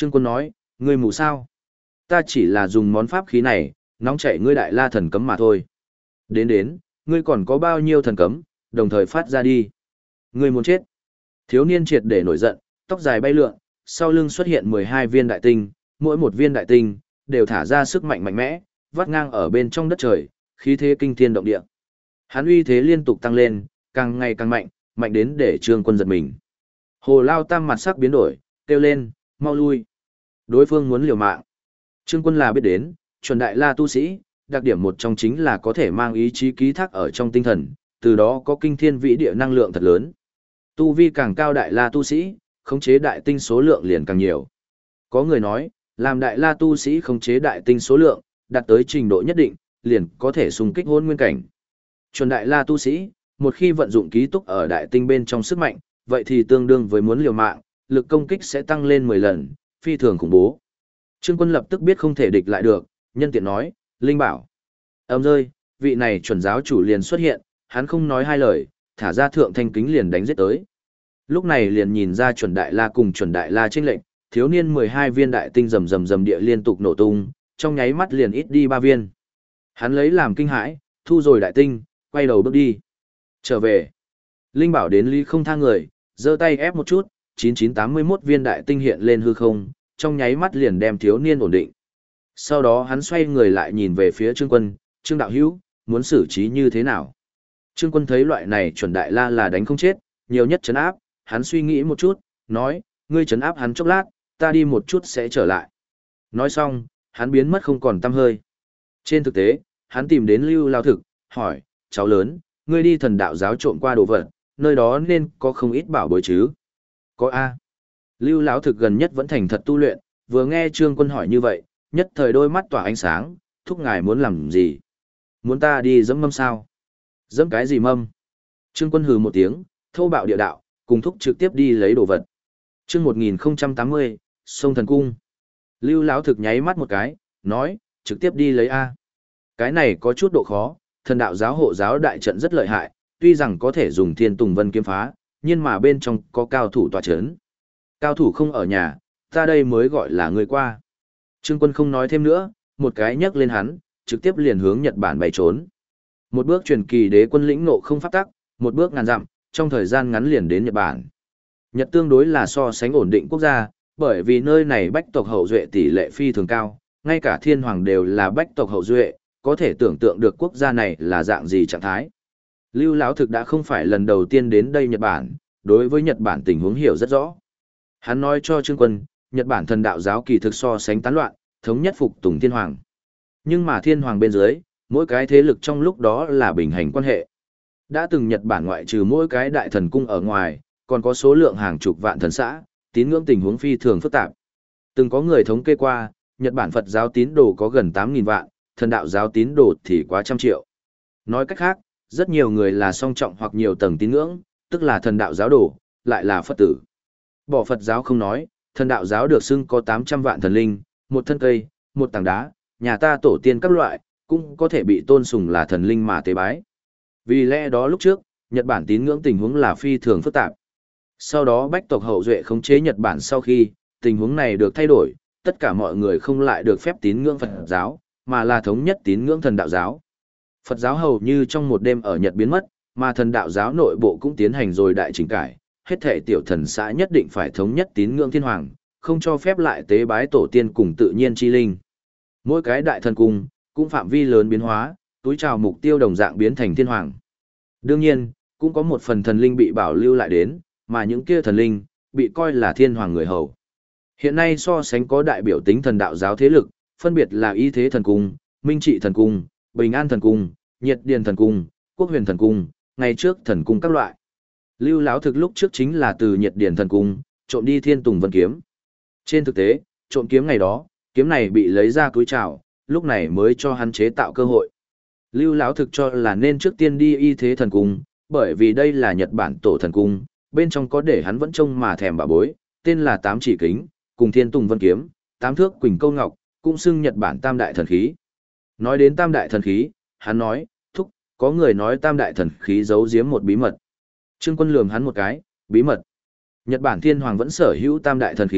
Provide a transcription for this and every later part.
Trương Quân nói, ngươi mù sao? Ta chỉ là dùng món pháp khí này, nóng chảy ngươi đại la thần cấm mà thôi. Đến, ngươi còn có bao nhiêu thần cấm, đồng thời phát ra đi. Ngươi muốn chết. Thiếu niên triệt để nổi giận, tóc dài bay lượn, sau lưng xuất hiện 12 viên đại tinh, mỗi một viên đại tinh đều thả ra sức mạnh mạnh mẽ, vắt ngang ở bên trong đất trời, khí thế kinh thiên động địa. Hắn uy thế liên tục tăng lên, càng ngày càng mạnh, mạnh đến để Trương Quân giật mình. Hồ Lao Tam mặt sắc biến đổi, kêu lên, mau lui. Đối phương muốn liều mạng. Trương Quân là biết đến, chuẩn đại la tu sĩ, đặc điểm một trong chính là có thể mang ý chí ký thác ở trong tinh thần, từ đó có kinh thiên vĩ địa năng lượng thật lớn. Tu vi càng cao đại la tu sĩ, khống chế đại tinh số lượng liền càng nhiều. Có người nói, làm đại la tu sĩ khống chế đại tinh số lượng, đạt tới trình độ nhất định, liền có thể xung kích hôn nguyên cảnh. Chuẩn đại la tu sĩ, một khi vận dụng ký túc ở đại tinh bên trong sức mạnh, vậy thì tương đương với muốn liều mạng, lực công kích sẽ tăng lên 10 lần, phi thường khủng bố. Trương Quân lập tức biết không thể địch lại được, nhân tiện nói, Linh bảo. Âm rơi, vị này chuẩn giáo chủ liền xuất hiện, hắn không nói hai lời, thả ra thượng thanh kính liền đánh giết tới. Lúc này liền nhìn ra chuẩn đại la cùng chuẩn đại la chênh lệnh, thiếu niên 12 viên đại tinh rầm rầm rầm địa liên tục nổ tung, trong nháy mắt liền ít đi 3 viên. Hắn lấy làm kinh hãi, thu rồi đại tinh, quay đầu bước đi. Trở về. Linh bảo đến lý không tha người, giơ tay ép một chút, 9981 viên đại tinh hiện lên hư không, trong nháy mắt liền đem thiếu niên ổn định. Sau đó hắn xoay người lại nhìn về phía Trương Quân, Trương Đạo Hữu muốn xử trí như thế nào? Trương Quân thấy loại này chuẩn đại la là đánh không chết, nhiều nhất trấn áp, hắn suy nghĩ một chút, nói, ngươi trấn áp hắn chốc lát, ta đi một chút sẽ trở lại. Nói xong, hắn biến mất không còn tăm hơi. Trên thực tế, hắn tìm đến Lưu Lao Thực, hỏi, cháu lớn, ngươi đi thần đạo giáo trộm qua đồ vật, nơi đó nên có không ít bảo bối chứ? Có A. Lưu Lão Thực gần nhất vẫn thành thật tu luyện, vừa nghe Trương Quân hỏi như vậy, nhất thời đôi mắt tỏa ánh sáng, thúc ngài muốn làm gì? Muốn ta đi dẫm mâm sao? Dẫm cái gì mâm? Trương Quân hừ một tiếng, thô bạo địa đạo, cùng thúc trực tiếp đi lấy đồ vật. Chương 1080, Sông Thần Cung. Lưu Lão Thực nháy mắt một cái, nói, trực tiếp đi lấy A. Cái này có chút độ khó, thần đạo giáo hộ giáo đại trận rất lợi hại, tuy rằng có thể dùng Thiên Tùng Vân kiếm phá, nhưng mà bên trong có cao thủ tọa chấn. Cao thủ không ở nhà, ta đây mới gọi là người qua. Trương Quân không nói thêm nữa, một cái nhấc lên hắn, trực tiếp liền hướng Nhật Bản bay trốn. Một bước truyền kỳ đế quân lĩnh ngộ không pháp tắc, một bước ngàn dặm, trong thời gian ngắn liền đến Nhật Bản. Nhật tương đối là so sánh ổn định quốc gia, bởi vì nơi này bách tộc hậu duệ tỷ lệ phi thường cao, ngay cả thiên hoàng đều là bách tộc hậu duệ, có thể tưởng tượng được quốc gia này là dạng gì trạng thái. Lưu Lão Thực đã không phải lần đầu tiên đến đây Nhật Bản, đối với Nhật Bản tình huống hiểu rất rõ. Hắn nói cho Trương Quân, Nhật Bản thần đạo giáo kỳ thực so sánh tán loạn, thống nhất phục tùng thiên hoàng. Nhưng mà thiên hoàng bên dưới, mỗi cái thế lực trong lúc đó là bình hành quan hệ. Đã từng Nhật Bản ngoại trừ mỗi cái đại thần cung ở ngoài, còn có số lượng hàng chục vạn thần xã, tín ngưỡng tình huống phi thường phức tạp. Từng có người thống kê qua, Nhật Bản Phật giáo tín đồ có gần 8.000 vạn, thần đạo giáo tín đồ thì quá trăm triệu. Nói cách khác, rất nhiều người là song trọng hoặc nhiều tầng tín ngưỡng, tức là thần đạo giáo đồ, lại là Phật tử. Bỏ Phật giáo không nói, thần đạo giáo được xưng có 800 vạn thần linh, một thân cây, một tảng đá, nhà ta tổ tiên các loại, cũng có thể bị tôn sùng là thần linh mà tế bái. Vì lẽ đó lúc trước, Nhật Bản tín ngưỡng tình huống là phi thường phức tạp. Sau đó bách tộc hậu duệ khống chế Nhật Bản sau khi, tình huống này được thay đổi, tất cả mọi người không lại được phép tín ngưỡng Phật giáo, mà là thống nhất tín ngưỡng thần đạo giáo. Phật giáo hầu như trong một đêm ở Nhật biến mất, mà thần đạo giáo nội bộ cũng tiến hành rồi đại chỉnh cải, hết thảy tiểu thần xã nhất định phải thống nhất tín ngưỡng thiên hoàng, không cho phép lại tế bái tổ tiên cùng tự nhiên chi linh. Mỗi cái đại thần cung cũng phạm vi lớn biến hóa, túi trào mục tiêu đồng dạng biến thành thiên hoàng. Đương nhiên, cũng có một phần thần linh bị bảo lưu lại đến, mà những kia thần linh bị coi là thiên hoàng người hầu. Hiện nay so sánh có đại biểu tính thần đạo giáo thế lực, phân biệt là Y Thế Thần Cung, Minh Trị Thần Cung, Bình An Thần Cung, Nhiệt Điền Thần Cung, Quốc Huyền Thần Cung, ngày trước thần cung các loại. Lưu Lão Thực lúc trước chính là từ Nhiệt Điền Thần Cung trộm đi Thiên Tùng Vân kiếm. Trên thực tế, trộm kiếm ngày đó, kiếm này bị lấy ra túi trào, lúc này mới cho hắn chế tạo cơ hội. Lưu Lão Thực cho là nên trước tiên đi Y Thế Thần Cung, bởi vì đây là Nhật Bản tổ thần cung, bên trong có để hắn vẫn trông mà thèm bà bối, tên là Tám Chỉ Kính, cùng Thiên Tùng Vân kiếm, Tám Thước Quỳnh Câu Ngọc, cũng xưng Nhật Bản Tam Đại Thần Khí. Nói đến Tam Đại Thần Khí, hắn nói, thúc, có người nói Tam Đại Thần Khí giấu giếm một bí mật. Trương Quân lườm hắn một cái, bí mật. Nhật Bản Thiên Hoàng vẫn sở hữu Tam Đại Thần Khí,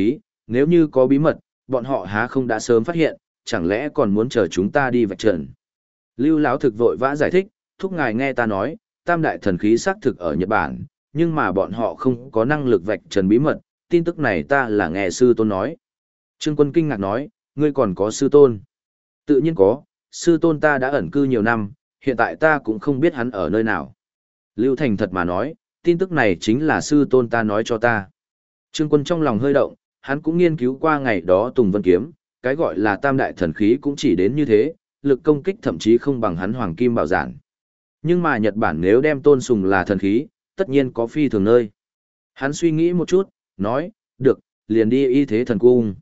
nếu như có bí mật, bọn họ há không đã sớm phát hiện, chẳng lẽ còn muốn chờ chúng ta đi vạch trần. Lưu Lão thực vội vã giải thích, thúc ngài nghe ta nói, tam đại thần khí xác thực ở Nhật Bản, nhưng mà bọn họ không có năng lực vạch trần bí mật, tin tức này ta là nghe sư tôn nói. Trương Quân kinh ngạc nói, ngươi còn có sư tôn? Tự nhiên có, sư tôn ta đã ẩn cư nhiều năm, hiện tại ta cũng không biết hắn ở nơi nào. Lưu Thành thật mà nói, tin tức này chính là sư tôn ta nói cho ta. Trương Quân trong lòng hơi động, hắn cũng nghiên cứu qua ngày đó Tùng Vân Kiếm, cái gọi là tam đại thần khí cũng chỉ đến như thế, lực công kích thậm chí không bằng hắn Hoàng Kim Bảo Giản. Nhưng mà Nhật Bản nếu đem tôn sùng là thần khí, tất nhiên có phi thường nơi. Hắn suy nghĩ một chút, nói, được, liền đi Y Thế Thần Cung.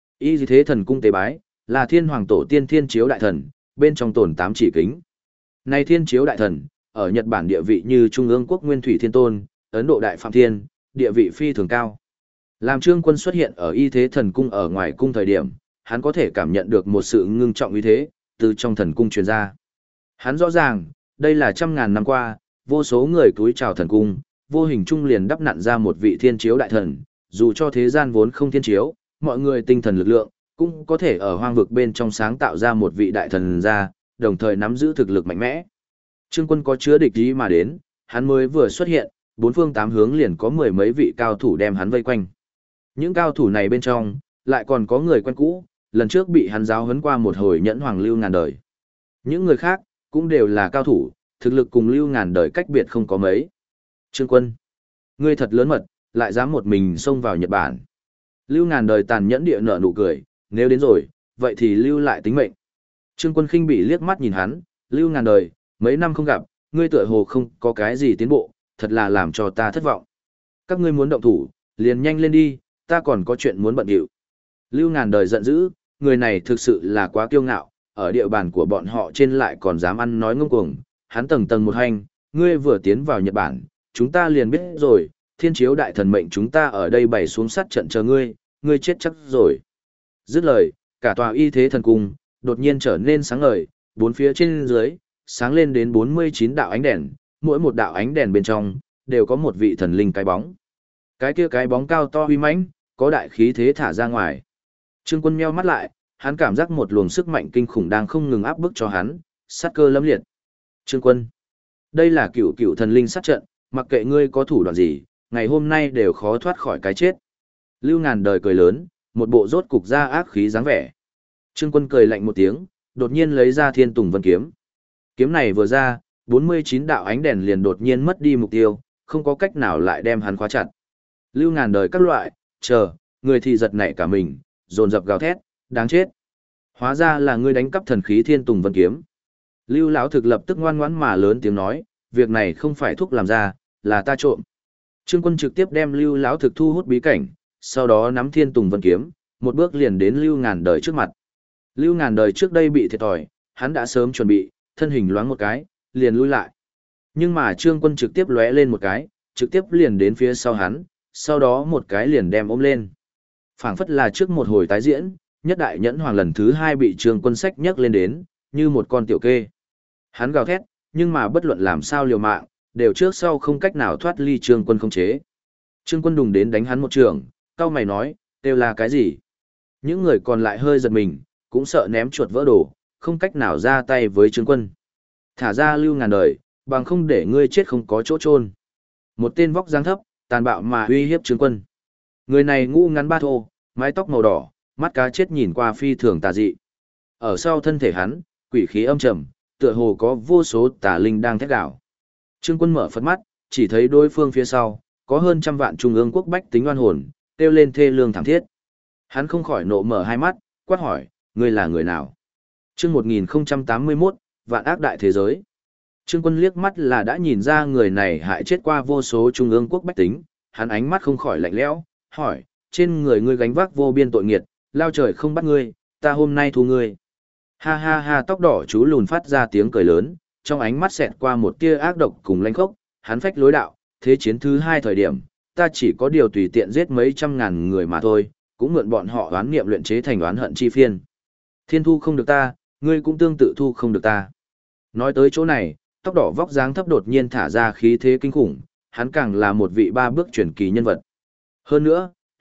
Y Thế Thần Cung tế bái, là thiên hoàng tổ tiên thiên chiếu đại thần, bên trong tồn 8 chỉ kính. Này thiên chiếu đại thần, ở Nhật Bản địa vị như Trung ương quốc Nguyên Thủy Thiên Tôn, Ấn Độ Đại Phạm Thiên, địa vị phi thường cao. Làm Trương Quân xuất hiện ở Y Thế Thần Cung ở ngoài cung thời điểm, hắn có thể cảm nhận được một sự ngưng trọng uy thế, từ trong thần cung truyền ra. Hắn rõ ràng, đây là trăm ngàn năm qua, vô số người cúi chào thần cung, vô hình trung liền đắp nặn ra một vị thiên chiếu đại thần, dù cho thế gian vốn không thiên chiếu, mọi người tinh thần lực lượng, cũng có thể ở hoang vực bên trong sáng tạo ra một vị đại thần ra, đồng thời nắm giữ thực lực mạnh mẽ. Trương Quân có chứa địch ý mà đến, hắn mới vừa xuất hiện, bốn phương tám hướng liền có mười mấy vị cao thủ đem hắn vây quanh. Những cao thủ này bên trong, lại còn có người quen cũ, lần trước bị hắn giáo huấn qua một hồi Nhẫn Hoàng Lưu Ngàn Đời. Những người khác, cũng đều là cao thủ, thực lực cùng Lưu Ngàn Đời cách biệt không có mấy. Trương Quân, ngươi thật lớn mật, lại dám một mình xông vào Nhật Bản. Lưu Ngàn Đời tàn nhẫn địa nở nụ cười, nếu đến rồi, vậy thì lưu lại tính mệnh. Trương Quân khinh bỉ liếc mắt nhìn hắn, Lưu Ngàn Đời, mấy năm không gặp, ngươi tựa hồ không có cái gì tiến bộ, thật là làm cho ta thất vọng. Các ngươi muốn động thủ, liền nhanh lên đi, ta còn có chuyện muốn bận điệu. Lưu Ngàn Đời giận dữ, người này thực sự là quá kiêu ngạo, ở địa bàn của bọn họ trên lại còn dám ăn nói ngông cuồng. Hắn tầng tầng một hành, ngươi vừa tiến vào Nhật Bản, chúng ta liền biết rồi, thiên chiếu đại thần mệnh chúng ta ở đây bày xuống sát trận chờ ngươi, ngươi chết chắc rồi. Dứt lời, cả tòa Y Thế Thần Cung đột nhiên trở nên sáng ngời, bốn phía trên dưới sáng lên đến 49 đạo ánh đèn, mỗi một đạo ánh đèn bên trong đều có một vị thần linh cái bóng. Cái kia cái bóng cao to uy mãnh, có đại khí thế thả ra ngoài. Trương Quân nheo mắt lại, hắn cảm giác một luồng sức mạnh kinh khủng đang không ngừng áp bức cho hắn, sát cơ lâm liệt. Trương Quân, đây là cựu cựu thần linh sát trận, mặc kệ ngươi có thủ đoạn gì, ngày hôm nay đều khó thoát khỏi cái chết. Lưu Ngàn Đời cười lớn, một bộ rốt cục ra ác khí dáng vẻ. Trương Quân cười lạnh một tiếng, đột nhiên lấy ra Thiên Tùng Vân Kiếm. Kiếm này vừa ra, 49 đạo ánh đèn liền đột nhiên mất đi mục tiêu, không có cách nào lại đem hắn khóa chặt. Lưu Ngàn Đời các loại, chờ, người thì giật nảy cả mình, dồn dập gào thét, đáng chết. Hóa ra là ngươi đánh cắp thần khí Thiên Tùng Vân Kiếm. Lưu Lão thực lập tức ngoan ngoãn mà lớn tiếng nói, việc này không phải thuốc làm ra, là ta trộm. Trương Quân trực tiếp đem Lưu Lão thực thu hút bí cảnh, sau đó nắm Thiên Tùng Vân Kiếm, một bước liền đến Lưu Ngàn Đời trước mặt. Lưu Ngàn Đời trước đây bị thiệt thòi, hắn đã sớm chuẩn bị, thân hình loáng một cái, liền lui lại. Nhưng mà Trương Quân trực tiếp lóe lên một cái, trực tiếp liền đến phía sau hắn, sau đó một cái liền đem ôm lên. Phảng phất là trước một hồi tái diễn, nhất đại nhẫn hoàng lần thứ 2 bị Trương Quân sách nhấc lên đến, như một con tiểu kê. Hắn gào thét, nhưng mà bất luận làm sao liều mạng, đều trước sau không cách nào thoát ly Trương Quân khống chế. Trương Quân đùng đến đánh hắn một trường, cau mày nói, đều là cái gì? Những người còn lại hơi giật mình, cũng sợ ném chuột vỡ đồ, không cách nào ra tay với Trương Quân. Thả ra Lưu Ngàn Đời, bằng không để ngươi chết không có chỗ chôn. Một tên vóc dáng thấp, tàn bạo mà uy hiếp Trương Quân. Người này ngu ngắn ba thô, mái tóc màu đỏ, mắt cá chết nhìn qua phi thường tà dị. Ở sau thân thể hắn, quỷ khí âm trầm, tựa hồ có vô số tà linh đang thét gào. Trương Quân mở phật mắt, chỉ thấy đối phương phía sau, có hơn trăm vạn trung ương quốc bách tính oan hồn, kêu lên thê lương thảm thiết. Hắn không khỏi nộ mở hai mắt, quát hỏi, ngươi là người nào? Chương 1081, vạn ác đại thế giới. Trương Quân liếc mắt là đã nhìn ra người này hại chết qua vô số trung ương quốc bách tính, hắn ánh mắt không khỏi lạnh lẽo, hỏi, trên người ngươi gánh vác vô biên tội nghiệt, lao trời không bắt ngươi, ta hôm nay thu ngươi. Ha ha ha, tóc đỏ chú lùn phát ra tiếng cười lớn, trong ánh mắt xẹt qua một tia ác độc cùng lãnh khốc, hắn phách lối đạo, thế chiến thứ 2 thời điểm, ta chỉ có điều tùy tiện giết mấy trăm ngàn người mà thôi, cũng mượn bọn họ oán niệm luyện chế thành oán hận chi phiên. Thiên thu không được ta, ngươi cũng tương tự thu không được ta. Nói tới chỗ này, tóc đỏ vóc dáng thấp đột nhiên thả ra khí thế kinh khủng, hắn càng là một vị 3 bước chuyển kỳ nhân vật. Hơn nữa,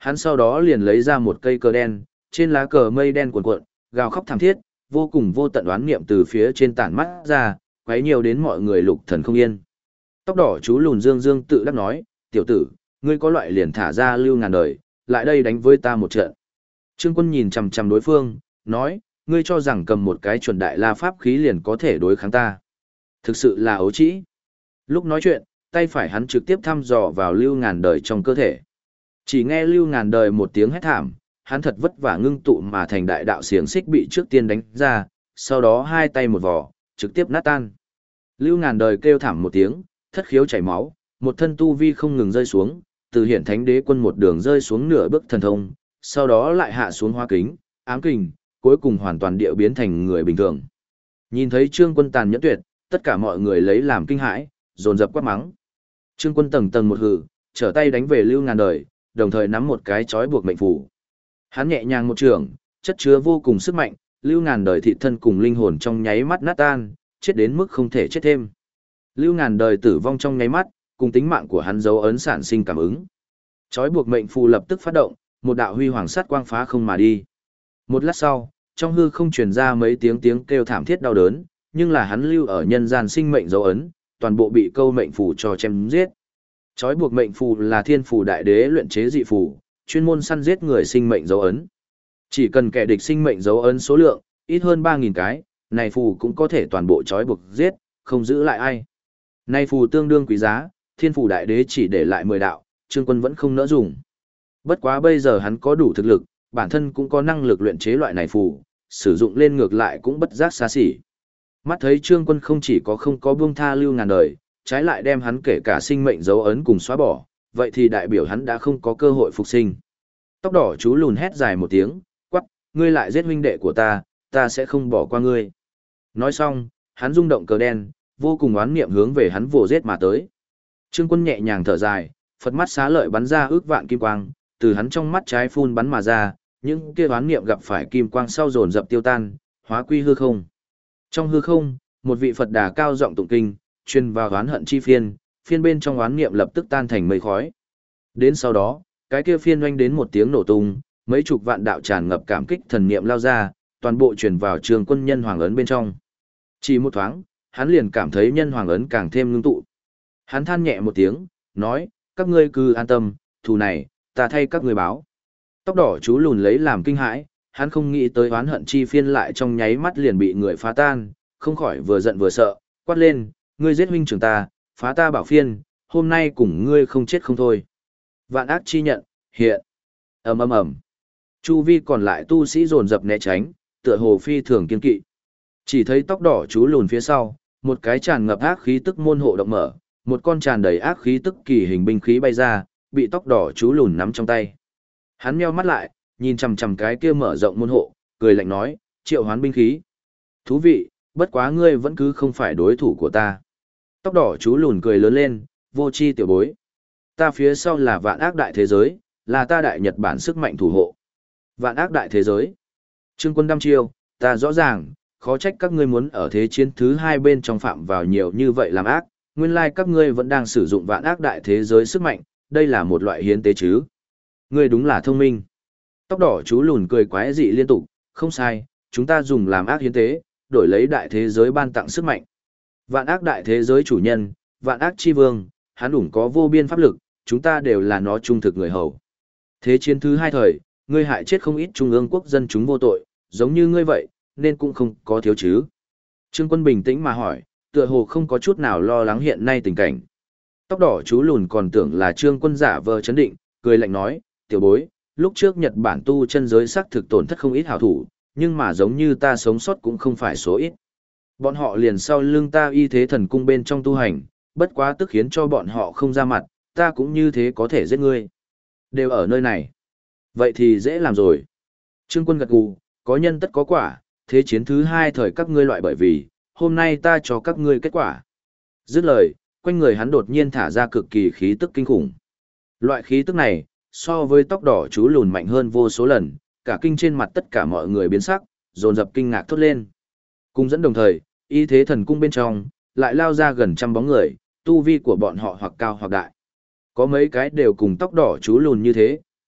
Hắn sau đó liền lấy ra một cây cờ đen, trên lá cờ mây đen cuộn cuộn, gào khóc thảm thiết, vô cùng vô tận oán niệm từ phía trên tản mắt ra, quấy nhiều đến mọi người lục thần không yên. Tóc đỏ chú lùn dương dương tự đắc nói, tiểu tử, ngươi có loại liền thả ra lưu ngàn đời, lại đây đánh với ta một trận. Trương Quân nhìn chằm chằm đối phương, nói, ngươi cho rằng cầm một cái chuẩn đại la pháp khí liền có thể đối kháng ta. Thực sự là ấu trĩ. Lúc nói chuyện, tay phải hắn trực tiếp thăm dò vào lưu ngàn đời trong cơ thể. Chỉ nghe lưu ngàn đời một tiếng hét thảm, hắn thật vất vả ngưng tụ mà thành đại đạo xiềng xích bị trước tiên đánh ra, sau đó hai tay một vò, trực tiếp nát tan. Lưu ngàn đời kêu thảm một tiếng, thất khiếu chảy máu, một thân tu vi không ngừng rơi xuống, từ hiển thánh đế quân một đường rơi xuống nửa bước thần thông, sau đó lại hạ xuống hoa kính, ám kình, cuối cùng hoàn toàn địa biến thành người bình thường. Nhìn thấy Trương Quân tàn nhẫn tuyệt, tất cả mọi người lấy làm kinh hãi, dồn dập quát mắng. Trương Quân tầng tầng một hừ, trở tay đánh về lưu ngàn đời, đồng thời nắm một cái chói buộc mệnh phù. Hắn nhẹ nhàng một trường, chất chứa vô cùng sức mạnh, lưu ngàn đời thị thân cùng linh hồn trong nháy mắt nát tan, chết đến mức không thể chết thêm. Lưu ngàn đời tử vong trong nháy mắt, cùng tính mạng của hắn dấu ấn sản sinh cảm ứng. Chói buộc mệnh phù lập tức phát động, một đạo huy hoàng sắt quang phá không mà đi. Một lát sau, trong hư không truyền ra mấy tiếng kêu thảm thiết đau đớn, nhưng là hắn lưu ở nhân gian sinh mệnh dấu ấn, toàn bộ bị câu mệnh phù cho chém giết. Chói buộc mệnh phù là thiên phù đại đế luyện chế dị phù, chuyên môn săn giết người sinh mệnh dấu ấn. Chỉ cần kẻ địch sinh mệnh dấu ấn số lượng ít hơn 3.000 cái, này phù cũng có thể toàn bộ chói buộc giết, không giữ lại ai. Này phù tương đương quý giá, thiên phù đại đế chỉ để lại 10 đạo, Trương Quân vẫn không nỡ dùng. Bất quá bây giờ hắn có đủ thực lực, bản thân cũng có năng lực luyện chế loại này phù, sử dụng lên ngược lại cũng bất giác xa xỉ. Mắt thấy Trương Quân không chỉ có không có buông tha lưu ngàn đời, trái lại đem hắn kể cả sinh mệnh dấu ấn cùng xóa bỏ, vậy thì đại biểu hắn đã không có cơ hội phục sinh. Tóc đỏ chú lùn hét dài một tiếng, quắc, ngươi lại giết huynh đệ của ta sẽ không bỏ qua ngươi. Nói xong, hắn rung động cờ đen, vô cùng oán niệm hướng về hắn vồ giết mà tới. Trương Quân nhẹ nhàng thở dài, Phật mắt xá lợi bắn ra ước vạn kim quang, từ hắn trong mắt trái phun bắn mà ra, những kia oán niệm gặp phải kim quang sau dồn dập tiêu tan, hóa quy hư không. Trong hư không, một vị Phật đà cao giọng tụng kinh, truyền vào oán hận chi phiên, phiên bên trong oán niệm lập tức tan thành mây khói. Đến sau đó, cái kia phiên oanh đến một tiếng nổ tung, mấy chục vạn đạo tràn ngập cảm kích thần niệm lao ra, toàn bộ truyền vào Trường Quân nhân hoàng ấn bên trong. Chỉ một thoáng, hắn liền cảm thấy nhân hoàng ấn càng thêm ngưng tụ. Hắn than nhẹ một tiếng, nói, các ngươi cứ an tâm, thù này, ta thay các ngươi báo. Tóc đỏ chú lùn lấy làm kinh hãi, hắn không nghĩ tới oán hận chi phiên lại trong nháy mắt liền bị người phá tan, không khỏi vừa giận vừa sợ, quát lên, ngươi giết huynh trưởng ta, phá ta bảo phiên, hôm nay cùng ngươi không chết không thôi. Vạn ác chi nhận, hiện. Ầm ầm ầm. Chu vi còn lại tu sĩ dồn dập né tránh, tựa hồ phi thường kiên kỵ. Chỉ thấy tóc đỏ chú lùn phía sau, một cái tràn ngập ác khí tức môn hộ động mở, một con tràn đầy ác khí tức kỳ hình binh khí bay ra, bị tóc đỏ chú lùn nắm trong tay. Hắn nheo mắt lại, nhìn chằm chằm cái kia mở rộng môn hộ, cười lạnh nói, triệu hoán binh khí. Thú vị, bất quá ngươi vẫn cứ không phải đối thủ của ta. Tóc đỏ chú lùn cười lớn lên, vô chi tiểu bối. Ta phía sau là vạn ác đại thế giới, là ta đại Nhật Bản sức mạnh thủ hộ. Vạn ác đại thế giới. Trương Quân đăm chiêu, ta rõ ràng, khó trách các ngươi muốn ở thế chiến thứ 2 bên trong phạm vào nhiều như vậy làm ác, nguyên lai các ngươi vẫn đang sử dụng vạn ác đại thế giới sức mạnh, đây là một loại hiến tế chứ. Ngươi đúng là thông minh. Tóc đỏ chú lùn cười quái dị liên tục, không sai, chúng ta dùng làm ác hiến tế, đổi lấy đại thế giới ban tặng sức mạnh. Vạn ác đại thế giới chủ nhân, vạn ác chi vương, hắn ủng có vô biên pháp lực, chúng ta đều là nó trung thực người hầu. Thế chiến thứ 2 thời, ngươi hại chết không ít trung ương quốc dân chúng vô tội, giống như ngươi vậy, nên cũng không có thiếu chứ. Trương Quân bình tĩnh mà hỏi, tựa hồ không có chút nào lo lắng hiện nay tình cảnh. Tóc đỏ chú lùn còn tưởng là Trương Quân giả vờ chấn định, cười lạnh nói, tiểu bối, lúc trước Nhật Bản tu chân giới xác thực tổn thất không ít hảo thủ, nhưng mà giống như ta sống sót cũng không phải số ít. Bọn họ liền sau lưng ta y thế thần cung bên trong tu hành, bất quá tức khiến cho bọn họ không ra mặt, ta cũng như thế có thể giết ngươi. Đều ở nơi này. Vậy thì dễ làm rồi. Trương Quân gật gù, có nhân tất có quả, thế chiến thứ 2 thời các ngươi loại bởi vì, hôm nay ta cho các ngươi kết quả. Dứt lời, quanh người hắn đột nhiên thả ra cực kỳ khí tức kinh khủng. Loại khí tức này, so với tóc đỏ chú lùn mạnh hơn vô số lần, cả kinh trên mặt tất cả mọi người biến sắc, dồn dập kinh ngạc thốt lên. Cùng dẫn đồng thời, y thế thần cung bên trong, lại lao ra gần trăm bóng người, tu vi của bọn họ hoặc cao hoặc đại. Có mấy cái đều cùng tóc đỏ chú lùn như thế,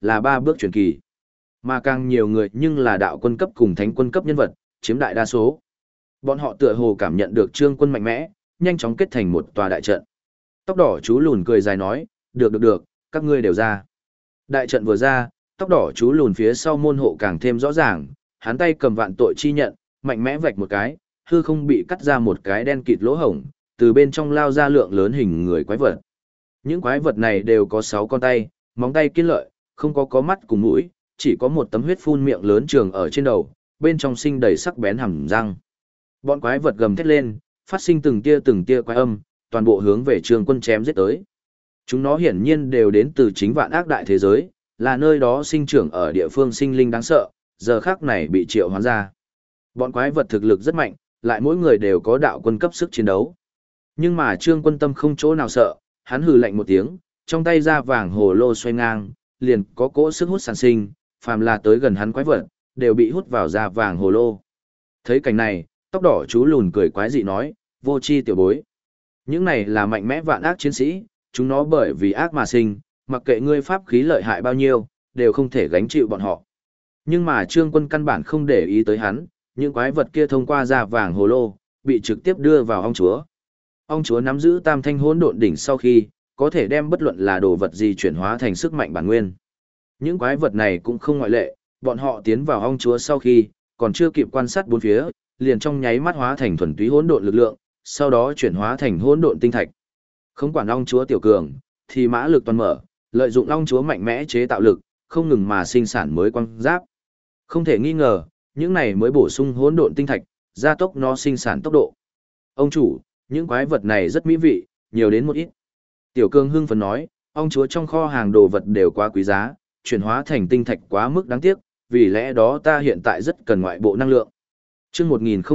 là 3 bước truyền kỳ. Mà càng nhiều người nhưng là đạo quân cấp cùng thánh quân cấp nhân vật, chiếm đại đa số. Bọn họ tựa hồ cảm nhận được Trương Quân mạnh mẽ, nhanh chóng kết thành một tòa đại trận. Tóc đỏ chú lùn cười dài nói, được, các ngươi đều ra. Đại trận vừa ra, tóc đỏ chú lùn phía sau môn hộ càng thêm rõ ràng, hắn tay cầm vạn tội chi nhận, mạnh mẽ vạch một cái, hư không bị cắt ra một cái đen kịt lỗ hổng, từ bên trong lao ra lượng lớn hình người quái vật. Những quái vật này đều có 6 con tay, móng tay kiên lợi, không có mắt cùng mũi, chỉ có một tấm huyết phun miệng lớn trường ở trên đầu, bên trong sinh đầy sắc bén hàm răng. Bọn quái vật gầm thét lên, phát sinh từng tia quái âm, toàn bộ hướng về Trương Quân chém giết tới. Chúng nó hiển nhiên đều đến từ chính vạn ác đại thế giới, là nơi đó sinh trưởng ở địa phương sinh linh đáng sợ, giờ khắc này bị triệu hoán ra. Bọn quái vật thực lực rất mạnh, lại mỗi người đều có đạo quân cấp sức chiến đấu. Nhưng mà Trương Quân tâm không chỗ nào sợ, hắn hừ lạnh một tiếng, trong tay ra vàng hồ lô xoay ngang, liền có cỗ sức hút sản sinh, phàm là tới gần hắn quái vật, đều bị hút vào ra vàng hồ lô. Thấy cảnh này, tóc đỏ chú lùn cười quái dị nói, vô chi tiểu bối. Những này là mạnh mẽ vạn ác chiến sĩ, chúng nó bởi vì ác mà sinh, mặc kệ ngươi pháp khí lợi hại bao nhiêu, đều không thể gánh chịu bọn họ. Nhưng mà Trương Quân căn bản không để ý tới hắn, những quái vật kia thông qua ra vàng hồ lô, bị trực tiếp đưa vào ong chúa. Ong chúa nắm giữ tam thanh hỗn độn đỉnh sau khi, có thể đem bất luận là đồ vật gì chuyển hóa thành sức mạnh bản nguyên. Những quái vật này cũng không ngoại lệ, bọn họ tiến vào ong chúa sau khi, còn chưa kịp quan sát bốn phía, liền trong nháy mắt hóa thành thuần túy hỗn độn lực lượng, sau đó chuyển hóa thành hỗn độn tinh thạch. Không quản ong chúa tiểu cường, thì mã lực toàn mở, lợi dụng ong chúa mạnh mẽ chế tạo lực, không ngừng mà sinh sản mới quang giáp. Không thể nghi ngờ, những này mới bổ sung hỗn độn tinh thạch, gia tốc nó sinh sản tốc độ. Ông chủ, những quái vật này rất mỹ vị, nhiều đến một ít. Tiểu cường hưng phấn nói, ong chúa trong kho hàng đồ vật đều quá quý giá, chuyển hóa thành tinh thạch quá mức đáng tiếc, vì lẽ đó ta hiện tại rất cần ngoại bộ năng lượng. Chương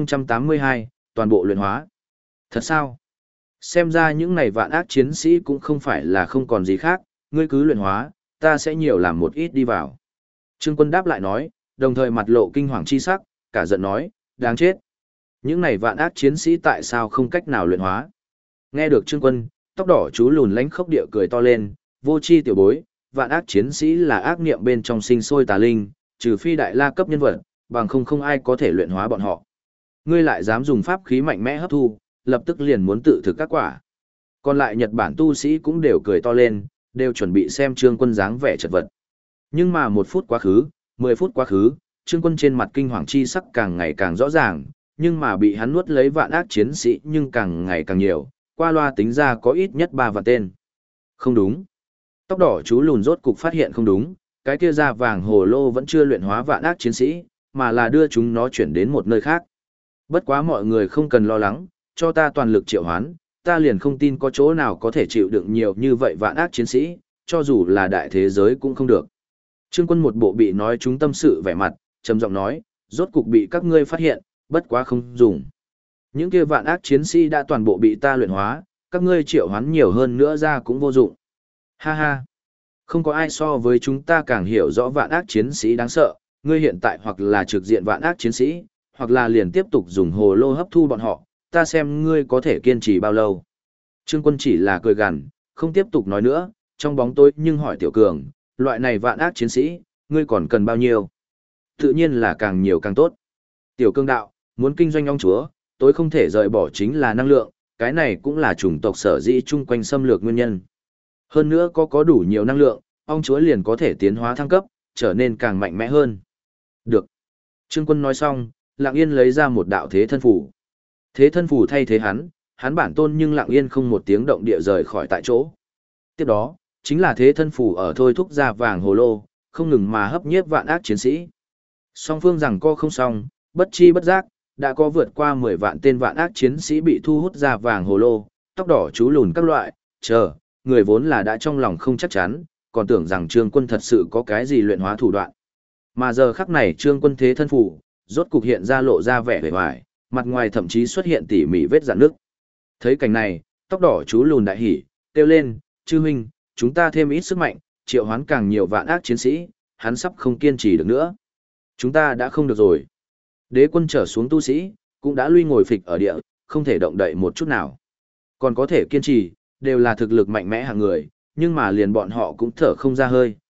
1082, toàn bộ luyện hóa. Thật sao? Xem ra những này vạn ác chiến sĩ cũng không phải là không còn gì khác, ngươi cứ luyện hóa, ta sẽ nhiều làm một ít đi vào. Trương Quân đáp lại nói, đồng thời mặt lộ kinh hoàng chi sắc, cả giận nói, đáng chết. Những này vạn ác chiến sĩ tại sao không cách nào luyện hóa? Nghe được Trương Quân, tóc đỏ chú lùn lánh khốc địa cười to lên, vô chi tiểu bối, vạn ác chiến sĩ là ác niệm bên trong sinh sôi tà linh, trừ phi đại la cấp nhân vật, bằng không ai có thể luyện hóa bọn họ. Ngươi lại dám dùng pháp khí mạnh mẽ hấp thu, lập tức liền muốn tự thực các quả. Còn lại Nhật Bản tu sĩ cũng đều cười to lên, đều chuẩn bị xem Trương Quân dáng vẻ chật vật. Nhưng mà 1 phút quá khứ, 10 phút quá khứ, Trương Quân trên mặt kinh hoàng chi sắc càng ngày càng rõ ràng, nhưng mà bị hắn nuốt lấy vạn ác chiến sĩ nhưng càng ngày càng nhiều, qua loa tính ra có ít nhất 3 vạn tên. Không đúng. Tóc đỏ chú lùn rốt cục phát hiện không đúng, cái kia da vàng hồ lô vẫn chưa luyện hóa vạn ác chiến sĩ, mà là đưa chúng nó chuyển đến một nơi khác. Bất quá mọi người không cần lo lắng, cho ta toàn lực triệu hoán, ta liền không tin có chỗ nào có thể chịu đựng nhiều như vậy vạn ác chiến sĩ, cho dù là đại thế giới cũng không được. Trương Quân một bộ bị nói chúng tâm sự vẻ mặt, trầm giọng nói, rốt cục bị các ngươi phát hiện, bất quá không dùng. Những kia vạn ác chiến sĩ đã toàn bộ bị ta luyện hóa, các ngươi triệu hoán nhiều hơn nữa ra cũng vô dụng. Ha ha, không có ai so với chúng ta càng hiểu rõ vạn ác chiến sĩ đáng sợ, ngươi hiện tại hoặc là trực diện vạn ác chiến sĩ, hoặc là liền tiếp tục dùng hồ lô hấp thu bọn họ, ta xem ngươi có thể kiên trì bao lâu. Trương Quân chỉ là cười gằn, không tiếp tục nói nữa, trong bóng tối nhưng hỏi Tiểu Cường, loại này vạn ác chiến sĩ, ngươi còn cần bao nhiêu? Tự nhiên là càng nhiều càng tốt. Tiểu Cường đạo, muốn kinh doanh ong chúa, tối không thể rời bỏ chính là năng lượng, cái này cũng là chủng tộc sở dĩ chung quanh xâm lược nguyên nhân. Hơn nữa có đủ nhiều năng lượng, ong chúa liền có thể tiến hóa thăng cấp, trở nên càng mạnh mẽ hơn. Được. Trương Quân nói xong, Lặng Yên lấy ra một đạo thế thân phủ. Thế thân phủ thay thế hắn bản tôn nhưng Lặng Yên không một tiếng động địa rời khỏi tại chỗ. Tiếp đó, chính là thế thân phủ ở thôi thúc ra vàng hồ lô, không ngừng mà hấp nhiếp vạn ác chiến sĩ. Song phương rằng co không xong, bất chi bất giác, đã có vượt qua 10 vạn tên vạn ác chiến sĩ bị thu hút ra vàng hồ lô, tóc đỏ chú lùn các loại, người vốn là đã trong lòng không chắc chắn, còn tưởng rằng Trương Quân thật sự có cái gì luyện hóa thủ đoạn. Mà giờ khắc này Trương Quân thế thân phủ, rốt cục hiện ra lộ ra vẻ vẻ vải, mặt ngoài thậm chí xuất hiện tỉ mỉ vết rạn nước. Thấy cảnh này, tóc đỏ chú lùn đại hỉ, kêu lên, chư huynh, chúng ta thêm ít sức mạnh, triệu hoán càng nhiều vạn ác chiến sĩ, hắn sắp không kiên trì được nữa. Chúng ta đã không được rồi. Đế quân trở xuống tu sĩ, cũng đã lui ngồi phịch ở địa, không thể động đậy một chút nào. Còn có thể kiên trì, đều là thực lực mạnh mẽ hạng người, nhưng mà liền bọn họ cũng thở không ra hơi,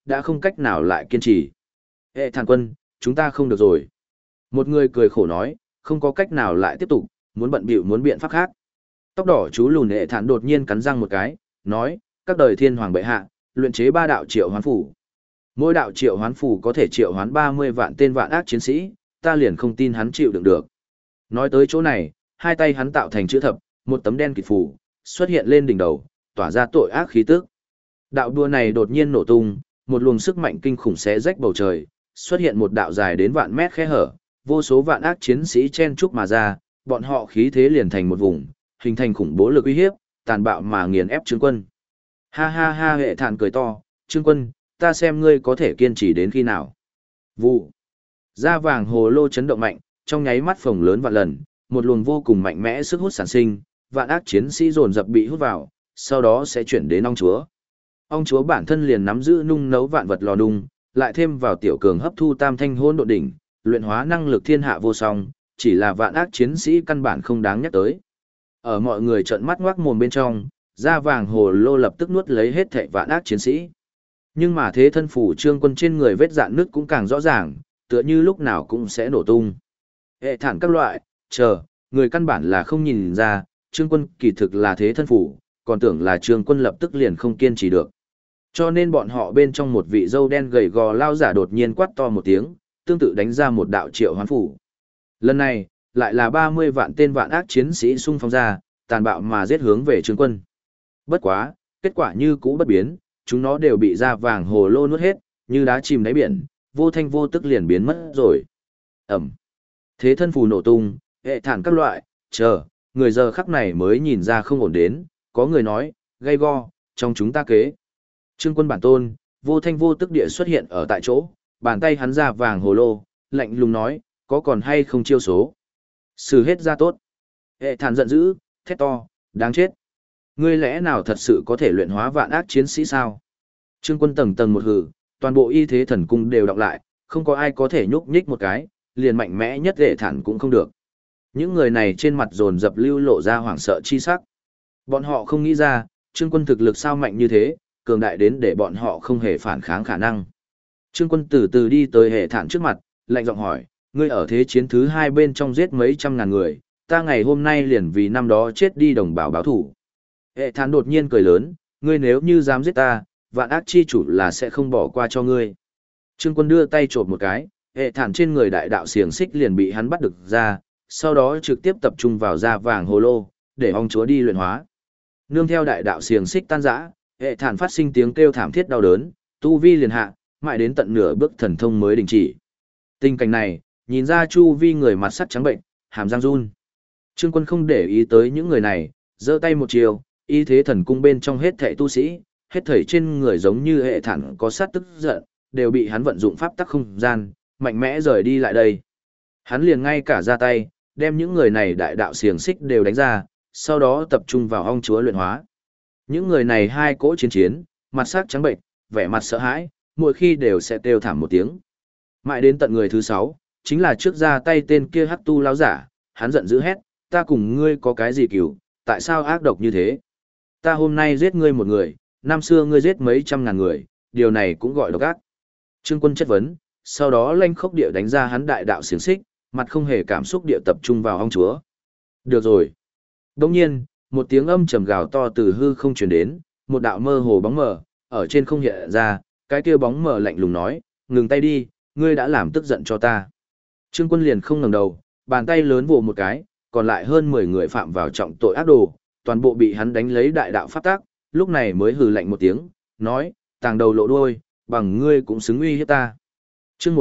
đã không cách nào lại kiên trì. Hệ thản quân, chúng ta không được rồi. Một người cười khổ nói, không có cách nào lại tiếp tục, muốn bận bịu muốn biện pháp khác. Tóc đỏ chú lùn hệ thản đột nhiên cắn răng một cái, nói, các đời thiên hoàng bệ hạ, luyện chế 3 đạo triệu hoán phủ. Mỗi đạo triệu hoán phủ có thể triệu hoán 30 vạn tên vạn ác chiến sĩ, ta liền không tin hắn chịu đựng được. Nói tới chỗ này, hai tay hắn tạo thành chữ thập, một tấm đen kịt phủ xuất hiện lên đỉnh đầu, tỏa ra tội ác khí tức. Đạo đua này đột nhiên nổ tung, một luồng sức mạnh kinh khủng xé rách bầu trời, xuất hiện một đạo dài đến vạn mét khe hở, vô số vạn ác chiến sĩ chen chúc mà ra, bọn họ khí thế liền thành một vùng, hình thành khủng bố lực uy hiếp, tàn bạo mà nghiền ép Trương Quân. Ha ha ha, hệ thản cười to, Trương Quân, ta xem ngươi có thể kiên trì đến khi nào. Vụ. Da vàng hồ lô chấn động mạnh, trong nháy mắt phồng lớn vạn lần, một luồng vô cùng mạnh mẽ sức hút sản sinh, vạn ác chiến sĩ dồn dập bị hút vào, sau đó sẽ chuyển đến ong chúa. Ong chúa bản thân liền nắm giữ nung nấu vạn vật lò nung, lại thêm vào tiểu cường hấp thu tam thanh hỗn độn đỉnh, luyện hóa năng lực thiên hạ vô song, chỉ là vạn ác chiến sĩ căn bản không đáng nhắc tới. Ở mọi người trợn mắt ngoác mồm bên trong, da vàng hồ lô lập tức nuốt lấy hết thảy vạn ác chiến sĩ. Nhưng mà thế thân phủ Trương Quân trên người vết dạn nứt cũng càng rõ ràng, tựa như lúc nào cũng sẽ nổ tung. Hệ thản các loại, người căn bản là không nhìn ra, Trương Quân kỳ thực là thế thân phủ, còn tưởng là Trương Quân lập tức liền không kiên trì được. Cho nên bọn họ bên trong một vị dâu đen gầy gò lao giả đột nhiên quát to một tiếng, tương tự đánh ra một đạo triệu hoán phủ. Lần này, lại là 30 vạn tên vạn ác chiến sĩ xung phong ra, tàn bạo mà giết hướng về Trương Quân. Bất quá, kết quả như cũ bất biến, chúng nó đều bị da vàng hồ lô nuốt hết, như đá chìm đáy biển, vô thanh vô tức liền biến mất rồi. Ẩm. Thế thân phù nổ tung, hệ thản các loại, người giờ khắc này mới nhìn ra không ổn đến, có người nói, gay go, trong chúng ta kế. Trương Quân bản tôn, vô thanh vô tức địa xuất hiện ở tại chỗ, bàn tay hắn da vàng hồ lô, lạnh lùng nói, có còn hay không chiêu số. Sử hết ra tốt. Hệ thản giận dữ, thét to, đáng chết. Ngươi lẽ nào thật sự có thể luyện hóa vạn ác chiến sĩ sao? Trương Quân tầng tầng một hừ, toàn bộ y thế thần cung đều đọc lại, không có ai có thể nhúc nhích một cái, liền mạnh mẽ nhất hệ thản cũng không được. Những người này trên mặt dồn dập lưu lộ ra hoảng sợ chi sắc. Bọn họ không nghĩ ra, Trương Quân thực lực sao mạnh như thế, cường đại đến để bọn họ không hề phản kháng khả năng. Trương Quân từ từ đi tới hệ thản trước mặt, lạnh giọng hỏi, ngươi ở thế chiến thứ 2 bên trong giết mấy trăm ngàn người, ta ngày hôm nay liền vì năm đó chết đi đồng bào báo thủ. Hệ thản đột nhiên cười lớn, ngươi nếu như dám giết ta, vạn ác chi chủ là sẽ không bỏ qua cho ngươi. Trương Quân đưa tay chộp một cái, hệ thản trên người đại đạo xiềng xích liền bị hắn bắt được ra, sau đó trực tiếp tập trung vào da vàng hồ lô, để ong chúa đi luyện hóa. Nương theo đại đạo xiềng xích tan rã, hệ thản phát sinh tiếng kêu thảm thiết đau đớn, tu vi liền hạ, mãi đến tận nửa bước thần thông mới đình chỉ. Tình cảnh này, nhìn ra chu vi người mặt sắc trắng bệnh, hàm răng run. Trương Quân không để ý tới những người này, giơ tay một chiều, y thế thần cung bên trong hết thảy tu sĩ, hết thảy trên người giống như hệ thản có sát tức giận, đều bị hắn vận dụng pháp tắc không gian, mạnh mẽ rời đi lại đây. Hắn liền ngay cả ra tay, đem những người này đại đạo xiềng xích đều đánh ra, sau đó tập trung vào ong chúa luyện hóa. Những người này hai cỗ chiến, mặt sắc trắng bệnh, vẻ mặt sợ hãi, mỗi khi đều sẽ kêu thảm một tiếng. Mãi đến tận người thứ 6, chính là trước ra tay tên kia hắc tu lão giả, hắn giận dữ hét, ta cùng ngươi có cái gì cừu, tại sao ác độc như thế? Ta hôm nay giết ngươi một người, năm xưa ngươi giết mấy trăm ngàn người, điều này cũng gọi độc ác. Trương Quân chất vấn, sau đó lanh khốc địa đánh ra hắn đại đạo xiềng xích, mặt không hề cảm xúc địa tập trung vào ong chúa. Được rồi. Đồng nhiên, một tiếng âm trầm gào to từ hư không truyền đến, một đạo mơ hồ bóng mờ, ở trên không hiện ra, cái kia bóng mờ lạnh lùng nói, ngừng tay đi, ngươi đã làm tức giận cho ta. Trương Quân liền không ngẩng đầu, bàn tay lớn vồ một cái, còn lại hơn 10 người phạm vào trọng tội ác đồ, toàn bộ bị hắn đánh lấy đại đạo pháp tác, lúc này mới hừ lạnh một tiếng, nói, tàng đầu lộ đuôi, bằng ngươi cũng xứng uy hiếp ta. Chương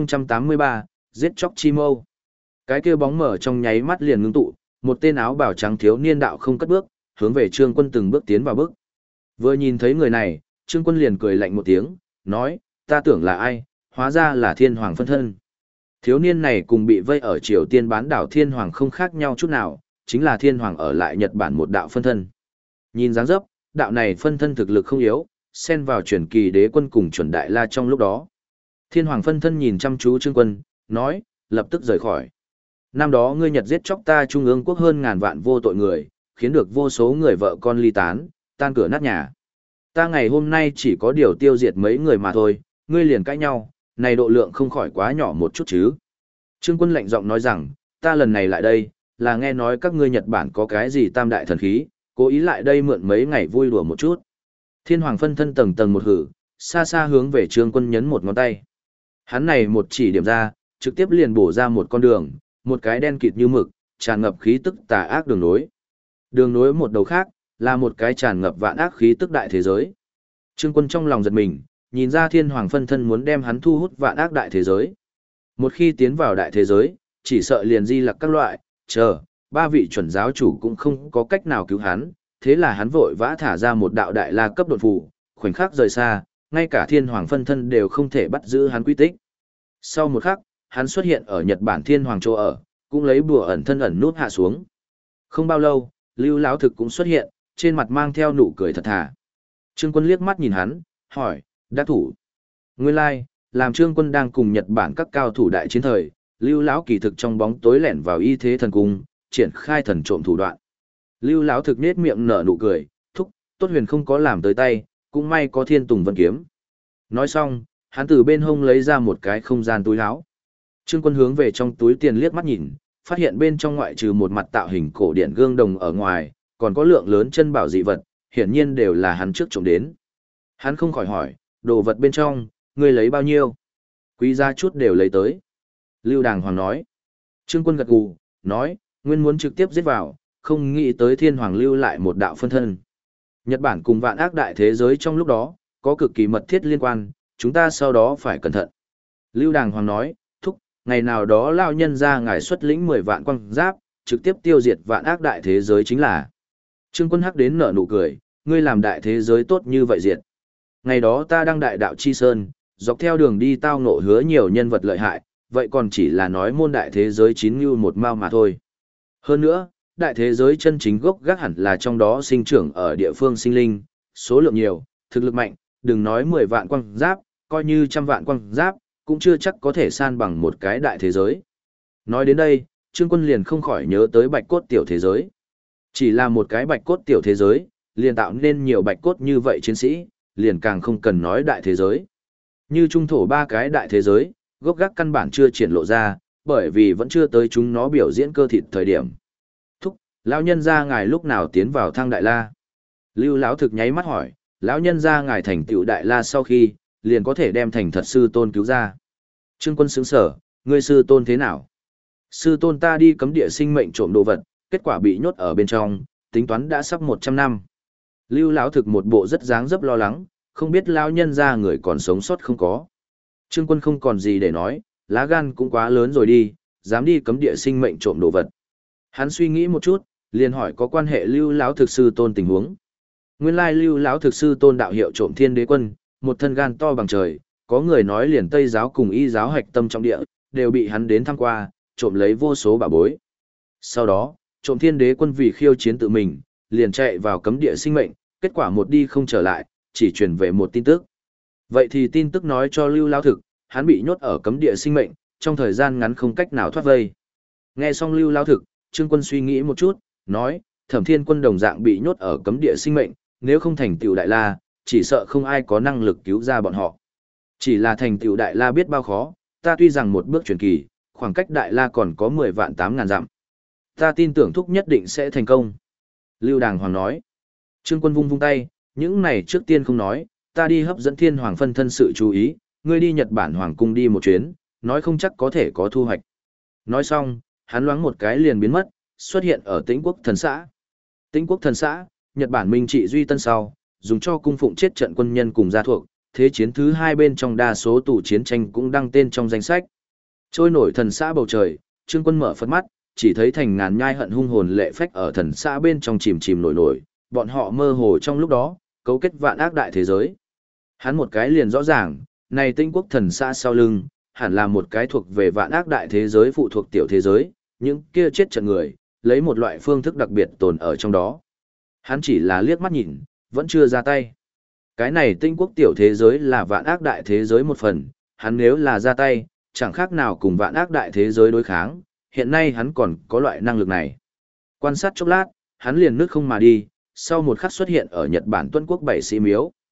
1083, giết chóc chi mâu. Cái kia bóng mở trong nháy mắt liền ngưng tụ, một tên áo bào trắng thiếu niên đạo không cất bước, hướng về Trương Quân từng bước tiến vào bước. Vừa nhìn thấy người này, Trương Quân liền cười lạnh một tiếng, nói, ta tưởng là ai, hóa ra là Thiên Hoàng phân thân. Thiếu niên này cùng bị vây ở Triều Tiên bán đảo Thiên Hoàng không khác nhau chút nào, chính là Thiên Hoàng ở lại Nhật Bản một đạo phân thân. Nhìn dáng dấp, đạo này phân thân thực lực không yếu, xen vào truyền kỳ đế quân cùng chuẩn đại la trong lúc đó. Thiên Hoàng phân thân nhìn chăm chú Trương Quân, nói, lập tức rời khỏi. Năm đó ngươi Nhật giết chóc ta Trung ương quốc hơn ngàn vạn vô tội người, khiến được vô số người vợ con ly tán, tan cửa nát nhà. Ta ngày hôm nay chỉ có điều tiêu diệt mấy người mà thôi, ngươi liền cãi nhau, này độ lượng không khỏi quá nhỏ một chút chứ. Trương Quân lạnh giọng nói rằng, ta lần này lại đây, là nghe nói các ngươi Nhật Bản có cái gì tam đại thần khí, cố ý lại đây mượn mấy ngày vui đùa một chút. Thiên Hoàng phân thân tầng tầng một hử, xa xa hướng về Trương Quân nhấn một ngón tay. Hắn này một chỉ điểm ra, trực tiếp liền bổ ra một con đường, một cái đen kịt như mực, tràn ngập khí tức tà ác đường nối. Đường nối một đầu khác, là một cái tràn ngập vạn ác khí tức đại thế giới. Trương Quân trong lòng giật mình, nhìn ra Thiên Hoàng phân thân muốn đem hắn thu hút vạn ác đại thế giới. Một khi tiến vào đại thế giới, chỉ sợ liền di lặc các loại, ba vị chuẩn giáo chủ cũng không có cách nào cứu hắn, thế là hắn vội vã thả ra một đạo đại la cấp đột phù, khoảnh khắc rời xa, ngay cả Thiên Hoàng phân thân đều không thể bắt giữ hắn quy tích. Sau một khắc, hắn xuất hiện ở Nhật Bản Thiên Hoàng chỗ ở, cũng lấy bùa ẩn thân ẩn nút hạ xuống. Không bao lâu, Lưu Lão Thực cũng xuất hiện, trên mặt mang theo nụ cười thật thà. Trương Quân liếc mắt nhìn hắn, hỏi, đắc thủ. Nguyên lai, làm Trương Quân đang cùng Nhật Bản các cao thủ đại chiến thời, Lưu Lão kỳ thực trong bóng tối lẻn vào y thế thần cung, triển khai thần trộm thủ đoạn. Lưu Lão thực nết miệng nở nụ cười, thúc, Tốt Huyền không có làm tới tay, cũng may có Thiên Tùng Vân kiếm. Nói xong, hắn từ bên hông lấy ra một cái không gian túi áo. Trương Quân hướng về trong túi tiền liếc mắt nhìn, phát hiện bên trong ngoại trừ một mặt tạo hình cổ điển gương đồng ở ngoài, còn có lượng lớn chân bảo dị vật, hiển nhiên đều là hắn trước trộm đến. Hắn không khỏi hỏi, đồ vật bên trong, ngươi lấy bao nhiêu? Quý giá chút đều lấy tới. Lưu Đàng Hoàng nói. Trương Quân gật gù, nói, nguyên muốn trực tiếp giết vào, không nghĩ tới Thiên Hoàng lưu lại một đạo phân thân. Nhật Bản cùng vạn ác đại thế giới trong lúc đó, có cực kỳ mật thiết liên quan, chúng ta sau đó phải cẩn thận. Lưu Đàng Hoàng nói, thúc, ngày nào đó lão nhân ra ngài xuất lĩnh 10 vạn quang giáp, trực tiếp tiêu diệt vạn ác đại thế giới chính là. Trương Quân hắc đến nở nụ cười, ngươi làm đại thế giới tốt như vậy diệt. Ngày đó ta đang đại đạo chi sơn, dọc theo đường đi tao ngộ hứa nhiều nhân vật lợi hại, vậy còn chỉ là nói môn đại thế giới chín như một mao mà thôi. Hơn nữa, đại thế giới chân chính gốc gác hẳn là trong đó sinh trưởng ở địa phương sinh linh, số lượng nhiều, thực lực mạnh, đừng nói 10 vạn quang giáp, coi như trăm vạn quang giáp, cũng chưa chắc có thể san bằng một cái đại thế giới. Nói đến đây, Trương Quân liền không khỏi nhớ tới bạch cốt tiểu thế giới. Chỉ là một cái bạch cốt tiểu thế giới, liền tạo nên nhiều bạch cốt như vậy chiến sĩ, liền càng không cần nói đại thế giới. Như trung thổ ba cái đại thế giới, gốc gác căn bản chưa triển lộ ra, bởi vì vẫn chưa tới chúng nó biểu diễn cơ thịt thời điểm. Thúc, lão nhân gia ngài lúc nào tiến vào thang đại la? Lưu lão thực nháy mắt hỏi, lão nhân gia ngài thành tựu đại la sau khi, liền có thể đem thành thật sư tôn cứu ra. Trương Quân sững sở, ngươi sư tôn thế nào? Sư tôn ta đi cấm địa sinh mệnh trộm đồ vật, kết quả bị nhốt ở bên trong, tính toán đã sắp 100 năm. Lưu lão thực một bộ rất dáng dấp lo lắng, không biết lão nhân gia người còn sống sót không có. Trương Quân không còn gì để nói, lá gan cũng quá lớn rồi đi, dám đi cấm địa sinh mệnh trộm đồ vật. Hắn suy nghĩ một chút, liền hỏi có quan hệ Lưu lão thực sư tôn tình huống. Nguyên lai Lưu lão thực sư tôn đạo hiệu Trộm Thiên Đế Quân, một thân gan to bằng trời, có người nói liền Tây giáo cùng Y giáo hạch tâm trong địa, đều bị hắn đến thăm qua, trộm lấy vô số bảo bối. Sau đó, Trộm Thiên Đế Quân vì khiêu chiến tự mình, liền chạy vào cấm địa sinh mệnh, kết quả một đi không trở lại, chỉ truyền về một tin tức. Vậy thì tin tức nói cho Lưu lão thực, hắn bị nhốt ở cấm địa sinh mệnh, trong thời gian ngắn không cách nào thoát vây. Nghe xong Lưu lão thực, Trương Quân suy nghĩ một chút, nói, Thẩm Thiên Quân đồng dạng bị nhốt ở cấm địa sinh mệnh, nếu không thành tựu đại la, chỉ sợ không ai có năng lực cứu ra bọn họ. Chỉ là thành tựu đại la biết bao khó, ta tuy rằng một bước truyền kỳ, khoảng cách đại la còn có 10 vạn 8 ngàn dặm. Ta tin tưởng thúc nhất định sẽ thành công. Lưu Đàng Hoàng nói. Trương Quân vung vung tay, những này trước tiên không nói, ta đi hấp dẫn Thiên Hoàng phân thân sự chú ý, ngươi đi Nhật Bản Hoàng cung đi một chuyến, nói không chắc có thể có thu hoạch. Nói xong, hắn loáng một cái liền biến mất, xuất hiện ở Tĩnh Quốc Thần xã. Tĩnh Quốc Thần xã, Nhật Bản Minh trị duy tân sau, dùng cho cung phụng chết trận quân nhân cùng gia thuộc, thế chiến thứ 2 bên trong đa số tù chiến tranh cũng đăng tên trong danh sách. Trôi nổi thần xã bầu trời, Trương Quân mở phất mắt, chỉ thấy thành ngàn nhai hận hung hồn lệ phách ở thần xã bên trong chìm chìm nổi nổi, bọn họ mơ hồ trong lúc đó, cấu kết vạn ác đại thế giới. Hắn một cái liền rõ ràng, này Tĩnh Quốc Thần xã sau lưng, hẳn là một cái thuộc về vạn ác đại thế giới phụ thuộc tiểu thế giới, những kia chết trận người, lấy một loại phương thức đặc biệt tồn ở trong đó. Hắn chỉ là liếc mắt nhìn, vẫn chưa ra tay. Cái này Tĩnh Quốc tiểu thế giới là vạn ác đại thế giới một phần, hắn nếu là ra tay, chẳng khác nào cùng vạn ác đại thế giới đối kháng, hiện nay hắn còn có loại năng lực này. Quan sát chốc lát, hắn liền nước không mà đi, sau một khắc xuất hiện ở Nhật Bản Tuân Quốc Bảy Sĩ Miếu,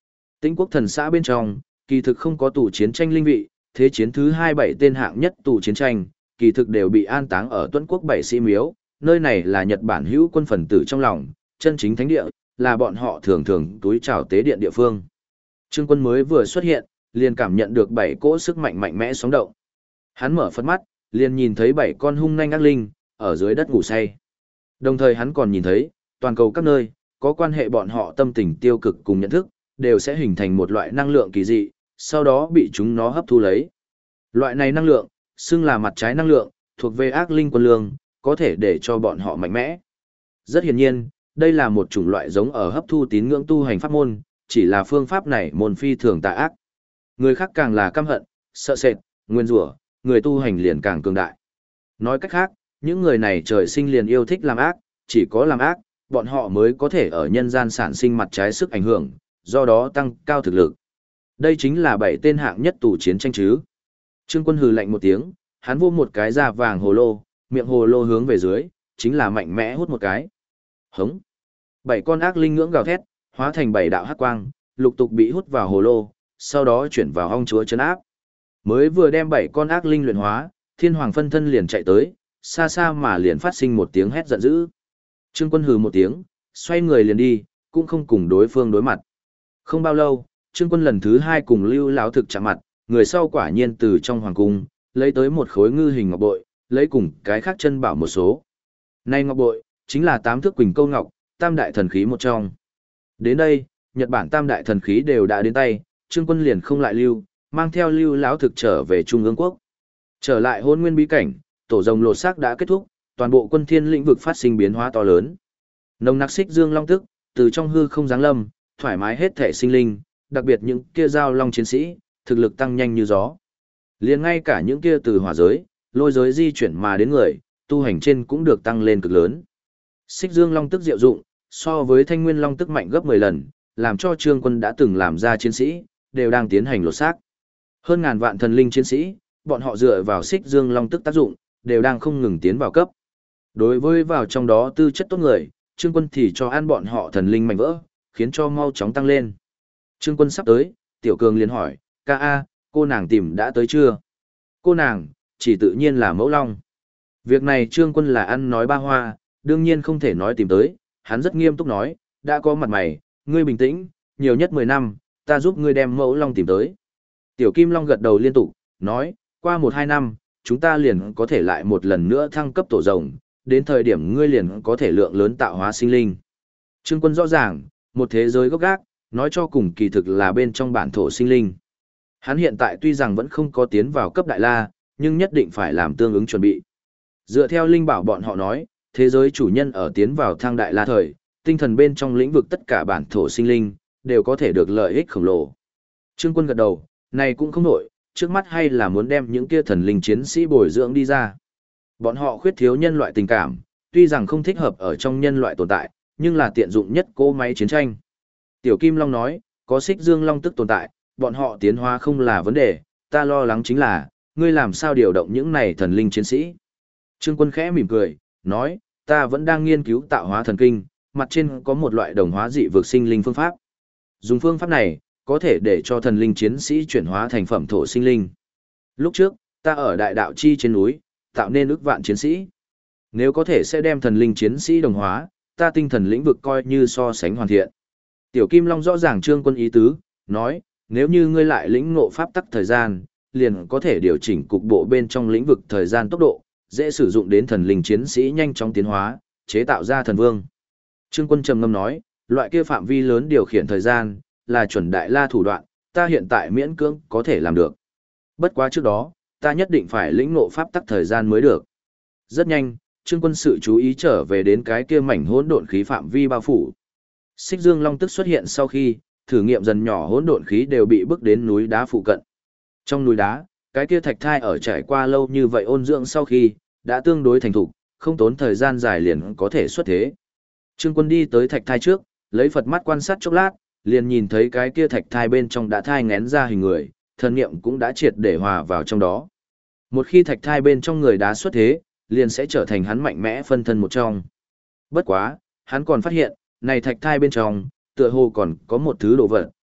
Tĩnh quốc thần xã bên trong, kỳ thực không có tù chiến tranh linh vị, thế chiến thứ 27 tên hạng nhất tù chiến tranh, kỳ thực đều bị an táng ở Tuấn quốc bảy sĩ miếu, nơi này là Nhật Bản hữu quân phần tử trong lòng, chân chính thánh địa, là bọn họ thường thường túi chào tế điện địa phương. Trương Quân mới vừa xuất hiện, liền cảm nhận được 7 cỗ sức mạnh mạnh mẽ sóng động. Hắn mở phật mắt, liền nhìn thấy 7 con hung nhanh ác linh, ở dưới đất ngủ say. Đồng thời hắn còn nhìn thấy, toàn cầu các nơi, có quan hệ bọn họ tâm tình tiêu cực cùng nhận thức, đều sẽ hình thành một loại năng lượng kỳ dị, sau đó bị chúng nó hấp thu lấy. Loại này năng lượng, xưng là mặt trái năng lượng, thuộc về ác linh quân lương, có thể để cho bọn họ mạnh mẽ. Rất hiển nhiên, đây là một chủng loại giống ở hấp thu tín ngưỡng tu hành pháp môn, chỉ là phương pháp này môn phi thường tà ác. Người khác càng là căm hận, sợ sệt, nguyên rủa, người tu hành liền càng cường đại. Nói cách khác, những người này trời sinh liền yêu thích làm ác, chỉ có làm ác, bọn họ mới có thể ở nhân gian sản sinh mặt trái sức ảnh hưởng, do đó tăng cao thực lực. Đây chính là 7 tên hạng nhất tù chiến tranh chứ. Trương Quân hừ lạnh một tiếng, hắn vô một cái da vàng hồ lô, miệng hồ lô hướng về dưới, chính là mạnh mẽ hút một cái. Hống. 7 con ác linh ngưỡng gào thét, hóa thành 7 đạo hắc quang, lục tục bị hút vào hồ lô, sau đó chuyển vào ong chúa trấn áp. Mới vừa đem 7 con ác linh luyện hóa, Thiên Hoàng phân thân liền chạy tới, xa xa mà liền phát sinh một tiếng hét giận dữ. Trương Quân hừ một tiếng, xoay người liền đi, cũng không cùng đối phương đối mặt. Không bao lâu, Trương Quân lần thứ 2 cùng Lưu Lão Thực chạm mặt, người sau quả nhiên từ trong hoàng cung lấy tới một khối ngư hình ngọc bội, lấy cùng cái khác chân bảo một số. Nay ngọc bội chính là 8 thước quỳnh câu ngọc, tam đại thần khí một trong. Đến đây, Nhật Bản tam đại thần khí đều đã đến tay, Trương Quân liền không lại lưu, mang theo Lưu Lão Thực trở về Trung ương quốc. Trở lại Hỗn Nguyên bí cảnh, tổ rồng lột xác đã kết thúc, toàn bộ quân thiên lĩnh vực phát sinh biến hóa to lớn. Nồng nặc xích dương long tức từ trong hư không giáng lâm, thoải mái hết thể sinh linh, đặc biệt những kia giao long chiến sĩ, thực lực tăng nhanh như gió. Liền ngay cả những kia từ hỏa giới, lôi giới di chuyển mà đến người, tu hành trên cũng được tăng lên cực lớn. Xích dương long tức diệu dụng, so với thanh nguyên long tức mạnh gấp 10 lần, làm cho Trương Quân đã từng làm ra chiến sĩ, đều đang tiến hành lột xác. Hơn ngàn vạn thần linh chiến sĩ, bọn họ dựa vào xích dương long tức tác dụng, đều đang không ngừng tiến vào cấp. Đối với vào trong đó tư chất tốt người, Trương Quân thì cho ăn bọn họ thần linh mạnh vỡ, khiến cho mau chóng tăng lên. Trương Quân sắp tới, Tiểu Cường liền hỏi, ca a, cô nàng tìm đã tới chưa? Cô nàng, chỉ tự nhiên là Mẫu Long. Việc này Trương Quân là ăn nói ba hoa, đương nhiên không thể nói tìm tới, hắn rất nghiêm túc nói, đã có mặt mày, ngươi bình tĩnh, nhiều nhất 10 năm, ta giúp ngươi đem Mẫu Long tìm tới. Tiểu Kim Long gật đầu liên tục, nói, qua 1-2 năm, chúng ta liền có thể lại một lần nữa thăng cấp tổ rồng, đến thời điểm ngươi liền có thể lượng lớn tạo hóa sinh linh. Trương Quân rõ ràng, một thế giới gốc gác, nói cho cùng kỳ thực là bên trong bản thổ sinh linh. Hắn hiện tại tuy rằng vẫn không có tiến vào cấp đại la, nhưng nhất định phải làm tương ứng chuẩn bị. Dựa theo linh bảo bọn họ nói, thế giới chủ nhân ở tiến vào thang đại la thời, tinh thần bên trong lĩnh vực tất cả bản thổ sinh linh, đều có thể được lợi ích khổng lồ. Trương Quân gật đầu, này cũng không nổi, trước mắt hay là muốn đem những kia thần linh chiến sĩ bồi dưỡng đi ra. Bọn họ khuyết thiếu nhân loại tình cảm, tuy rằng không thích hợp ở trong nhân loại tồn tại, nhưng là tiện dụng nhất cỗ máy chiến tranh. Tiểu Kim Long nói, có xích dương long tức tồn tại, bọn họ tiến hóa không là vấn đề, ta lo lắng chính là, ngươi làm sao điều động những này thần linh chiến sĩ. Trương Quân khẽ mỉm cười, nói, ta vẫn đang nghiên cứu tạo hóa thần kinh, mặt trên có một loại đồng hóa dị vực sinh linh phương pháp. Dùng phương pháp này, có thể để cho thần linh chiến sĩ chuyển hóa thành phẩm thổ sinh linh. Lúc trước, ta ở đại đạo chi trên núi, tạo nên ức vạn chiến sĩ. Nếu có thể sẽ đem thần linh chiến sĩ đồng hóa, ta tinh thần lĩnh vực coi như so sánh hoàn thiện. Tiểu Kim Long rõ ràng Trương Quân ý tứ, nói, nếu như ngươi lại lĩnh ngộ pháp tắc thời gian, liền có thể điều chỉnh cục bộ bên trong lĩnh vực thời gian tốc độ, dễ sử dụng đến thần linh chiến sĩ nhanh chóng tiến hóa, chế tạo ra thần vương. Trương Quân trầm ngâm nói, loại kia phạm vi lớn điều khiển thời gian, là chuẩn đại la thủ đoạn, ta hiện tại miễn cưỡng có thể làm được. Bất quá trước đó, ta nhất định phải lĩnh ngộ pháp tắc thời gian mới được. Rất nhanh, Trương Quân sự chú ý trở về đến cái kia mảnh hỗn độn khí phạm vi bao phủ. Xích Dương Long tức xuất hiện sau khi, thử nghiệm dần nhỏ hỗn độn khí đều bị bước đến núi đá phụ cận. Trong núi đá, cái kia thạch thai ở trải qua lâu như vậy ôn dưỡng sau khi, đã tương đối thành thục, không tốn thời gian dài liền có thể xuất thế. Trương Quân đi tới thạch thai trước, lấy Phật mắt quan sát chốc lát, liền nhìn thấy cái kia thạch thai bên trong đã thai ngén ra hình người, thần niệm cũng đã triệt để hòa vào trong đó. Một khi thạch thai bên trong người đã xuất thế, liền sẽ trở thành hắn mạnh mẽ phân thân một trong. Bất quá, hắn còn phát hiện, này thạch thai bên trong, tựa hồ còn có một thứ đồ vật,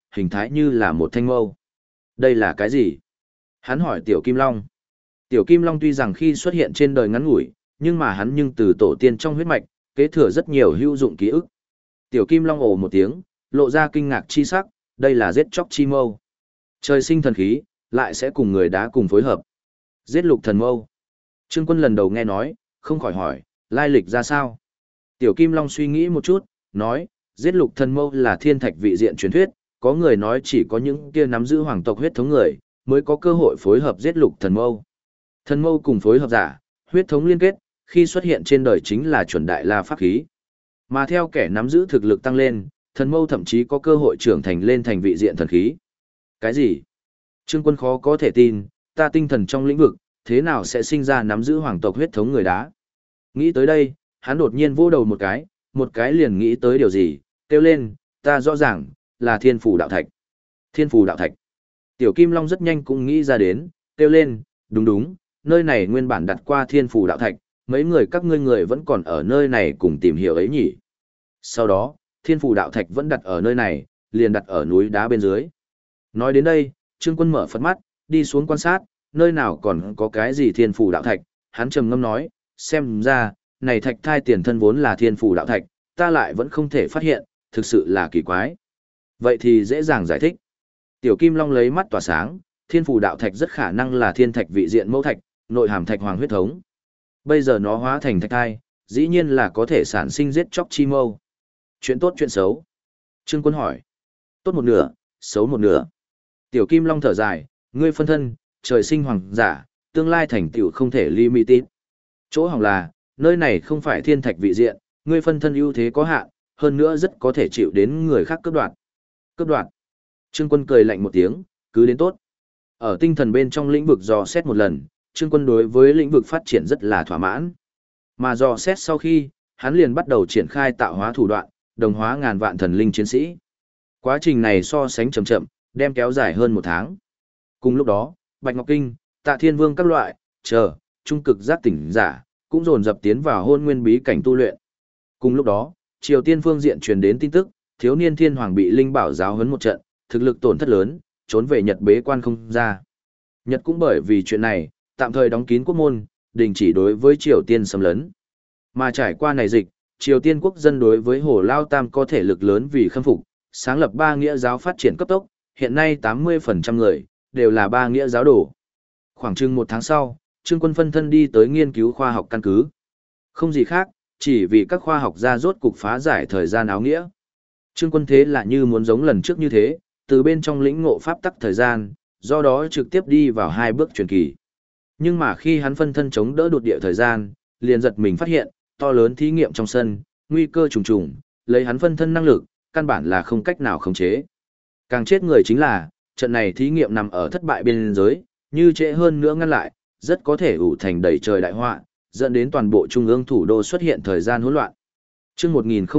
hình thái như là một thanh mâu. Đây là cái gì? Hắn hỏi Tiểu Kim Long. Tiểu Kim Long tuy rằng khi xuất hiện trên đời ngắn ngủi, nhưng mà hắn nhưng từ tổ tiên trong huyết mạch, kế thừa rất nhiều hữu dụng ký ức. Tiểu Kim Long ồ một tiếng, lộ ra kinh ngạc chi sắc, đây là giết chóc chi mâu. Trời sinh thần khí, lại sẽ cùng người đá cùng phối hợp. Giết lục thần mâu. Trương Quân lần đầu nghe nói, không khỏi hỏi, lai lịch ra sao? Tiểu Kim Long suy nghĩ một chút, nói, giết lục thần mâu là thiên thạch vị diện truyền thuyết, có người nói chỉ có những kia nắm giữ hoàng tộc huyết thống người, mới có cơ hội phối hợp giết lục thần mâu. Thần mâu cùng phối hợp giả, huyết thống liên kết, khi xuất hiện trên đời chính là chuẩn đại la pháp khí. Mà theo kẻ nắm giữ thực lực tăng lên, thần mâu thậm chí có cơ hội trưởng thành lên thành vị diện thần khí. Cái gì? Trương Quân khó có thể tin, ta tinh thần trong lĩnh vực, thế nào sẽ sinh ra nắm giữ hoàng tộc huyết thống người đá? Nghĩ tới đây, hắn đột nhiên vô đầu một cái liền nghĩ tới điều gì, kêu lên, ta rõ ràng, là thiên phủ đạo thạch. Thiên phủ đạo thạch. Tiểu Kim Long rất nhanh cũng nghĩ ra đến, kêu lên, đúng đúng, nơi này nguyên bản đặt qua thiên phủ đạo thạch, mấy người các ngươi người vẫn còn ở nơi này cùng tìm hiểu ấy nhỉ. Sau đó, thiên phủ đạo thạch vẫn đặt ở nơi này, liền đặt ở núi đá bên dưới. Nói đến đây, Trương Quân mở phật mắt, đi xuống quan sát, nơi nào còn có cái gì thiên phủ đạo thạch, hắn trầm ngâm nói, xem ra, này thạch thai tiền thân vốn là thiên phủ đạo thạch, ta lại vẫn không thể phát hiện, thực sự là kỳ quái. Vậy thì dễ dàng giải thích. Tiểu Kim Long lấy mắt tỏa sáng, thiên phủ đạo thạch rất khả năng là thiên thạch vị diện mẫu thạch, nội hàm thạch hoàng huyết thống. Bây giờ nó hóa thành thạch thai, dĩ nhiên là có thể sản sinh giết chóc chi mâu. Chuyện tốt chuyện xấu. Trương Quân hỏi. Tốt một nửa, xấu một nửa. Tiểu Kim Long thở dài, ngươi phân thân, trời sinh hoàng giả, tương lai thành tựu không thể limited. Chỗ hỏng là, nơi này không phải thiên thạch vị diện, ngươi phân thân ưu thế có hạn, hơn nữa rất có thể chịu đến người khác cướp đoạt. Cướp đoạt. Trương Quân cười lạnh một tiếng, cứ đến tốt. Ở tinh thần bên trong lĩnh vực dò xét một lần, Trương Quân đối với lĩnh vực phát triển rất là thỏa mãn. Mà dò xét sau khi, hắn liền bắt đầu triển khai tạo hóa thủ đoạn, đồng hóa ngàn vạn thần linh chiến sĩ. Quá trình này so sánh chậm chậm, đem kéo dài hơn 1 tháng. Cùng lúc đó, Bạch Ngọc Kinh, Tạ Thiên Vương các loại, trung cực giác tỉnh giả, cũng dồn dập tiến vào hôn nguyên bí cảnh tu luyện. Cùng lúc đó, Triều Tiên phương diện truyền đến tin tức, thiếu niên thiên hoàng bị linh bảo giáo huấn một trận, thực lực tổn thất lớn, trốn về Nhật bế quan không ra. Nhật cũng bởi vì chuyện này, tạm thời đóng kín quốc môn, đình chỉ đối với Triều Tiên xâm lấn. Mà trải qua này dịch, Triều Tiên quốc dân đối với Hồ Lao Tam có thể lực lớn vì khâm phục, sáng lập 3 nghĩa giáo phát triển cấp tốc, hiện nay 80% người đều là 3 nghĩa giáo đồ. Khoảng chừng 1 tháng sau, Trương Quân phân thân đi tới nghiên cứu khoa học căn cứ. Không gì khác, chỉ vì các khoa học gia rốt cục phá giải thời gian áo nghĩa. Trương Quân thế là như muốn giống lần trước như thế, từ bên trong lĩnh ngộ pháp tắc thời gian, do đó trực tiếp đi vào 2 bước truyền kỳ. Nhưng mà khi hắn phân thân chống đỡ đột địa thời gian, liền giật mình phát hiện, to lớn thí nghiệm trong sân, nguy cơ trùng trùng, lấy hắn phân thân năng lực, căn bản là không cách nào khống chế. Càng chết người chính là, trận này thí nghiệm nằm ở thất bại biên giới, như trễ hơn nữa ngăn lại, rất có thể ủ thành đầy trời đại họa, dẫn đến toàn bộ trung ương thủ đô xuất hiện thời gian hỗn loạn. Chương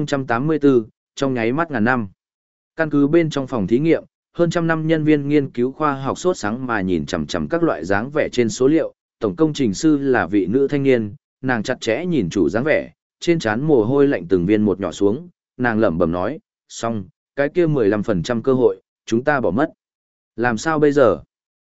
1084, trong nháy mắt ngàn năm. Căn cứ bên trong phòng thí nghiệm, hơn trăm năm nhân viên nghiên cứu khoa học sốt sáng mà nhìn chằm chằm các loại dáng vẻ trên số liệu, tổng công trình sư là vị nữ thanh niên, nàng chặt chẽ nhìn chủ dáng vẻ, trên trán mồ hôi lạnh từng viên một nhỏ xuống, nàng lẩm bẩm nói, xong, cái kia 15% cơ hội, chúng ta bỏ mất. Làm sao bây giờ?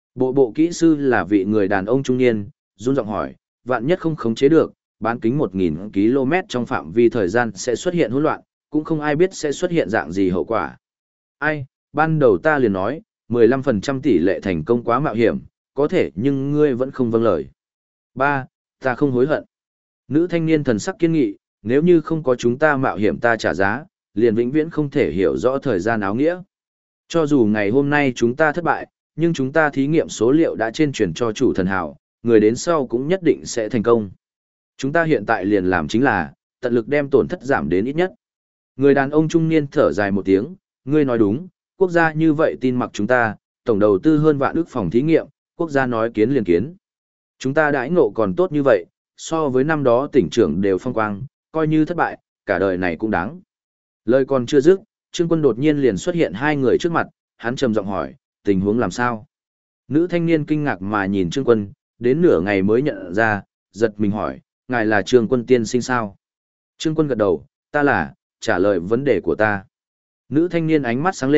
Bộ kỹ sư là vị người đàn ông trung niên, run giọng hỏi, vạn nhất không khống chế được, bán kính 1000 km trong phạm vi thời gian sẽ xuất hiện hỗn loạn, cũng không ai biết sẽ xuất hiện dạng gì hậu quả. Ai, ban đầu ta liền nói, 15% tỷ lệ thành công quá mạo hiểm, có thể nhưng ngươi vẫn không vâng lời. 3. Ta không hối hận. Nữ thanh niên thần sắc kiên nghị, nếu như không có chúng ta mạo hiểm ta trả giá, liền vĩnh viễn không thể hiểu rõ thời gian áo nghĩa. Cho dù ngày hôm nay chúng ta thất bại, nhưng chúng ta thí nghiệm số liệu đã trên truyền cho chủ thần hào, người đến sau cũng nhất định sẽ thành công. Chúng ta hiện tại liền làm chính là, tận lực đem tổn thất giảm đến ít nhất. Người đàn ông trung niên thở dài một tiếng, ngươi nói đúng, quốc gia như vậy tin mặc chúng ta, tổng đầu tư hơn vạn ức phòng thí nghiệm, quốc gia nói kiến liền kiến. Chúng ta đãi ngộ còn tốt như vậy, so với năm đó tỉnh trưởng đều phong quang, coi như thất bại, cả đời này cũng đáng. Lời còn chưa dứt, Trương Quân đột nhiên liền xuất hiện 2 người trước mặt, hắn trầm giọng hỏi, tình huống làm sao? Nữ thanh niên kinh ngạc mà nhìn Trương Quân, đến nửa ngày mới nhận ra, giật mình hỏi, ngài là Trương Quân tiên sinh sao? Trương Quân gật đầu, ta là, trả lời vấn đề của ta. Nữ thanh niên ánh mắt sáng lên,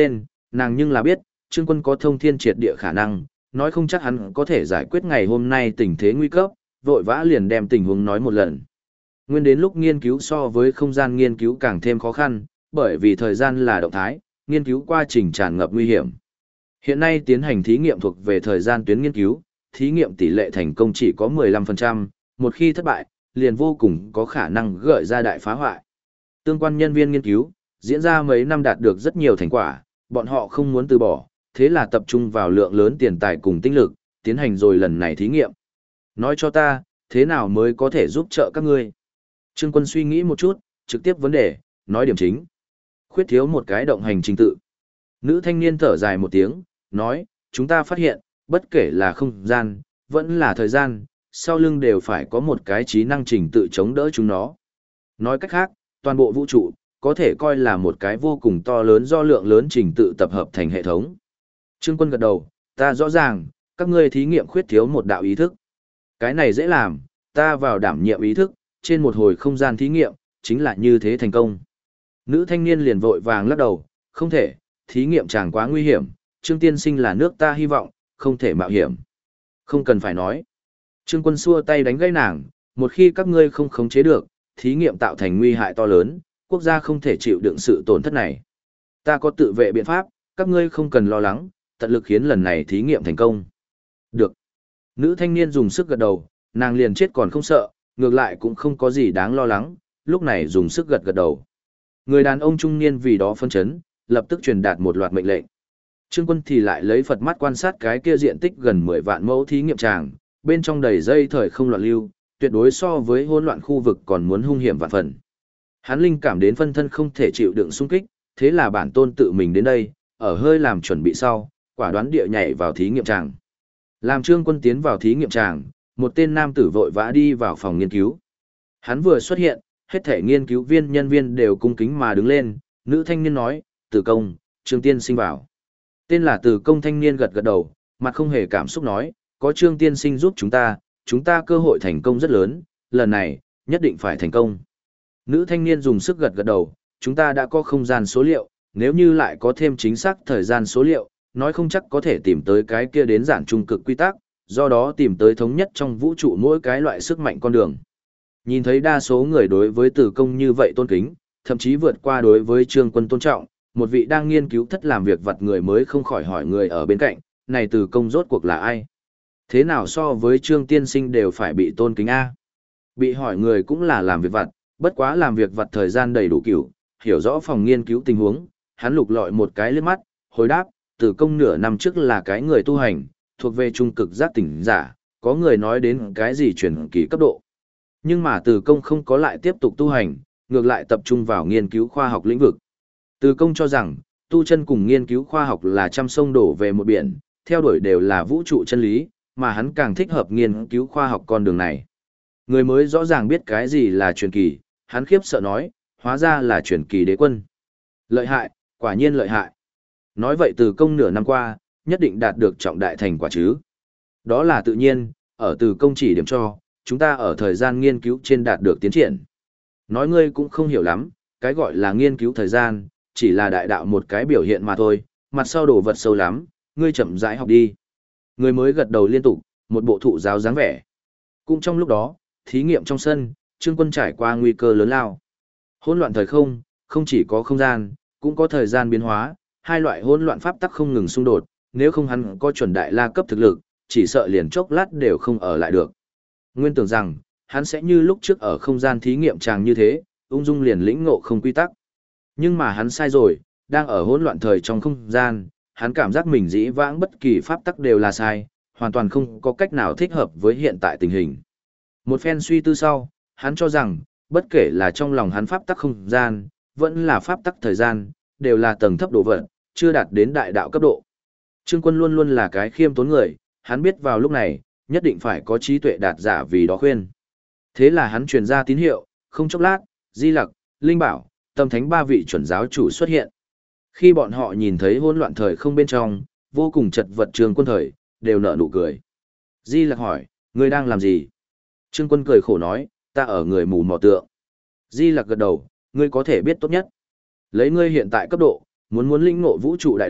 nàng nhưng là biết, Trương Quân có thông thiên triệt địa khả năng, nói không chắc hắn có thể giải quyết ngày hôm nay tình thế nguy cấp, vội vã liền đem tình huống nói một lần. Nguyên đến lúc nghiên cứu so với không gian nghiên cứu càng thêm khó khăn, bởi vì thời gian là động thái, nghiên cứu quá trình tràn ngập nguy hiểm. Hiện nay tiến hành thí nghiệm thuộc về thời gian tuyến nghiên cứu, thí nghiệm tỷ lệ thành công chỉ có 15%, một khi thất bại, liền vô cùng có khả năng gợi ra đại phá hoại. Tương quan nhân viên nghiên cứu, diễn ra mấy năm đạt được rất nhiều thành quả, bọn họ không muốn từ bỏ, thế là tập trung vào lượng lớn tiền tài cùng tinh lực, tiến hành rồi lần này thí nghiệm. Nói cho ta, thế nào mới có thể giúp trợ các ngươi? Trương Quân suy nghĩ một chút, trực tiếp vấn đề, nói điểm chính. Khuyết thiếu một cái động hành trình tự. Nữ thanh niên thở dài một tiếng, nói, chúng ta phát hiện, bất kể là không gian, vẫn là thời gian, sau lưng đều phải có một cái trí năng trình tự chống đỡ chúng nó. Nói cách khác, toàn bộ vũ trụ, có thể coi là một cái vô cùng to lớn do lượng lớn trình tự tập hợp thành hệ thống. Trương Quân gật đầu, ta rõ ràng, các ngươi thí nghiệm khuyết thiếu một đạo ý thức. Cái này dễ làm, ta vào đảm nhiệm ý thức, trên một hồi không gian thí nghiệm, chính là như thế thành công. Nữ thanh niên liền vội vàng lắc đầu, không thể, thí nghiệm chẳng quá nguy hiểm, Trương tiên sinh là nước ta hy vọng, không thể mạo hiểm. Không cần phải nói. Trương Quân xua tay đánh gãy nàng, một khi các ngươi không khống chế được, thí nghiệm tạo thành nguy hại to lớn, quốc gia không thể chịu đựng sự tổn thất này. Ta có tự vệ biện pháp, các ngươi không cần lo lắng, tận lực khiến lần này thí nghiệm thành công. Được. Nữ thanh niên dùng sức gật đầu, nàng liền chết còn không sợ, ngược lại cũng không có gì đáng lo lắng, lúc này dùng sức gật gật đầu. Người đàn ông trung niên vì đó phân chấn, lập tức truyền đạt một loạt mệnh lệnh. Trương Quân thì lại lấy Phật mắt quan sát cái kia diện tích gần 10 vạn mẫu thí nghiệm tràng, bên trong đầy dây thời không loạn lưu, tuyệt đối so với hỗn loạn khu vực còn muốn hung hiểm vạn phần. Hắn linh cảm đến phân thân không thể chịu đựng xung kích, thế là bản tôn tự mình đến đây, ở hơi làm chuẩn bị sau, quả đoán địa nhảy vào thí nghiệm tràng. Làm Trương Quân tiến vào thí nghiệm tràng, một tên nam tử vội vã đi vào phòng nghiên cứu. Hắn vừa xuất hiện, hết thể nghiên cứu viên nhân viên đều cung kính mà đứng lên, nữ thanh niên nói, Từ Công, Trương tiên sinh vào. Tên là Từ Công thanh niên gật gật đầu, mặt không hề cảm xúc nói, có Trương tiên sinh giúp chúng ta cơ hội thành công rất lớn, lần này, nhất định phải thành công. Nữ thanh niên dùng sức gật gật đầu, chúng ta đã có không gian số liệu, nếu như lại có thêm chính xác thời gian số liệu, nói không chắc có thể tìm tới cái kia đến giản trung cực quy tắc, do đó tìm tới thống nhất trong vũ trụ mỗi cái loại sức mạnh con đường. Nhìn thấy đa số người đối với Từ Công như vậy tôn kính, thậm chí vượt qua đối với Trương Quân tôn trọng, một vị đang nghiên cứu thất làm việc vặt người mới không khỏi hỏi người ở bên cạnh, này Từ Công rốt cuộc là ai? Thế nào so với Trương tiên sinh đều phải bị tôn kính a? Bị hỏi người cũng là làm việc vặt, bất quá làm việc vặt thời gian đầy đủ cửu, hiểu rõ phòng nghiên cứu tình huống, hắn lục lọi một cái liếc mắt, hồi đáp, Từ Công nửa năm trước là cái người tu hành, thuộc về trung cực giác tỉnh giả, có người nói đến cái gì truyền kỳ cấp độ. Nhưng mà Từ Công không có lại tiếp tục tu hành, ngược lại tập trung vào nghiên cứu khoa học lĩnh vực. Từ Công cho rằng, tu chân cùng nghiên cứu khoa học là trăm sông đổ về một biển, theo đuổi đều là vũ trụ chân lý, mà hắn càng thích hợp nghiên cứu khoa học con đường này. Người mới rõ ràng biết cái gì là truyền kỳ, hắn khiếp sợ nói, hóa ra là truyền kỳ đế quân. Lợi hại, quả nhiên lợi hại. Nói vậy Từ Công nửa năm qua, nhất định đạt được trọng đại thành quả chứ. Đó là tự nhiên, ở Từ Công chỉ điểm cho, chúng ta ở thời gian nghiên cứu trên đạt được tiến triển. Nói ngươi cũng không hiểu lắm, cái gọi là nghiên cứu thời gian, chỉ là đại đạo một cái biểu hiện mà thôi, mặt sau đồ vật sâu lắm, ngươi chậm rãi học đi. Người mới gật đầu liên tục, một bộ thụ giáo dáng vẻ. Cũng trong lúc đó, thí nghiệm trong sân, Trương Quân trải qua nguy cơ lớn lao. Hỗn loạn thời không, không chỉ có không gian, cũng có thời gian biến hóa, hai loại hỗn loạn pháp tắc không ngừng xung đột, nếu không hắn có chuẩn đại la cấp thực lực, chỉ sợ liền chốc lát đều không ở lại được. Nguyên tưởng rằng, hắn sẽ như lúc trước ở không gian thí nghiệm tràng như thế, ung dung liền lĩnh ngộ không quy tắc. Nhưng mà hắn sai rồi, đang ở hỗn loạn thời trong không gian, hắn cảm giác mình dĩ vãng bất kỳ pháp tắc đều là sai, hoàn toàn không có cách nào thích hợp với hiện tại tình hình. Một phen suy tư sau, hắn cho rằng, bất kể là trong lòng hắn pháp tắc không gian, vẫn là pháp tắc thời gian, đều là tầng thấp độ vật, chưa đạt đến đại đạo cấp độ. Trương Quân luôn luôn là cái khiêm tốn người, hắn biết vào lúc này, nhất định phải có trí tuệ đạt giả vì đó khuyên. Thế là hắn truyền ra tín hiệu, không chốc lát, Di Lặc, Linh Bảo, Tâm Thánh ba vị chuẩn giáo chủ xuất hiện. Khi bọn họ nhìn thấy hỗn loạn thời không bên trong, vô cùng chật vật Trương Quân thời, đều nở nụ cười. Di Lặc hỏi, ngươi đang làm gì? Trương Quân cười khổ nói, ta ở người mù mò tượng. Di Lặc gật đầu, ngươi có thể biết tốt nhất. Lấy ngươi hiện tại cấp độ, muốn lĩnh ngộ vũ trụ đại đạo,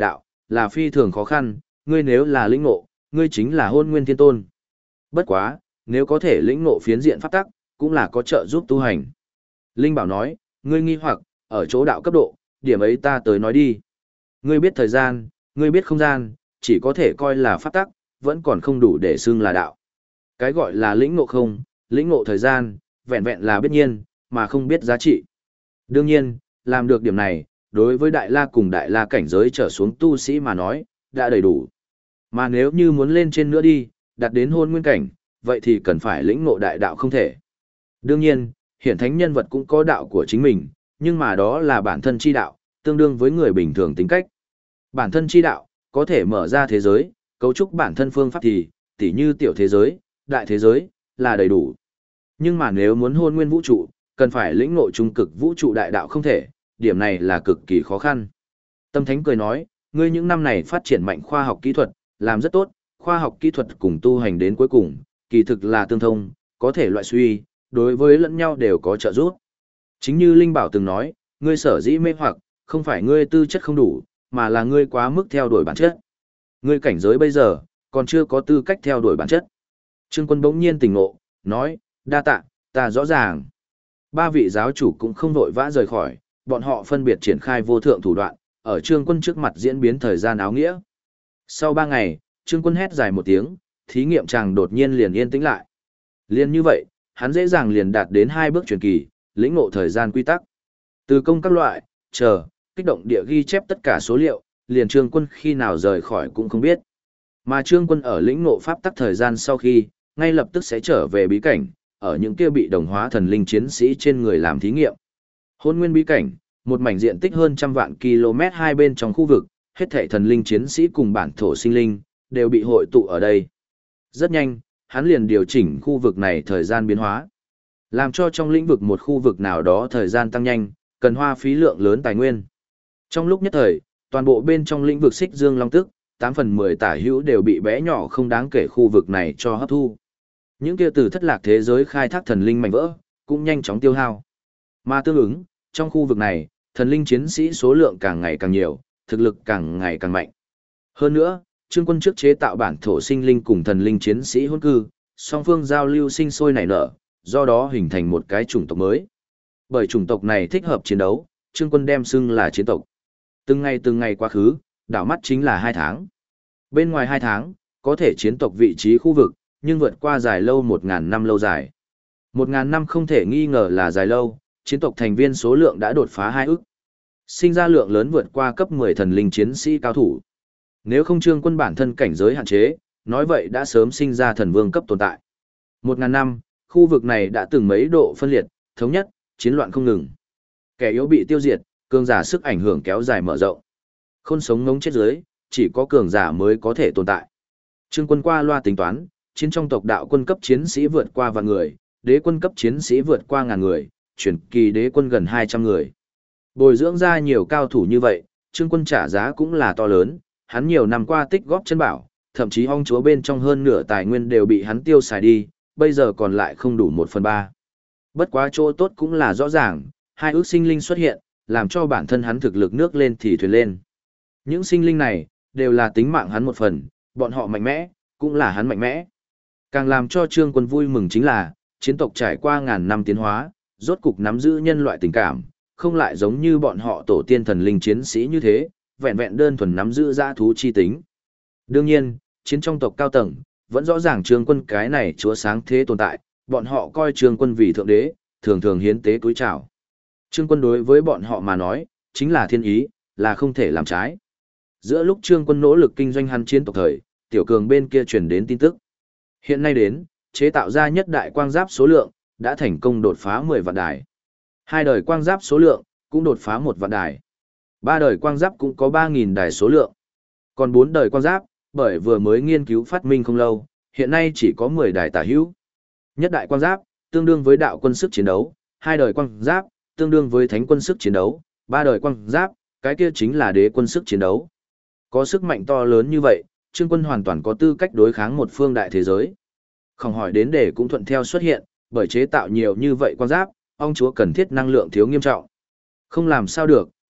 là phi thường khó khăn, ngươi nếu là lĩnh ngộ, ngươi chính là Hôn Nguyên Thiên Tôn. Bất quá, nếu có thể lĩnh ngộ phiến diện pháp tắc, cũng là có trợ giúp tu hành. Linh Bảo nói, ngươi nghi hoặc, ở chỗ đạo cấp độ, điểm ấy ta tới nói đi. Ngươi biết thời gian, ngươi biết không gian, chỉ có thể coi là pháp tắc, vẫn còn không đủ để xưng là đạo. Cái gọi là lĩnh ngộ không, lĩnh ngộ thời gian, vẹn vẹn là biết nhiên, mà không biết giá trị. Đương nhiên, làm được điểm này, đối với Đại La cùng Đại La cảnh giới trở xuống tu sĩ mà nói, đã đầy đủ. Mà nếu như muốn lên trên nữa đi, đạt đến Hôn Nguyên cảnh, vậy thì cần phải lĩnh ngộ đại đạo không thể. Đương nhiên, hiển thánh nhân vật cũng có đạo của chính mình, nhưng mà đó là bản thân chi đạo, tương đương với người bình thường tính cách. Bản thân chi đạo, có thể mở ra thế giới, cấu trúc bản thân phương pháp thì, tỉ như tiểu thế giới, đại thế giới, là đầy đủ. Nhưng mà nếu muốn hôn nguyên vũ trụ, cần phải lĩnh ngộ trung cực vũ trụ đại đạo không thể, điểm này là cực kỳ khó khăn. Tâm Thánh cười nói, ngươi những năm này phát triển mạnh khoa học kỹ thuật, làm rất tốt, khoa học kỹ thuật cùng tu hành đến cuối cùng, kỳ thực là tương thông, có thể loại suy, đối với lẫn nhau đều có trợ giúp. Chính như Linh Bảo từng nói, ngươi sở dĩ mê hoặc, không phải ngươi tư chất không đủ, mà là ngươi quá mức theo đuổi bản chất. Ngươi cảnh giới bây giờ, còn chưa có tư cách theo đuổi bản chất. Trương Quân bỗng nhiên tỉnh ngộ, nói, đa tạ, ta rõ ràng. Ba vị giáo chủ cũng không vội vã rời khỏi, bọn họ phân biệt triển khai vô thượng thủ đoạn, ở Trương Quân trước mặt diễn biến thời gian áo nghĩa. Sau 3 ngày, Trương Quân hét dài một tiếng, thí nghiệm chàng đột nhiên liền yên tĩnh lại. Liên như vậy, hắn dễ dàng liền đạt đến 2 bước truyền kỳ, lĩnh ngộ thời gian quy tắc. Từ công các loại, kích động địa ghi chép tất cả số liệu, liền Trương Quân khi nào rời khỏi cũng không biết. Mà Trương Quân ở lĩnh ngộ pháp tắc thời gian sau khi, ngay lập tức sẽ trở về bí cảnh, ở những kia bị đồng hóa thần linh chiến sĩ trên người làm thí nghiệm. Hôn Nguyên bí cảnh, một mảnh diện tích hơn 100 vạn km hai bên trong khu vực, hết thảy thần linh chiến sĩ cùng bản thổ sinh linh, đều bị hội tụ ở đây. Rất nhanh, hắn liền điều chỉnh khu vực này thời gian biến hóa. Làm cho trong lĩnh vực một khu vực nào đó thời gian tăng nhanh, cần hoa phí lượng lớn tài nguyên. Trong lúc nhất thời, toàn bộ bên trong lĩnh vực Xích Dương Long Tức, 8/10 tả hữu đều bị bé nhỏ không đáng kể khu vực này cho hấp thu. Những kia từ thất lạc thế giới khai thác thần linh mảnh vỡ, cũng nhanh chóng tiêu hao. Mà tương ứng, trong khu vực này, thần linh chiến sĩ số lượng càng ngày càng nhiều, thực lực càng ngày càng mạnh. Hơn nữa, Trương Quân trước chế tạo bản thổ sinh linh cùng thần linh chiến sĩ hôn cư, song phương giao lưu sinh sôi nảy nở, do đó hình thành một cái chủng tộc mới. Bởi chủng tộc này thích hợp chiến đấu, Trương Quân đem xưng là chiến tộc. Từng ngày quá khứ, đảo mắt chính là 2 tháng. Bên ngoài 2 tháng, có thể chiến tộc vị trí khu vực, nhưng vượt qua dài lâu 1.000 năm lâu dài. 1.000 năm không thể nghi ngờ là dài lâu, chiến tộc thành viên số lượng đã đột phá 2 ức. Sinh ra lượng lớn vượt qua cấp 10 thần linh chiến sĩ cao thủ. Nếu không Trương Quân bản thân cảnh giới hạn chế, nói vậy đã sớm sinh ra thần vương cấp tồn tại. 1.000 năm, khu vực này đã từng mấy độ phân liệt, thống nhất, chiến loạn không ngừng. Kẻ yếu bị tiêu diệt, cường giả sức ảnh hưởng kéo dài mở rộng. Khôn sống ngống chết dưới, chỉ có cường giả mới có thể tồn tại. Trương Quân qua loa tính toán, chiến trong tộc đạo quân cấp chiến sĩ vượt qua vạn người, đế quân cấp chiến sĩ vượt qua ngàn người, chuyển kỳ đế quân gần 200 người. Bồi dưỡng ra nhiều cao thủ như vậy, Trương Quân trả giá cũng là to lớn, hắn nhiều năm qua tích góp chân bảo, thậm chí ong chúa bên trong hơn nửa tài nguyên đều bị hắn tiêu xài đi, bây giờ còn lại không đủ 1/3. Bất quá chỗ tốt cũng là rõ ràng, 2 ước sinh linh xuất hiện, làm cho bản thân hắn thực lực nước lên thì thuyền lên. Những sinh linh này, đều là tính mạng hắn một phần, bọn họ mạnh mẽ, cũng là hắn mạnh mẽ. Càng làm cho Trương Quân vui mừng chính là, chiến tộc trải qua ngàn năm tiến hóa, rốt cục nắm giữ nhân loại tình cảm, không lại giống như bọn họ tổ tiên thần linh chiến sĩ như thế, vẹn vẹn đơn thuần nắm giữ dã thú chi tính. Đương nhiên, chiến trong tộc cao tầng, vẫn rõ ràng Trương Quân cái này chúa sáng thế tồn tại, bọn họ coi Trương Quân vì thượng đế, thường thường hiến tế cúi chào. Trương Quân đối với bọn họ mà nói, chính là thiên ý, là không thể làm trái. Giữa lúc Trương Quân nỗ lực kinh doanh hắn chiến tộc thời, Tiểu Cường bên kia truyền đến tin tức. Hiện nay đến, chế tạo ra nhất đại quang giáp số lượng, đã thành công đột phá 10 vạn đài. 2 đời quang giáp số lượng, cũng đột phá 1 vạn đài. 3 đời quang giáp cũng có 3.000 đài số lượng. Còn 4 đời quang giáp, bởi vừa mới nghiên cứu phát minh không lâu, hiện nay chỉ có 10 đài tả hữu. Nhất đại quang giáp, tương đương với đạo quân sức chiến đấu, 2 đời quang giáp, tương đương với thánh quân sức chiến đấu, 3 đời quang giáp, cái kia chính là đế quân sức chiến đấu. Có sức mạnh to lớn như vậy, Trương Quân hoàn toàn có tư cách đối kháng một phương đại thế giới. Không hỏi đến để cũng thuận theo xuất hiện, bởi chế tạo nhiều như vậy quang giáp, ông chúa cần thiết năng lượng thiếu nghiêm trọng. Không làm sao được,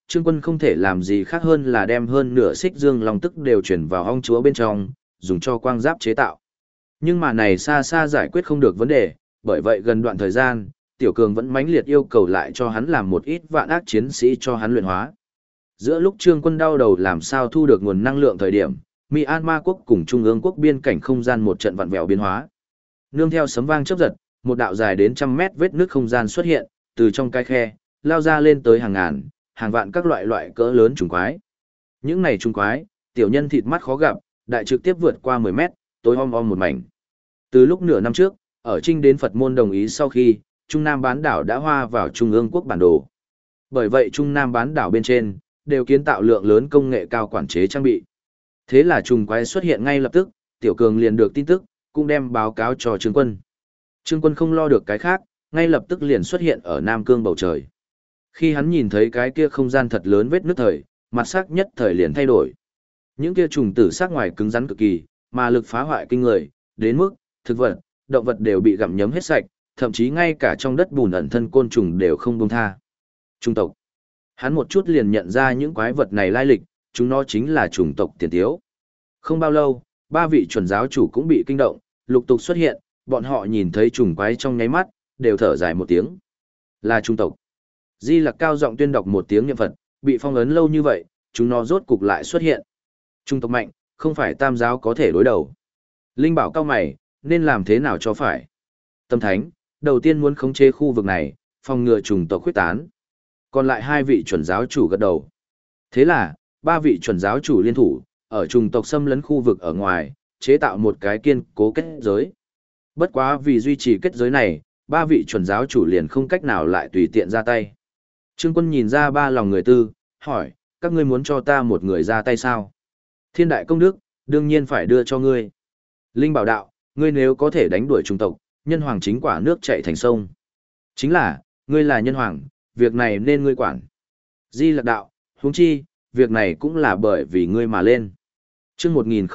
Trương Quân không thể làm gì khác hơn là đem hơn nửa xích dương long tức đều chuyển vào ong chúa bên trong, dùng cho quang giáp chế tạo. Nhưng mà này xa xa giải quyết không được vấn đề, bởi vậy gần đoạn thời gian, Tiểu Cường vẫn mãnh liệt yêu cầu lại cho hắn làm một ít vạn ác chiến sĩ cho hắn luyện hóa. Giữa lúc Trương Quân đau đầu làm sao thu được nguồn năng lượng thời điểm, Myanmar quốc cùng Trung ương quốc biên cảnh không gian một trận vặn vẹo biến hóa. Nương theo sấm vang chớp giật, một đạo dài đến trăm mét vết nước không gian xuất hiện, từ trong cái khe, lao ra lên tới hàng ngàn, hàng vạn các loại cỡ lớn trùng quái. Những này trùng quái, tiểu nhân thịt mắt khó gặp, đại trực tiếp vượt qua 10 mét, tối om om một mảnh. Từ lúc nửa năm trước, ở Trinh đến Phật môn đồng ý sau khi, Trung Nam bán đảo đã hoa vào Trung ương quốc bản đồ. Bởi vậy Trung Nam bán đảo bên trên, đều kiến tạo lượng lớn công nghệ cao quản chế trang bị. Thế là trùng quái xuất hiện ngay lập tức, Tiểu Cường liền được tin tức, cũng đem báo cáo cho Trương Quân. Trương Quân không lo được cái khác, ngay lập tức liền xuất hiện ở Nam Cương bầu trời. Khi hắn nhìn thấy cái kia không gian thật lớn vết nứt thời, mặt sắc nhất thời liền thay đổi. Những kia trùng tử sắc ngoài cứng rắn cực kỳ, mà lực phá hoại kinh người, đến mức thực vật, động vật đều bị gặm nhấm hết sạch, thậm chí ngay cả trong đất bùn ẩn thân côn trùng đều không buông tha. Trung tộc. Hắn một chút liền nhận ra những quái vật này lai lịch, chúng nó chính là chủng tộc tiền tiếu. Không bao lâu, ba vị chuẩn giáo chủ cũng bị kinh động, lục tục xuất hiện, bọn họ nhìn thấy trùng quái trong nháy mắt, đều thở dài một tiếng. Là trung tộc. Di Lặc cao giọng tuyên đọc một tiếng niệm Phật, bị phong ấn lâu như vậy, chúng nó rốt cục lại xuất hiện. Trung tộc mạnh, không phải tam giáo có thể đối đầu. Linh bảo cao mày, nên làm thế nào cho phải. Tâm Thánh, đầu tiên muốn khống chế khu vực này, phòng ngừa trùng tộc khuyết tán. Còn lại hai vị chuẩn giáo chủ gật đầu. Thế là, ba vị chuẩn giáo chủ liên thủ, ở trùng tộc xâm lấn khu vực ở ngoài, chế tạo một cái kiên cố kết giới. Bất quá vì duy trì kết giới này, ba vị chuẩn giáo chủ liền không cách nào lại tùy tiện ra tay. Trương Quân nhìn ra ba lòng người tư, hỏi, các ngươi muốn cho ta một người ra tay sao? Thiên đại công đức, đương nhiên phải đưa cho ngươi. Linh bảo đạo, ngươi nếu có thể đánh đuổi trùng tộc, nhân hoàng chính quả nước chảy thành sông. Chính là, ngươi là nhân hoàng, việc này nên ngươi quản. Di Lặc đạo, huống chi, việc này cũng là bởi vì ngươi mà lên. Chương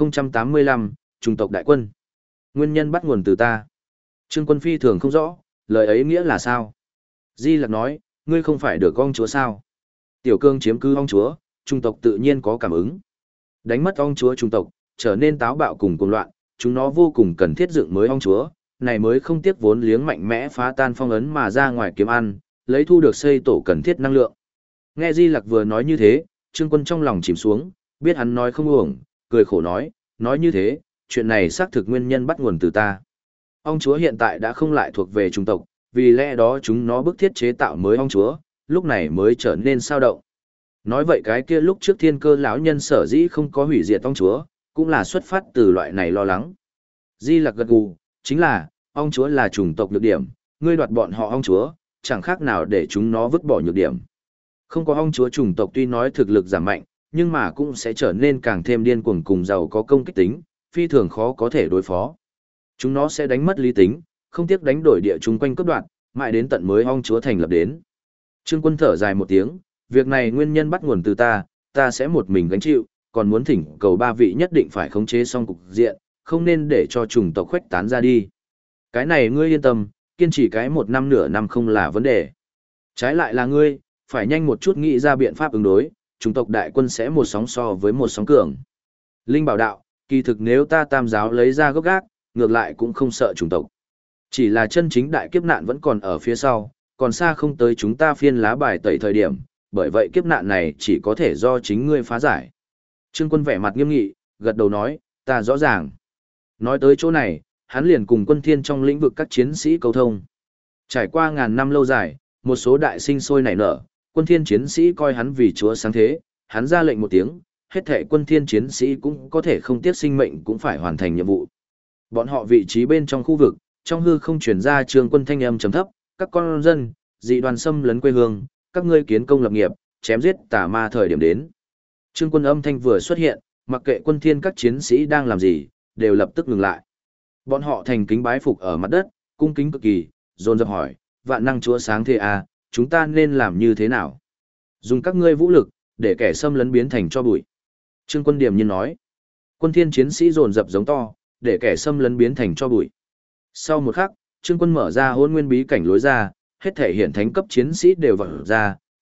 1085, trùng tộc đại quân. Nguyên nhân bắt nguồn từ ta. Trương Quân phi thường không rõ, lời ấy nghĩa là sao? Di Lặc nói, ngươi không phải được ong chúa sao? Tiểu Cương chiếm cứ ong chúa, trùng tộc tự nhiên có cảm ứng. Đánh mất ong chúa trùng tộc, trở nên táo bạo cùng cuồng loạn, chúng nó vô cùng cần thiết dựng mới ong chúa, này mới không tiếc vốn liếng mạnh mẽ phá tan phong ấn mà ra ngoài kiếm ăn, lấy thu được xây tổ cần thiết năng lượng. Nghe Di Lặc vừa nói như thế, Trương Quân trong lòng chìm xuống, biết hắn nói không uổng, cười khổ nói như thế, chuyện này xác thực nguyên nhân bắt nguồn từ ta. Ong chúa hiện tại đã không lại thuộc về chủng tộc, vì lẽ đó chúng nó bức thiết chế tạo mới ong chúa, lúc này mới trở nên sao động. Nói vậy cái kia lúc trước Thiên Cơ lão nhân sở dĩ không có hủy diệt ong chúa, cũng là xuất phát từ loại này lo lắng. Di Lặc gật gù, chính là, ong chúa là chủng tộc nhược điểm, ngươi đoạt bọn họ ong chúa, chẳng khác nào để chúng nó vứt bỏ nhược điểm. Không có ong chúa chủng tộc tuy nói thực lực giảm mạnh, nhưng mà cũng sẽ trở nên càng thêm điên cuồng cùng giàu có công kích tính, phi thường khó có thể đối phó. Chúng nó sẽ đánh mất lý tính, không tiếc đánh đổi địa chung quanh cấp đoạn, mãi đến tận mới ong chúa thành lập đến. Trương Quân thở dài một tiếng, việc này nguyên nhân bắt nguồn từ ta sẽ một mình gánh chịu, còn muốn thỉnh cầu ba vị nhất định phải khống chế xong cục diện, không nên để cho chủng tộc khuếch tán ra đi. Cái này ngươi yên tâm, kiên trì cái một năm nửa năm không là vấn đề. Trái lại là ngươi, phải nhanh một chút nghĩ ra biện pháp ứng đối, chủng tộc đại quân sẽ một sóng so với một sóng cường. Linh bảo đạo, kỳ thực nếu ta tam giáo lấy ra gốc gác, ngược lại cũng không sợ chủng tộc. Chỉ là chân chính đại kiếp nạn vẫn còn ở phía sau, còn xa không tới chúng ta phiên lá bài tẩy thời điểm, bởi vậy kiếp nạn này chỉ có thể do chính ngươi phá giải. Trương Quân vẻ mặt nghiêm nghị, gật đầu nói, ta rõ ràng. Nói tới chỗ này, hắn liền cùng Quân Thiên trong lĩnh vực các chiến sĩ cầu thông. Trải qua ngàn năm lâu dài, một số đại sinh sôi nảy nở, Quân Thiên chiến sĩ coi hắn vì chúa sáng thế, hắn ra lệnh một tiếng, hết thảy Quân Thiên chiến sĩ cũng có thể không tiếc sinh mệnh cũng phải hoàn thành nhiệm vụ. Bọn họ vị trí bên trong khu vực, trong hư không truyền ra Trương Quân thanh âm trầm thấp, các con dân, dị đoàn xâm lấn quê hương, các ngươi kiến công lập nghiệp, chém giết tà ma thời điểm đến. Trương Quân âm thanh vừa xuất hiện, mặc kệ Quân Thiên các chiến sĩ đang làm gì, đều lập tức ngừng lại. Bọn họ thành kính bái phục ở mặt đất, cung kính cực kỳ, dồn dập hỏi, vạn năng chúa sáng thế à, chúng ta nên làm như thế nào? Dùng các ngươi vũ lực, để kẻ xâm lấn biến thành cho bụi. Trương Quân điềm nhiên nói. Quân Thiên chiến sĩ dồn dập giống to, để kẻ xâm lấn biến thành cho bụi. Sau một khắc, Trương Quân mở ra Hỗn Nguyên bí cảnh lối ra, hết thể hiện thánh cấp chiến sĩ đều vọt ra,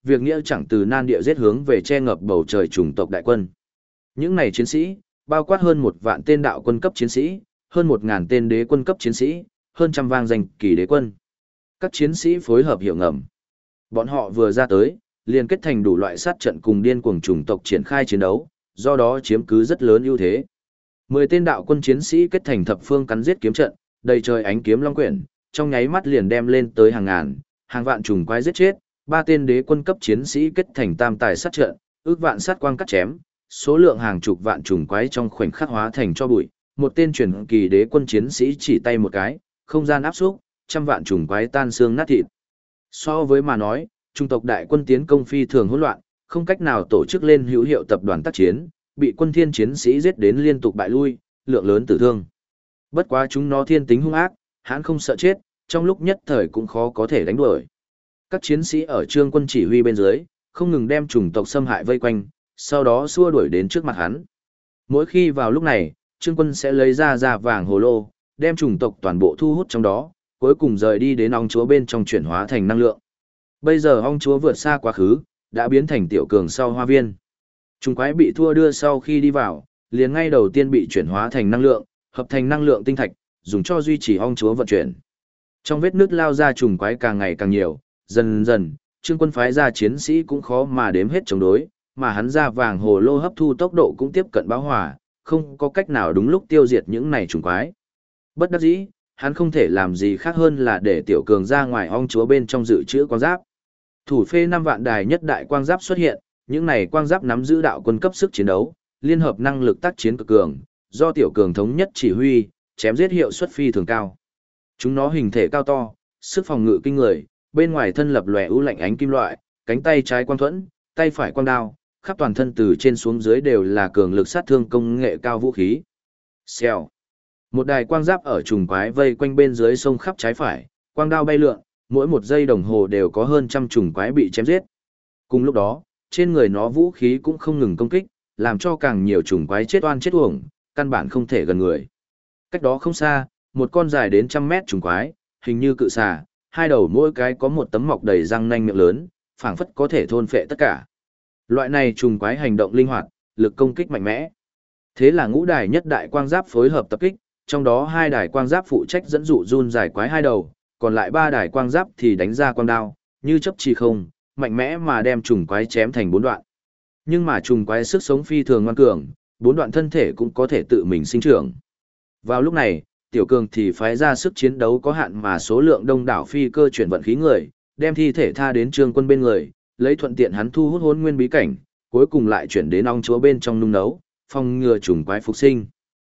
việc nghĩa chẳng từ nan địa giết hướng về che ngập bầu trời chủng tộc đại quân. Những này chiến sĩ, bao quát hơn 1 vạn tên đạo quân cấp chiến sĩ, hơn 1.000 tên đế quân cấp chiến sĩ, hơn trăm vang danh kỳ đế quân. Các chiến sĩ phối hợp hiệu ngầm. Bọn họ vừa ra tới, liền kết thành đủ loại sát trận cùng điên cuồng chủng tộc triển khai chiến đấu, do đó chiếm cứ rất lớn ưu thế. 10 tên đạo quân chiến sĩ kết thành thập phương cắn giết kiếm trận, đầy trời ánh kiếm long quyển, trong nháy mắt liền đem lên tới hàng ngàn, hàng vạn trùng quái giết chết. 3 tên đế quân cấp chiến sĩ kết thành tam tài sát trận, ước vạn sát quang cắt chém, số lượng hàng chục vạn trùng quái trong khoảnh khắc hóa thành cho bụi. Một tên truyền kỳ đế quân chiến sĩ chỉ tay một cái, không gian áp xúc, trăm vạn trùng quái tan xương nát thịt. So với mà nói, trung tộc đại quân tiến công phi thường hỗn loạn, không cách nào tổ chức lên hữu hiệu tập đoàn tác chiến, bị quân thiên chiến sĩ giết đến liên tục bại lui, lượng lớn tử thương. Bất quá chúng nó thiên tính hung ác, hãn không sợ chết, trong lúc nhất thời cũng khó có thể đánh đuổi. Các chiến sĩ ở Trương Quân chỉ huy bên dưới, không ngừng đem chủng tộc xâm hại vây quanh, sau đó xua đuổi đến trước mặt hắn. Mỗi khi vào lúc này, Trương Quân sẽ lấy ra vàng hồ lô, đem chủng tộc toàn bộ thu hút trong đó, cuối cùng rời đi đến ong chúa bên trong chuyển hóa thành năng lượng. Bây giờ ong chúa vượt xa quá khứ, đã biến thành tiểu cường sau hoa viên. Trùng quái bị thua đưa sau khi đi vào, liền ngay đầu tiên bị chuyển hóa thành năng lượng, hợp thành năng lượng tinh thạch, dùng cho duy trì ong chúa vận chuyển. Trong vết nứt lao ra trùng quái càng ngày càng nhiều, dần dần, Trương Quân phái ra chiến sĩ cũng khó mà đếm hết chống đối, mà hắn ra vàng hồ lô hấp thu tốc độ cũng tiếp cận bão hòa, không có cách nào đúng lúc tiêu diệt những này trùng quái. Bất đắc dĩ, hắn không thể làm gì khác hơn là để tiểu cường ra ngoài ong chúa bên trong dự trữ quang giáp. Thủ phê 5 vạn đài nhất đại quang giáp xuất hiện, những này quang giáp nắm giữ đạo quân cấp sức chiến đấu, liên hợp năng lực tác chiến cực cường, do tiểu cường thống nhất chỉ huy, chém giết hiệu suất phi thường cao. Chúng nó hình thể cao to, sức phòng ngự kinh người, bên ngoài thân lập lòe ưu lạnh ánh kim loại, cánh tay trái quang thuẫn, tay phải quang đao, khắp toàn thân từ trên xuống dưới đều là cường lực sát thương công nghệ cao vũ khí. Xèo. Một đài quang giáp ở trùng quái vây quanh bên dưới sông khắp trái phải, quang đao bay lượn, mỗi một giây đồng hồ đều có hơn trăm trùng quái bị chém giết. Cùng lúc đó, trên người nó vũ khí cũng không ngừng công kích, làm cho càng nhiều trùng quái chết oan chết uổng, căn bản không thể gần người. Cách đó không xa, một con dài đến 100 mét trùng quái, hình như cự xà, hai đầu mỗi cái có một tấm mọc đầy răng nanh miệng lớn, phảng phất có thể thôn phệ tất cả. Loại này trùng quái hành động linh hoạt, lực công kích mạnh mẽ. Thế là ngũ đài nhất đại quang giáp phối hợp tập kích, trong đó 2 đài quang giáp phụ trách dẫn dụ run dài quái 2 đầu, còn lại 3 đài quang giáp thì đánh ra quang đao, như chấp chi không, mạnh mẽ mà đem trùng quái chém thành 4 đoạn. Nhưng mà trùng quái sức sống phi thường ngoan cường, 4 đoạn thân thể cũng có thể tự mình sinh trưởng. Vào lúc này, tiểu cường thì phái ra sức chiến đấu có hạn mà số lượng đông đảo phi cơ chuyển vận khí người, đem thi thể tha đến Trương Quân bên người, lấy thuận tiện hắn thu hút hồn nguyên bí cảnh, cuối cùng lại chuyển đến ong chúa bên trong nung nấu, phòng ngừa trùng quái phục sinh.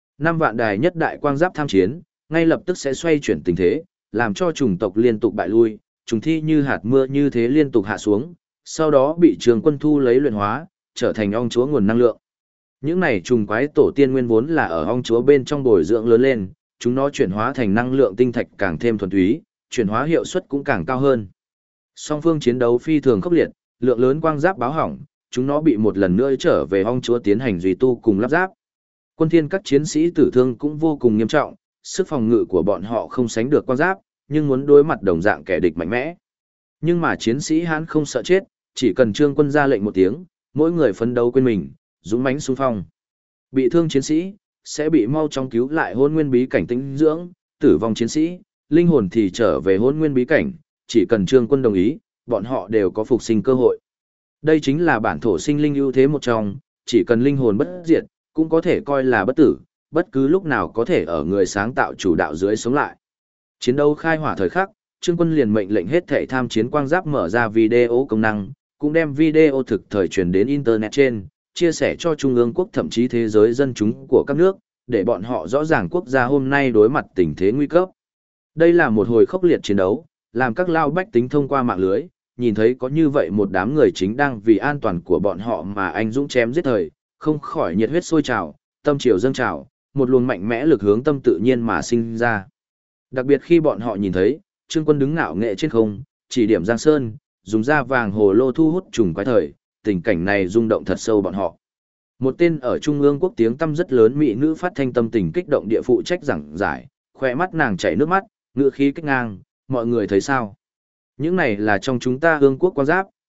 5 vạn đài nhất đại quang giáp tham chiến, ngay lập tức sẽ xoay chuyển tình thế, làm cho chủng tộc liên tục bại lui, trùng thi như hạt mưa như thế liên tục hạ xuống, sau đó bị Trương Quân thu lấy luyện hóa, trở thành ong chúa nguồn năng lượng. Những này trùng quái tổ tiên nguyên vốn là ở ong chúa bên trong bồi dưỡng lớn lên, chúng nó chuyển hóa thành năng lượng tinh thạch càng thêm thuần túy, chuyển hóa hiệu suất cũng càng cao hơn. Song phương chiến đấu phi thường khốc liệt, lượng lớn quang giáp báo hỏng, chúng nó bị một lần nữa trở về ong chúa tiến hành duy tu cùng lắp ráp. Quân thiên các chiến sĩ tử thương cũng vô cùng nghiêm trọng, sức phòng ngự của bọn họ không sánh được quang giáp, nhưng muốn đối mặt đồng dạng kẻ địch mạnh mẽ. Nhưng mà chiến sĩ Hán không sợ chết, chỉ cần Trương Quân ra lệnh một tiếng, mỗi người phấn đấu quên mình, dũng mãnh xung phong. Bị thương chiến sĩ sẽ bị mau chóng cứu lại hôn nguyên bí cảnh tĩnh dưỡng, tử vong chiến sĩ, linh hồn thì trở về hôn nguyên bí cảnh, chỉ cần Trương Quân đồng ý, bọn họ đều có phục sinh cơ hội. Đây chính là bản thổ sinh linh ưu thế một trong, chỉ cần linh hồn bất diệt, cũng có thể coi là bất tử, bất cứ lúc nào có thể ở người sáng tạo chủ đạo dưới sống lại. Chiến đấu khai hỏa thời khắc, Trương Quân liền mệnh lệnh hết thảy tham chiến quang giáp mở ra video công năng, cũng đem video thực thời truyền đến internet trên, chia sẻ cho trung ương quốc thậm chí thế giới dân chúng của các nước, để bọn họ rõ ràng quốc gia hôm nay đối mặt tình thế nguy cấp. Đây là một hồi khốc liệt chiến đấu, làm các lao bách tính thông qua mạng lưới, nhìn thấy có như vậy một đám người chính đang vì an toàn của bọn họ mà anh dũng chém giết thời, không khỏi nhiệt huyết sôi trào, tâm triều dâng trào, một luồng mạnh mẽ lực hướng tâm tự nhiên mà sinh ra. Đặc biệt khi bọn họ nhìn thấy, Trương Quân đứng ngạo nghệ trên không, chỉ điểm Giang Sơn, dùng da vàng hồ lô thu hút trùng quái thời, tình cảnh này rung động thật sâu bọn họ. Một tên ở trung ương quốc tiếng tăm rất lớn mỹ nữ phát thanh tâm tình kích động địa phụ trách giảng giải, khoe mắt nàng chảy nước mắt, ngữ khí kích ngang, mọi người thấy sao? Những này là trong chúng ta ương quốc quang giáp,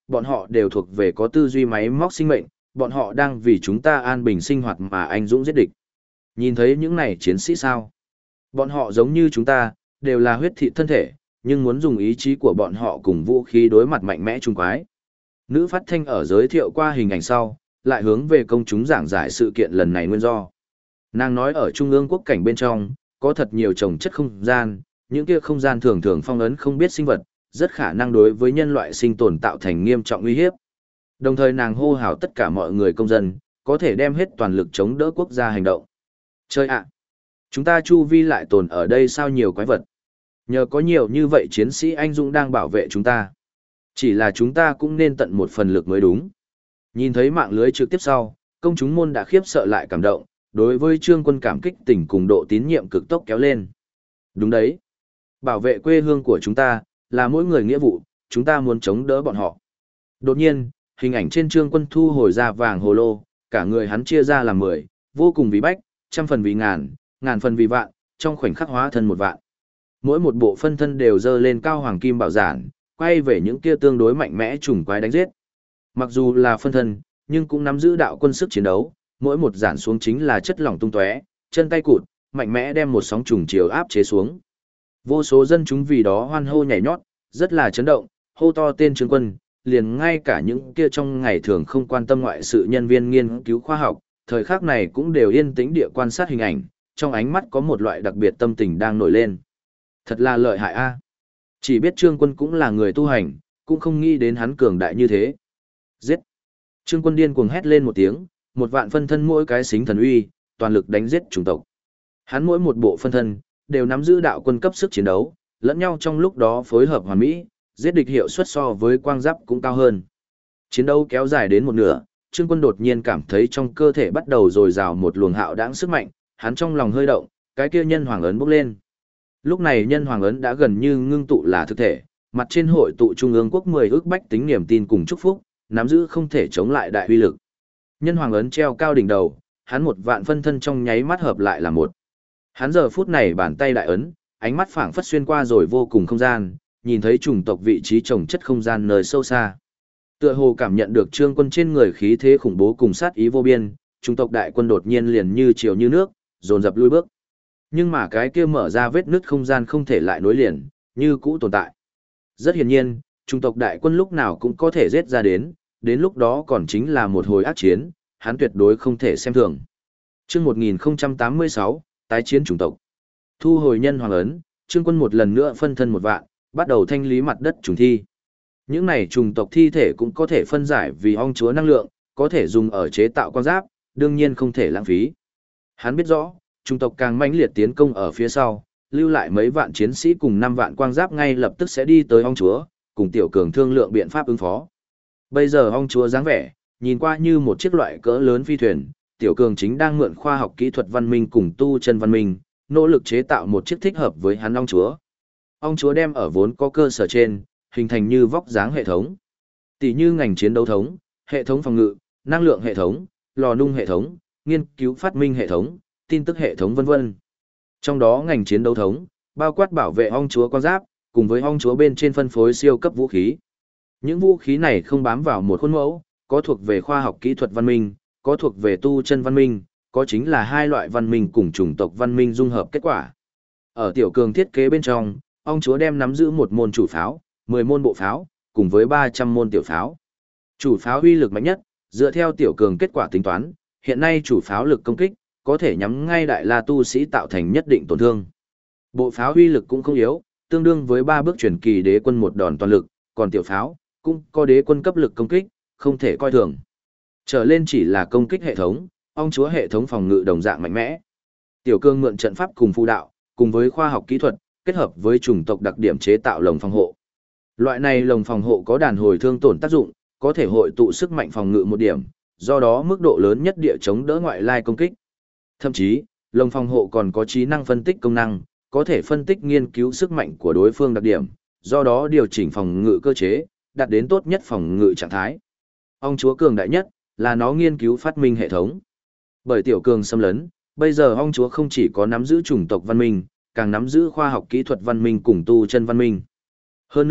Bọn họ đều thuộc về có tư duy máy móc sinh mệnh, bọn họ đang vì chúng ta an bình sinh hoạt mà anh dũng giết địch. Nhìn thấy những này chiến sĩ sao? Bọn họ giống như chúng ta, đều là huyết thịt thân thể, nhưng muốn dùng ý chí của bọn họ cùng vũ khí đối mặt mạnh mẽ trùng quái. Nữ phát thanh ở giới thiệu qua hình ảnh sau, lại hướng về công chúng giảng giải sự kiện lần này nguyên do. Nàng nói ở Trung ương quốc cảnh bên trong, có thật nhiều trồng chất không gian, những kia không gian thường thường phong ấn không biết sinh vật, rất khả năng đối với nhân loại sinh tồn tạo thành nghiêm trọng uy hiếp. Đồng thời nàng hô hào tất cả mọi người công dân, có thể đem hết toàn lực chống đỡ quốc gia hành động. Chơi ạ! Chúng ta chu vi lại tồn ở đây sao nhiều quái vật. Nhờ có nhiều như vậy chiến sĩ anh dũng đang bảo vệ chúng ta. Chỉ là chúng ta cũng nên tận một phần lực mới đúng. Nhìn thấy mạng lưới trực tiếp sau, công chúng môn đã khiếp sợ lại cảm động, đối với Trương Quân cảm kích tình cùng độ tín nhiệm cực tốc kéo lên. Đúng đấy. Bảo vệ quê hương của chúng ta, là mỗi người nghĩa vụ, chúng ta muốn chống đỡ bọn họ. Đột nhiên, hình ảnh trên Trương Quân thu hồi ra vàng hồ lô, cả người hắn chia ra làm 10, vô cùng vì bách, trăm phần vì ngàn, ngàn phần vì vạn, trong khoảnh khắc hóa thân một vạn. Mỗi một bộ phân thân đều dơ lên cao hoàng kim bảo giản, quay về những kia tương đối mạnh mẽ trùng quái đánh giết. Mặc dù là phân thân, nhưng cũng nắm giữ đạo quân sức chiến đấu, mỗi một giản xuống chính là chất lỏng tung tóe, chân tay cụt, mạnh mẽ đem một sóng trùng chiều áp chế xuống. Vô số dân chúng vì đó hoan hô nhảy nhót, rất là chấn động, hô to tên Trương Quân, liền ngay cả những kia trong ngày thường không quan tâm ngoại sự nhân viên nghiên cứu khoa học, thời khắc này cũng đều yên tĩnh địa quan sát hình ảnh, trong ánh mắt có một loại đặc biệt tâm tình đang nổi lên. Thật là lợi hại a. Chỉ biết Trương Quân cũng là người tu hành, cũng không nghĩ đến hắn cường đại như thế. Giết! Trương Quân điên cuồng hét lên một tiếng, một vạn phân thân mỗi cái xính thần uy, toàn lực đánh giết chủng tộc. Hắn mỗi một bộ phân thân, đều nắm giữ đạo quân cấp sức chiến đấu, lẫn nhau trong lúc đó phối hợp hoàn mỹ, giết địch hiệu suất so với quang giáp cũng cao hơn. Chiến đấu kéo dài đến một nửa, Trương Quân đột nhiên cảm thấy trong cơ thể bắt đầu dồi dào một luồng hạo đãng sức mạnh, hắn trong lòng hơi động, cái kia nhân hoàng ấn bốc lên. Lúc này nhân hoàng ấn đã gần như ngưng tụ là thực thể, mặt trên hội tụ trung ương quốc 10 ước bách tính niềm tin cùng chúc phúc, nắm giữ không thể chống lại đại uy lực. Nhân hoàng ấn treo cao đỉnh đầu, hắn một vạn phân thân trong nháy mắt hợp lại là một. Hắn giờ phút này bàn tay đại ấn, ánh mắt phảng phất xuyên qua rồi vô cùng không gian, nhìn thấy chủng tộc vị trí trồng chất không gian nơi sâu xa. Tựa hồ cảm nhận được Trương Quân trên người khí thế khủng bố cùng sát ý vô biên, chủng tộc đại quân đột nhiên liền như chiều như nước, dồn dập lui bước. Nhưng mà cái kia mở ra vết nứt không gian không thể lại nối liền, như cũ tồn tại. Rất hiển nhiên, chủng tộc đại quân lúc nào cũng có thể giết ra đến lúc đó còn chính là một hồi ác chiến, hắn tuyệt đối không thể xem thường. Chương 1086, tái chiến chủng tộc. Thu hồi nhân hoàng ấn, Trương Quân một lần nữa phân thân một vạn, bắt đầu thanh lý mặt đất trùng thi. Những này trùng tộc thi thể cũng có thể phân giải vì ong chúa năng lượng, có thể dùng ở chế tạo quan giáp, đương nhiên không thể lãng phí. Hắn biết rõ, trùng tộc càng mãnh liệt tiến công ở phía sau, lưu lại mấy vạn chiến sĩ cùng 5 vạn quang giáp ngay lập tức sẽ đi tới ong chúa, cùng tiểu cường thương lượng biện pháp ứng phó. Bây giờ ong chúa dáng vẻ, nhìn qua như một chiếc loại cỡ lớn phi thuyền, tiểu cường chính đang mượn khoa học kỹ thuật văn minh cùng tu chân văn minh, nỗ lực chế tạo một chiếc thích hợp với hắn ong chúa. Ong chúa đem ở vốn có cơ sở trên, hình thành như vóc dáng hệ thống. Tỷ như ngành chiến đấu thống, hệ thống phòng ngự, năng lượng hệ thống, lò nung hệ thống, nghiên cứu phát minh hệ thống, tin tức hệ thống vân vân. Trong đó ngành chiến đấu thống, bao quát bảo vệ ong chúa quan giáp, cùng với ong chúa bên trên phân phối siêu cấp vũ khí. Những vũ khí này không bám vào một khuôn mẫu, có thuộc về khoa học kỹ thuật văn minh, có thuộc về tu chân văn minh, có chính là hai loại văn minh cùng chủng tộc văn minh dung hợp kết quả. Ở tiểu cường thiết kế bên trong, ong chúa đem nắm giữ một môn chủ pháo, 10 môn bộ pháo, cùng với 300 môn tiểu pháo. Chủ pháo uy lực mạnh nhất, dựa theo tiểu cường kết quả tính toán, hiện nay chủ pháo lực công kích, có thể nhắm ngay đại la tu sĩ tạo thành nhất định tổn thương. Bộ pháo uy lực cũng không yếu, tương đương với 3 bước chuyển kỳ đế quân một đòn toàn lực, còn tiểu pháo, cũng có đế quân cấp lực công kích, không thể coi thường. Trở lên chỉ là công kích hệ thống, ong chúa hệ thống phòng ngự đồng dạng mạnh mẽ. Tiểu cường mượn trận pháp cùng phù đạo, cùng với khoa học kỹ thuật, kết hợp với chủng tộc đặc điểm chế tạo lồng phòng hộ. Loại này lồng phòng hộ có đàn hồi thương tổn tác dụng, có thể hội tụ sức mạnh phòng ngự một điểm, do đó mức độ lớn nhất địa chống đỡ ngoại lai công kích. Thậm chí, lồng phòng hộ còn có trí năng phân tích công năng, có thể phân tích nghiên cứu sức mạnh của đối phương đặc điểm, do đó điều chỉnh phòng ngự cơ chế, đạt đến tốt nhất phòng ngự trạng thái. Ong chúa cường đại nhất là nó nghiên cứu phát minh hệ thống. Bởi tiểu cường xâm lấn, bây giờ ong chúa không chỉ có nắm giữ chủng tộc văn minh, càng nắm giữ khoa học kỹ thuật văn minh cùng tu chân văn minh. Hơn nữa,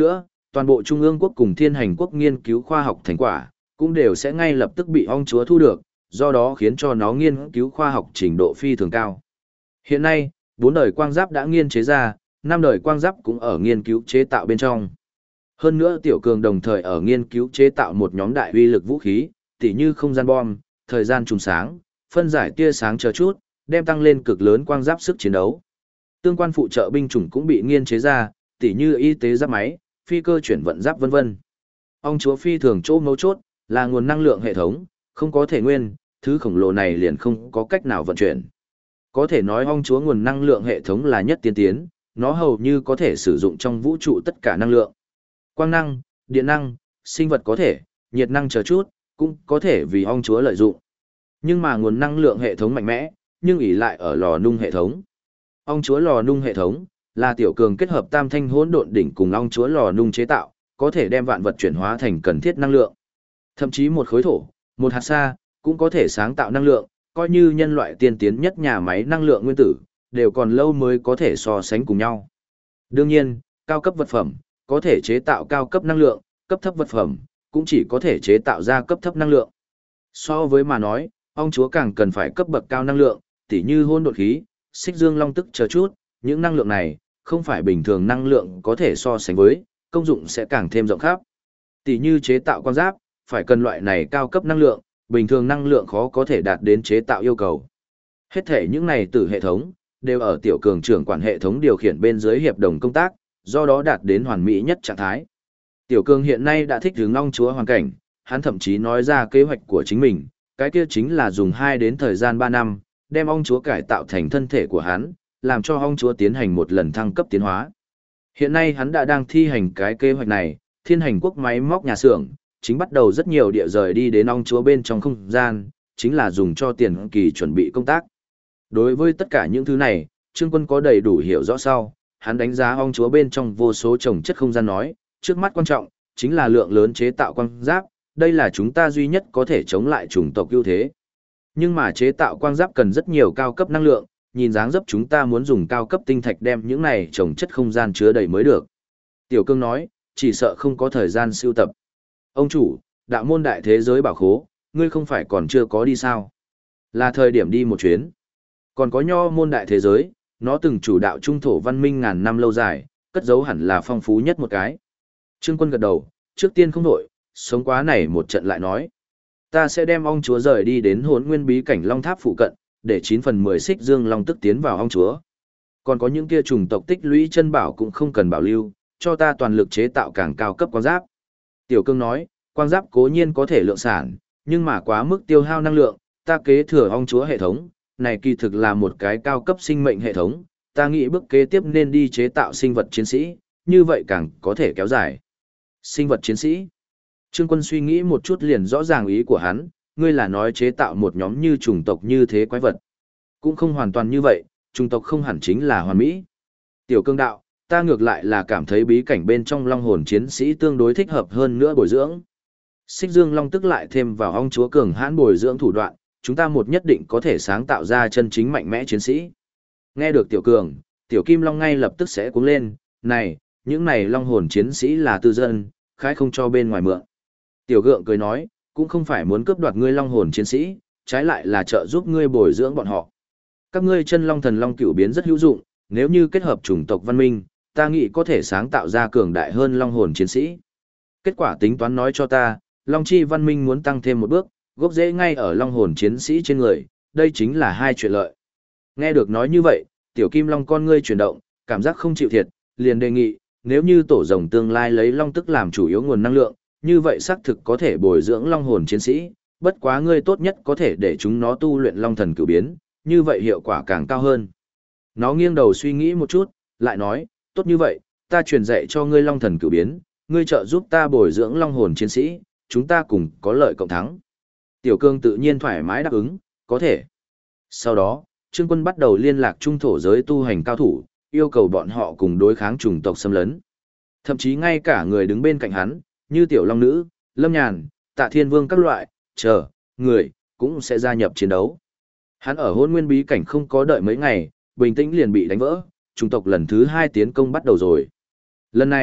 toàn bộ Trung ương quốc cùng Thiên Hành quốc nghiên cứu khoa học thành quả, cũng đều sẽ ngay lập tức bị ong chúa thu được, do đó khiến cho nó nghiên cứu khoa học trình độ phi thường cao. Hiện nay, 4 đời quang giáp đã nghiên chế ra, 5 đời quang giáp cũng ở nghiên cứu chế tạo bên trong. Hơn nữa Tiểu Cường đồng thời ở nghiên cứu chế tạo một nhóm đại uy lực vũ khí, tỉ như không gian bom, thời gian trùng sáng, phân giải tia sáng chờ chút, đem tăng lên cực lớn quang giáp sức chiến đấu. Tương quan phụ trợ binh chủng cũng bị nghiên chế ra, tỉ như y tế giáp máy, phi cơ chuyển vận giáp vân vân. Ong chúa phi thường chỗ mấu chốt là nguồn năng lượng hệ thống, không có thể nguyên, thứ khổng lồ này liền không có cách nào vận chuyển. Có thể nói ong chúa nguồn năng lượng hệ thống là nhất tiên tiến, nó hầu như có thể sử dụng trong vũ trụ tất cả năng lượng. Quang năng, điện năng, sinh vật có thể, nhiệt năng chờ chút, cũng có thể vì ong chúa lợi dụng. Nhưng mà nguồn năng lượng hệ thống mạnh mẽ, nhưng ỷ lại ở lò nung hệ thống. Ong chúa lò nung hệ thống là Tiểu Cường kết hợp tam thanh hỗn độn đỉnh cùng ong chúa lò nung chế tạo, có thể đem vạn vật chuyển hóa thành cần thiết năng lượng. Thậm chí một khối thổ, một hạt sa, cũng có thể sáng tạo năng lượng, coi như nhân loại tiên tiến nhất nhà máy năng lượng nguyên tử, đều còn lâu mới có thể so sánh cùng nhau. Đương nhiên, cao cấp vật phẩm, có thể chế tạo cao cấp năng lượng, cấp thấp vật phẩm, cũng chỉ có thể chế tạo ra cấp thấp năng lượng. So với mà nói, ong chúa càng cần phải cấp bậc cao năng lượng, tỉ như hôn độn khí, xích dương long tức chờ chút, những năng lượng này, không phải bình thường năng lượng có thể so sánh với, công dụng sẽ càng thêm rộng khắp. Tỉ như chế tạo quang giáp, phải cần loại này cao cấp năng lượng, bình thường năng lượng khó có thể đạt đến chế tạo yêu cầu. Hết thể những này từ hệ thống, đều ở Tiểu Cường trưởng quản hệ thống điều khiển bên dưới hiệp đồng công tác, do đó đạt đến hoàn mỹ nhất trạng thái. Tiểu Cường hiện nay đã thích hướng ong chúa hoàn cảnh, hắn thậm chí nói ra kế hoạch của chính mình, cái kia chính là dùng 2 đến thời gian 3 năm, đem ong chúa cải tạo thành thân thể của hắn, làm cho ong chúa tiến hành một lần thăng cấp tiến hóa. Hiện nay hắn đã đang thi hành cái kế hoạch này, Thiên Hành quốc máy móc nhà xưởng, chính bắt đầu rất nhiều địa rời đi đến ong chúa bên trong không gian, chính là dùng cho tiền kỳ chuẩn bị công tác. Đối với tất cả những thứ này, Trương Quân có đầy đủ hiểu rõ sau, hắn đánh giá ong chúa bên trong vô số trồng chất không gian nói, trước mắt quan trọng, chính là lượng lớn chế tạo quang giáp, đây là chúng ta duy nhất có thể chống lại chủng tộc ưu thế. Nhưng mà chế tạo quang giáp cần rất nhiều cao cấp năng lượng, nhìn dáng dấp chúng ta muốn dùng cao cấp tinh thạch đem những này trồng chất không gian chứa đầy mới được. Tiểu Cương nói, chỉ sợ không có thời gian sưu tập. Ông chủ, đạo môn đại thế giới bảo khố, ngươi không phải còn chưa có đi sao? Là thời điểm đi một chuyến. Còn có nho môn đại thế giới, nó từng chủ đạo trung thổ văn minh ngàn năm lâu dài, cất giấu hẳn là phong phú nhất một cái. Trương Quân gật đầu, trước tiên không đổi, sống quá này một trận lại nói. Ta sẽ đem ong chúa rời đi đến Hỗn Nguyên bí cảnh Long Tháp phụ cận, để 9/10 xích dương long tức tiến vào ong chúa. Còn có những kia trùng tộc tích lũy chân bảo cũng không cần bảo lưu, cho ta toàn lực chế tạo càng cao cấp quang giáp. Tiểu Cương nói, quang giáp cố nhiên có thể lượng sản, nhưng mà quá mức tiêu hao năng lượng, ta kế thừa ong chúa hệ thống, này kỳ thực là một cái cao cấp sinh mệnh hệ thống, ta nghĩ bước kế tiếp nên đi chế tạo sinh vật chiến sĩ, như vậy càng có thể kéo dài. Sinh vật chiến sĩ. Trương Quân suy nghĩ một chút liền rõ ràng ý của hắn, ngươi là nói chế tạo một nhóm như chủng tộc như thế quái vật. Cũng không hoàn toàn như vậy, chủng tộc không hẳn chính là hoàn mỹ. Tiểu Cương đạo, ta ngược lại là cảm thấy bí cảnh bên trong long hồn chiến sĩ tương đối thích hợp hơn nữa bồi dưỡng. Xích Dương Long tức lại thêm vào ong chúa cường hãn bồi dưỡng thủ đoạn, chúng ta một nhất định có thể sáng tạo ra chân chính mạnh mẽ chiến sĩ. Nghe được Tiểu Cường, Tiểu Kim Long ngay lập tức sẽ cuống lên, này, những này long hồn chiến sĩ là tư dân, khái không cho bên ngoài mượn. Tiểu Gượng cười nói, cũng không phải muốn cướp đoạt ngươi long hồn chiến sĩ, trái lại là trợ giúp ngươi bồi dưỡng bọn họ. Các ngươi chân long thần long cửu biến rất hữu dụng, nếu như kết hợp chủng tộc văn minh, ta nghĩ có thể sáng tạo ra cường đại hơn long hồn chiến sĩ. Kết quả tính toán nói cho ta, long chi văn minh muốn tăng thêm một bước, gốc rễ ngay ở long hồn chiến sĩ trên người, đây chính là hai chuyện lợi. Nghe được nói như vậy, Tiểu Kim Long con ngươi chuyển động, cảm giác không chịu thiệt, liền đề nghị, nếu như tổ rồng tương lai lấy long tức làm chủ yếu nguồn năng lượng, như vậy xác thực có thể bồi dưỡng long hồn chiến sĩ, bất quá ngươi tốt nhất có thể để chúng nó tu luyện long thần cửu biến, như vậy hiệu quả càng cao hơn. Nó nghiêng đầu suy nghĩ một chút, lại nói, tốt như vậy, ta truyền dạy cho ngươi long thần cửu biến, ngươi trợ giúp ta bồi dưỡng long hồn chiến sĩ, chúng ta cùng có lợi cộng thắng. Tiểu Cương tự nhiên thoải mái đáp ứng, có thể. Sau đó, Trương Quân bắt đầu liên lạc trung thổ giới tu hành cao thủ, yêu cầu bọn họ cùng đối kháng chủng tộc xâm lấn. Thậm chí ngay cả người đứng bên cạnh hắn, như Tiểu Long Nữ, Lâm Nhàn, Tạ Thiên Vương các loại, người, cũng sẽ gia nhập chiến đấu. Hắn ở Hỗn Nguyên bí cảnh không có đợi mấy ngày, bình tĩnh liền bị đánh vỡ, chủng tộc lần thứ 2 tiến công bắt đầu rồi. Lần này,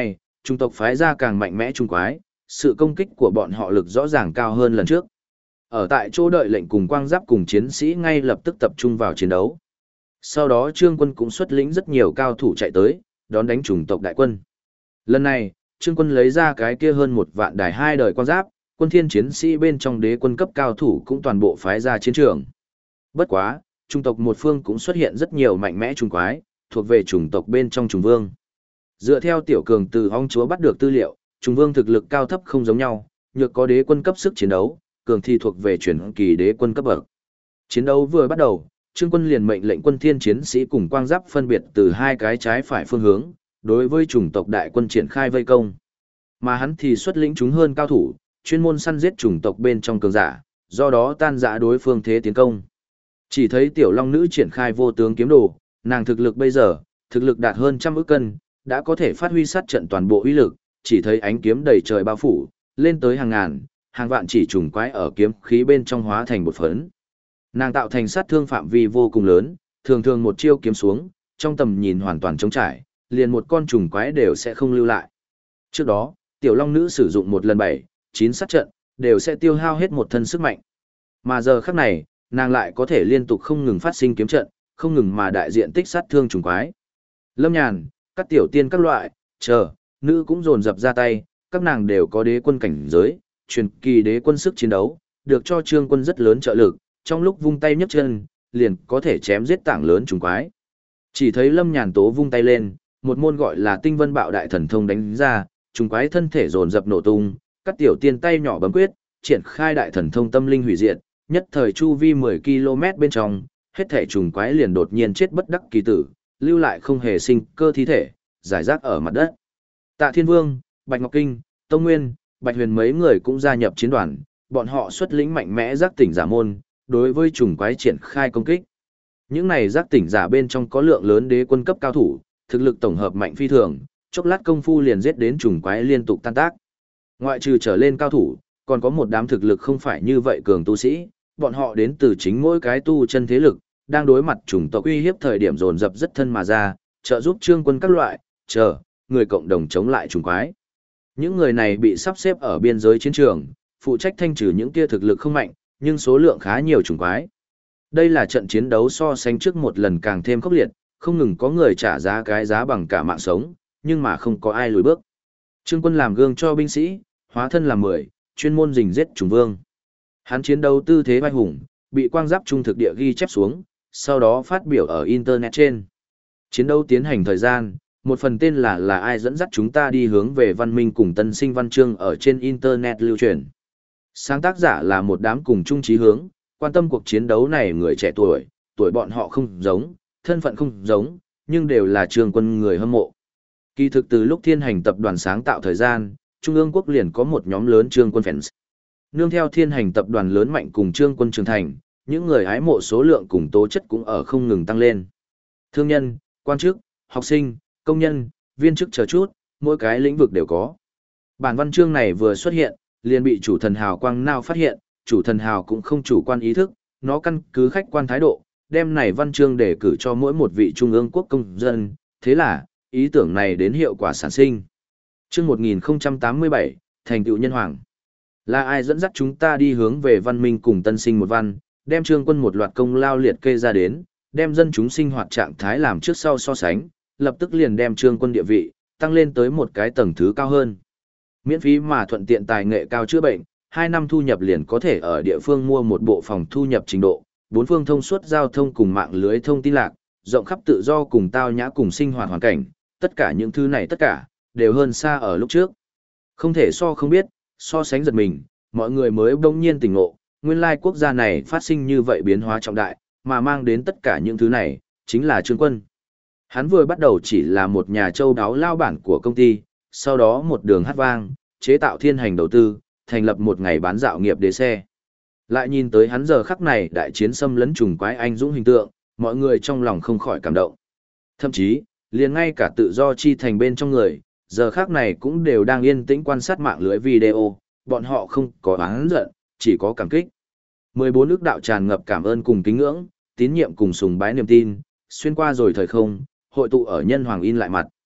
Trung tộc phái ra càng mạnh mẽ trung quái, sự công kích của bọn họ lực rõ ràng cao hơn lần trước. Ở tại chỗ đợi lệnh cùng quang giáp cùng chiến sĩ ngay lập tức tập trung vào chiến đấu. Sau đó Trương Quân cũng xuất lĩnh rất nhiều cao thủ chạy tới, đón đánh chủng tộc đại quân. Lần này, Trương Quân lấy ra cái kia hơn 1 vạn đài 2 đời quang giáp, quân thiên chiến sĩ bên trong đế quân cấp cao thủ cũng toàn bộ phái ra chiến trường. Bất quá, chủng tộc một phương cũng xuất hiện rất nhiều mạnh mẽ trùng quái, thuộc về chủng tộc bên trong trùng vương. Dựa theo tiểu cường từ ong chúa bắt được tư liệu, trùng vương thực lực cao thấp không giống nhau, nhược có đế quân cấp sức chiến đấu, cường thì thuộc về chuyển kỳ đế quân cấp bậc. Chiến đấu vừa bắt đầu, Trương Quân liền mệnh lệnh quân thiên chiến sĩ cùng quang giáp phân biệt từ hai cái trái phải phương hướng, đối với chủng tộc đại quân triển khai vây công. Mà hắn thì xuất lĩnh chúng hơn cao thủ, chuyên môn săn giết chủng tộc bên trong cường giả, do đó tan rã đối phương thế tiến công. Chỉ thấy tiểu long nữ triển khai vô tướng kiếm đồ, nàng thực lực bây giờ, thực lực đạt hơn 100 ức cân, đã có thể phát huy sát trận toàn bộ uy lực, chỉ thấy ánh kiếm đầy trời bao phủ, lên tới hàng ngàn, hàng vạn chỉ trùng quái ở kiếm khí bên trong hóa thành một phấn. Nàng tạo thành sát thương phạm vi vô cùng lớn, thường thường một chiêu kiếm xuống, trong tầm nhìn hoàn toàn trống trải, liền một con trùng quái đều sẽ không lưu lại. Trước đó, tiểu long nữ sử dụng một lần 7, 9 sát trận, đều sẽ tiêu hao hết một thân sức mạnh. Mà giờ khắc này, nàng lại có thể liên tục không ngừng phát sinh kiếm trận, không ngừng mà đại diện tích sát thương trùng quái. Lâm Nhàn, các tiểu tiên các loại, nữ cũng dồn dập ra tay, các nàng đều có đế quân cảnh giới, truyền kỳ đế quân sức chiến đấu, được cho Trương Quân rất lớn trợ lực, trong lúc vung tay nhấc chân, liền có thể chém giết tảng lớn trùng quái. Chỉ thấy Lâm Nhàn tố vung tay lên, một môn gọi là Tinh Vân Bạo Đại Thần Thông đánh ra, trùng quái thân thể dồn dập nổ tung, các tiểu tiên tay nhỏ bấm quyết, triển khai đại thần thông tâm linh hủy diệt, nhất thời chu vi 10 km bên trong, hết thể trùng quái liền đột nhiên chết bất đắc kỳ tử, lưu lại không hề sinh cơ thi thể, giải rác ở mặt đất. Tạ Thiên Vương, Bạch Ngọc Kinh, Tông Nguyên, Bạch Huyền mấy người cũng gia nhập chiến đoàn, bọn họ xuất lĩnh mạnh mẽ giác tỉnh giả môn, đối với trùng quái triển khai công kích. Những này giác tỉnh giả bên trong có lượng lớn đế quân cấp cao thủ, thực lực tổng hợp mạnh phi thường, chốc lát công phu liền giết đến trùng quái liên tục tan tác. Ngoại trừ trở lên cao thủ, còn có một đám thực lực không phải như vậy cường tu sĩ, bọn họ đến từ chính mỗi cái tu chân thế lực, đang đối mặt chủng tộc uy hiếp thời điểm dồn dập rất thân mà ra, trợ giúp Trương Quân các loại, người cộng đồng chống lại trùng quái. Những người này bị sắp xếp ở biên giới chiến trường, phụ trách thanh trừ những kia thực lực không mạnh, nhưng số lượng khá nhiều trùng quái. Đây là trận chiến đấu so sánh trước một lần càng thêm khốc liệt, không ngừng có người trả giá cái giá bằng cả mạng sống, nhưng mà không có ai lùi bước. Trương Quân làm gương cho binh sĩ, hóa thân làm 10, chuyên môn rình giết trùng vương. Hắn chiến đấu tư thế vai hùng, bị quang giáp trung thực địa ghi chép xuống, sau đó phát biểu ở Internet trên. Chiến đấu tiến hành thời gian, một phần tên là ai dẫn dắt chúng ta đi hướng về văn minh cùng tân sinh văn chương ở trên Internet lưu truyền. Sáng tác giả là một đám cùng chung chí hướng, quan tâm cuộc chiến đấu này người trẻ tuổi bọn họ không giống, thân phận không giống, nhưng đều là Trương Quân người hâm mộ. Kỳ thực từ lúc Thiên Hành tập đoàn sáng tạo thời gian, Trung ương quốc liền có một nhóm lớn Trương Quân fans. Nương theo Thiên Hành tập đoàn lớn mạnh cùng Trương Quân trưởng thành, những người hái mộ số lượng cùng tố chất cũng ở không ngừng tăng lên. Thương nhân, quan chức, học sinh, công nhân, viên chức chờ chút, mỗi cái lĩnh vực đều có. Bản văn chương này vừa xuất hiện, liền bị chủ thần hào quang nào phát hiện, chủ thần hào cũng không chủ quan ý thức, nó căn cứ khách quan thái độ, đem này văn chương để cử cho mỗi một vị trung ương quốc công dân, thế là, ý tưởng này đến hiệu quả sản sinh. Chương 1087, thành tựu nhân hoàng. Là ai dẫn dắt chúng ta đi hướng về văn minh cùng tân sinh một văn, đem Trương Quân một loạt công lao liệt kê ra đến, đem dân chúng sinh hoạt trạng thái làm trước sau so sánh, lập tức liền đem Trương Quân địa vị tăng lên tới một cái tầng thứ cao hơn. Miễn phí mà thuận tiện tài nghệ cao chữa bệnh, 2 năm thu nhập liền có thể ở địa phương mua một bộ phòng thu nhập trình độ, 4 phương thông suốt giao thông cùng mạng lưới thông tin lạc, rộng khắp tự do cùng tao nhã cùng sinh hoạt hoàn cảnh, tất cả những thứ này tất cả đều hơn xa ở lúc trước. Không thể so không biết, so sánh giật mình, mọi người mới bỗng nhiên tỉnh ngộ, nguyên lai quốc gia này phát sinh như vậy biến hóa trọng đại, mà mang đến tất cả những thứ này, chính là Trương Quân. Hắn vừa bắt đầu chỉ là một nhà châu đáo lao bản của công ty, sau đó một đường hát vang, chế tạo Thiên Hành đầu tư, thành lập một ngày bán dạo nghiệp đế xe. Lại nhìn tới hắn giờ khắc này đại chiến xâm lấn trùng quái anh dũng hình tượng, mọi người trong lòng không khỏi cảm động. Thậm chí, liền ngay cả tự do chi thành bên trong người, giờ khắc này cũng đều đang yên tĩnh quan sát mạng lưới video, bọn họ không có oán giận, chỉ có cảm kích. 14 ức đạo tràn ngập cảm ơn cùng kính ngưỡng, tín nhiệm cùng sùng bái niềm tin, xuyên qua rồi thời không, hội tụ ở nhân hoàng in lại mặt.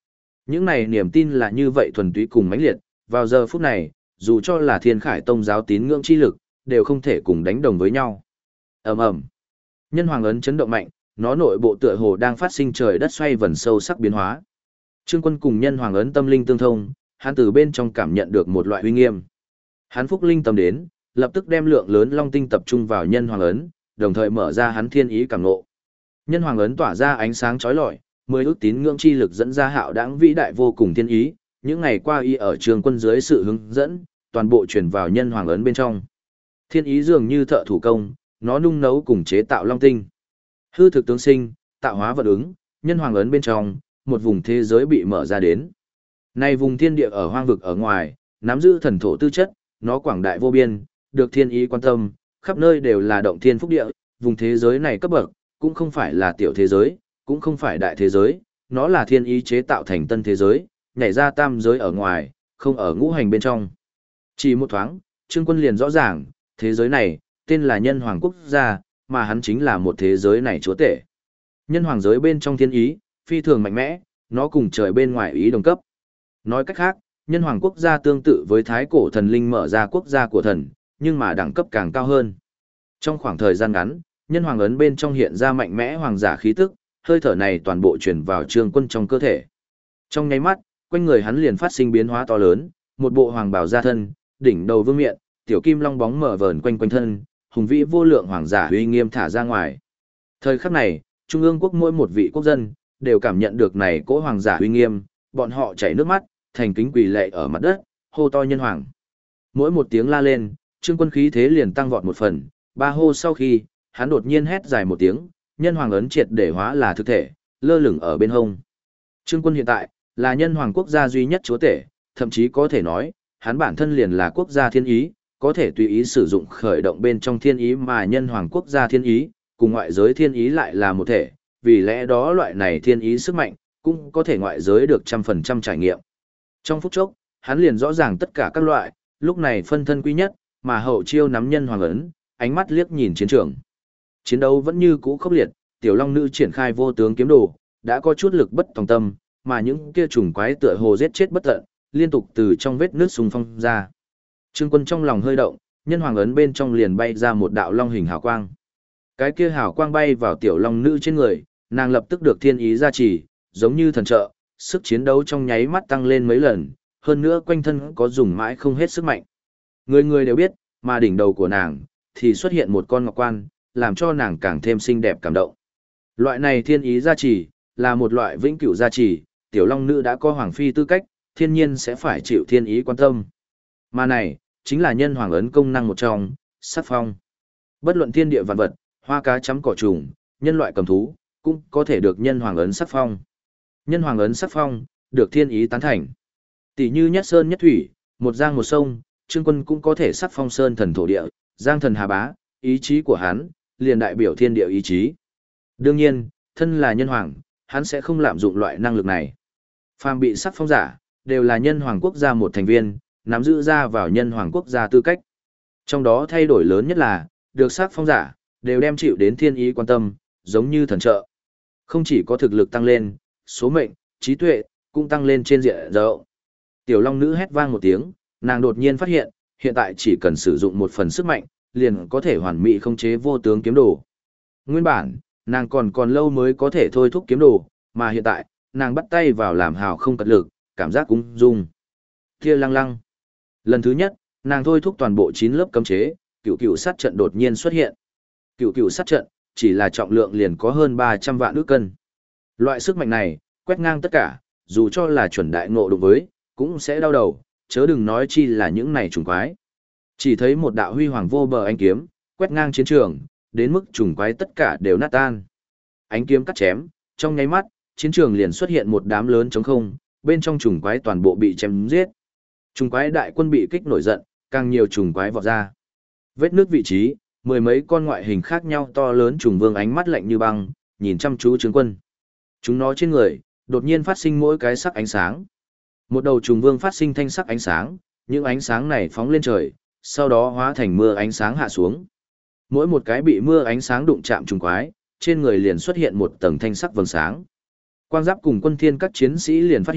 Những này niềm tin là như vậy thuần túy cùng mãnh liệt, vào giờ phút này, dù cho là Thiên Khải Tông giáo tín ngưỡng chi lực, đều không thể cùng đánh đồng với nhau. Ầm ầm. Nhân hoàng ấn chấn động mạnh, nó nội bộ tựa hồ đang phát sinh trời đất xoay vần sâu sắc biến hóa. Trương Quân cùng nhân hoàng ấn tâm linh tương thông, hắn từ bên trong cảm nhận được một loại uy nghiêm. Hắn phúc linh tâm đến, lập tức đem lượng lớn long tinh tập trung vào nhân hoàng ấn, đồng thời mở ra hắn thiên ý cảm ngộ. Nhân hoàng ấn tỏa ra ánh sáng chói lọi, 10 ước tín ngưỡng chi lực dẫn ra hạo đãng vĩ đại vô cùng thiên ý, những ngày qua y ở Trương Quân dưới sự hướng dẫn, toàn bộ truyền vào nhân hoàng ấn bên trong. Thiên ý dường như thợ thủ công, nó nung nấu cùng chế tạo long tinh. Hư thực tướng sinh, tạo hóa vật ứng, nhân hoàng ấn bên trong, một vùng thế giới bị mở ra đến. Nay vùng thiên địa ở hoang vực ở ngoài, nắm giữ thần thổ tư chất, nó quảng đại vô biên, được thiên ý quan tâm, khắp nơi đều là động thiên phúc địa, vùng thế giới này cấp bậc, cũng không phải là tiểu thế giới, cũng không phải đại thế giới, nó là thiên ý chế tạo thành tân thế giới, nhảy ra tam giới ở ngoài, không ở ngũ hành bên trong. Chỉ một thoáng, Trương Quân liền rõ ràng, thế giới này, tên là nhân hoàng quốc gia, mà hắn chính là một thế giới này chúa tể. Nhân hoàng giới bên trong thiên ý, phi thường mạnh mẽ, nó cùng trời bên ngoài ý đồng cấp. Nói cách khác, nhân hoàng quốc gia tương tự với thái cổ thần linh mở ra quốc gia của thần, nhưng mà đẳng cấp càng cao hơn. Trong khoảng thời gian ngắn, nhân hoàng ấn bên trong hiện ra mạnh mẽ hoàng giả khí tức, hơi thở này toàn bộ chuyển vào Trương Quân trong cơ thể. Trong nháy mắt, quanh người hắn liền phát sinh biến hóa to lớn, một bộ hoàng bào gia thân, đỉnh đầu vương miện, tiểu kim long bóng mở vờn quanh quanh thân, hùng vĩ vô lượng hoàng giả uy nghiêm thả ra ngoài. Thời khắc này, trung ương quốc mỗi một vị quốc dân đều cảm nhận được này cỗ hoàng giả uy nghiêm, bọn họ chảy nước mắt, thành kính quỳ lạy ở mặt đất, hô to nhân hoàng. Mỗi một tiếng la lên, Trương Quân khí thế liền tăng vọt một phần, ba hô sau khi, hắn đột nhiên hét dài một tiếng, nhân hoàng ấn triệt để hóa là thực thể, lơ lửng ở bên hông. Trương Quân hiện tại là nhân hoàng quốc gia duy nhất chúa tể, thậm chí có thể nói, hắn bản thân liền là quốc gia thiên ý, có thể tùy ý sử dụng khởi động bên trong thiên ý mà nhân hoàng quốc gia thiên ý, cùng ngoại giới thiên ý lại là một thể, vì lẽ đó loại này thiên ý sức mạnh, cũng có thể ngoại giới được 100% trải nghiệm. Trong phút chốc, hắn liền rõ ràng tất cả các loại, lúc này phân thân quý nhất, mà hậu chiêu nắm nhân hoàng ấn, ánh mắt liếc nhìn chiến trường. Chiến đấu vẫn như cũ khốc liệt, tiểu long nữ triển khai vô tướng kiếm đồ, đã có chút lực bất tòng tâm, mà những kia trùng quái tựa hồ giết chết bất tận, liên tục từ trong vết nước xung phong ra. Trương Quân trong lòng hơi động, nhân hoàng ấn bên trong liền bay ra một đạo long hình hào quang. Cái kia hào quang bay vào tiểu long nữ trên người, nàng lập tức được thiên ý gia trì, giống như thần trợ, sức chiến đấu trong nháy mắt tăng lên mấy lần, hơn nữa quanh thân có dùng mãi không hết sức mạnh. Người người đều biết, mà đỉnh đầu của nàng thì xuất hiện một con ngọc quan, làm cho nàng càng thêm xinh đẹp cảm động. Loại này thiên ý gia trì là một loại vĩnh cửu gia trì, tiểu long nữ đã có hoàng phi tư cách, thiên nhiên sẽ phải chịu thiên ý quan tâm. Mà này, chính là nhân hoàng ấn công năng một trong, sắc phong. Bất luận thiên địa vạn vật, hoa cá chấm cỏ trùng, nhân loại cầm thú, cũng có thể được nhân hoàng ấn sắc phong. Nhân hoàng ấn sắc phong, được thiên ý tán thành. Tỷ như nhất sơn nhất thủy, một giang một sông, Trương Quân cũng có thể sắc phong sơn thần thổ địa, giang thần hà bá, ý chí của hắn, liền đại biểu thiên địa ý chí. Đương nhiên, thân là nhân hoàng, hắn sẽ không lạm dụng loại năng lực này. Phàm bị sắc phong giả, đều là nhân hoàng quốc gia một thành viên, nắm giữ ra vào nhân hoàng quốc gia tư cách. Trong đó thay đổi lớn nhất là, được sắc phong giả, đều đem chịu đến thiên ý quan tâm, giống như thần trợ. Không chỉ có thực lực tăng lên, số mệnh, trí tuệ, cũng tăng lên trên diện rộng. Tiểu Long Nữ hét vang một tiếng, nàng đột nhiên phát hiện, hiện tại chỉ cần sử dụng một phần sức mạnh, liền có thể hoàn mỹ khống chế vô tướng kiếm đồ. Nguyên bản, nàng còn lâu mới có thể thôi thúc kiếm đồ, mà hiện tại, nàng bắt tay vào làm hào không cật lực, cảm giác cũng dung. Kia lăng lăng. Lần thứ nhất, nàng thôi thúc toàn bộ 9 lớp cấm chế, cựu cựu sát trận đột nhiên xuất hiện. Cựu cựu sát trận, chỉ là trọng lượng liền có hơn 300 vạn ức cân. Loại sức mạnh này, quét ngang tất cả, dù cho là chuẩn đại ngộ đụng với, cũng sẽ đau đầu, chớ đừng nói chi là những này trùng quái. Chỉ thấy một đạo huy hoàng vô bờ ánh kiếm, quét ngang chiến trường, đến mức trùng quái tất cả đều nát tan. Ánh kiếm cắt chém, trong nháy mắt, chiến trường liền xuất hiện một đám lớn trống không, bên trong trùng quái toàn bộ bị chém giết. Trùng quái đại quân bị kích nổi giận, càng nhiều trùng quái vọt ra. Vết nước vị trí, mười mấy con ngoại hình khác nhau to lớn trùng vương ánh mắt lạnh như băng, nhìn chăm chú Trương Quân. Chúng nó trên người, đột nhiên phát sinh mỗi cái sắc ánh sáng. Một đầu trùng vương phát sinh thanh sắc ánh sáng, những ánh sáng này phóng lên trời, sau đó hóa thành mưa ánh sáng hạ xuống. Mỗi một cái bị mưa ánh sáng đụng chạm trùng quái, trên người liền xuất hiện một tầng thanh sắc vầng sáng. Quang giáp cùng quân thiên các chiến sĩ liền phát hiện,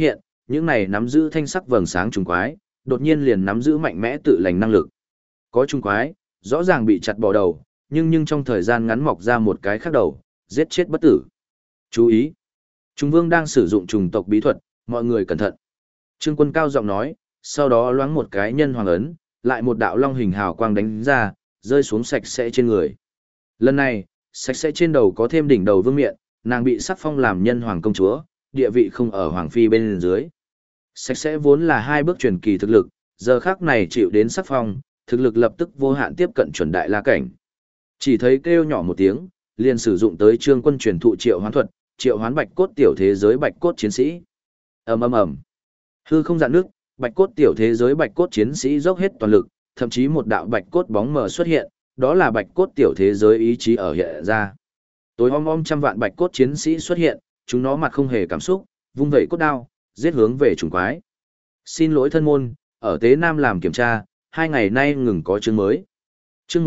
những này nắm giữ thanh sắc vầng sáng trùng quái, đột nhiên liền nắm giữ mạnh mẽ tự lành năng lực. Có trùng quái, rõ ràng bị chặt bỏ đầu, nhưng trong thời gian ngắn mọc ra một cái khác đầu, giết chết bất tử. Chú ý! Trùng vương đang sử dụng trùng tộc bí thuật, mọi người cẩn thận. Trương Quân cao giọng nói, sau đó loáng một cái nhân hoàng ấn, lại một đạo long hình hào quang đánh ra, rơi xuống sạch sẽ trên người. Lần này, sạch sẽ trên đầu có thêm đỉnh đầu vương miện, nàng bị sắc phong làm nhân hoàng công chúa, địa vị không ở hoàng phi bên dưới. Sạch sẽ vốn là 2 bước truyền kỳ thực lực, giờ khác này chịu đến sắc phong, thực lực lập tức vô hạn tiếp cận chuẩn đại la cảnh. Chỉ thấy kêu nhỏ một tiếng, liền sử dụng tới Trương Quân truyền thụ triệu hoán thuật, triệu hoán bạch cốt tiểu thế giới bạch cốt chiến sĩ. Ầm ầm ầm. Hư không dạn nước, bạch cốt tiểu thế giới bạch cốt chiến sĩ dốc hết toàn lực, thậm chí một đạo bạch cốt bóng mờ xuất hiện, đó là bạch cốt tiểu thế giới ý chí ở hiện ra. Tối trăm vạn bạch cốt chiến sĩ xuất hiện, chúng nó mặt không hề cảm xúc, vung vẩy cốt đao, giết hướng về trùng quái. Xin lỗi thân môn, ở Tế Nam làm kiểm tra, 2 ngày nay ngừng có chương mới. Chương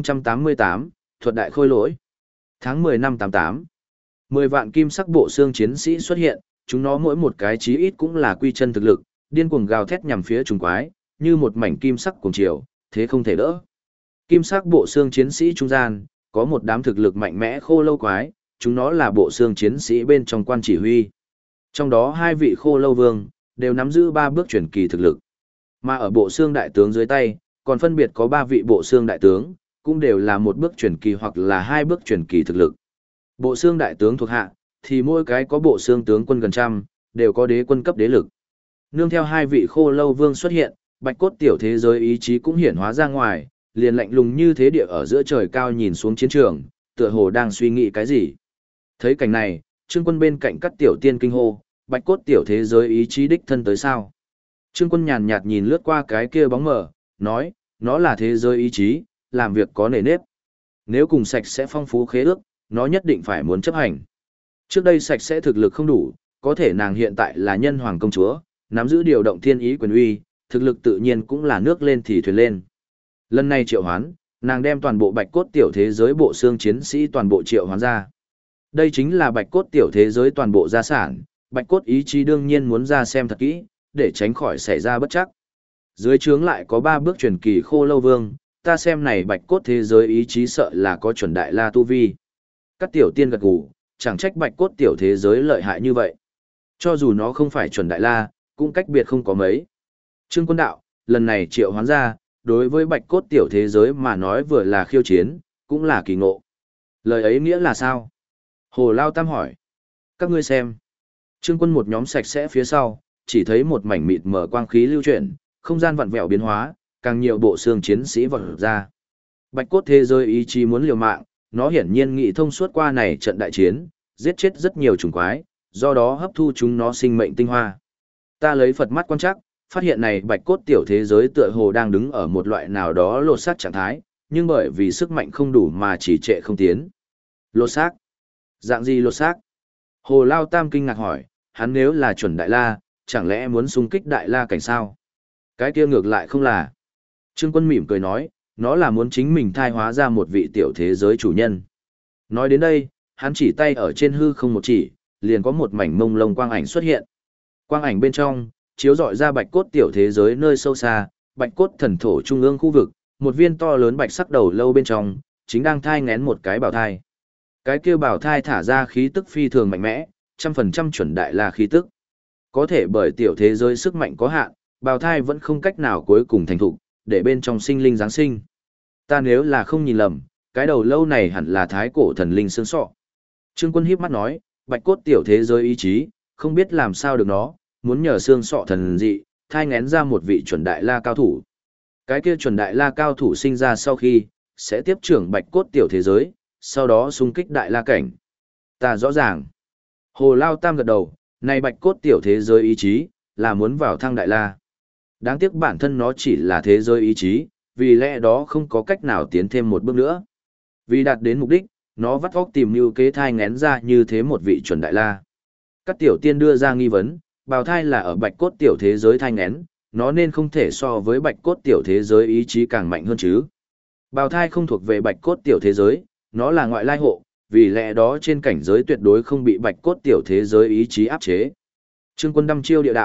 1088, thuật đại khôi lỗi. Tháng 10 năm 88. 10 vạn kim sắc bộ xương chiến sĩ xuất hiện, chúng nó mỗi một cái chí ít cũng là quy chân thực lực, điên cuồng gào thét nhằm phía trùng quái, như một mảnh kim sắc cuồng chiều, thế không thể đỡ. Kim sắc bộ xương chiến sĩ trung gian, có một đám thực lực mạnh mẽ khô lâu quái, chúng nó là bộ xương chiến sĩ bên trong quan chỉ huy. Trong đó 2 vị khô lâu vương, đều nắm giữ 3 bước chuyển kỳ thực lực. Mà ở bộ xương đại tướng dưới tay, còn phân biệt có 3 vị bộ xương đại tướng, cũng đều là 1 bước chuyển kỳ hoặc là 2 bước chuyển kỳ thực lực. Bộ xương đại tướng thuộc hạ, thì mỗi cái có bộ xương tướng quân gần trăm, đều có đế quân cấp đế lực. Nương theo 2 vị khô lâu vương xuất hiện, bạch cốt tiểu thế giới ý chí cũng hiển hóa ra ngoài, liền lạnh lùng như thế địa ở giữa trời cao nhìn xuống chiến trường, tựa hồ đang suy nghĩ cái gì. Thấy cảnh này, Trương Quân bên cạnh các tiểu tiên kinh hô, bạch cốt tiểu thế giới ý chí đích thân tới sao. Trương Quân nhàn nhạt nhìn lướt qua cái kia bóng mờ, nói, nó là thế giới ý chí, làm việc có nề nếp. Nếu cùng sạch sẽ phong phú khế ước, nó nhất định phải muốn chấp hành. Trước đây sạch sẽ thực lực không đủ, có thể nàng hiện tại là nhân hoàng công chúa, nắm giữ điều động thiên ý quyền uy, thực lực tự nhiên cũng là nước lên thì thuyền lên. Lần này triệu hoán, nàng đem toàn bộ bạch cốt tiểu thế giới bộ xương chiến sĩ toàn bộ triệu hoán ra. Đây chính là bạch cốt tiểu thế giới toàn bộ gia sản, bạch cốt ý chí đương nhiên muốn ra xem thật kỹ, để tránh khỏi xảy ra bất chắc. Dưới trướng lại có 3 bước truyền kỳ khô lâu vương, ta xem này bạch cốt thế giới ý chí sợ là có chuẩn đại la tu vi. Các tiểu tiên gật gù, chẳng trách bạch cốt tiểu thế giới lợi hại như vậy. Cho dù nó không phải chuẩn đại la, cũng cách biệt không có mấy. Trương Quân đạo, lần này triệu hoán ra, đối với bạch cốt tiểu thế giới mà nói vừa là khiêu chiến, cũng là kỳ ngộ. Lời ấy nghĩa là sao? Hồ Lao Tam hỏi. Các ngươi xem. Trương Quân một nhóm sạch sẽ phía sau, chỉ thấy một mảnh mịt mờ quang khí lưu chuyển, không gian vặn vẹo biến hóa, càng nhiều bộ xương chiến sĩ vọt ra. Bạch cốt thế giới ý chí muốn liều mạng, nó hiển nhiên nghĩ thông suốt qua này trận đại chiến, giết chết rất nhiều chủng quái, do đó hấp thu chúng nó sinh mệnh tinh hoa. Ta lấy Phật mắt quan trắc, phát hiện này bạch cốt tiểu thế giới tựa hồ đang đứng ở một loại nào đó lột xác trạng thái, nhưng bởi vì sức mạnh không đủ mà chỉ trệ không tiến. Lột xác? Dạng gì lột xác? Hồ Lao Tam kinh ngạc hỏi, hắn nếu là chuẩn đại la, chẳng lẽ muốn xung kích đại la cảnh sao? Cái kia ngược lại không là. Trương Quân mỉm cười nói, nó là muốn chính mình thai hóa ra một vị tiểu thế giới chủ nhân. Nói đến đây, hắn chỉ tay ở trên hư không một chỉ, liền có một mảnh mông lông quang ảnh xuất hiện. Quang ảnh bên trong, chiếu rọi ra bạch cốt tiểu thế giới nơi sâu xa, bạch cốt thần thổ trung ương khu vực, một viên to lớn bạch sắc đầu lâu bên trong, chính đang thai nghén một cái bào thai. Cái kia bào thai thả ra khí tức phi thường mạnh mẽ, 100% chuẩn đại la khí tức. Có thể bởi tiểu thế giới sức mạnh có hạn, bào thai vẫn không cách nào cuối cùng thành thục, để bên trong sinh linh giáng sinh. Ta nếu là không nhìn lầm, cái đầu lâu này hẳn là thái cổ thần linh xương sọ. Trương Quân híp mắt nói, bạch cốt tiểu thế giới ý chí, không biết làm sao được nó, muốn nhờ xương sọ thần dị, thai ngén ra một vị chuẩn đại la cao thủ. Cái kia chuẩn đại la cao thủ sinh ra sau khi, sẽ tiếp trưởng bạch cốt tiểu thế giới, sau đó xung kích đại la cảnh. Ta rõ ràng. Hồ Lao Tam gật đầu, này bạch cốt tiểu thế giới ý chí, là muốn vào thăng đại la. Đáng tiếc bản thân nó chỉ là thế giới ý chí, vì lẽ đó không có cách nào tiến thêm một bước nữa. Vì đạt đến mục đích, nó vắt óc tìm mưu kế thai ngén ra như thế một vị chuẩn đại la. Các tiểu tiên đưa ra nghi vấn, bào thai là ở bạch cốt tiểu thế giới thai ngén, nó nên không thể so với bạch cốt tiểu thế giới ý chí càng mạnh hơn chứ. Bào thai không thuộc về bạch cốt tiểu thế giới, nó là ngoại lai hộ, vì lẽ đó trên cảnh giới tuyệt đối không bị bạch cốt tiểu thế giới ý chí áp chế. Trương Quân đăm chiêu địa đạo,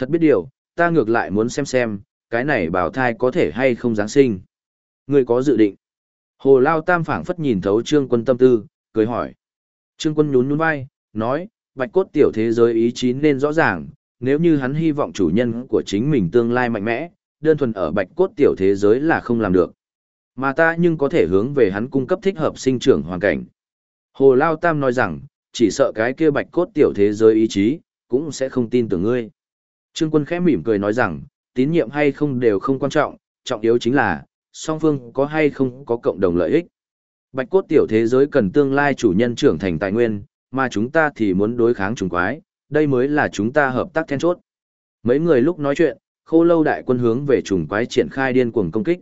Thật biết điều, ta ngược lại muốn xem, cái này bào thai có thể hay không Giáng sinh. Ngươi có dự định. Hồ Lao Tam phảng phất nhìn thấu Trương Quân tâm tư, cười hỏi. Trương Quân nhún nhún vai, nói, bạch cốt tiểu thế giới ý chí nên rõ ràng, nếu như hắn hy vọng chủ nhân của chính mình tương lai mạnh mẽ, đơn thuần ở bạch cốt tiểu thế giới là không làm được. Mà ta nhưng có thể hướng về hắn cung cấp thích hợp sinh trưởng hoàn cảnh. Hồ Lao Tam nói rằng, chỉ sợ cái kia bạch cốt tiểu thế giới ý chí, cũng sẽ không tin tưởng ngươi. Trương Quân khẽ mỉm cười nói rằng, tín nhiệm hay không đều không quan trọng, trọng yếu chính là, song phương có hay không có cộng đồng lợi ích. Bạch cốt tiểu thế giới cần tương lai chủ nhân trưởng thành tài nguyên, mà chúng ta thì muốn đối kháng trùng quái, đây mới là chúng ta hợp tác then chốt. Mấy người lúc nói chuyện, Khô Lâu đại quân hướng về trùng quái triển khai điên cuồng công kích.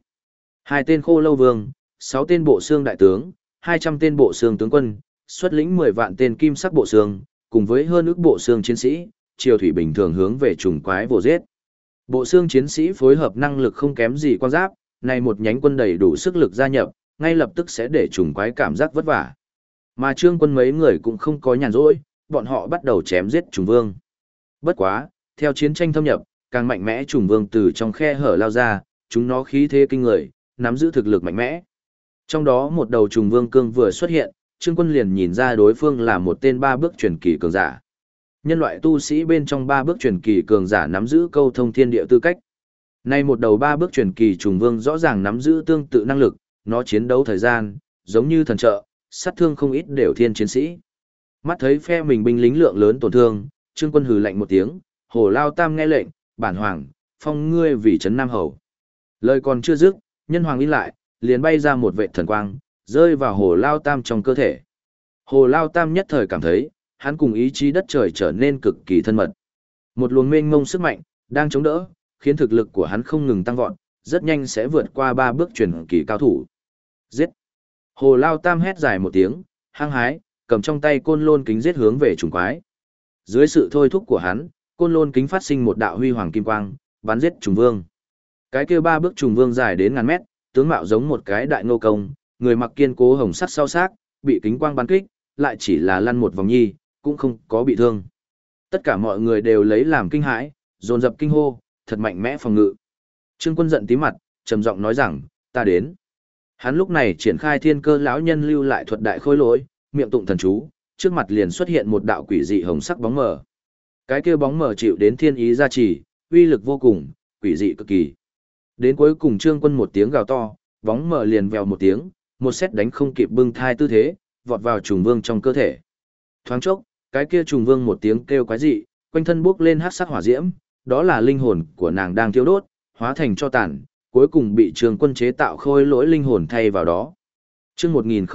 2 tên Khô Lâu vương, 6 tên bộ xương đại tướng, 200 tên bộ xương tướng quân, xuất lĩnh 10 vạn tên kim sắc bộ xương, cùng với hơn ước bộ xương chiến sĩ, triều thủy bình thường hướng về trùng quái vồ giết. Bộ xương chiến sĩ phối hợp năng lực không kém gì quan giáp, này một nhánh quân đầy đủ sức lực gia nhập, ngay lập tức sẽ để trùng quái cảm giác vất vả. Mà Trương Quân mấy người cũng không có nhàn rỗi, bọn họ bắt đầu chém giết trùng vương. Bất quá, theo chiến tranh thâm nhập, càng mạnh mẽ trùng vương từ trong khe hở lao ra, chúng nó khí thế kinh người, nắm giữ thực lực mạnh mẽ. Trong đó một đầu trùng vương cương vừa xuất hiện, Trương Quân liền nhìn ra đối phương là một tên 3 bước truyền kỳ cường giả. Nhân loại tu sĩ bên trong 3 bước truyền kỳ cường giả nắm giữ câu thông thiên địa tư cách. Nay một đầu 3 bước truyền kỳ trùng vương rõ ràng nắm giữ tương tự năng lực, nó chiến đấu thời gian, giống như thần trợ, sát thương không ít đều thiên chiến sĩ. Mắt thấy phe mình binh lính lượng lớn tổn thương, Trương Quân hừ lạnh một tiếng, Hồ Lao Tam nghe lệnh, bản hoàng, phong ngươi vì trấn Nam Hầu. Lời còn chưa dứt, nhân hoàng in lại, liền bay ra một vệ thần quang, rơi vào Hồ Lao Tam trong cơ thể. Hồ Lao Tam nhất thời cảm thấy, hắn cùng ý chí đất trời trở nên cực kỳ thân mật. Một luồng mênh mông sức mạnh, đang chống đỡ, khiến thực lực của hắn không ngừng tăng vọt, rất nhanh sẽ vượt qua 3 bước truyền kỳ cao thủ. Giết! Hồ Lao Tam hét dài một tiếng, hăng hái, cầm trong tay côn lôn kính giết hướng về trùng quái. Dưới sự thôi thúc của hắn, côn lôn kính phát sinh một đạo huy hoàng kim quang, bắn giết trùng vương. Cái kia 3 bước trùng vương dài đến ngàn mét, tướng mạo giống một cái đại ngô công, người mặc kiên cố hồng sắt sau xác, bị kính quang bắn kích, lại chỉ là lăn một vòng nhi, cũng không có bị thương. Tất cả mọi người đều lấy làm kinh hãi, dồn dập kinh hô, thật mạnh mẽ phòng ngự. Trương Quân giận tím mặt, trầm giọng nói rằng, ta đến. Hắn lúc này triển khai thiên cơ lão nhân lưu lại thuật đại khôi lỗi, miệng tụng thần chú, trước mặt liền xuất hiện một đạo quỷ dị hồng sắc bóng mờ. Cái kia bóng mờ chịu đến thiên ý gia trì, uy lực vô cùng, quỷ dị cực kỳ. Đến cuối cùng Trương Quân một tiếng gào to, bóng mờ liền vèo một tiếng, một sét đánh không kịp bưng thai tư thế, vọt vào trùng vương trong cơ thể. Thoáng chốc, cái kia trùng vương một tiếng kêu quái dị, quanh thân bốc lên hắc sắc hỏa diễm, đó là linh hồn của nàng đang thiêu đốt, hóa thành cho tàn, cuối cùng bị Trương Quân chế tạo khôi lỗi linh hồn thay vào đó. Chương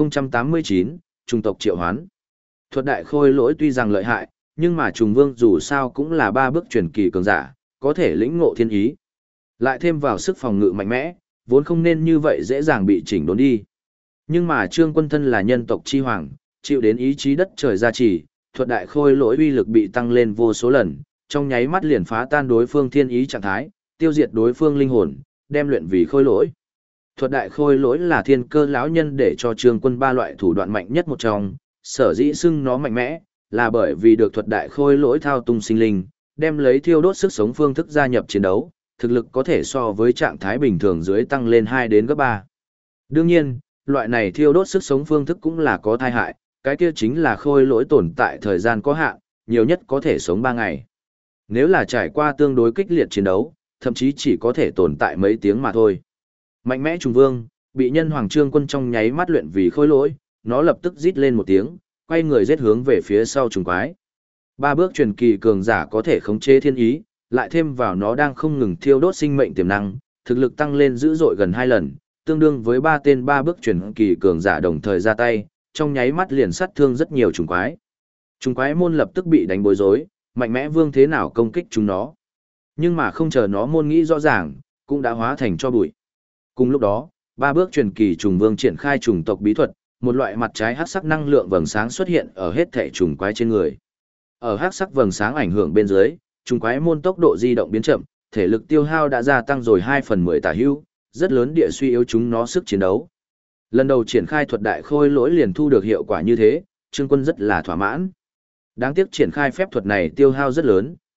1089, trùng tộc triệu hoán. Thuật đại khôi lỗi tuy rằng lợi hại, nhưng mà trùng vương dù sao cũng là 3 bước truyền kỳ cường giả, có thể lĩnh ngộ thiên ý. Lại thêm vào sức phòng ngự mạnh mẽ, vốn không nên như vậy dễ dàng bị chỉnh đốn đi. Nhưng mà Trương Quân thân là nhân tộc chi hoàng, chịu đến ý chí đất trời gia trì, thuật đại khôi lỗi uy lực bị tăng lên vô số lần, trong nháy mắt liền phá tan đối phương thiên ý trạng thái, tiêu diệt đối phương linh hồn, đem luyện vì khôi lỗi. Thuật đại khôi lỗi là thiên cơ lão nhân để cho Trương Quân 3 loại thủ đoạn mạnh nhất một trong, sở dĩ xưng nó mạnh mẽ, là bởi vì được thuật đại khôi lỗi thao tung sinh linh, đem lấy thiêu đốt sức sống phương thức gia nhập chiến đấu, thực lực có thể so với trạng thái bình thường dưới tăng lên 2 đến gấp 3. Đương nhiên, loại này thiêu đốt sức sống phương thức cũng là có tai hại, cái kia chính là khôi lỗi tồn tại thời gian có hạn, nhiều nhất có thể sống 3 ngày. Nếu là trải qua tương đối kích liệt chiến đấu, thậm chí chỉ có thể tồn tại mấy tiếng mà thôi. Mạnh mẽ trùng vương, bị nhân hoàng Trương Quân trong nháy mắt luyện vì khôi lỗi, nó lập tức rít lên một tiếng, quay người giết hướng về phía sau trùng quái. 3 bước truyền kỳ cường giả có thể khống chế thiên ý, lại thêm vào nó đang không ngừng thiêu đốt sinh mệnh tiềm năng, thực lực tăng lên dữ dội gần 2 lần, tương đương với 3 tên 3 bước truyền kỳ cường giả đồng thời ra tay, trong nháy mắt liền sát thương rất nhiều trùng quái. Trùng quái môn lập tức bị đánh bối rối, mạnh mẽ vương thế nào công kích chúng nó. Nhưng mà không chờ nó môn nghĩ rõ ràng, cũng đã hóa thành cho bụi. Cùng lúc đó, 3 bước truyền kỳ trùng vương triển khai trùng tộc bí thuật, một loại mặt trái hắc sắc năng lượng vầng sáng xuất hiện ở hết thể trùng quái trên người. Ở hắc sắc vầng sáng ảnh hưởng bên dưới, trùng quái môn tốc độ di động biến chậm, thể lực tiêu hao đã gia tăng rồi 2/10 tả hữu, rất lớn địa suy yếu chúng nó sức chiến đấu. Lần đầu triển khai thuật đại khôi lỗi liền thu được hiệu quả như thế, Trương Quân rất là thỏa mãn. Đáng tiếc triển khai phép thuật này tiêu hao rất lớn,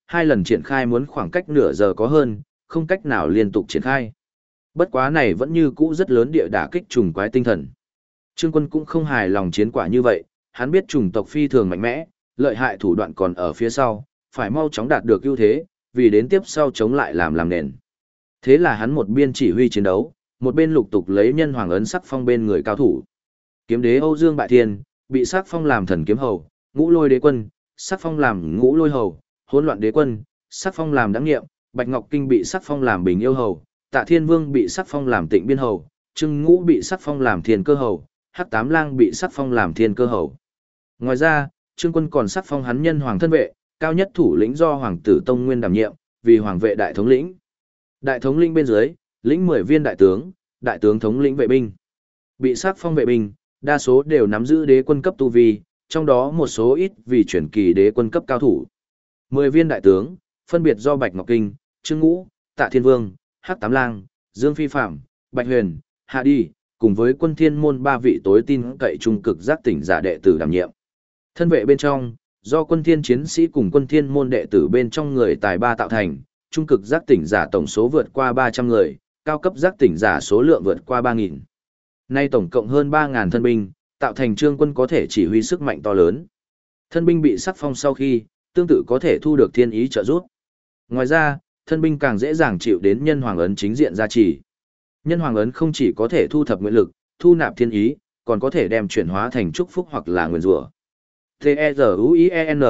2 lần triển khai muốn khoảng cách nửa giờ có hơn, không cách nào liên tục triển khai. Bất quá này vẫn như cũ rất lớn địa đả kích trùng quái tinh thần. Trương Quân cũng không hài lòng chiến quả như vậy, hắn biết chủng tộc phi thường mạnh mẽ, lợi hại thủ đoạn còn ở phía sau, phải mau chóng đạt được ưu thế, vì đến tiếp sau chống lại làm nền. Thế là hắn một bên chỉ huy chiến đấu, một bên lục tục lấy nhân hoàng ấn sắc phong bên người cao thủ. Kiếm đế Âu Dương Bại Thiên, bị sắc phong làm thần kiếm hầu, Ngũ Lôi đế quân, sắc phong làm Ngũ Lôi hầu, Hỗn loạn đế quân, sắc phong làm Đãng Nghiệm, Bạch Ngọc Kinh bị sắc phong làm Bình Yêu hầu, Tạ Thiên Vương bị sắc phong làm Tịnh Biên hầu, Trưng Ngũ bị sắc phong làm Thiên Cơ hầu, Hắc Tám Lang bị sắc phong làm Thiên Cơ hầu. Ngoài ra, Trương Quân còn sắc phong hắn nhân hoàng thân vệ, cao nhất thủ lĩnh do hoàng tử Tông Nguyên đảm nhiệm, vì hoàng vệ đại thống lĩnh. Đại thống lĩnh bên dưới, lĩnh 10 viên đại tướng thống lĩnh vệ binh. Bị sắc phong vệ binh, đa số đều nắm giữ đế quân cấp tu vi, trong đó một số ít vì chuyển kỳ đế quân cấp cao thủ. 10 viên đại tướng, phân biệt do Bạch Ngọc Kinh, Trương Ngũ, Tạ Thiên Vương, Hắc Tám Lang, Dương Phi Phạm, Bạch Huyền, Hạ Đi, cùng với quân thiên môn 3 vị tối tin cậy trung cực giác tỉnh giả đệ tử đảm nhiệm. Thân vệ bên trong, do quân thiên chiến sĩ cùng quân thiên môn đệ tử bên trong người tài ba tạo thành, trung cực giác tỉnh giả tổng số vượt qua 300 người, cao cấp giác tỉnh giả số lượng vượt qua 3.000. Nay tổng cộng hơn 3.000 thân binh, tạo thành Trương Quân có thể chỉ huy sức mạnh to lớn. Thân binh bị sắc phong sau khi, tương tự có thể thu được thiên ý trợ giúp. Ngoài ra, thân binh càng dễ dàng chịu đến nhân hoàng ấn chính diện gia trì. Nhân hoàng ấn không chỉ có thể thu thập nguyện lực, thu nạp thiên ý, còn có thể đem chuyển hóa thành chúc phúc hoặc là nguyền rủa. T-E-Z-U-I-E-N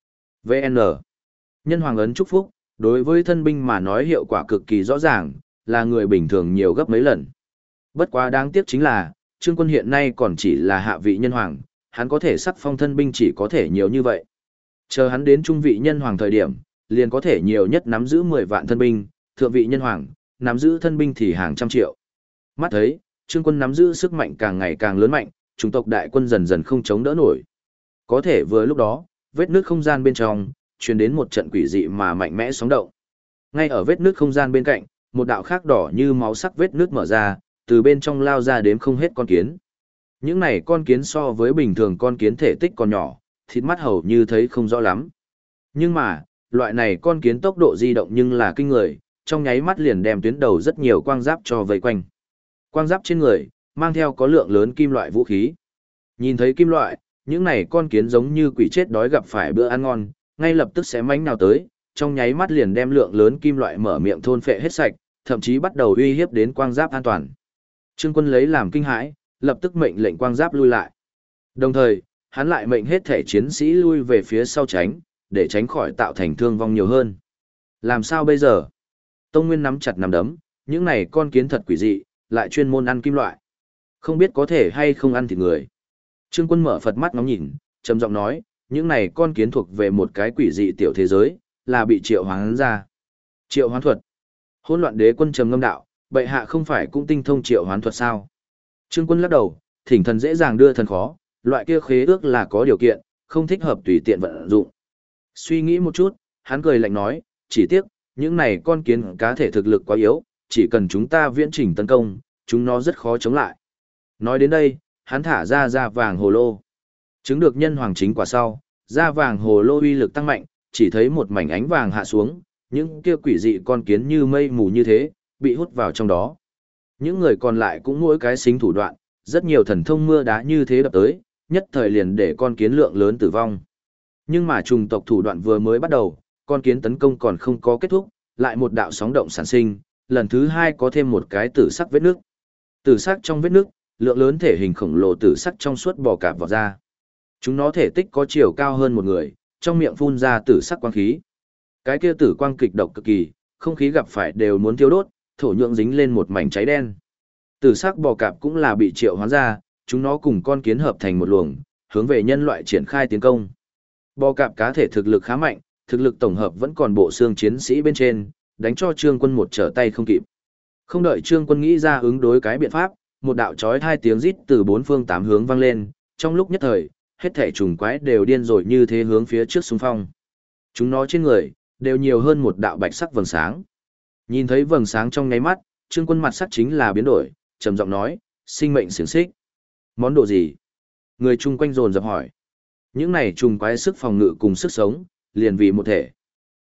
VN Nhân hoàng ấn chúc phúc, đối với thân binh mà nói hiệu quả cực kỳ rõ ràng, là người bình thường nhiều gấp mấy lần. Bất quá đáng tiếc chính là, Trương Quân hiện nay còn chỉ là hạ vị nhân hoàng, hắn có thể sắc phong thân binh chỉ có thể nhiều như vậy. Chờ hắn đến trung vị nhân hoàng thời điểm, liền có thể nhiều nhất nắm giữ 10 vạn thân binh, thượng vị nhân hoàng, nắm giữ thân binh thì hàng trăm triệu. Mắt thấy, Trương Quân nắm giữ sức mạnh càng ngày càng lớn mạnh, chủng tộc đại quân dần dần không chống đỡ nổi. Có thể vừa lúc đó, vết nước không gian bên trong, truyền đến một trận quỷ dị mà mạnh mẽ sóng động. Ngay ở vết nước không gian bên cạnh, một đạo khác đỏ như máu sắc vết nước mở ra, từ bên trong lao ra đếm không hết con kiến. Những này con kiến so với bình thường con kiến thể tích còn nhỏ, thịt mắt hầu như thấy không rõ lắm. Nhưng mà, loại này con kiến tốc độ di động nhưng là kinh người, trong nháy mắt liền đem tuyến đầu rất nhiều quang giáp cho vây quanh. Quang giáp trên người, mang theo có lượng lớn kim loại vũ khí. Nhìn thấy kim loại, những này con kiến giống như quỷ chết đói gặp phải bữa ăn ngon, ngay lập tức sẽ mánh nào tới, trong nháy mắt liền đem lượng lớn kim loại mở miệng thôn phệ hết sạch, thậm chí bắt đầu uy hiếp đến quang giáp an toàn. Trương Quân lấy làm kinh hãi, lập tức mệnh lệnh quang giáp lui lại. Đồng thời, hắn lại mệnh hết thể chiến sĩ lui về phía sau tránh, để tránh khỏi tạo thành thương vong nhiều hơn. Làm sao bây giờ? Tông Nguyên nắm chặt nắm đấm, những này con kiến thật quỷ dị, lại chuyên môn ăn kim loại. Không biết có thể hay không ăn thịt người. Trương Quân mở Phật mắt ngóng nhìn, trầm giọng nói, những này con kiến thuộc về một cái quỷ dị tiểu thế giới, là bị triệu hoán ra. Triệu hoán thuật. Hỗn loạn đế quân trầm ngâm đạo, bệ hạ không phải cũng tinh thông triệu hoán thuật sao? Trương Quân lắc đầu, thỉnh thần dễ dàng đưa thần khó, loại kia khế ước là có điều kiện, không thích hợp tùy tiện vận dụng. Suy nghĩ một chút, hắn cười lạnh nói, chỉ tiếc, những này con kiến cá thể thực lực quá yếu, chỉ cần chúng ta viễn trình tấn công, chúng nó rất khó chống lại. Nói đến đây, hắn thả ra da vàng hồ lô. Chứng được nhân hoàng chính quả sau, da vàng hồ lô uy lực tăng mạnh, chỉ thấy một mảnh ánh vàng hạ xuống, những kia quỷ dị con kiến như mây mù như thế, bị hút vào trong đó. Những người còn lại cũng mỗi cái xính thủ đoạn, rất nhiều thần thông mưa đá như thế đập tới, nhất thời liền để con kiến lượng lớn tử vong. Nhưng mà trùng tộc thủ đoạn vừa mới bắt đầu, con kiến tấn công còn không có kết thúc, lại một đạo sóng động sản sinh, lần thứ hai có thêm một cái tử sắc vết nước. Tử sắc trong vết nước, lượng lớn thể hình khổng lồ tử sắc trong suốt bò cạp vào ra. Chúng nó thể tích có chiều cao hơn một người, trong miệng phun ra tử sắc quang khí. Cái kia tử quang kịch độc cực kỳ, không khí gặp phải đều muốn thiêu đốt, thổ nhượng dính lên một mảnh cháy đen. Tử sắc bò cạp cũng là bị triệu hoán ra, chúng nó cùng con kiến hợp thành một luồng, hướng về nhân loại triển khai tiến công. Bò cạp cá thể thực lực khá mạnh, thực lực tổng hợp vẫn còn bộ xương chiến sĩ bên trên, đánh cho Trương Quân một trở tay không kịp. Không đợi Trương Quân nghĩ ra ứng đối cái biện pháp, một đạo chói tai tiếng rít từ bốn phương tám hướng vang lên, trong lúc nhất thời, hết thảy trùng quái đều điên rồi như thế hướng phía trước xung phong. Chúng nó trên người đều nhiều hơn một đạo bạch sắc vầng sáng. Nhìn thấy vầng sáng trong nháy mắt, Trương Quân mặt sắc chính là biến đổi, trầm giọng nói, sinh mệnh xiển xích. Món đồ gì? Người chung quanh dồn dập hỏi. Những này trùng quái sức phòng ngự cùng sức sống, liền vì một thể.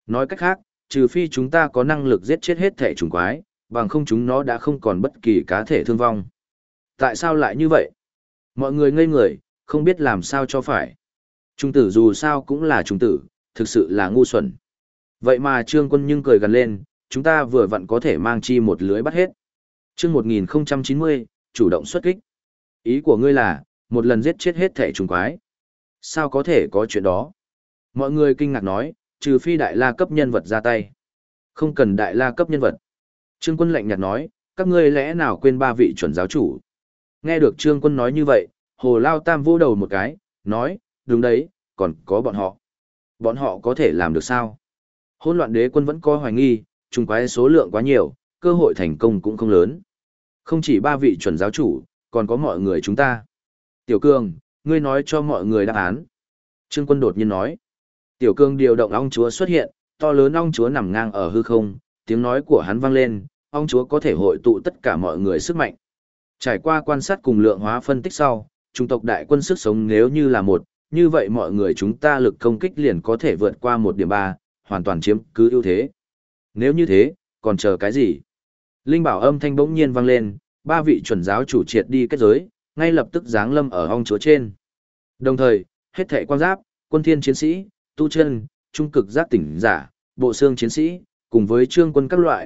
Nói cách khác, trừ phi chúng ta có năng lực giết chết hết thể trùng quái, bằng không chúng nó đã không còn bất kỳ cá thể thương vong. Tại sao lại như vậy? Mọi người ngây người, không biết làm sao cho phải. Trung tử dù sao cũng là trung tử, thực sự là ngu xuẩn. Vậy mà Trương Quân nhưng cười gần lên, chúng ta vừa vặn có thể mang chi một lưới bắt hết. Chương 1090, chủ động xuất kích. Ý của ngươi là, một lần giết chết hết thể trùng quái. Sao có thể có chuyện đó? Mọi người kinh ngạc nói, trừ phi đại la cấp nhân vật ra tay. Không cần đại la cấp nhân vật. Trương Quân lạnh nhạt nói, các ngươi lẽ nào quên ba vị chuẩn giáo chủ? Nghe được Trương Quân nói như vậy, Hồ Lao Tam vô đầu một cái, nói, đúng đấy, còn có bọn họ. Bọn họ có thể làm được sao? Hỗn loạn đế quân vẫn có hoài nghi, trùng quái số lượng quá nhiều, cơ hội thành công cũng không lớn. Không chỉ ba vị chuẩn giáo chủ, còn có mọi người chúng ta. Tiểu Cương, ngươi nói cho mọi người đáp án. Trương Quân đột nhiên nói. Tiểu Cương điều động ong chúa xuất hiện, to lớn ong chúa nằm ngang ở hư không, tiếng nói của hắn vang lên, ong chúa có thể hội tụ tất cả mọi người sức mạnh. Trải qua quan sát cùng lượng hóa phân tích sau, chủng tộc đại quân sức sống nếu như là một, như vậy mọi người chúng ta lực công kích liền có thể vượt qua 1.3, hoàn toàn chiếm cứ ưu thế. Nếu như thế, còn chờ cái gì? Linh bảo âm thanh bỗng nhiên vang lên, ba vị chuẩn giáo chủ triệt đi kết giới, ngay lập tức giáng lâm ở ong chúa trên. Đồng thời, hết thảy quan giáp, quân thiên chiến sĩ, tu chân, trung cực giác tỉnh giả, bộ xương chiến sĩ, cùng với trương quân các loại,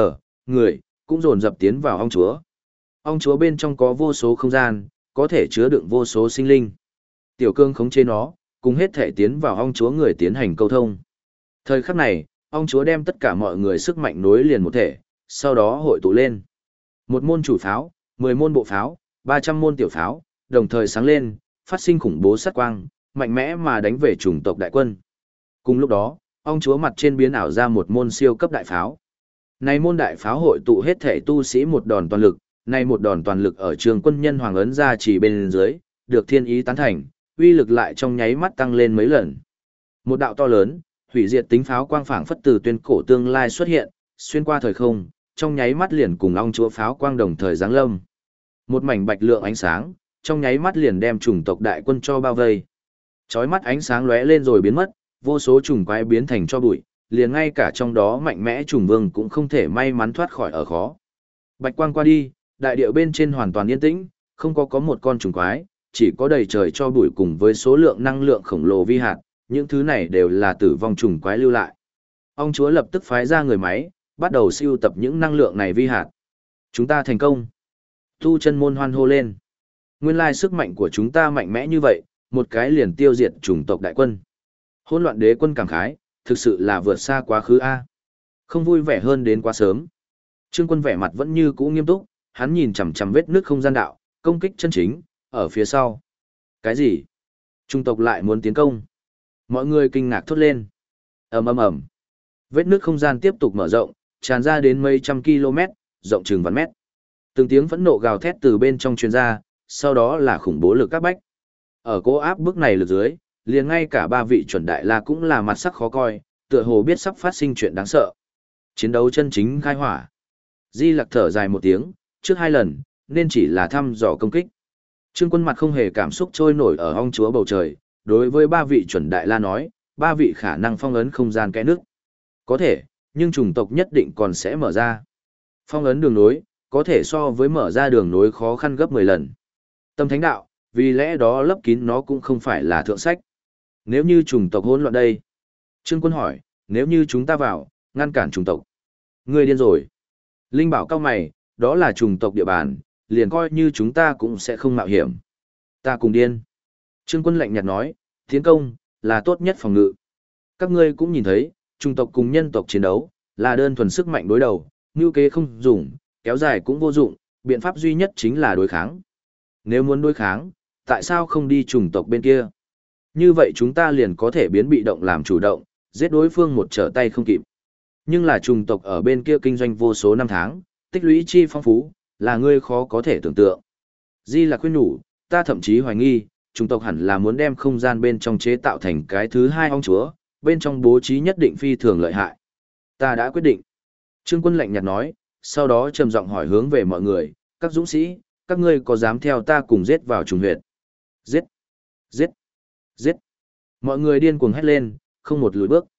người, cũng dồn dập tiến vào ong chúa. Ong chúa bên trong có vô số không gian, có thể chứa đựng vô số sinh linh. Tiểu Cương khống chế nó, cùng hết thể tiến vào ong chúa người tiến hành câu thông. Thời khắc này, ong chúa đem tất cả mọi người sức mạnh nối liền một thể, sau đó hội tụ lên. Một môn chủ pháo, 10 môn bộ pháo, 300 môn tiểu pháo, đồng thời sáng lên, phát sinh khủng bố sát quang, mạnh mẽ mà đánh về chủng tộc đại quân. Cùng lúc đó, ong chúa mặt trên biến ảo ra một môn siêu cấp đại pháo. Này môn đại pháo hội tụ hết thể tu sĩ một đòn toàn lực, này một đòn toàn lực ở trường quân nhân hoàng ấn ra chỉ bên dưới, được thiên ý tán thành, uy lực lại trong nháy mắt tăng lên mấy lần. Một đạo to lớn, hủy diệt tính pháo quang phảng phất từ tuyên cổ tương lai xuất hiện, xuyên qua thời không, trong nháy mắt liền cùng ong chúa pháo quang đồng thời giáng lâm. Một mảnh bạch lượng ánh sáng, trong nháy mắt liền đem chủng tộc đại quân cho bao vây. Chói mắt ánh sáng lóe lên rồi biến mất, vô số trùng quái biến thành cho bụi, liền ngay cả trong đó mạnh mẽ trùng vương cũng không thể may mắn thoát khỏi ở khó. Bạch quang qua đi, đại địa bên trên hoàn toàn yên tĩnh, không có một con trùng quái, chỉ có đầy trời cho bụi cùng với số lượng năng lượng khổng lồ vi hạt, những thứ này đều là tử vong trùng quái lưu lại. Ông chúa lập tức phái ra người máy, bắt đầu siêu tập những năng lượng này vi hạt. Chúng ta thành công. Tu chân môn hoan hô lên. Nguyên lai sức mạnh của chúng ta mạnh mẽ như vậy, một cái liền tiêu diệt chủng tộc đại quân. Hỗn loạn đế quân cảm khái, thực sự là vượt xa quá khứ A. Không vui vẻ hơn đến quá sớm. Trương Quân vẻ mặt vẫn như cũ nghiêm túc, hắn nhìn chằm chằm vết nước không gian đạo, công kích chân chính, ở phía sau. Cái gì? Chủng tộc lại muốn tiến công. Mọi người kinh ngạc thốt lên. Ầm ầm ầm. Vết nước không gian tiếp tục mở rộng, tràn ra đến mấy trăm km, rộng chừng vạn mét. Từng tiếng phẫn nộ gào thét từ bên trong truyền ra, sau đó là khủng bố lực các bách. Ở cố áp bức này lực dưới, liền ngay cả ba vị chuẩn đại la cũng là mặt sắc khó coi, tựa hồ biết sắp phát sinh chuyện đáng sợ. Chiến đấu chân chính khai hỏa. Di Lặc thở dài một tiếng, trước 2 lần, nên chỉ là thăm dò công kích. Trương Quân mặt không hề cảm xúc trôi nổi ở ong chúa bầu trời, đối với ba vị chuẩn đại la nói, ba vị khả năng phong ấn không gian kẽ nước. Có thể, nhưng chủng tộc nhất định còn sẽ mở ra. Phong ấn đường nối, có thể so với mở ra đường nối khó khăn gấp 10 lần. Tâm thánh đạo, vì lẽ đó lấp kín nó cũng không phải là thượng sách. Nếu như chủng tộc hỗn loạn đây? Trương Quân hỏi, nếu như chúng ta vào, ngăn cản chủng tộc. Ngươi điên rồi. Linh bảo cao mày, đó là chủng tộc địa bàn, liền coi như chúng ta cũng sẽ không mạo hiểm. Ta cùng điên. Trương Quân lạnh nhạt nói, tiến công, là tốt nhất phòng ngự. Các ngươi cũng nhìn thấy, chủng tộc cùng nhân tộc chiến đấu, là đơn thuần sức mạnh đối đầu, ngưu kế không dùng, kéo dài cũng vô dụng, biện pháp duy nhất chính là đối kháng. Nếu muốn đối kháng, tại sao không đi chủng tộc bên kia? Như vậy chúng ta liền có thể biến bị động làm chủ động, giết đối phương một trở tay không kịp. Nhưng là chủng tộc ở bên kia kinh doanh vô số năm tháng, tích lũy chi phong phú, là ngươi khó có thể tưởng tượng. Di là khuyên nhủ, ta thậm chí hoài nghi, chủng tộc hẳn là muốn đem không gian bên trong chế tạo thành cái thứ hai ong chúa, bên trong bố trí nhất định phi thường lợi hại. Ta đã quyết định. Trương Quân lạnh nhạt nói, sau đó trầm giọng hỏi hướng về mọi người, các dũng sĩ, các ngươi có dám theo ta cùng giết vào trùng huyệt? Giết! Giết! Giết! Mọi người điên cuồng hét lên, không một lùi bước.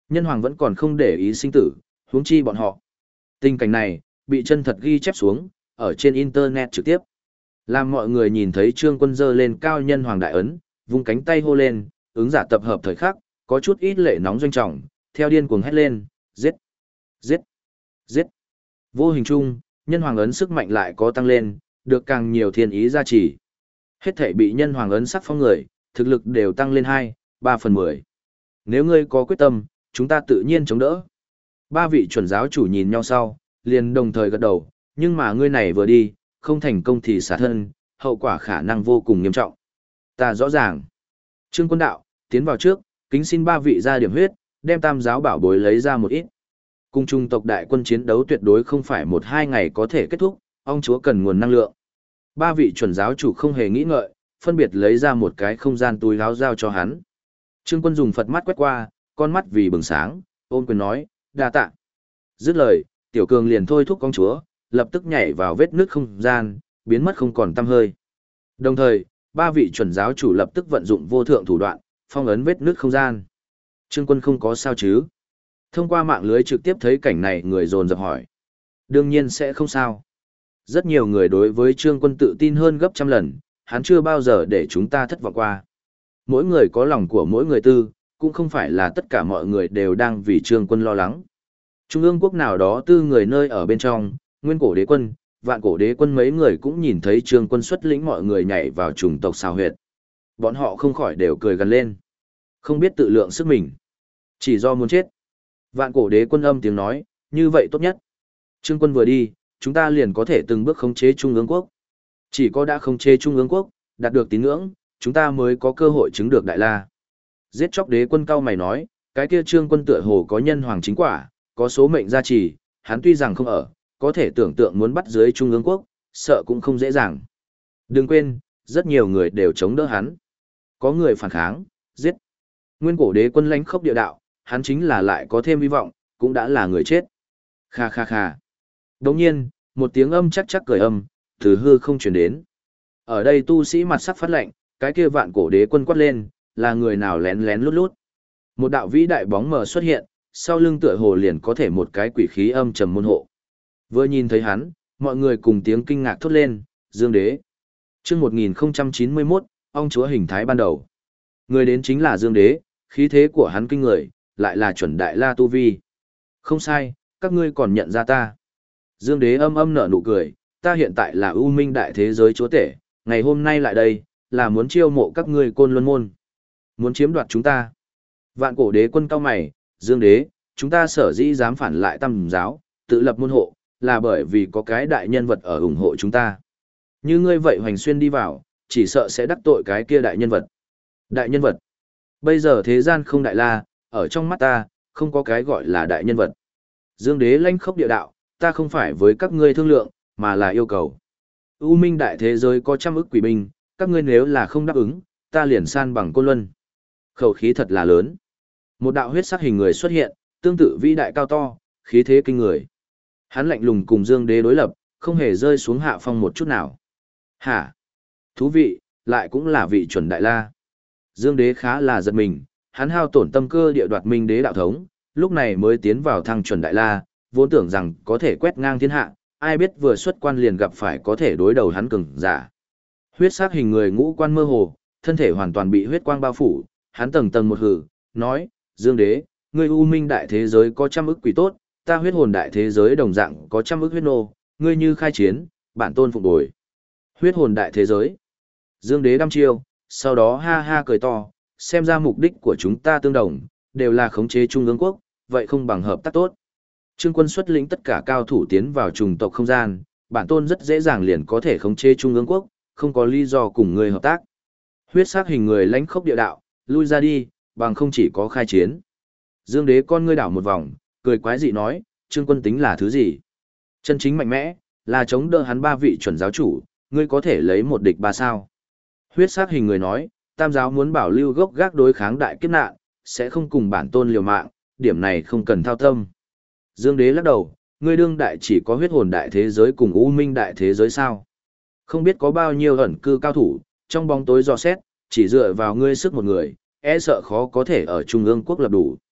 Nhân hoàng vẫn còn không để ý sinh tử, huống chi bọn họ. Tình cảnh này, bị chân thật ghi chép xuống, ở trên Internet trực tiếp. Làm mọi người nhìn thấy Trương Quân giơ lên cao nhân hoàng đại ấn, vung cánh tay hô lên, ứng giả tập hợp thời khắc, có chút ít lệ nóng doanh trọng, theo điên cuồng hét lên, giết, giết, giết. Vô hình chung, nhân hoàng ấn sức mạnh lại có tăng lên, được càng nhiều thiên ý gia trì. Hết thể bị nhân hoàng ấn sắc phong người, thực lực đều tăng lên 2-3/10. Nếu ngươi có quyết tâm, chúng ta tự nhiên chống đỡ. Ba vị chuẩn giáo chủ nhìn nhau sau, liền đồng thời gật đầu, nhưng mà ngươi này vừa đi, không thành công thì xả thân, hậu quả khả năng vô cùng nghiêm trọng. Ta rõ ràng. Trương Quân đạo, tiến vào trước, kính xin ba vị ra điểm huyết, đem tam giáo bảo bối lấy ra một ít. Cùng trung tộc đại quân chiến đấu tuyệt đối không phải 1-2 ngày có thể kết thúc, ông chúa cần nguồn năng lượng. Ba vị chuẩn giáo chủ không hề nghĩ ngợi, phân biệt lấy ra một cái không gian túi áo giao cho hắn. Trương Quân dùng Phật mắt quét qua, con mắt vì bừng sáng, ôm quyền nói, đa tạ. Dứt lời, Tiểu Cường liền thôi thúc công chúa, lập tức nhảy vào vết nước không gian, biến mất không còn tăm hơi. Đồng thời, ba vị chuẩn giáo chủ lập tức vận dụng vô thượng thủ đoạn, phong ấn vết nước không gian. Trương Quân không có sao chứ? Thông qua mạng lưới trực tiếp thấy cảnh này, người dồn dập hỏi. Đương nhiên sẽ không sao. Rất nhiều người đối với Trương Quân tự tin hơn gấp trăm lần, hắn chưa bao giờ để chúng ta thất vọng qua. Mỗi người có lòng của mỗi người tư, cũng không phải là tất cả mọi người đều đang vì Trương Quân lo lắng. Trung ương quốc nào đó tư người nơi ở bên trong, nguyên cổ đế quân, vạn cổ đế quân mấy người cũng nhìn thấy Trương Quân xuất lĩnh mọi người nhảy vào chủng tộc xào huyệt. Bọn họ không khỏi đều cười gần lên. Không biết tự lượng sức mình. Chỉ do muốn chết. Vạn cổ đế quân âm tiếng nói, như vậy tốt nhất. Trương Quân vừa đi, chúng ta liền có thể từng bước khống chế Trung ương quốc. Chỉ có đã khống chế Trung ương quốc, đạt được tín ngưỡng, chúng ta mới có cơ hội chứng được Đại La. Giết chóc đế quân cao mày nói, cái kia Trương Quân tựa hồ có nhân hoàng chính quả, có số mệnh gia trì, hắn tuy rằng không ở, có thể tưởng tượng muốn bắt dưới Trung ương quốc, sợ cũng không dễ dàng. Đừng quên, rất nhiều người đều chống đỡ hắn. Có người phản kháng, giết. Nguyên cổ đế quân lãnh khốc địa đạo, hắn chính là lại có thêm hy vọng, cũng đã là người chết. Kha kha kha. Đồng nhiên, một tiếng âm chắc chắc cười âm, từ hư không truyền đến. Ở đây tu sĩ mặt sắc phát lệnh, cái kia vạn cổ đế quân quát lên, là người nào lén lén lút lút. Một đạo vĩ đại bóng mờ xuất hiện, sau lưng tựa hồ liền có thể một cái quỷ khí âm trầm môn hộ. Vừa nhìn thấy hắn, mọi người cùng tiếng kinh ngạc thốt lên, Dương Đế. Chương 1091, ông chúa hình thái ban đầu. Người đến chính là Dương Đế, khí thế của hắn kinh người, lại là chuẩn Đại La tu vi. Không sai, các ngươi còn nhận ra ta. Dương Đế âm âm nở nụ cười, ta hiện tại là ưu minh đại thế giới chúa tể, ngày hôm nay lại đây, là muốn chiêu mộ các ngươi Côn Luân môn. Muốn chiếm đoạt chúng ta. Vạn cổ đế quân cao mày, Dương Đế, chúng ta sở dĩ dám phản lại Tam giáo, tự lập môn hộ, là bởi vì có cái đại nhân vật ở ủng hộ chúng ta. Như ngươi vậy hoành xuyên đi vào, chỉ sợ sẽ đắc tội cái kia đại nhân vật. Đại nhân vật. Bây giờ thế gian không đại la, ở trong mắt ta, không có cái gọi là đại nhân vật. Dương Đế lanh khốc địa đạo, ta không phải với các ngươi thương lượng, mà là yêu cầu. U minh đại thế giới có trăm ức quỷ binh, các ngươi nếu là không đáp ứng, ta liền san bằng Côn Luân. Khẩu khí thật là lớn. Một đạo huyết sắc hình người xuất hiện, tương tự vĩ đại cao to, khí thế kinh người. Hắn lạnh lùng cùng Dương Đế đối lập, không hề rơi xuống hạ phong một chút nào. Hả? Thú vị, lại cũng là vị chuẩn Đại La. Dương Đế khá là giật mình, hắn hao tổn tâm cơ địa đoạt minh đế đạo thống, lúc này mới tiến vào thăng chuẩn Đại La, vốn tưởng rằng có thể quét ngang thiên hạ, ai biết vừa xuất quan liền gặp phải có thể đối đầu hắn cường giả. Huyết sắc hình người ngũ quan mơ hồ, thân thể hoàn toàn bị huyết quang bao phủ, hắn tầng tầng một hử, nói, Dương Đế, ngươi u minh đại thế giới có trăm ức quỷ tốt, ta huyết hồn đại thế giới đồng dạng có trăm ức huyết nô, ngươi như khai chiến, bản tôn phục bồi. Huyết hồn đại thế giới. Dương Đế đăm chiêu, sau đó ha ha cười to, xem ra mục đích của chúng ta tương đồng, đều là khống chế Trung ương quốc, vậy không bằng hợp tác tốt. Trương Quân xuất lĩnh tất cả cao thủ tiến vào trùng tộc không gian, bản tôn rất dễ dàng liền có thể khống chế Trung ương quốc, không có lý do cùng người hợp tác. Huyết sắc hình người lãnh khốc địa đạo, lui ra đi, bằng không chỉ có khai chiến. Dương Đế con ngươi đảo một vòng, cười quái dị nói, Trương Quân tính là thứ gì? Chân chính mạnh mẽ, là chống đỡ hắn ba vị chuẩn giáo chủ, ngươi có thể lấy một địch ba sao. Huyết sắc hình người nói, Tam giáo muốn bảo lưu gốc gác đối kháng đại kiếp nạn, sẽ không cùng bản tôn liều mạng, điểm này không cần thao tâm. Dương Đế lắc đầu, ngươi đương đại chỉ có huyết hồn đại thế giới cùng u minh đại thế giới sao? Không biết có bao nhiêu ẩn cư cao thủ, trong bóng tối dò xét, chỉ dựa vào ngươi sức một người, e sợ khó có thể ở Trung ương quốc lập đủ.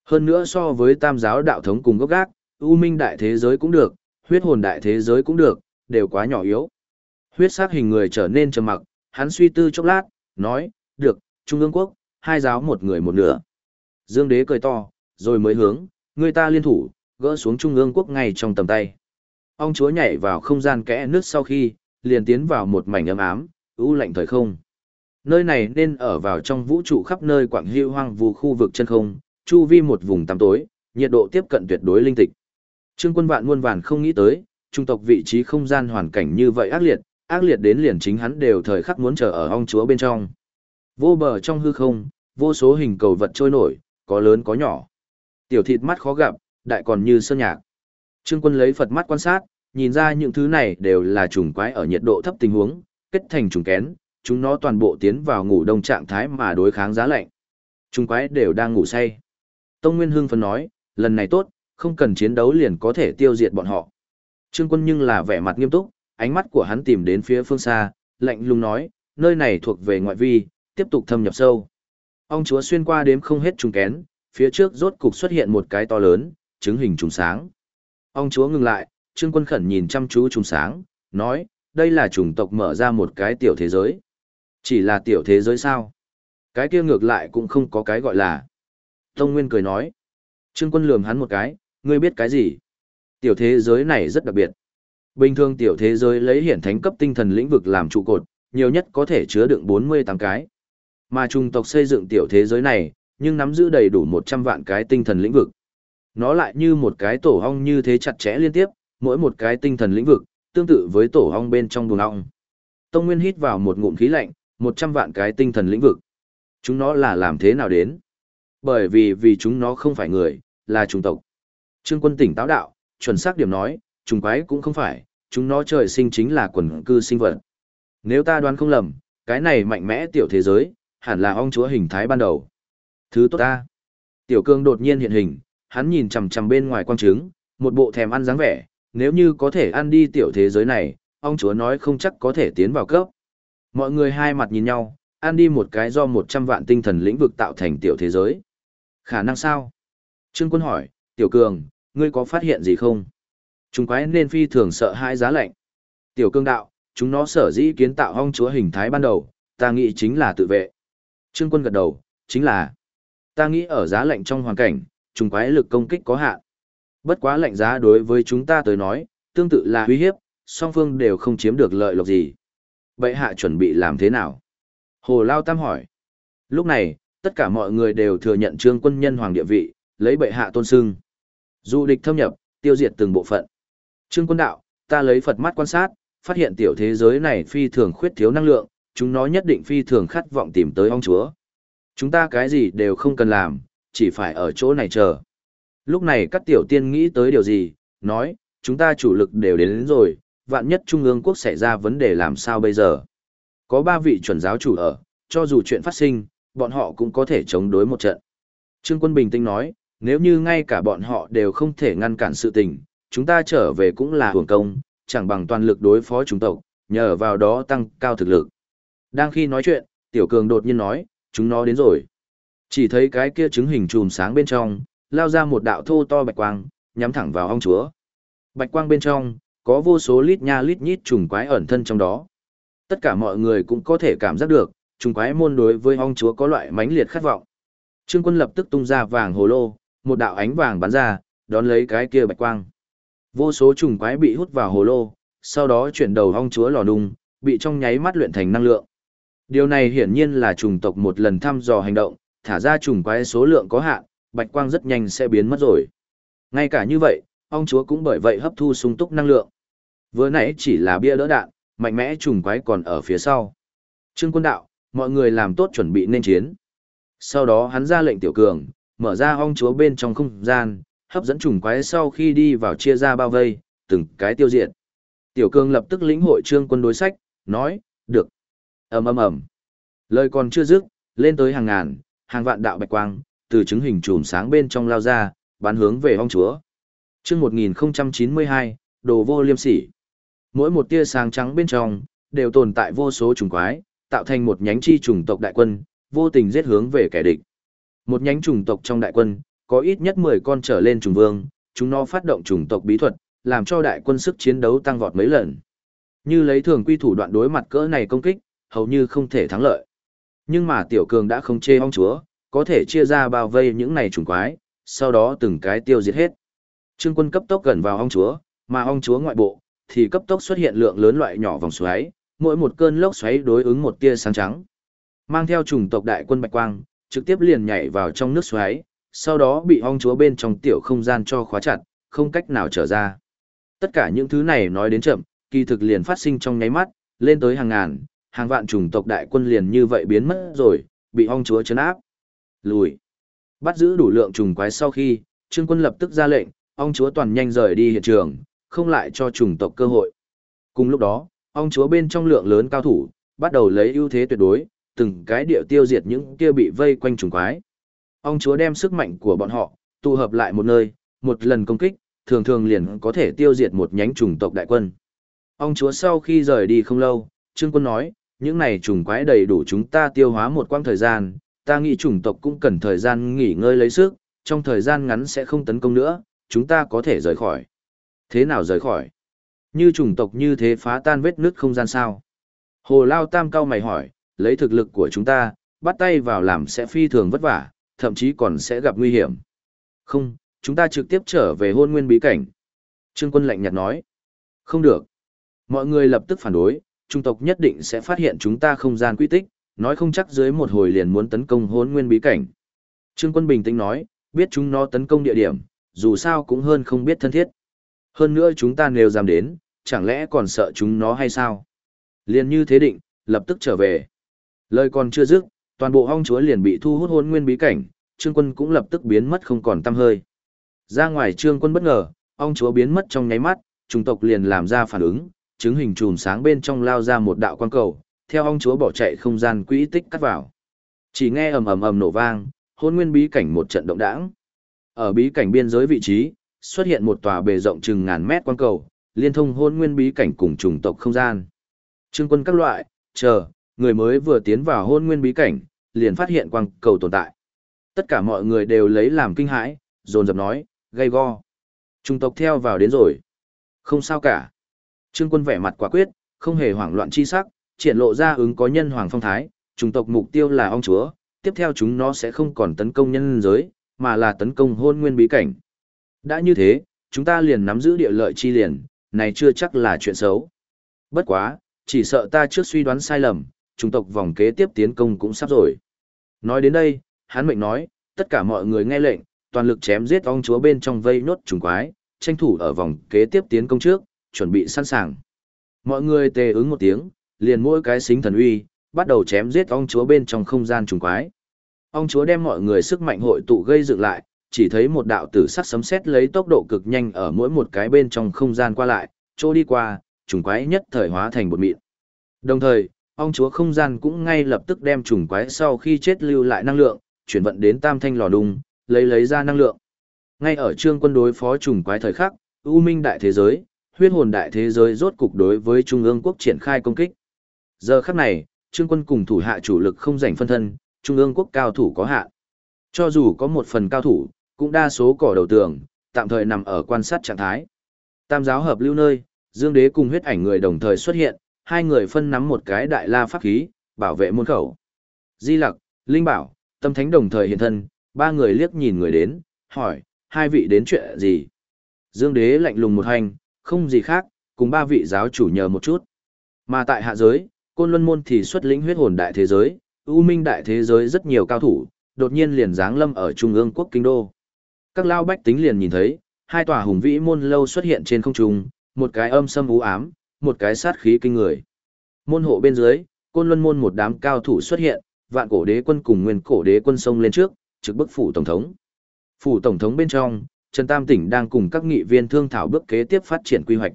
Hơn nữa so với tam giáo đạo thống cùng gốc gác, U Minh đại thế giới cũng được, huyết hồn đại thế giới cũng được, đều quá nhỏ yếu. Huyết sắc hình người trở nên trầm mặc, hắn suy tư chốc lát, nói, được, Trung ương quốc, hai giáo một người một nửa. Dương Đế cười to, rồi mới hướng, người ta liên thủ, gỡ xuống Trung ương quốc ngay trong tầm tay. Ông chúa nhảy vào không gian kẽ nước sau khi, liền tiến vào một mảnh ấm ám, u lạnh thời không. Nơi này nên ở vào trong vũ trụ khắp nơi quảng hữu hoang vu khu vực chân không, chu vi một vùng tăm tối, nhiệt độ tiếp cận tuyệt đối linh tịch. Trương Quân vạn muôn vàn không nghĩ tới, trung tộc vị trí không gian hoàn cảnh như vậy ác liệt đến liền chính hắn đều thời khắc muốn chờ ở ong chúa bên trong. Vô bờ trong hư không, vô số hình cầu vật trôi nổi, có lớn có nhỏ. Tiểu thịt mắt khó gặp, đại còn như sơn nhạc. Trương Quân lấy Phật mắt quan sát, nhìn ra những thứ này đều là trùng quái ở nhiệt độ thấp tình huống, kết thành trùng kén, chúng nó toàn bộ tiến vào ngủ đông trạng thái mà đối kháng giá lạnh. Trùng quái đều đang ngủ say. Tông Nguyên hưng phấn nói, lần này tốt, không cần chiến đấu liền có thể tiêu diệt bọn họ. Trương Quân nhưng là vẻ mặt nghiêm túc, ánh mắt của hắn tìm đến phía phương xa, lạnh lùng nói, nơi này thuộc về ngoại vi, tiếp tục thâm nhập sâu. Ông chúa xuyên qua đếm không hết trùng kén, phía trước rốt cục xuất hiện một cái to lớn, trứng hình trùng sáng. Ông chúa ngừng lại, Trương Quân khẩn nhìn chăm chú trùng sáng, nói, đây là chủng tộc mở ra một cái tiểu thế giới. Chỉ là tiểu thế giới sao? Cái kia ngược lại cũng không có cái gọi là. Tông Nguyên cười nói. Trương Quân lườm hắn một cái, ngươi biết cái gì? Tiểu thế giới này rất đặc biệt. Bình thường tiểu thế giới lấy hiển thánh cấp tinh thần lĩnh vực làm trụ cột, nhiều nhất có thể chứa đựng 48 cái. Mà chủng tộc xây dựng tiểu thế giới này, nhưng nắm giữ đầy đủ 100 vạn cái tinh thần lĩnh vực. Nó lại như một cái tổ ong như thế chặt chẽ liên tiếp, mỗi một cái tinh thần lĩnh vực, tương tự với tổ ong bên trong buồng ong. Tông Nguyên hít vào một ngụm khí lạnh, 100 vạn cái tinh thần lĩnh vực. Chúng nó là làm thế nào đến? Bởi vì chúng nó không phải người, là chủng tộc. Trương Quân tỉnh táo đạo, chuẩn xác điểm nói, trùng quái cũng không phải, chúng nó trời sinh chính là quần cư sinh vật. Nếu ta đoán không lầm, cái này mạnh mẽ tiểu thế giới, hẳn là ong chúa hình thái ban đầu. Thứ tốt ta. Tiểu Cương đột nhiên hiện hình, hắn nhìn chằm chằm bên ngoài quang trứng, một bộ thèm ăn dáng vẻ, nếu như có thể ăn đi tiểu thế giới này, ong chúa nói không chắc có thể tiến vào cấp. Mọi người hai mặt nhìn nhau, ăn đi một cái do 100 vạn tinh thần lĩnh vực tạo thành tiểu thế giới. Khả năng sao? Trương Quân hỏi, Tiểu Cường, ngươi có phát hiện gì không? Chúng quái nên phi thường sợ hãi giá lạnh. Tiểu Cương đạo, chúng nó sở dĩ kiến tạo ong chúa hình thái ban đầu, ta nghĩ chính là tự vệ. Trương Quân gật đầu, chính là, ta nghĩ ở giá lạnh trong hoàn cảnh, chúng quái lực công kích có hạn. Bất quá lạnh giá đối với chúng ta tới nói, tương tự là uy hiếp, song phương đều không chiếm được lợi lộc gì. Bệ hạ chuẩn bị làm thế nào? Hồ Lao Tam hỏi. Lúc này, tất cả mọi người đều thừa nhận Trương Quân nhân hoàng địa vị, lấy bệ hạ tôn xưng. Du địch thâm nhập, tiêu diệt từng bộ phận. Trương Quân đạo, ta lấy Phật mắt quan sát, phát hiện tiểu thế giới này phi thường khuyết thiếu năng lượng, chúng nó nhất định phi thường khát vọng tìm tới ong chúa. Chúng ta cái gì đều không cần làm, chỉ phải ở chỗ này chờ. Lúc này các tiểu tiên nghĩ tới điều gì, nói, chúng ta chủ lực đều đến rồi, vạn nhất Trung ương quốc xảy ra vấn đề làm sao bây giờ. Có 3 vị chuẩn giáo chủ ở, cho dù chuyện phát sinh, bọn họ cũng có thể chống đối một trận. Trương Quân bình tĩnh nói, nếu như ngay cả bọn họ đều không thể ngăn cản sự tình, chúng ta trở về cũng là hưởng công, chẳng bằng toàn lực đối phó chúng tộc, nhờ vào đó tăng cao thực lực. Đang khi nói chuyện, Tiểu Cường đột nhiên nói, chúng nó đến rồi. Chỉ thấy cái kia trứng hình chùm sáng bên trong, lao ra một đạo thô to bạch quang, nhắm thẳng vào ong chúa. Bạch quang bên trong, có vô số lít nha lít nhít trùng quái ẩn thân trong đó. Tất cả mọi người cũng có thể cảm giác được, trùng quái môn đối với ong chúa có loại mãnh liệt khát vọng. Trương Quân lập tức tung ra vàng hồ lô, một đạo ánh vàng bắn ra, đón lấy cái kia bạch quang. Vô số trùng quái bị hút vào hồ lô, sau đó chuyển đầu ong chúa lò nung, bị trong nháy mắt luyện thành năng lượng. Điều này hiển nhiên là trùng tộc một lần thăm dò hành động, thả ra trùng quái số lượng có hạn, bạch quang rất nhanh sẽ biến mất rồi. Ngay cả như vậy, ong chúa cũng bởi vậy hấp thu sung túc năng lượng. Vừa nãy chỉ là bia đỡ đạn, mạnh mẽ trùng quái còn ở phía sau. Trương Quân đạo, mọi người làm tốt chuẩn bị nên chiến. Sau đó hắn ra lệnh Tiểu Cường, mở ra ong chúa bên trong không gian, hấp dẫn trùng quái sau khi đi vào chia ra bao vây, từng cái tiêu diệt. Tiểu Cường lập tức lĩnh hội Trương Quân đối sách, nói, được. Ầm ầm ầm. Lời còn chưa dứt, lên tới hàng ngàn, hàng vạn đạo bạch quang, từ trứng hình chùm sáng bên trong lao ra, bắn hướng về ong chúa. Chương 1092, đồ vô liêm sỉ. Mỗi một tia sáng trắng bên trong đều tồn tại vô số trùng quái, tạo thành một nhánh chi chủng tộc đại quân, vô tình giết hướng về kẻ địch. Một nhánh chủng tộc trong đại quân có ít nhất 10 con trở lên trùng vương, chúng nó phát động chủng tộc bí thuật, làm cho đại quân sức chiến đấu tăng vọt mấy lần. Như lấy thường quy thủ đoạn đối mặt cỡ này công kích, hầu như không thể thắng lợi. Nhưng mà Tiểu Cường đã không chê ong chúa, có thể chia ra bao vây những này trùng quái, sau đó từng cái tiêu diệt hết. Trương Quân cấp tốc gần vào ong chúa, mà ong chúa ngoại bộ thì cấp tốc xuất hiện lượng lớn loại nhỏ vòng xoáy, mỗi một cơn lốc xoáy đối ứng một tia sáng trắng. Mang theo chủng tộc đại quân bạch quang, trực tiếp liền nhảy vào trong nước xoáy, sau đó bị ong chúa bên trong tiểu không gian cho khóa chặt, không cách nào trở ra. Tất cả những thứ này nói đến chậm, kỳ thực liền phát sinh trong nháy mắt, lên tới hàng ngàn, hàng vạn chủng tộc đại quân liền như vậy biến mất rồi, bị ong chúa trấn áp. Lùi. Bắt giữ đủ lượng trùng quái sau khi, Trương Quân lập tức ra lệnh, ong chúa toàn nhanh rời đi hiện trường, không lại cho chủng tộc cơ hội. Cùng lúc đó, ong chúa bên trong lượng lớn cao thủ, bắt đầu lấy ưu thế tuyệt đối, từng cái điệu tiêu diệt những kia bị vây quanh trùng quái. Ong chúa đem sức mạnh của bọn họ, tụ hợp lại một nơi, một lần công kích, thường thường liền có thể tiêu diệt một nhánh chủng tộc đại quân. Ong chúa sau khi rời đi không lâu, Trương Quân nói, những này trùng quái đầy đủ chúng ta tiêu hóa một quãng thời gian, ta nghĩ chủng tộc cũng cần thời gian nghỉ ngơi lấy sức, trong thời gian ngắn sẽ không tấn công nữa, chúng ta có thể rời khỏi. Thế nào rời khỏi? Như chủng tộc như thế phá tan vết nứt không gian sao? Hồ Lao Tam cao mày hỏi, lấy thực lực của chúng ta, bắt tay vào làm sẽ phi thường vất vả, thậm chí còn sẽ gặp nguy hiểm. Không, chúng ta trực tiếp trở về hôn nguyên bí cảnh. Trương Quân lạnh nhạt nói. Không được. Mọi người lập tức phản đối, chủng tộc nhất định sẽ phát hiện chúng ta không gian quy tích, nói không chắc dưới một hồi liền muốn tấn công hôn nguyên bí cảnh. Trương Quân bình tĩnh nói, biết chúng nó tấn công địa điểm, dù sao cũng hơn không biết thân thiết. Hơn nữa chúng ta nếu dám đến, chẳng lẽ còn sợ chúng nó hay sao? Liền như thế định, lập tức trở về. Lời còn chưa dứt, toàn bộ ong chúa liền bị thu hút hôn nguyên bí cảnh, Trương Quân cũng lập tức biến mất không còn tăm hơi. Ra ngoài Trương Quân bất ngờ, ong chúa biến mất trong nháy mắt, chủng tộc liền làm ra phản ứng, chứng hình chùm sáng bên trong lao ra một đạo quang cầu, theo ong chúa bỏ chạy không gian quỹ tích cắt vào. Chỉ nghe ầm ầm ầm nổ vang, hôn nguyên bí cảnh một trận động đãng. Ở bí cảnh biên giới vị trí, xuất hiện một tòa bề rộng chừng ngàn mét quang cầu, liên thông hôn nguyên bí cảnh cùng chủng tộc không gian. Trương Quân các loại, chờ, người mới vừa tiến vào hôn nguyên bí cảnh, liền phát hiện quang cầu tồn tại. Tất cả mọi người đều lấy làm kinh hãi, dồn dập nói, gay go. Chủng tộc theo vào đến rồi. Không sao cả. Trương Quân vẻ mặt quả quyết, không hề hoảng loạn chi sắc, triển lộ ra ứng có nhân hoàng phong thái, chủng tộc mục tiêu là ong chúa, tiếp theo chúng nó sẽ không còn tấn công nhân giới, mà là tấn công hôn nguyên bí cảnh. Đã như thế, chúng ta liền nắm giữ địa lợi chi liền, này chưa chắc là chuyện xấu. Bất quá, chỉ sợ ta trước suy đoán sai lầm, chủng tộc vòng kế tiếp tiến công cũng sắp rồi. Nói đến đây, hắn mệnh nói, tất cả mọi người nghe lệnh, toàn lực chém giết ong chúa bên trong vây nốt trùng quái, tranh thủ ở vòng kế tiếp tiến công trước, chuẩn bị sẵn sàng. Mọi người tề ứng một tiếng, liền mỗi cái xính thần uy, bắt đầu chém giết ong chúa bên trong không gian trùng quái. Ong chúa đem mọi người sức mạnh hội tụ gây dựng lại, chỉ thấy một đạo tử sắc sấm sét lấy tốc độ cực nhanh ở mỗi một cái bên trong không gian qua lại, chỗ đi qua, trùng quái nhất thời hóa thành bột mịn. Đồng thời, ong chúa không gian cũng ngay lập tức đem trùng quái sau khi chết lưu lại năng lượng, chuyển vận đến tam thanh lò đung, lấy ra năng lượng. Ngay ở Trương Quân đối phó trùng quái thời khắc, U Minh đại thế giới, huyết hồn đại thế giới rốt cục đối với Trung ương quốc triển khai công kích. Giờ khắc này, Trương Quân cùng thủ hạ chủ lực không giành phân thân, Trung ương quốc cao thủ có hạn. Cho dù có một phần cao thủ, cũng đa số cỏ đầu tường, tạm thời nằm ở quan sát trạng thái. Tam giáo hợp lưu nơi, Dương Đế cùng huyết ảnh người đồng thời xuất hiện, hai người phân nắm một cái đại la pháp khí, bảo vệ môn khẩu. Di Lặc, Linh Bảo, Tâm Thánh đồng thời hiện thân, ba người liếc nhìn người đến, hỏi, hai vị đến chuyện gì? Dương Đế lạnh lùng một hành, không gì khác, cùng ba vị giáo chủ nhờ một chút. Mà tại hạ giới, Côn Luân Môn thì xuất lĩnh huyết hồn đại thế giới, U Minh đại thế giới rất nhiều cao thủ, đột nhiên liền giáng lâm ở Trung ương quốc kinh đô. Các lao bách tính liền nhìn thấy, hai tòa hùng vĩ môn lâu xuất hiện trên không trung, một cái âm sâm u ám, một cái sát khí kinh người. Môn hộ bên dưới, Côn Luân Môn một đám cao thủ xuất hiện, Vạn Cổ Đế quân cùng Nguyên Cổ Đế quân xông lên trước, trực bức phủ tổng thống. Phủ tổng thống bên trong, Trần Tam Tỉnh đang cùng các nghị viên thương thảo bước kế tiếp phát triển quy hoạch.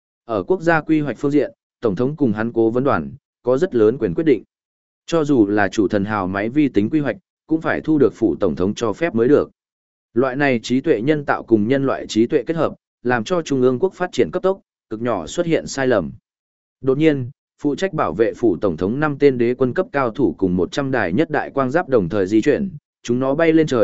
Ở quốc gia quy hoạch phương diện, tổng thống cùng hắn cố vấn đoàn có rất lớn quyền quyết định. Cho dù là chủ thần hào máy vi tính quy hoạch, cũng phải thu được phủ tổng thống cho phép mới được. Loại này trí tuệ nhân tạo cùng nhân loại trí tuệ kết hợp, làm cho Trung ương quốc phát triển cấp tốc, cực nhỏ xuất hiện sai lầm. Đột nhiên, phụ trách bảo vệ phủ tổng thống 5 tên đế quân cấp cao thủ cùng 100 đài nhất đại quang giáp đồng thời di chuyển, chúng nó bay lên trời,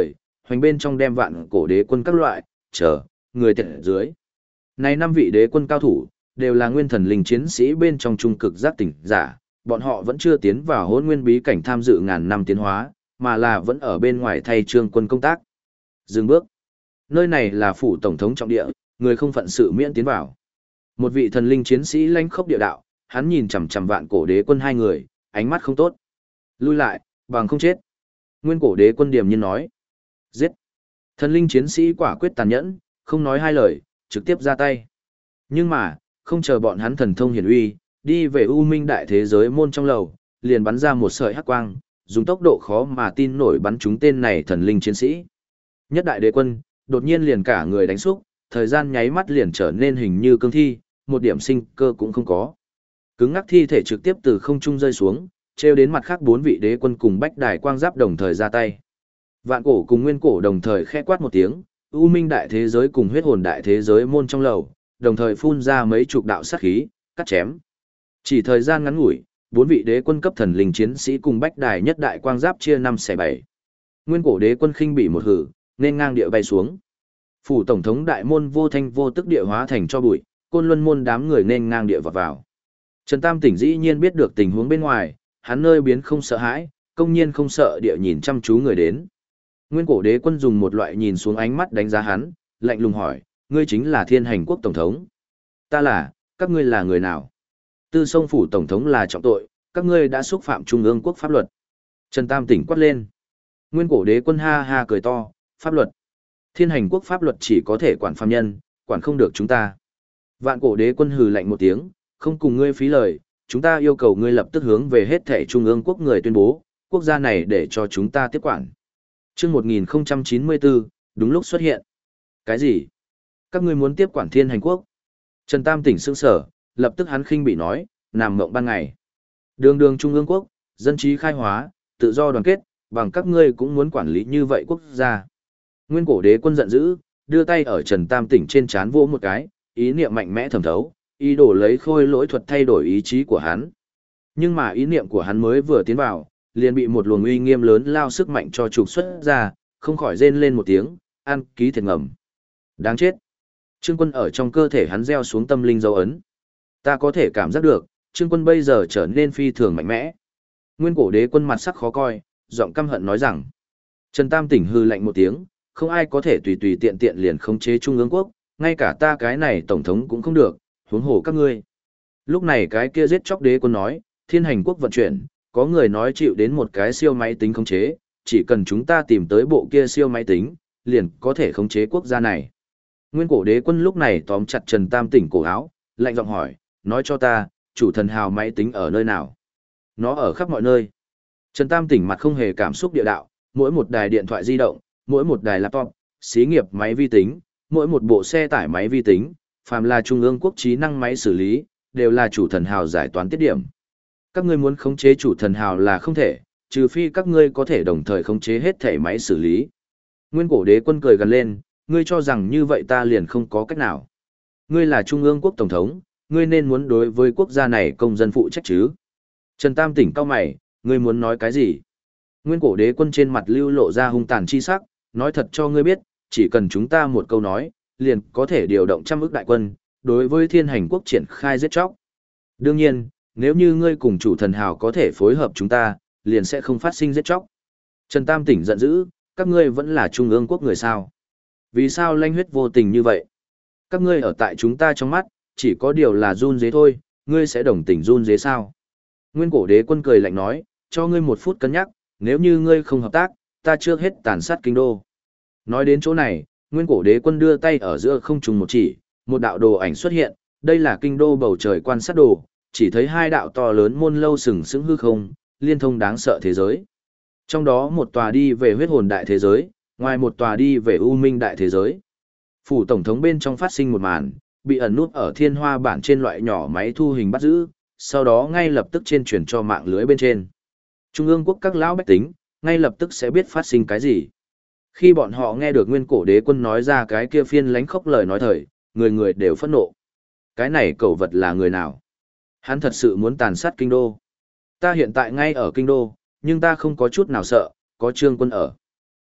hoành bên trong đem vạn cổ đế quân các loại, người tiệt dưới. Này 5 vị đế quân cao thủ, đều là nguyên thần linh chiến sĩ bên trong trung cực giác tỉnh giả, bọn họ vẫn chưa tiến vào hỗn nguyên bí cảnh tham dự ngàn năm tiến hóa, mà là vẫn ở bên ngoài thay trương quân công tác. Dừng bước. Nơi này là phủ tổng thống trọng địa, người không phận sự miễn tiến vào. Một vị thần linh chiến sĩ lãnh khốc địa đạo, hắn nhìn chằm chằm vạn cổ đế quân 2 người, ánh mắt không tốt. Lui lại, bằng không chết. Nguyên cổ đế quân điềm nhiên nói. Giết. Thần linh chiến sĩ quả quyết tàn nhẫn, không nói 2 lời, trực tiếp ra tay. Nhưng mà, không chờ bọn hắn thần thông hiển uy, đi về U Minh đại thế giới môn trong lầu, liền bắn ra một sợi hắc quang, dùng tốc độ khó mà tin nổi bắn trúng tên này thần linh chiến sĩ. Nhất đại đế quân, đột nhiên liền cả người đánh xúc, thời gian nháy mắt liền trở nên hình như cương thi, một điểm sinh cơ cũng không có. Cứng ngắc thi thể trực tiếp từ không trung rơi xuống, treo đến mặt khác 4 vị đế quân cùng bách đài quang giáp đồng thời ra tay. Vạn cổ cùng nguyên cổ đồng thời khẽ quát một tiếng, U Minh đại thế giới cùng huyết hồn đại thế giới môn trong lầu, đồng thời phun ra mấy chục đạo sát khí, cắt chém. Chỉ thời gian ngắn ngủi, 4 vị đế quân cấp thần linh chiến sĩ cùng bách đài nhất đại quang giáp chia 5 xẻ 7. Nguyên cổ đế quân khinh bị một hử, nên ngang địa bay xuống. Phủ tổng thống đại môn vô thanh vô tức địa hóa thành cho bụi, Côn Luân môn đám người nên ngang địa vọt vào. Trần Tam Tỉnh dĩ nhiên biết được tình huống bên ngoài, hắn nơi biến không sợ hãi, công nhiên không sợ địa nhìn chăm chú người đến. Nguyên cổ đế quân dùng một loại nhìn xuống ánh mắt đánh giá hắn, lạnh lùng hỏi, ngươi chính là Thiên Hành quốc tổng thống. Ta là, các ngươi là người nào? Tư Sông phủ tổng thống là trọng tội, các ngươi đã xúc phạm trung ương quốc pháp luật. Trần Tam Tỉnh quát lên. Nguyên cổ đế quân ha ha cười to, pháp luật. Thiên Hành quốc pháp luật chỉ có thể quản phàm nhân, quản không được chúng ta. Vạn cổ đế quân hừ lạnh một tiếng, không cùng ngươi phí lời, chúng ta yêu cầu ngươi lập tức hướng về hết thảy trung ương quốc người tuyên bố, quốc gia này để cho chúng ta tiếp quản. Chương 1094, đúng lúc xuất hiện. Cái gì? Các ngươi muốn tiếp quản Thiên Hành quốc? Trần Tam Tỉnh sững sờ, lập tức hắn khinh bị nói, nằm mộng ban ngày. Đường đường trung ương quốc, dân trí khai hóa, tự do đoàn kết, bằng các ngươi cũng muốn quản lý như vậy quốc gia. Nguyên cổ đế quân giận dữ, đưa tay ở Trần Tam Tỉnh trên trán vỗ một cái, ý niệm mạnh mẽ thẩm thấu, ý đồ lấy khôi lỗi thuật thay đổi ý chí của hắn. Nhưng mà ý niệm của hắn mới vừa tiến vào, liền bị một luồng uy nghiêm lớn lao sức mạnh cho trục xuất ra, không khỏi rên lên một tiếng, ăn ký thiệt ngầm. Đáng chết. Trương Quân ở trong cơ thể hắn gieo xuống tâm linh dấu ấn. Ta có thể cảm giác được, Trương Quân bây giờ trở nên phi thường mạnh mẽ. Nguyên cổ đế quân mặt sắc khó coi, giọng căm hận nói rằng. Trần Tam Tỉnh hư lạnh một tiếng, không ai có thể tùy tùy tiện tiện liền khống chế trung ương quốc, ngay cả ta cái này tổng thống cũng không được, huống hồ các ngươi. Lúc này cái kia giết chóc đế quân nói, Thiên Hành quốc vận chuyển, có người nói chịu đến một cái siêu máy tính khống chế, chỉ cần chúng ta tìm tới bộ kia siêu máy tính, liền có thể khống chế quốc gia này. Nguyên cổ đế quân lúc này tóm chặt Trần Tam Tỉnh cổ áo, lạnh giọng hỏi, nói cho ta, chủ thần hào máy tính ở nơi nào? Nó ở khắp mọi nơi. Trần Tam Tỉnh mặt không hề cảm xúc địa đạo, mỗi một đài điện thoại di động, mỗi một đài laptop, xí nghiệp máy vi tính, mỗi một bộ xe tải máy vi tính, phàm là trung ương quốc trí năng máy xử lý, đều là chủ thần hào giải toán tiết điểm. Các ngươi muốn khống chế chủ thần hào là không thể, trừ phi các ngươi có thể đồng thời khống chế hết thể máy xử lý. Nguyên cổ đế quân cười gần lên, ngươi cho rằng như vậy ta liền không có cách nào. Ngươi là trung ương quốc tổng thống, ngươi nên muốn đối với quốc gia này công dân phụ trách chứ. Trần Tam Tỉnh cau mày, ngươi muốn nói cái gì? Nguyên cổ đế quân trên mặt lưu lộ ra hung tàn chi sắc, nói thật cho ngươi biết, chỉ cần chúng ta một câu nói, liền có thể điều động 100 ức đại quân, đối với Thiên Hành quốc triển khai giết chóc. Đương nhiên, nếu như ngươi cùng chủ thần hào có thể phối hợp chúng ta, liền sẽ không phát sinh giết chóc. Trần Tam Tỉnh giận dữ, các ngươi vẫn là trung ương quốc người sao? Vì sao lanh huyết vô tình như vậy? Các ngươi ở tại chúng ta trong mắt, chỉ có điều là run dế thôi, ngươi sẽ đồng tình run dế sao? Nguyên cổ đế quân cười lạnh nói, cho ngươi 1 phút cân nhắc, nếu như ngươi không hợp tác, ta trước hết tàn sát kinh đô. Nói đến chỗ này, nguyên cổ đế quân đưa tay ở giữa không trùng một chỉ, một đạo đồ ảnh xuất hiện, đây là kinh đô bầu trời quan sát đồ, chỉ thấy 2 đạo to lớn môn lâu sừng sững hư không, liên thông đáng sợ thế giới. Trong đó một tòa đi về huyết hồn đại thế giới, ngoài một tòa đi về u minh đại thế giới. Phủ tổng thống bên trong phát sinh một màn, bị ẩn nút ở thiên hoa bản trên loại nhỏ máy thu hình bắt giữ, sau đó ngay lập tức trên truyền cho mạng lưới bên trên. Trung ương quốc các lão bách tính, ngay lập tức sẽ biết phát sinh cái gì. Khi bọn họ nghe được nguyên cổ đế quân nói ra cái kia phiên lánh khóc lời nói thời, người người đều phẫn nộ. Cái này cẩu vật là người nào? Hắn thật sự muốn tàn sát kinh đô. Ta hiện tại ngay ở kinh đô, nhưng ta không có chút nào sợ, có Trương Quân ở.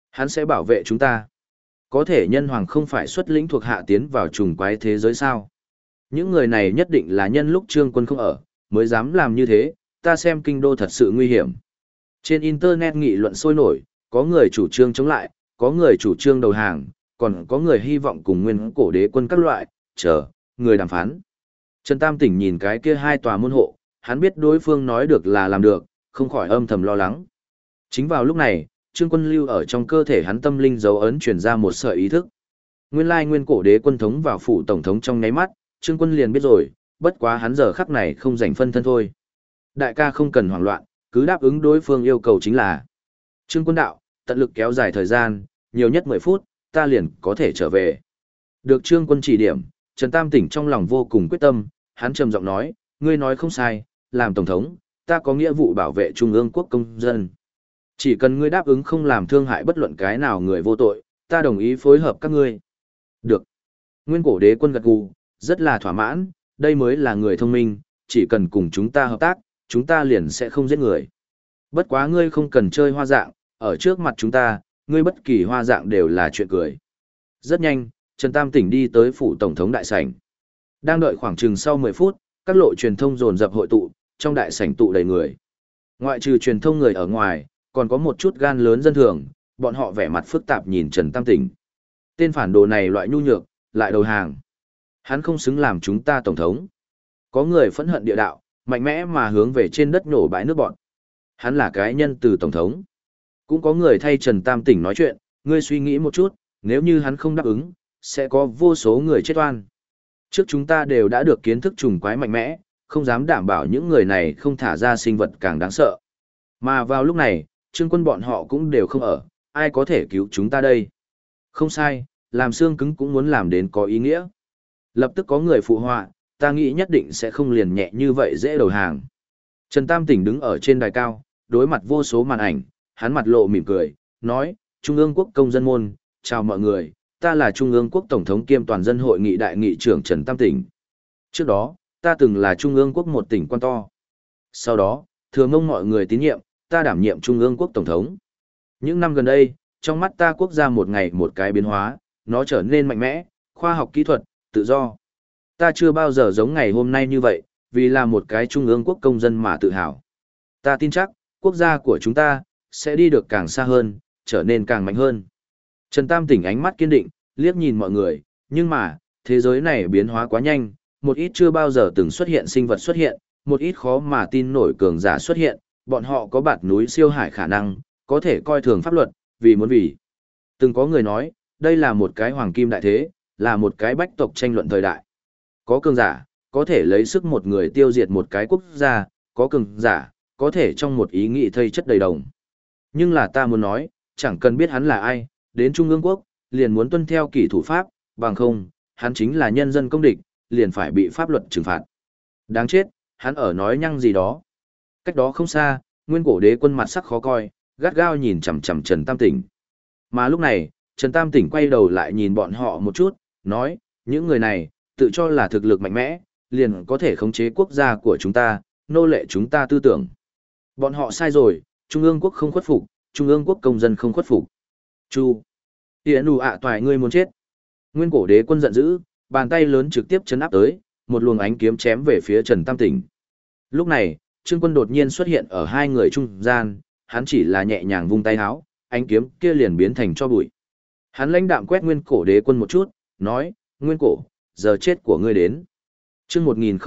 Hắn sẽ bảo vệ chúng ta. Có thể nhân hoàng không phải xuất lĩnh thuộc hạ tiến vào trùng quái thế giới sao? Những người này nhất định là nhân lúc Trương Quân không ở, mới dám làm như thế, ta xem kinh đô thật sự nguy hiểm. Trên Internet nghị luận sôi nổi, có người chủ trương chống lại, có người chủ trương đầu hàng, còn có người hy vọng cùng nguyên cổ đế quân các loại, người đàm phán. Trần Tam Tỉnh nhìn cái kia hai tòa môn hộ, hắn biết đối phương nói được là làm được, không khỏi âm thầm lo lắng. Chính vào lúc này, Trương Quân lưu ở trong cơ thể hắn tâm linh dấu ấn truyền ra một sợi ý thức. Nguyên lai nguyên cổ đế quân thống vào phủ tổng thống trong nháy mắt, Trương Quân liền biết rồi, bất quá hắn giờ khắc này không rảnh phân thân thôi. Đại ca không cần hoảng loạn, cứ đáp ứng đối phương yêu cầu chính là. Trương Quân đạo, tận lực kéo dài thời gian, nhiều nhất 10 phút, ta liền có thể trở về. Được Trương Quân chỉ điểm, Trần Tam Tỉnh trong lòng vô cùng quyết tâm, hắn trầm giọng nói, ngươi nói không sai, làm tổng thống, ta có nghĩa vụ bảo vệ trung ương quốc công dân. Chỉ cần ngươi đáp ứng không làm thương hại bất luận cái nào người vô tội, ta đồng ý phối hợp các ngươi. Được. Nguyên cổ đế quân gật gù, rất là thỏa mãn, đây mới là người thông minh, chỉ cần cùng chúng ta hợp tác, chúng ta liền sẽ không giết người. Bất quá ngươi không cần chơi hoa dạng, ở trước mặt chúng ta, ngươi bất kỳ hoa dạng đều là chuyện cười. Rất nhanh, Trần Tam Tỉnh đi tới phủ tổng thống đại sảnh. Đang đợi khoảng chừng sau 10 phút, các lộ truyền thông dồn dập hội tụ, trong đại sảnh tụ đầy người. Ngoại trừ truyền thông người ở ngoài, còn có một chút gan lớn dân thường, bọn họ vẻ mặt phức tạp nhìn Trần Tam Tỉnh. Tên phản đồ này loại nhu nhược, lại đầu hàng. Hắn không xứng làm chúng ta tổng thống. Có người phẫn hận địa đạo, mạnh mẽ mà hướng về trên đất nổ bãi nước bọn. Hắn là cái nhân từ tổng thống. Cũng có người thay Trần Tam Tỉnh nói chuyện, ngươi suy nghĩ một chút, nếu như hắn không đáp ứng, sẽ có vô số người chết oan. Trước chúng ta đều đã được kiến thức trùng quái mạnh mẽ, không dám đảm bảo những người này không thả ra sinh vật càng đáng sợ. Mà vào lúc này, Trương Quân bọn họ cũng đều không ở, ai có thể cứu chúng ta đây? Không sai, làm xương cứng cũng muốn làm đến có ý nghĩa. Lập tức có người phụ họa, ta nghĩ nhất định sẽ không liền nhẹ như vậy dễ đầu hàng. Trần Tam Tỉnh đứng ở trên đài cao, đối mặt vô số màn ảnh, hắn mặt lộ mỉm cười, nói, Trung ương quốc công dân môn, chào mọi người, ta là Trung ương quốc tổng thống kiêm toàn dân hội nghị đại nghị trưởng Trần Tam Tỉnh. Trước đó, ta từng là Trung ương quốc một tỉnh quan to. Sau đó, thừa mong mọi người tín nhiệm, ta đảm nhiệm Trung ương quốc tổng thống. Những năm gần đây, trong mắt ta quốc gia một ngày một cái biến hóa, nó trở nên mạnh mẽ, khoa học kỹ thuật, tự do. Ta chưa bao giờ giống ngày hôm nay như vậy, vì là một cái Trung ương quốc công dân mà tự hào. Ta tin chắc, quốc gia của chúng ta, sẽ đi được càng xa hơn, trở nên càng mạnh hơn. Trần Tam Tỉnh ánh mắt kiên định, liếc nhìn mọi người, nhưng mà, thế giới này biến hóa quá nhanh, một ít chưa bao giờ từng xuất hiện sinh vật xuất hiện, một ít khó mà tin nổi cường giả xuất hiện, bọn họ có bạt núi siêu hải khả năng, có thể coi thường pháp luật, vì muốn vì. Từng có người nói, đây là một cái hoàng kim đại thế, là một cái bách tộc tranh luận thời đại. Có cường giả, có thể lấy sức một người tiêu diệt một cái quốc gia, có cường giả, có thể trong một ý nghĩ thây chất đầy đồng. Nhưng là ta muốn nói, chẳng cần biết hắn là ai, đến Trung ương quốc, liền muốn tuân theo kỷ thủ pháp, bằng không, hắn chính là nhân dân công địch, liền phải bị pháp luật trừng phạt. Đáng chết, hắn ở nói nhăng gì đó. Cách đó không xa, nguyên cổ đế quân mặt sắc khó coi, gắt gao nhìn chằm chằm Trần Tam Tỉnh. Mà lúc này, Trần Tam Tỉnh quay đầu lại nhìn bọn họ một chút, nói, những người này, tự cho là thực lực mạnh mẽ, liền có thể khống chế quốc gia của chúng ta, nô lệ chúng ta tư tưởng. Bọn họ sai rồi, Trung ương quốc không khuất phục, Trung ương quốc công dân không khuất phục. Chu, Tiễn đủ ạ toại ngươi muốn chết. Nguyên cổ đế quân giận dữ, bàn tay lớn trực tiếp chấn áp tới, một luồng ánh kiếm chém về phía Trần Tam Tỉnh. Lúc này, Trương Quân đột nhiên xuất hiện ở hai người trung gian, hắn chỉ là nhẹ nhàng vung tay háo, ánh kiếm kia liền biến thành cho bụi. Hắn lãnh đạm quét Nguyên cổ đế quân một chút, nói, Nguyên cổ, giờ chết của ngươi đến. Chương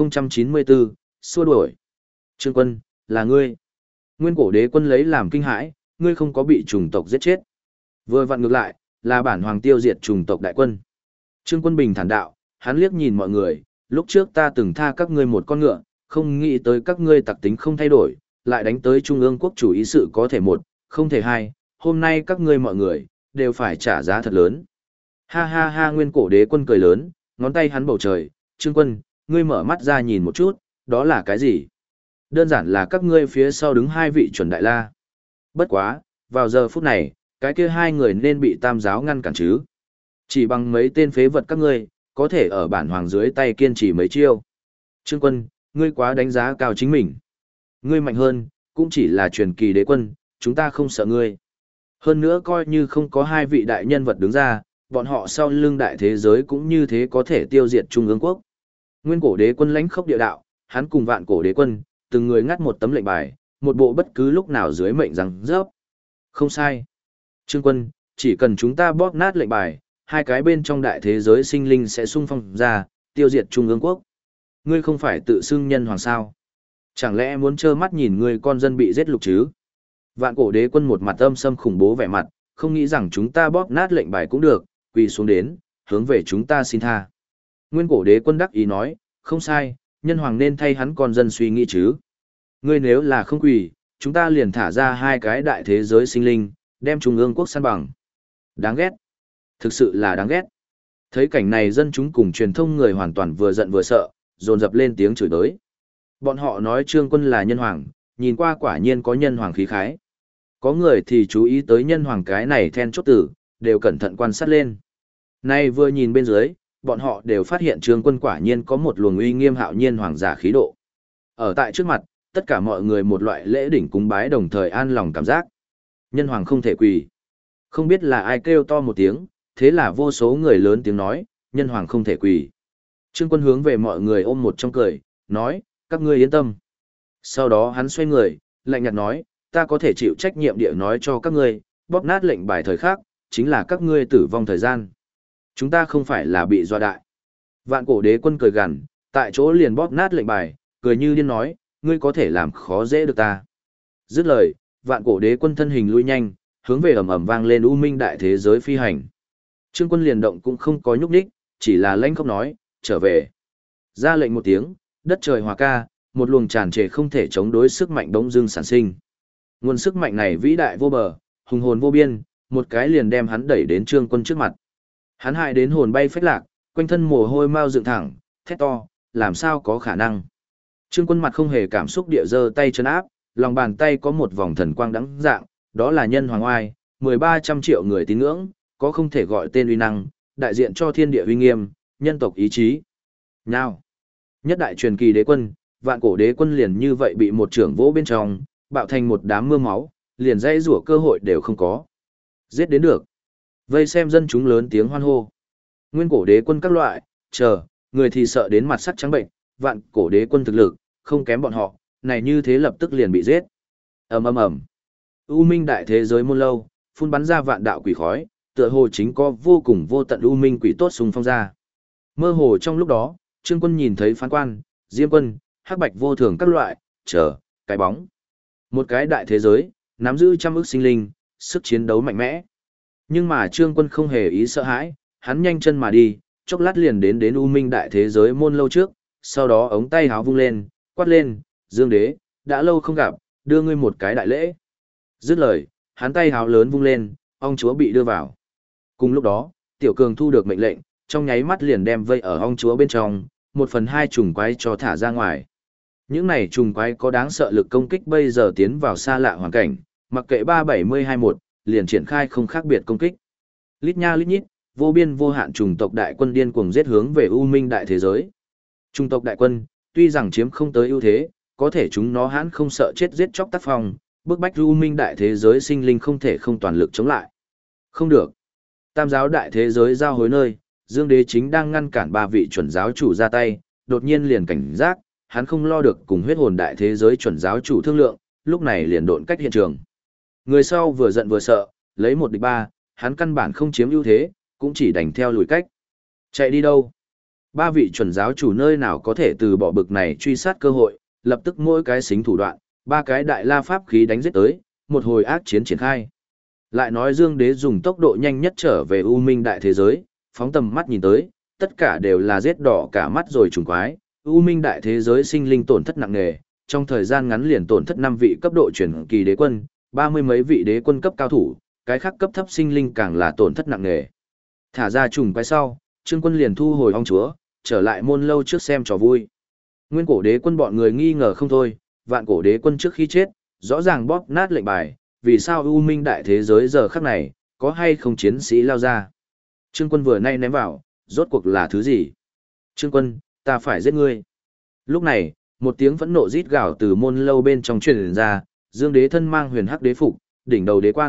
1094, xua đuổi. Trương Quân, là ngươi. Nguyên cổ đế quân lấy làm kinh hãi, ngươi không có bị chủng tộc giết chết. Vừa vặn ngược lại, là bản hoàng tiêu diệt chủng tộc đại quân. Trương Quân bình thản đạo, hắn liếc nhìn mọi người, lúc trước ta từng tha các ngươi một con ngựa, không nghĩ tới các ngươi tặc tính không thay đổi, lại đánh tới Trung ương quốc chủ ý sự có thể một, không thể hai, hôm nay các ngươi mọi người, đều phải trả giá thật lớn. Ha ha ha nguyên cổ đế quân cười lớn, ngón tay hắn bầu trời, Trương Quân, ngươi mở mắt ra nhìn một chút, đó là cái gì? Đơn giản là các ngươi phía sau đứng hai vị chuẩn đại la. Bất quá, vào giờ phút này, cái kia hai người nên bị tam giáo ngăn cản chứ. Chỉ bằng mấy tên phế vật các ngươi, có thể ở bản hoàng dưới tay kiên trì mấy chiêu. Trương Quân, ngươi quá đánh giá cao chính mình. Ngươi mạnh hơn, cũng chỉ là truyền kỳ đế quân, chúng ta không sợ ngươi. Hơn nữa coi như không có hai vị đại nhân vật đứng ra, bọn họ sau lưng đại thế giới cũng như thế có thể tiêu diệt Trung ương quốc. Nguyên cổ đế quân lãnh khốc địa đạo, hắn cùng vạn cổ đế quân, từng người ngắt một tấm lệnh bài, một bộ bất cứ lúc nào dưới mệnh rằng rớp. Không sai. Trương quân, chỉ cần chúng ta bóp nát lệnh bài, hai cái bên trong đại thế giới sinh linh sẽ xung phong ra, tiêu diệt Trung ương quốc. Ngươi không phải tự xưng nhân hoàng sao? Chẳng lẽ muốn trơ mắt nhìn ngươi con dân bị giết lục chứ? Vạn cổ đế quân một mặt âm sâm khủng bố vẻ mặt, không nghĩ rằng chúng ta bóp nát lệnh bài cũng được, quỳ xuống đến, hướng về chúng ta xin tha. Nguyên cổ đế quân đắc ý nói, không sai, nhân hoàng nên thay hắn con dân suy nghĩ chứ. Ngươi nếu là không quỳ, chúng ta liền thả ra hai cái đại thế giới sinh linh, đem Trung ương quốc săn bằng. Đáng ghét. Thực sự là đáng ghét. Thấy cảnh này dân chúng cùng truyền thông người hoàn toàn vừa giận vừa sợ, dồn dập lên tiếng chửi đới. Bọn họ nói Trương quân là nhân hoàng, nhìn qua quả nhiên có nhân hoàng khí khái. Có người thì chú ý tới nhân hoàng cái này then chốt tử, đều cẩn thận quan sát lên. Nay vừa nhìn bên dưới, bọn họ đều phát hiện Trương quân quả nhiên có một luồng uy nghiêm hạo nhiên hoàng giả khí độ. Ở tại trước mặt, tất cả mọi người một loại lễ đỉnh cúng bái đồng thời an lòng cảm giác. Nhân hoàng không thể quỳ. Không biết là ai kêu to một tiếng, thế là vô số người lớn tiếng nói, nhân hoàng không thể quỳ. Trương quân hướng về mọi người ôm một trong cười, nói, các ngươi yên tâm. Sau đó hắn xoay người, lạnh nhạt nói, ta có thể chịu trách nhiệm địa nói cho các ngươi, bóp nát lệnh bài thời khắc, chính là các ngươi tử vong thời gian. Chúng ta không phải là bị dọa đại. Vạn cổ đế quân cười gằn, tại chỗ liền bóp nát lệnh bài, cười như điên nói, ngươi có thể làm khó dễ được ta. Dứt lời, vạn cổ đế quân thân hình lui nhanh, hướng về ầm ầm vang lên u minh đại thế giới phi hành. Trương quân liền động cũng không có nhúc nhích, chỉ là lãnh không nói, trở về. Ra lệnh một tiếng, đất trời hòa ca, một luồng tràn trề không thể chống đối sức mạnh bỗng dưng sản sinh. Nguồn sức mạnh này vĩ đại vô bờ, hùng hồn vô biên, một cái liền đem hắn đẩy đến Trương quân trước mặt. Hắn hại đến hồn bay phách lạc, quanh thân mồ hôi mau dựng thẳng, thét to, làm sao có khả năng. Trương quân mặt không hề cảm xúc địa giơ tay chân áp, lòng bàn tay có một vòng thần quang đãng dạng, đó là nhân hoàng oai, 1300 triệu người tín ngưỡng, có không thể gọi tên uy năng, đại diện cho thiên địa uy nghiêm, nhân tộc ý chí. Nào, nhất đại truyền kỳ đế quân, vạn cổ đế quân liền như vậy bị một trưởng vỗ bên trong, bạo thành một đám mưa máu, liền dãy rủa cơ hội đều không có. Giết đến được. Vây xem dân chúng lớn tiếng hoan hô. Nguyên cổ đế quân các loại, chờ, người thì sợ đến mặt sắc trắng bệnh, vạn cổ đế quân thực lực, không kém bọn họ, này như thế lập tức liền bị giết. Ầm ầm ầm. U minh đại thế giới muôn lâu, phun bắn ra vạn đạo quỷ khói, tựa hồ chính có vô cùng vô tận u minh quỷ tốt xung phong ra. Mơ hồ trong lúc đó, Trương quân nhìn thấy phán quan, diêm quân, hắc bạch vô thường các loại, chờ, cái bóng. Một cái đại thế giới, nắm giữ trăm ức sinh linh, sức chiến đấu mạnh mẽ. Nhưng mà Trương quân không hề ý sợ hãi, hắn nhanh chân mà đi, chốc lát liền đến u minh đại thế giới môn lâu trước, sau đó ống tay háo vung lên, quát lên, Dương đế, đã lâu không gặp, đưa ngươi một cái đại lễ. Dứt lời, hắn tay háo lớn vung lên, ong chúa bị đưa vào. Cùng lúc đó, Tiểu Cường thu được mệnh lệnh, trong nháy mắt liền đem vây ở ong chúa bên trong, 1/2 trùng quái cho thả ra ngoài. Những này trùng quái có đáng sợ lực công kích bây giờ tiến vào xa lạ hoàn cảnh, mặc kệ 372-1, liền triển khai không khác biệt công kích. Lít nha lít nhít, vô biên vô hạn trùng tộc đại quân điên cuồng giết hướng về u minh đại thế giới. Trùng tộc đại quân, tuy rằng chiếm không tới ưu thế, có thể chúng nó hãn không sợ chết giết chóc tác phong, bức bách u minh đại thế giới sinh linh không thể không toàn lực chống lại. Không được. Tam giáo đại thế giới giao hối nơi, Dương Đế chính đang ngăn cản ba vị chuẩn giáo chủ ra tay, đột nhiên liền cảnh giác, hắn không lo được cùng huyết hồn đại thế giới chuẩn giáo chủ thương lượng, lúc này liền độn cách hiện trường. Người sau vừa giận vừa sợ, lấy 1 địch 3, hắn căn bản không chiếm ưu thế, cũng chỉ đành theo lùi cách. Chạy đi đâu? Ba vị chuẩn giáo chủ nơi nào có thể từ bỏ bực này truy sát cơ hội, lập tức mỗi cái xính thủ đoạn, ba cái đại la pháp khí đánh giết tới, một hồi ác chiến triển khai. Lại nói Dương Đế dùng tốc độ nhanh nhất trở về U Minh đại thế giới, phóng tầm mắt nhìn tới, tất cả đều là giết đỏ cả mắt rồi trùng quái, U Minh đại thế giới sinh linh tổn thất nặng nề, trong thời gian ngắn liền tổn thất 5 vị cấp độ chuyển kỳ đế quân, 30 mấy vị đế quân cấp cao thủ, cái khác cấp thấp sinh linh càng là tổn thất nặng nề. Thả ra trùng quái sau, Trương Quân liền thu hồi ong chúa, trở lại môn lâu trước xem trò vui. Nguyên cổ đế quân bọn người nghi ngờ không thôi, vạn cổ đế quân trước khi chết, rõ ràng bóp nát lệnh bài, vì sao U Minh đại thế giới giờ khắc này, có hay không chiến sĩ lao ra. Trương Quân vừa nay ném vào, rốt cuộc là thứ gì? Trương Quân, ta phải giết ngươi. Lúc này, một tiếng phẫn nộ rít gào từ môn lâu bên trong truyền ra, Dương Đế thân mang huyền hắc đế phục, đỉnh đầu đế quan,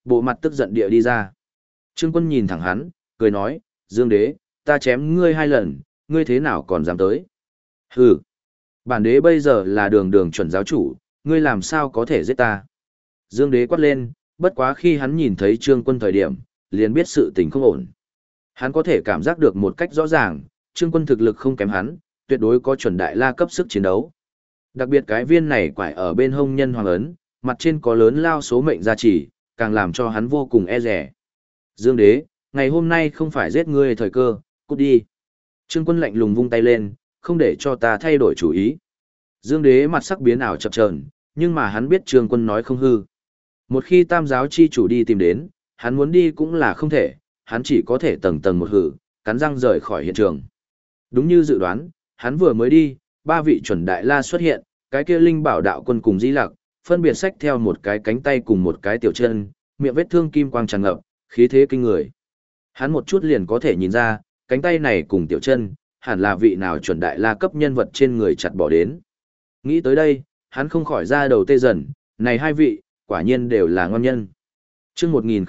bộ mặt tức giận địa đi ra. Trương Quân nhìn thẳng hắn, cười nói, Dương Đế, ta chém ngươi 2 lần, ngươi thế nào còn dám tới? Hừ, bản đế bây giờ là đường đường chuẩn giáo chủ, ngươi làm sao có thể giết ta? Dương Đế quát lên, bất quá khi hắn nhìn thấy Trương Quân thời điểm, liền biết sự tình không ổn. Hắn có thể cảm giác được một cách rõ ràng, Trương Quân thực lực không kém hắn, tuyệt đối có chuẩn đại la cấp sức chiến đấu. Đặc biệt cái viên này quải ở bên hông nhân hoàng ấn, mặt trên có lớn lao số mệnh gia trì, càng làm cho hắn vô cùng e rẻ. Dương Đế, ngày hôm nay không phải giết ngươi thời cơ, cút đi. Trương Quân lạnh lùng vung tay lên, không để cho ta thay đổi chủ ý. Dương Đế mặt sắc biến ảo chập chờn, nhưng mà hắn biết Trương Quân nói không hư. Một khi Tam giáo chi chủ đi tìm đến, hắn muốn đi cũng là không thể, hắn chỉ có thể tầng tầng một hử, cắn răng rời khỏi hiện trường. Đúng như dự đoán, hắn vừa mới đi, 3 vị chuẩn đại la xuất hiện, cái kia Linh Bảo đạo quân cùng Di Lặc, phân biệt xách theo một cái cánh tay cùng một cái tiểu chân, miệng vết thương kim quang tràn ngập, khí thế kinh người. Hắn một chút liền có thể nhìn ra, cánh tay này cùng tiểu chân, hẳn là vị nào chuẩn đại la cấp nhân vật trên người chặt bỏ đến. Nghĩ tới đây, hắn không khỏi ra đầu tê dần, này 2 vị, quả nhiên đều là ngon nhân. Trước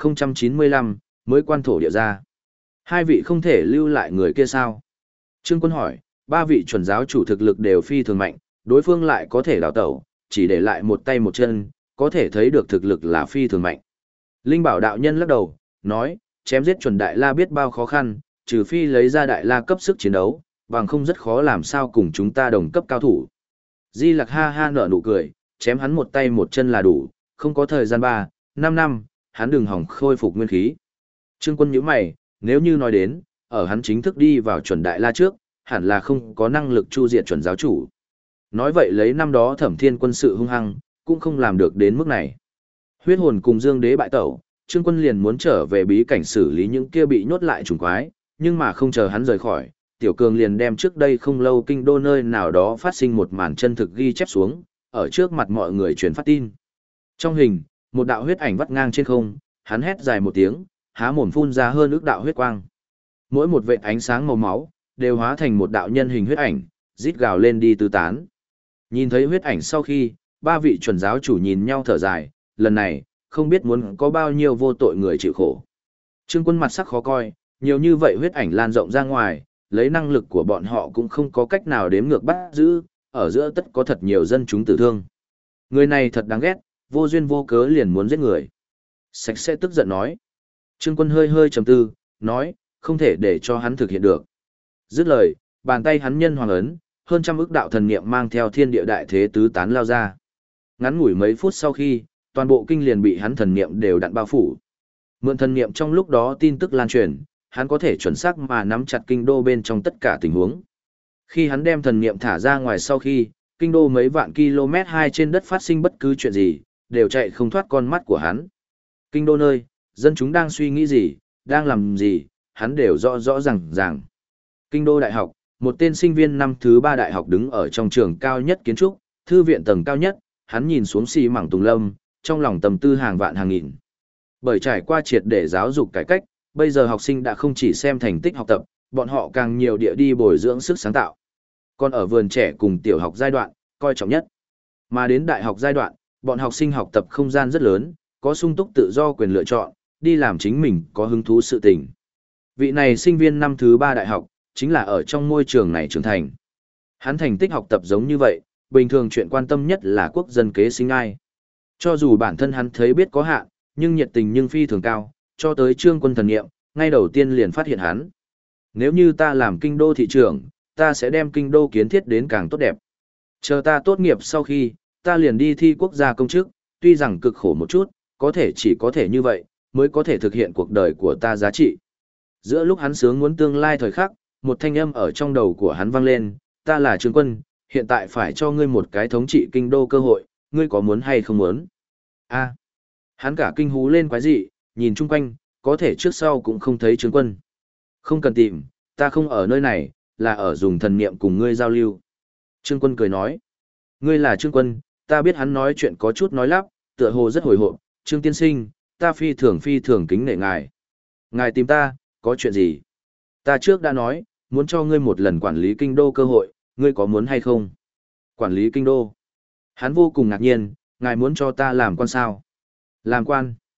1095, mới quan thổ địa ra. 2 vị không thể lưu lại người kia sao? Trương Quân hỏi, 3 vị chuẩn giáo chủ thực lực đều phi thường mạnh, đối phương lại có thể đào tẩu, chỉ để lại một tay một chân, có thể thấy được thực lực là phi thường mạnh. Linh Bảo đạo nhân lắc đầu, nói, chém giết chuẩn đại la biết bao khó khăn, trừ phi lấy ra đại la cấp sức chiến đấu, bằng không rất khó làm sao cùng chúng ta đồng cấp cao thủ. Di Lặc ha ha nở nụ cười, chém hắn một tay một chân là đủ, không có thời gian 3, 5 năm, hắn đừng hỏng khôi phục nguyên khí. Trương Quân nhíu mày, nếu như nói đến, ở hắn chính thức đi vào chuẩn đại la trước, hẳn là không có năng lực chu diệt chuẩn giáo chủ. Nói vậy lấy năm đó Thẩm Thiên quân sự hung hăng, cũng không làm được đến mức này. Huyết hồn cùng Dương Đế bại tẩu, Trương Quân liền muốn trở về bí cảnh xử lý những kia bị nhốt lại trùng quái, nhưng mà không chờ hắn rời khỏi, Tiểu Cường liền đem trước đây không lâu kinh đô nơi nào đó phát sinh một màn chân thực ghi chép xuống, ở trước mặt mọi người truyền phát tin. Trong hình, một đạo huyết ảnh vắt ngang trên không, hắn hét dài một tiếng, há mồm phun ra hơn ước đạo huyết quang. Mỗi một vệt ánh sáng màu máu đều hóa thành một đạo nhân hình huyết ảnh, rít gào lên đi tứ tán. Nhìn thấy huyết ảnh sau khi, 3 vị chuẩn giáo chủ nhìn nhau thở dài, lần này, không biết muốn có bao nhiêu vô tội người chịu khổ. Trương Quân mặt sắc khó coi, nhiều như vậy huyết ảnh lan rộng ra ngoài, lấy năng lực của bọn họ cũng không có cách nào đếm ngược bắt giữ, ở giữa tất có thật nhiều dân chúng tử thương. Người này thật đáng ghét, vô duyên vô cớ liền muốn giết người. Sạch sẽ tức giận nói. Trương Quân hơi hơi trầm tư, nói, không thể để cho hắn thực hiện được. Dứt lời, bàn tay hắn nhân hoàng ấn, hơn trăm ức đạo thần niệm mang theo thiên địa đại thế tứ tán lao ra. Ngắn ngủi mấy phút sau khi, toàn bộ kinh liền bị hắn thần niệm đều đặn bao phủ. Mượn thần niệm trong lúc đó tin tức lan truyền, hắn có thể chuẩn xác mà nắm chặt kinh đô bên trong tất cả tình huống. Khi hắn đem thần niệm thả ra ngoài sau khi, kinh đô mấy vạn km hai trên đất phát sinh bất cứ chuyện gì, đều chạy không thoát con mắt của hắn. Kinh đô nơi, dân chúng đang suy nghĩ gì, đang làm gì, hắn đều rõ rõ ràng. Kinh đô đại học, một tên sinh viên năm thứ 3 đại học đứng ở trong trường cao nhất kiến trúc, thư viện tầng cao nhất, hắn nhìn xuống xi mảng tùng lâm, trong lòng tầm tư hàng vạn hàng nghìn. Bởi trải qua triệt để giáo dục cải cách, bây giờ học sinh đã không chỉ xem thành tích học tập, bọn họ càng nhiều địa đi bồi dưỡng sức sáng tạo. Còn ở vườn trẻ cùng tiểu học giai đoạn, coi trọng nhất. Mà đến đại học giai đoạn, bọn học sinh học tập không gian rất lớn, có sung túc tự do quyền lựa chọn, đi làm chính mình có hứng thú sự tình. Vị này sinh viên năm thứ 3 đại học, chính là ở trong môi trường này trưởng thành. Hắn thành tích học tập giống như vậy, bình thường chuyện quan tâm nhất là quốc dân kế sinh ai. Cho dù bản thân hắn thấy biết có hạn, nhưng nhiệt tình nhưng phi thường cao, cho tới Trương Quân thần nghiệm, ngay đầu tiên liền phát hiện hắn. Nếu như ta làm kinh đô thị trưởng, ta sẽ đem kinh đô kiến thiết đến càng tốt đẹp. Chờ ta tốt nghiệp sau khi, ta liền đi thi quốc gia công chức, tuy rằng cực khổ một chút, có thể chỉ có thể như vậy, mới có thể thực hiện cuộc đời của ta giá trị. Giữa lúc hắn sướng muốn tương lai thời khắc, một thanh âm ở trong đầu của hắn vang lên, ta là Trương Quân, hiện tại phải cho ngươi một cái thống trị kinh đô cơ hội, ngươi có muốn hay không muốn? A. Hắn cả kinh hú lên quái dị, nhìn chung quanh, có thể trước sau cũng không thấy Trương Quân. Không cần tìm, ta không ở nơi này, là ở dùng thần niệm cùng ngươi giao lưu. Trương Quân cười nói, ngươi là Trương Quân, ta biết hắn nói chuyện có chút nói lắp, tựa hồ rất hồi hộp, Trương tiên sinh, ta phi thường kính nể ngài. Ngài tìm ta, có chuyện gì? Ta trước đã nói, muốn cho ngươi một lần quản lý kinh đô cơ hội, ngươi có muốn hay không? Quản lý kinh đô. Hắn vô cùng ngạc nhiên, ngài muốn cho ta làm quan sao? Làm quan.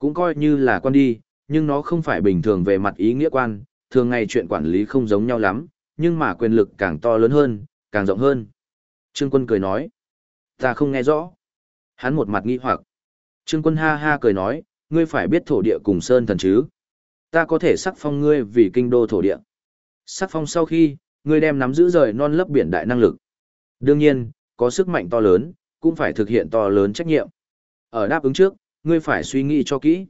cũng coi như là quan đi, nhưng nó không phải bình thường về mặt ý nghĩa quan, thường ngày chuyện quản lý không giống nhau lắm, nhưng mà quyền lực càng to lớn hơn, càng rộng hơn. Trương Quân cười nói, ta không nghe rõ. Hắn một mặt nghi hoặc. Trương Quân ha ha cười nói, ngươi phải biết thổ địa cùng sơn thần chứ. Ta có thể sắc phong ngươi vì kinh đô thổ địa. Sắc phong sau khi, ngươi đem nắm giữ rời non lấp biển đại năng lực. Đương nhiên, có sức mạnh to lớn, cũng phải thực hiện to lớn trách nhiệm. Ở đáp ứng trước, ngươi phải suy nghĩ cho kỹ.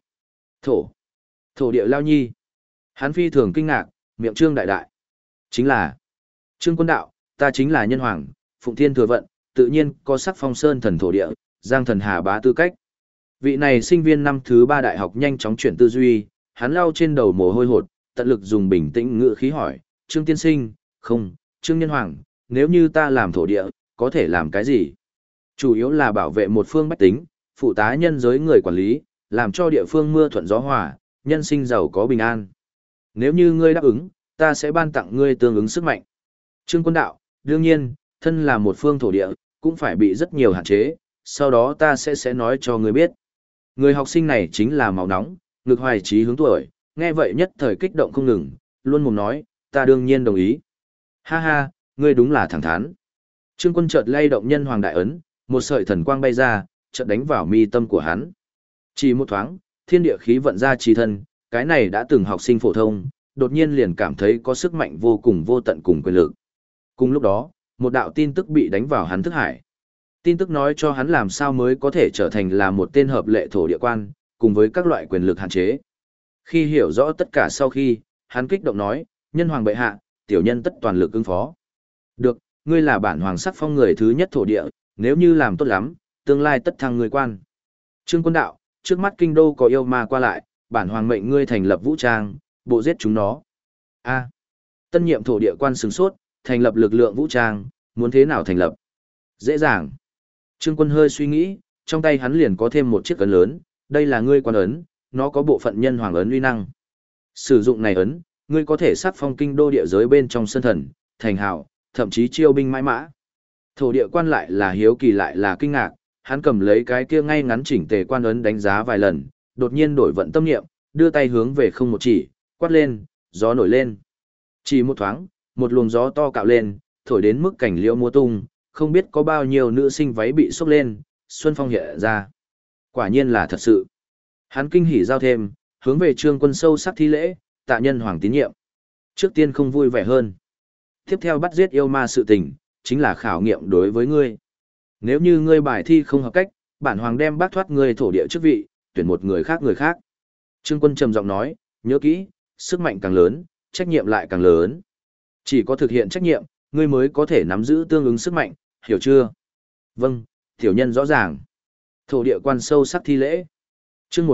Thổ địa lao nhi. Hắn phi thường kinh ngạc, miệng trương đại đại. Chính là Trương Quân đạo, ta chính là nhân hoàng, phụng thiên thừa vận, tự nhiên có sắc phong sơn thần thổ địa, giang thần hà bá tư cách. Vị này sinh viên năm thứ 3 đại học nhanh chóng chuyển tư duy, hắn lau trên đầu mồ hôi hột, tận lực dùng bình tĩnh ngữ khí hỏi, Trương tiên sinh, không, Trương nhân hoàng, nếu như ta làm thổ địa, có thể làm cái gì? Chủ yếu là bảo vệ một phương bách tính, phụ tá nhân giới người quản lý, làm cho địa phương mưa thuận gió hòa, nhân sinh giàu có bình an. Nếu như ngươi đáp ứng, ta sẽ ban tặng ngươi tương ứng sức mạnh. Trương Quân đạo, đương nhiên, thân là một phương thổ địa, cũng phải bị rất nhiều hạn chế, sau đó ta sẽ nói cho ngươi biết. Người học sinh này chính là máu nóng, ngực hoài chí hướng tuổi, nghe vậy nhất thời kích động không ngừng, luôn mồm nói, ta đương nhiên đồng ý. Ha ha, ngươi đúng là thẳng thắn. Trương Quân chợt lay động nhân hoàng đại ấn, một sợi thần quang bay ra, chợt đánh vào mi tâm của hắn. Chỉ một thoáng, thiên địa khí vận ra trì thân, cái này đã từng học sinh phổ thông, đột nhiên liền cảm thấy có sức mạnh vô cùng vô tận cùng quyền lực. Cùng lúc đó, một đạo tin tức bị đánh vào hắn thức hải. Tin tức nói cho hắn làm sao mới có thể trở thành là một tên hợp lệ thổ địa quan, cùng với các loại quyền lực hạn chế. Khi hiểu rõ tất cả sau khi, hắn kích động nói, nhân hoàng bệ hạ, tiểu nhân tất toàn lực ứng phó. Được, ngươi là bản hoàng sắc phong người thứ nhất thổ địa, nếu như làm tốt lắm, tương lai tất thăng người quan. Trương Quân đạo, trước mắt kinh đô có yêu ma qua lại, bản hoàng mệnh ngươi thành lập vũ trang, bộ giết chúng nó. A. Tân nhiệm thổ địa quan sửng sốt, thành lập lực lượng vũ trang, muốn thế nào thành lập? Dễ dàng. Trương Quân hơi suy nghĩ, trong tay hắn liền có thêm một chiếc ấn lớn, đây là ngươi quan ấn, nó có bộ phận nhân hoàng ấn uy năng. Sử dụng này ấn, ngươi có thể sắc phong kinh đô địa giới bên trong sân thần, thành hào, thậm chí chiêu binh mãi mã. Thổ địa quan lại là hiếu kỳ lại là kinh ngạc, hắn cầm lấy cái kia ngay ngắn chỉnh tề quan ấn đánh giá vài lần, đột nhiên đổi vận tâm niệm, đưa tay hướng về không một chỉ, quát lên, gió nổi lên. Chỉ một thoáng, một luồng gió to cạo lên, thổi đến mức cảnh liễu múa tung, không biết có bao nhiêu nữ sinh váy bị xốc lên, xuân phong hiện ra. Quả nhiên là thật sự. Hắn kinh hỉ giao thêm, hướng về Trương Quân sâu sắc thi lễ, tạ nhân hoàng tín nhiệm. Trước tiên không vui vẻ hơn. Tiếp theo bắt giết yêu ma sự tình, chính là khảo nghiệm đối với ngươi. Nếu như ngươi bài thi không hợp cách, bản hoàng đem bác thoát ngươi thổ địa chức vị, tuyển một người khác. Trương Quân trầm giọng nói, nhớ kỹ, sức mạnh càng lớn, trách nhiệm lại càng lớn. Chỉ có thực hiện trách nhiệm, ngươi mới có thể nắm giữ tương ứng sức mạnh, hiểu chưa? Vâng, tiểu nhân rõ ràng. Thổ địa quan sâu sắc thi lễ. Chương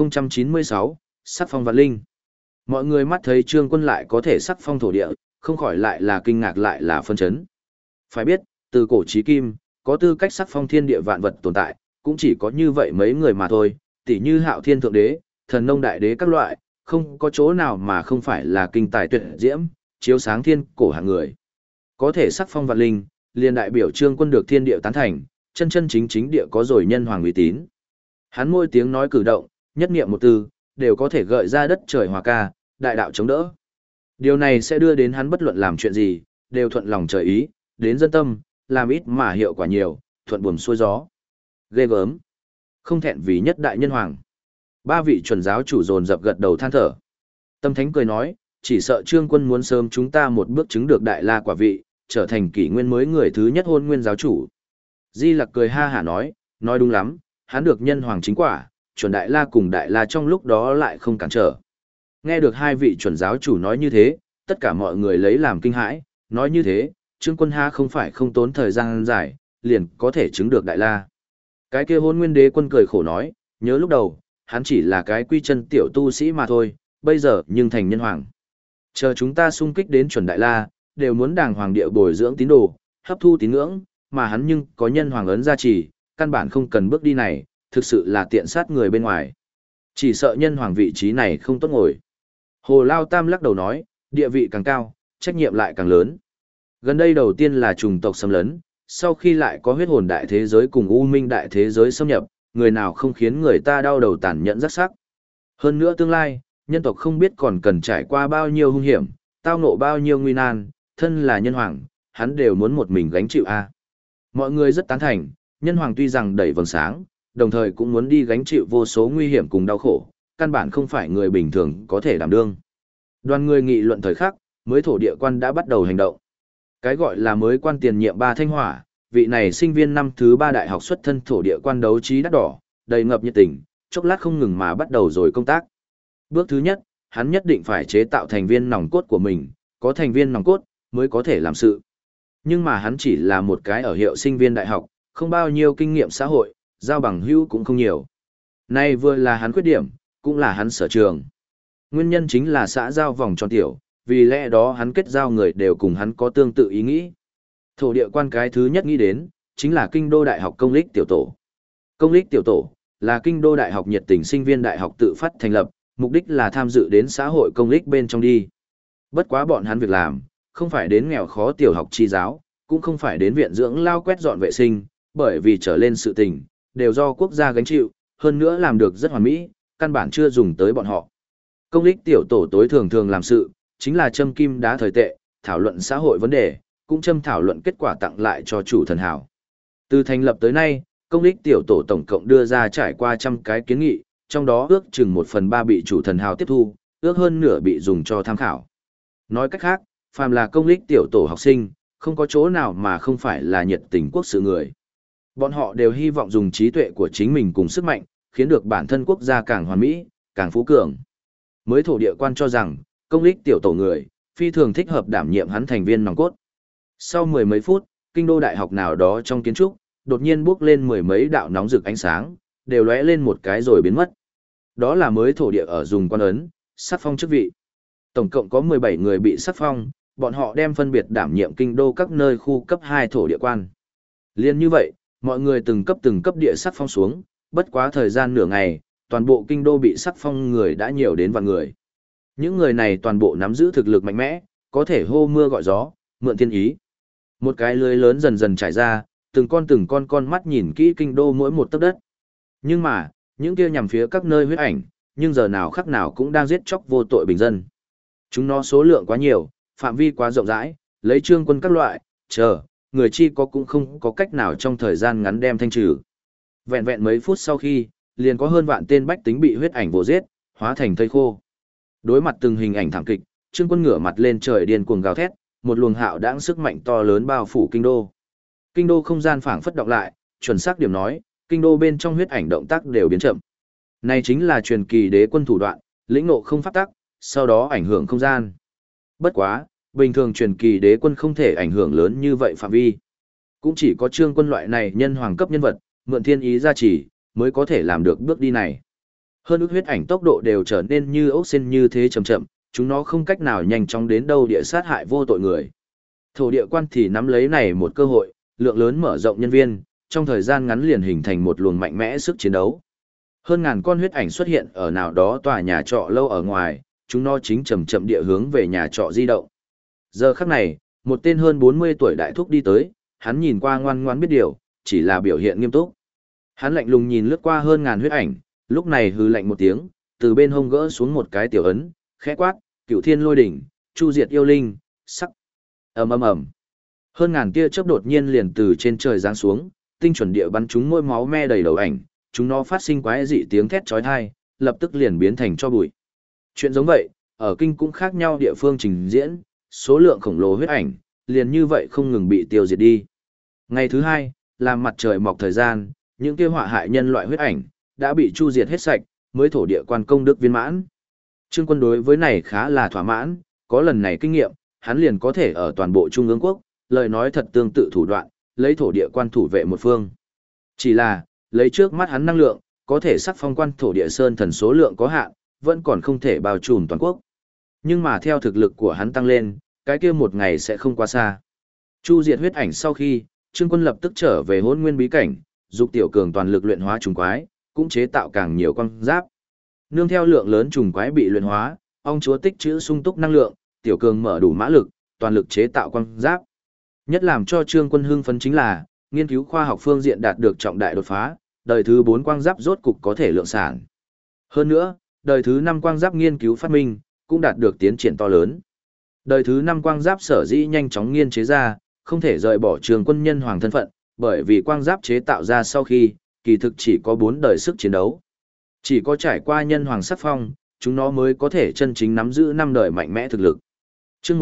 1096, sắc phong vạn linh. Mọi người mắt thấy Trương Quân lại có thể sắc phong thổ địa, không khỏi lại là kinh ngạc lại là phân chấn. Phải biết, từ cổ chí kim, có tư cách sắc phong thiên địa vạn vật tồn tại, cũng chỉ có như vậy mấy người mà thôi, tỉ như Hạo Thiên Thượng Đế, Thần Nông Đại Đế các loại, không có chỗ nào mà không phải là kinh tài tuyệt diễm, chiếu sáng thiên cổ hạng người. Có thể sắc phong vạn linh, liền đại biểu Trương Quân được thiên địa tán thành, chân chân chính chính địa có rồi nhân hoàng uy tín. Hắn môi tiếng nói cử động, nhất niệm một từ, đều có thể gợi ra đất trời hòa ca, đại đạo chống đỡ. Điều này sẽ đưa đến hắn bất luận làm chuyện gì, đều thuận lòng trời ý, đến dân tâm, làm ít mà hiệu quả nhiều, thuận buồm xuôi gió. Ghê gớm. Không thẹn vì nhất đại nhân hoàng. Ba vị chuẩn giáo chủ dồn dập gật đầu than thở. Tâm Thánh cười nói, chỉ sợ Trương Quân muốn sớm chúng ta một bước chứng được đại la quả vị, trở thành kỷ nguyên mới người thứ nhất hôn nguyên giáo chủ. Di Lặc cười ha hả nói đúng lắm, hắn được nhân hoàng chính quả, chuẩn đại la cùng đại la trong lúc đó lại không cản trở. Nghe được hai vị chuẩn giáo chủ nói như thế, tất cả mọi người lấy làm kinh hãi, nói như thế, Trương Quân ha không phải không tốn thời gian dài, liền có thể chứng được đại la. Cái kia hôn nguyên đế quân cười khổ nói, nhớ lúc đầu, hắn chỉ là cái quy chân tiểu tu sĩ mà thôi, bây giờ nhưng thành nhân hoàng. Chờ chúng ta xung kích đến chuẩn đại la, đều muốn đàng hoàng địa bồi dưỡng tín đồ, hấp thu tín ngưỡng, mà hắn nhưng có nhân hoàng ấn gia trì, căn bản không cần bước đi này, thực sự là tiện sát người bên ngoài. Chỉ sợ nhân hoàng vị trí này không tốt ngồi. Hồ Lao Tam lắc đầu nói, địa vị càng cao, trách nhiệm lại càng lớn. Gần đây đầu tiên là chủng tộc xâm lấn, sau khi lại có huyết hồn đại thế giới cùng u minh đại thế giới xâm nhập, người nào không khiến người ta đau đầu tàn nhẫn rất sắc. Hơn nữa tương lai, nhân tộc không biết còn cần trải qua bao nhiêu hung hiểm, tao ngộ bao nhiêu nguy nan, thân là nhân hoàng, hắn đều muốn một mình gánh chịu a. Mọi người rất tán thành, nhân hoàng tuy rằng đầy vầng sáng, đồng thời cũng muốn đi gánh chịu vô số nguy hiểm cùng đau khổ, căn bản không phải người bình thường có thể đảm đương. Đoàn người nghị luận thời khắc, mới thổ địa quan đã bắt đầu hành động. Cái gọi là mới quan tiền nhiệm ba thanh hỏa, vị này sinh viên năm thứ 3 đại học xuất thân thổ địa quan đấu trí đắt đỏ, đầy ngập nhiệt tình, chốc lát không ngừng mà bắt đầu rồi công tác. Bước thứ nhất, hắn nhất định phải chế tạo thành viên nòng cốt của mình, có thành viên nòng cốt mới có thể làm sự. Nhưng mà hắn chỉ là một cái ở hiệu sinh viên đại học, không bao nhiêu kinh nghiệm xã hội, giao bằng hữu cũng không nhiều. Này vừa là hắn khuyết điểm, cũng là hắn sở trường. Nguyên nhân chính là xã giao vòng tròn tiểu, vì lẽ đó hắn kết giao người đều cùng hắn có tương tự ý nghĩ. Thổ địa quan cái thứ nhất nghĩ đến, chính là Kinh đô Đại học Công lích tiểu tổ. Công lích tiểu tổ là Kinh đô Đại học nhiệt tình sinh viên đại học tự phát thành lập, mục đích là tham dự đến xã hội công lích bên trong đi. Bất quá bọn hắn việc làm, không phải đến nghèo khó tiểu học chi giáo, cũng không phải đến viện dưỡng lao quét dọn vệ sinh, bởi vì trở lên sự tình, đều do quốc gia gánh chịu, hơn nữa làm được rất hoàn mỹ, căn bản chưa dùng tới bọn họ. Công lích tiểu tổ tối thường thường làm sự, chính là châm kim đá thời tệ, thảo luận xã hội vấn đề, cũng châm thảo luận kết quả tặng lại cho chủ thần hảo. Từ thành lập tới nay, công lích tiểu tổ tổng cộng đưa ra trải qua trăm cái kiến nghị, trong đó ước chừng 1/3 bị chủ thần hào tiếp thu, ước hơn nửa bị dùng cho tham khảo. Nói cách khác, phàm là công lích tiểu tổ học sinh, không có chỗ nào mà không phải là nhiệt tình quốc sự người. Bọn họ đều hy vọng dùng trí tuệ của chính mình cùng sức mạnh, khiến được bản thân quốc gia càng hoàn mỹ, càng phú cường. Mới thổ địa quan cho rằng, công lích tiểu tổ người, phi thường thích hợp đảm nhiệm hắn thành viên nòng cốt. Sau mười mấy phút, kinh đô đại học nào đó trong kiến trúc, đột nhiên bước lên mười mấy đạo nóng rực ánh sáng, đều lóe lên một cái rồi biến mất. Đó là mới thổ địa ở dùng quan ấn, sắc phong chức vị. Tổng cộng có 17 người bị sắc phong, bọn họ đem phân biệt đảm nhiệm kinh đô các nơi khu cấp 2 thổ địa quan. Liên như vậy, mọi người từng cấp địa sắc phong xuống, bất quá thời gian nửa ngày, toàn bộ kinh đô bị sắc phong người đã nhiều đến vạn người. Những người này toàn bộ nắm giữ thực lực mạnh mẽ, có thể hô mưa gọi gió, mượn thiên ý. Một cái lưới lớn dần dần trải ra, từng con mắt nhìn kỹ kinh đô mỗi một tấc đất. Nhưng mà, những kia nhằm phía các nơi huyết ảnh, nhưng giờ nào khắc nào cũng đang giết chóc vô tội bình dân. Chúng nó số lượng quá nhiều, phạm vi quá rộng rãi, lấy trương quân các loại, người chi có cũng không có cách nào trong thời gian ngắn đem thanh trừ. Vẹn vẹn mấy phút sau khi, liền có hơn vạn tên bách tính bị huyết ảnh vồ giết, hóa thành thây khô. Đối mặt từng hình ảnh thảm kịch, trương quân ngửa mặt lên trời điên cuồng gào thét, một luồng hạo đãng sức mạnh to lớn bao phủ kinh đô. Kinh đô không gian phảng phất động lại, chuẩn xác điểm nói, kinh đô bên trong huyết ảnh động tác đều biến chậm. Này chính là truyền kỳ đế quân thủ đoạn, lĩnh ngộ không pháp tắc, sau đó ảnh hưởng không gian. Bất quá, bình thường truyền kỳ đế quân không thể ảnh hưởng lớn như vậy phạm vi. Cũng chỉ có trương quân loại này nhân hoàng cấp nhân vật, mượn thiên ý gia trì, mới có thể làm được bước đi này. Hơn ước huyết ảnh tốc độ đều trở nên như ốc sen như thế chậm chậm, chúng nó không cách nào nhanh chóng đến đâu địa sát hại vô tội người. Thổ địa quan thì nắm lấy này một cơ hội, lượng lớn mở rộng nhân viên, trong thời gian ngắn liền hình thành một luồng mạnh mẽ sức chiến đấu. Hơn ngàn con huyết ảnh xuất hiện ở nào đó tòa nhà trọ lâu ở ngoài, chúng nó chính chậm chậm địa hướng về nhà trọ di động. Giờ khắc này, một tên hơn 40 tuổi đại thúc đi tới, hắn nhìn qua ngoan ngoãn biết điều, chỉ là biểu hiện nghiêm túc. Hắn lạnh lùng nhìn lướt qua hơn ngàn huyết ảnh, lúc này hừ lạnh một tiếng, từ bên hông gỡ xuống một cái tiểu ấn, khẽ quát, Cửu Thiên Lôi Đỉnh, chu diệt yêu linh, sắc. Ầm ầm ầm. Hơn ngàn tia chớp đột nhiên liền từ trên trời giáng xuống, tinh chuẩn địa bắn chúng môi máu me đầy đầu ảnh, chúng nó phát sinh quái dị tiếng thét chói tai, lập tức liền biến thành tro bụi. Chuyện giống vậy, ở kinh cũng khác nhau địa phương trình diễn, số lượng khổng lồ huyết ảnh, liền như vậy không ngừng bị tiêu diệt đi. Ngày thứ hai, là mặt trời mọc thời gian, những kia họa hại nhân loại huyết ảnh đã bị chu diệt hết sạch, mới thổ địa quan công đức viên mãn. Trương Quân đối với này khá là thỏa mãn, có lần này kinh nghiệm, hắn liền có thể ở toàn bộ Trung ương quốc, lời nói thật tương tự thủ đoạn, lấy thổ địa quan thủ vệ một phương. Chỉ là, lấy trước mắt hắn năng lượng, có thể sắc phong quan thổ địa sơn thần số lượng có hạn, vẫn còn không thể bao trùm toàn quốc. Nhưng mà theo thực lực của hắn tăng lên, cái kia một ngày sẽ không quá xa. Chu diệt huyết ảnh sau khi, Trương Quân lập tức trở về Hỗn Nguyên bí cảnh, dục tiểu cường toàn lực luyện hóa trùng quái, cũng chế tạo càng nhiều quang giáp. Nương theo lượng lớn trùng quái bị luyện hóa, ong chúa tích trữ sung túc năng lượng, tiểu cường mở đủ mã lực, toàn lực chế tạo quang giáp. Nhất làm cho Trương Quân hưng phấn chính là, nghiên cứu khoa học phương diện đạt được trọng đại đột phá, đời thứ 4 quang giáp rốt cục có thể lượng sản. Hơn nữa, đời thứ 5 quang giáp nghiên cứu phát minh, cũng đạt được tiến triển to lớn. Đời thứ 5 quang giáp sở dĩ nhanh chóng nghiên chế ra, không thể rời bỏ trường quân nhân hoàng thân phận, bởi vì quang giáp chế tạo ra sau khi, kỳ thực chỉ có 4 đời sức chiến đấu. Chỉ có trải qua nhân hoàng sắc phong, chúng nó mới có thể chân chính nắm giữ 5 đời mạnh mẽ thực lực. Chương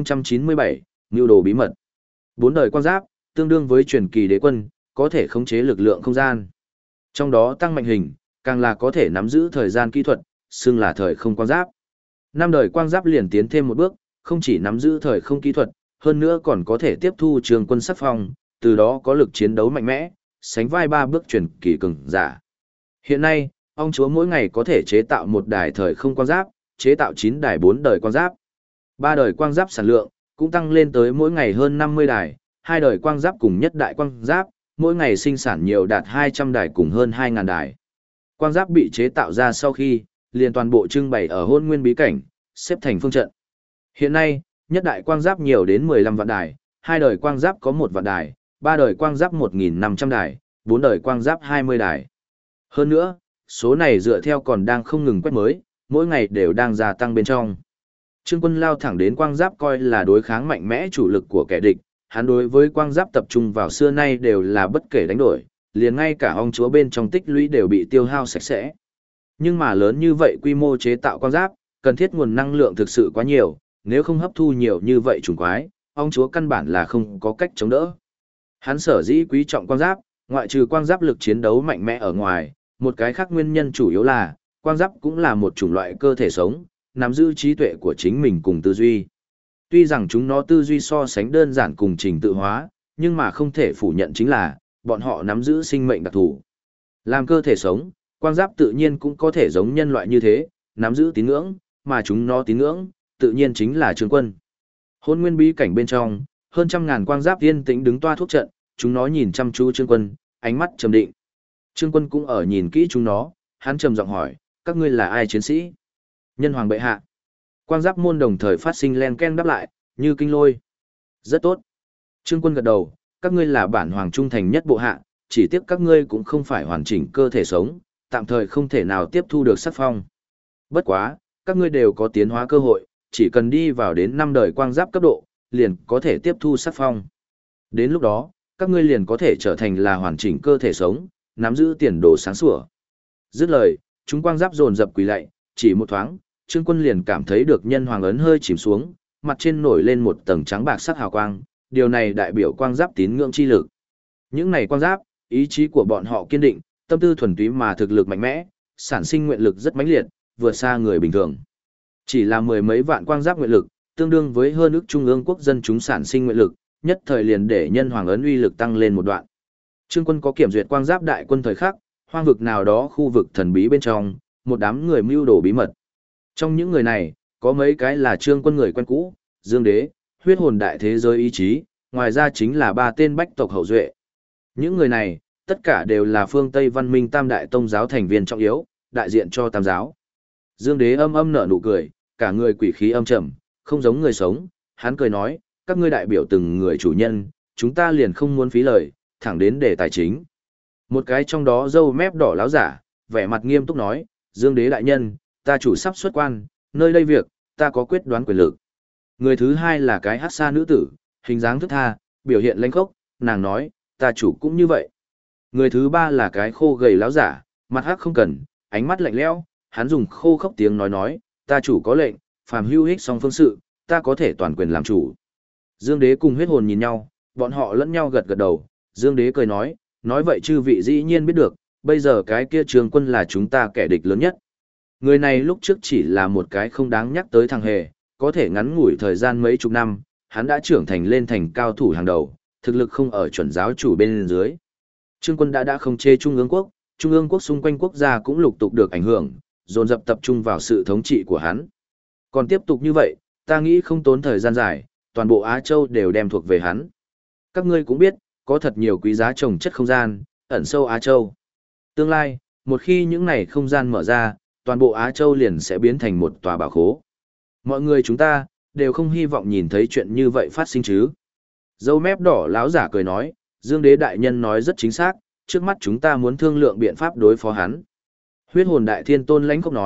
1097, Nưu đồ bí mật. 4 đời quang giáp, tương đương với truyền kỳ đế quân, có thể khống chế lực lượng không gian. Trong đó tăng mạnh hình, càng là có thể nắm giữ thời gian kỹ thuật, xưng là thời không quang giáp. 5 đời quang giáp liền tiến thêm một bước, không chỉ nắm giữ thời không kỹ thuật, hơn nữa còn có thể tiếp thu trường quân sắc phong, từ đó có lực chiến đấu mạnh mẽ, sánh vai 3 bước truyền kỳ cường giả. Hiện nay, ông chúa mỗi ngày có thể chế tạo một đài thời không quang giáp, chế tạo 9 đài 4 đời quang giáp. 3 đời quang giáp sản lượng cũng tăng lên tới mỗi ngày hơn 50 đài, 2 đời quang giáp cùng nhất đại quang giáp, mỗi ngày sinh sản nhiều đạt 200 đài cùng hơn 2.000 đài. Quang giáp bị chế tạo ra sau khi, liền toàn bộ trưng bày ở Hôn Nguyên bí cảnh, xếp thành phương trận. Hiện nay, nhất đại quang giáp nhiều đến 15 vạn đài, 2 đời quang giáp có 1 vạn đài, 3 đời quang giáp 1.500 đài, 4 đời quang giáp 20 đài. Hơn nữa, số này dựa theo còn đang không ngừng quét mới, mỗi ngày đều đang gia tăng bên trong. Trương Quân lao thẳng đến quang giáp coi là đối kháng mạnh mẽ chủ lực của kẻ địch, hắn đối với quang giáp tập trung vào xưa nay đều là bất kể đánh đổi, liền ngay cả ong chúa bên trong tích lũy đều bị tiêu hao sạch sẽ. Nhưng mà lớn như vậy quy mô chế tạo quang giáp, cần thiết nguồn năng lượng thực sự quá nhiều, nếu không hấp thu nhiều như vậy trùng quái, ong chúa căn bản là không có cách chống đỡ. Hắn sở dĩ quý trọng quang giáp, ngoại trừ quang giáp lực chiến đấu mạnh mẽ ở ngoài, một cái khác nguyên nhân chủ yếu là, quang giáp cũng là một chủng loại cơ thể sống, nắm giữ trí tuệ của chính mình cùng tư duy. Tuy rằng chúng nó tư duy so sánh đơn giản cùng trình tự hóa, nhưng mà không thể phủ nhận chính là, bọn họ nắm giữ sinh mệnh đặc thù. Làm cơ thể sống, quang giáp tự nhiên cũng có thể giống nhân loại như thế, nắm giữ tín ngưỡng, mà chúng nó tín ngưỡng, tự nhiên chính là Trương Quân. Hôn Nguyên bí cảnh bên trong, hơn 100.000 quang giáp yên tĩnh đứng toa thuốc trận, chúng nó nhìn chăm chú Trương Quân, ánh mắt trầm định. Trương Quân cũng ở nhìn kỹ chúng nó, hắn trầm giọng hỏi, các ngươi là ai chiến sĩ? Nhân hoàng bệ hạ. Quang giáp môn đồng thời phát sinh len ken đáp lại, như kinh lôi. Rất tốt. Trương Quân gật đầu, các ngươi là bản hoàng trung thành nhất bộ hạ, chỉ tiếc các ngươi cũng không phải hoàn chỉnh cơ thể sống, tạm thời không thể nào tiếp thu được sắc phong. Bất quá, các ngươi đều có tiến hóa cơ hội, chỉ cần đi vào đến 5 đời quang giáp cấp độ, liền có thể tiếp thu sắc phong. Đến lúc đó, các ngươi liền có thể trở thành là hoàn chỉnh cơ thể sống, nắm giữ tiền đồ sáng sủa. Dứt lời, chúng quang giáp dồn dập quỳ lạy, chỉ một thoáng, Trương Quân liền cảm thấy được nhân hoàng ấn hơi chìm xuống, mặt trên nổi lên một tầng trắng bạc sắc hào quang, điều này đại biểu quang giáp tín ngưỡng chi lực. Những này quang giáp, ý chí của bọn họ kiên định, tâm tư thuần túy mà thực lực mạnh mẽ, sản sinh nguyện lực rất mãnh liệt, vượt xa người bình thường. Chỉ là mười mấy vạn quang giáp nguyện lực, tương đương với hơn ước trung ương quốc dân chúng sản sinh nguyện lực, nhất thời liền để nhân hoàng ấn uy lực tăng lên một đoạn. Trương Quân có kiểm duyệt quang giáp đại quân thời khắc, hoang vực nào đó khu vực thần bí bên trong, một đám người mưu đồ bí mật. Trong những người này, có mấy cái là Trương Quân người quen cũ, Dương Đế, huyết hồn đại thế giới ý chí, ngoài ra chính là 3 tên bách tộc hậu duệ. Những người này, tất cả đều là phương Tây văn minh tam đại tông giáo thành viên trọng yếu, đại diện cho tam giáo. Dương Đế âm âm nở nụ cười, cả người quỷ khí âm trầm, không giống người sống, hắn cười nói, các ngươi đại biểu từng người chủ nhân, chúng ta liền không muốn phí lời, thẳng đến đề tài chính. Một cái trong đó râu mép đỏ láo giả, vẻ mặt nghiêm túc nói, Dương Đế đại nhân, ta chủ sắp xuất quan, nơi đây việc, ta có quyết đoán quyền lực. Người thứ hai là cái hắc sa nữ tử, hình dáng thức tha, biểu hiện lãnh khốc, nàng nói, ta chủ cũng như vậy. Người thứ ba là cái khô gầy láo giả, mặt hắc không cần, ánh mắt lạnh lẽo, hắn dùng khô khốc tiếng nói, ta chủ có lệnh, phàm hưu hích song phương sự, ta có thể toàn quyền làm chủ. Dương Đế cùng huyết hồn nhìn nhau, bọn họ lẫn nhau gật gật đầu, Dương Đế cười nói vậy chư vị dĩ nhiên biết được, bây giờ cái kia Trương Quân là chúng ta kẻ địch lớn nhất. Người này lúc trước chỉ là một cái không đáng nhắc tới thằng hề, có thể ngắn ngủi thời gian mấy chục năm, hắn đã trưởng thành lên thành cao thủ hàng đầu, thực lực không ở chuẩn giáo chủ bên dưới. Trương Quân đã không chê Trung ương quốc xung quanh quốc gia cũng lục tục được ảnh hưởng, dồn dập tập trung vào sự thống trị của hắn. Còn tiếp tục như vậy, ta nghĩ không tốn thời gian dài, toàn bộ Á Châu đều đem thuộc về hắn. Các ngươi cũng biết, có thật nhiều quý giá trồng chất không gian, ẩn sâu Á Châu. Tương lai, một khi những này không gian mở ra, toàn bộ Á Châu liền sẽ biến thành một tòa bảo khố. Mọi người chúng ta, đều không hy vọng nhìn thấy chuyện như vậy phát sinh chứ. Dâu mép đỏ láo giả cười nói, Dương Đế đại nhân nói rất chính xác, trước mắt chúng ta muốn thương lượng biện pháp đối phó hắn. Huyết hồn đại thiên tôn lãnh khốc nói,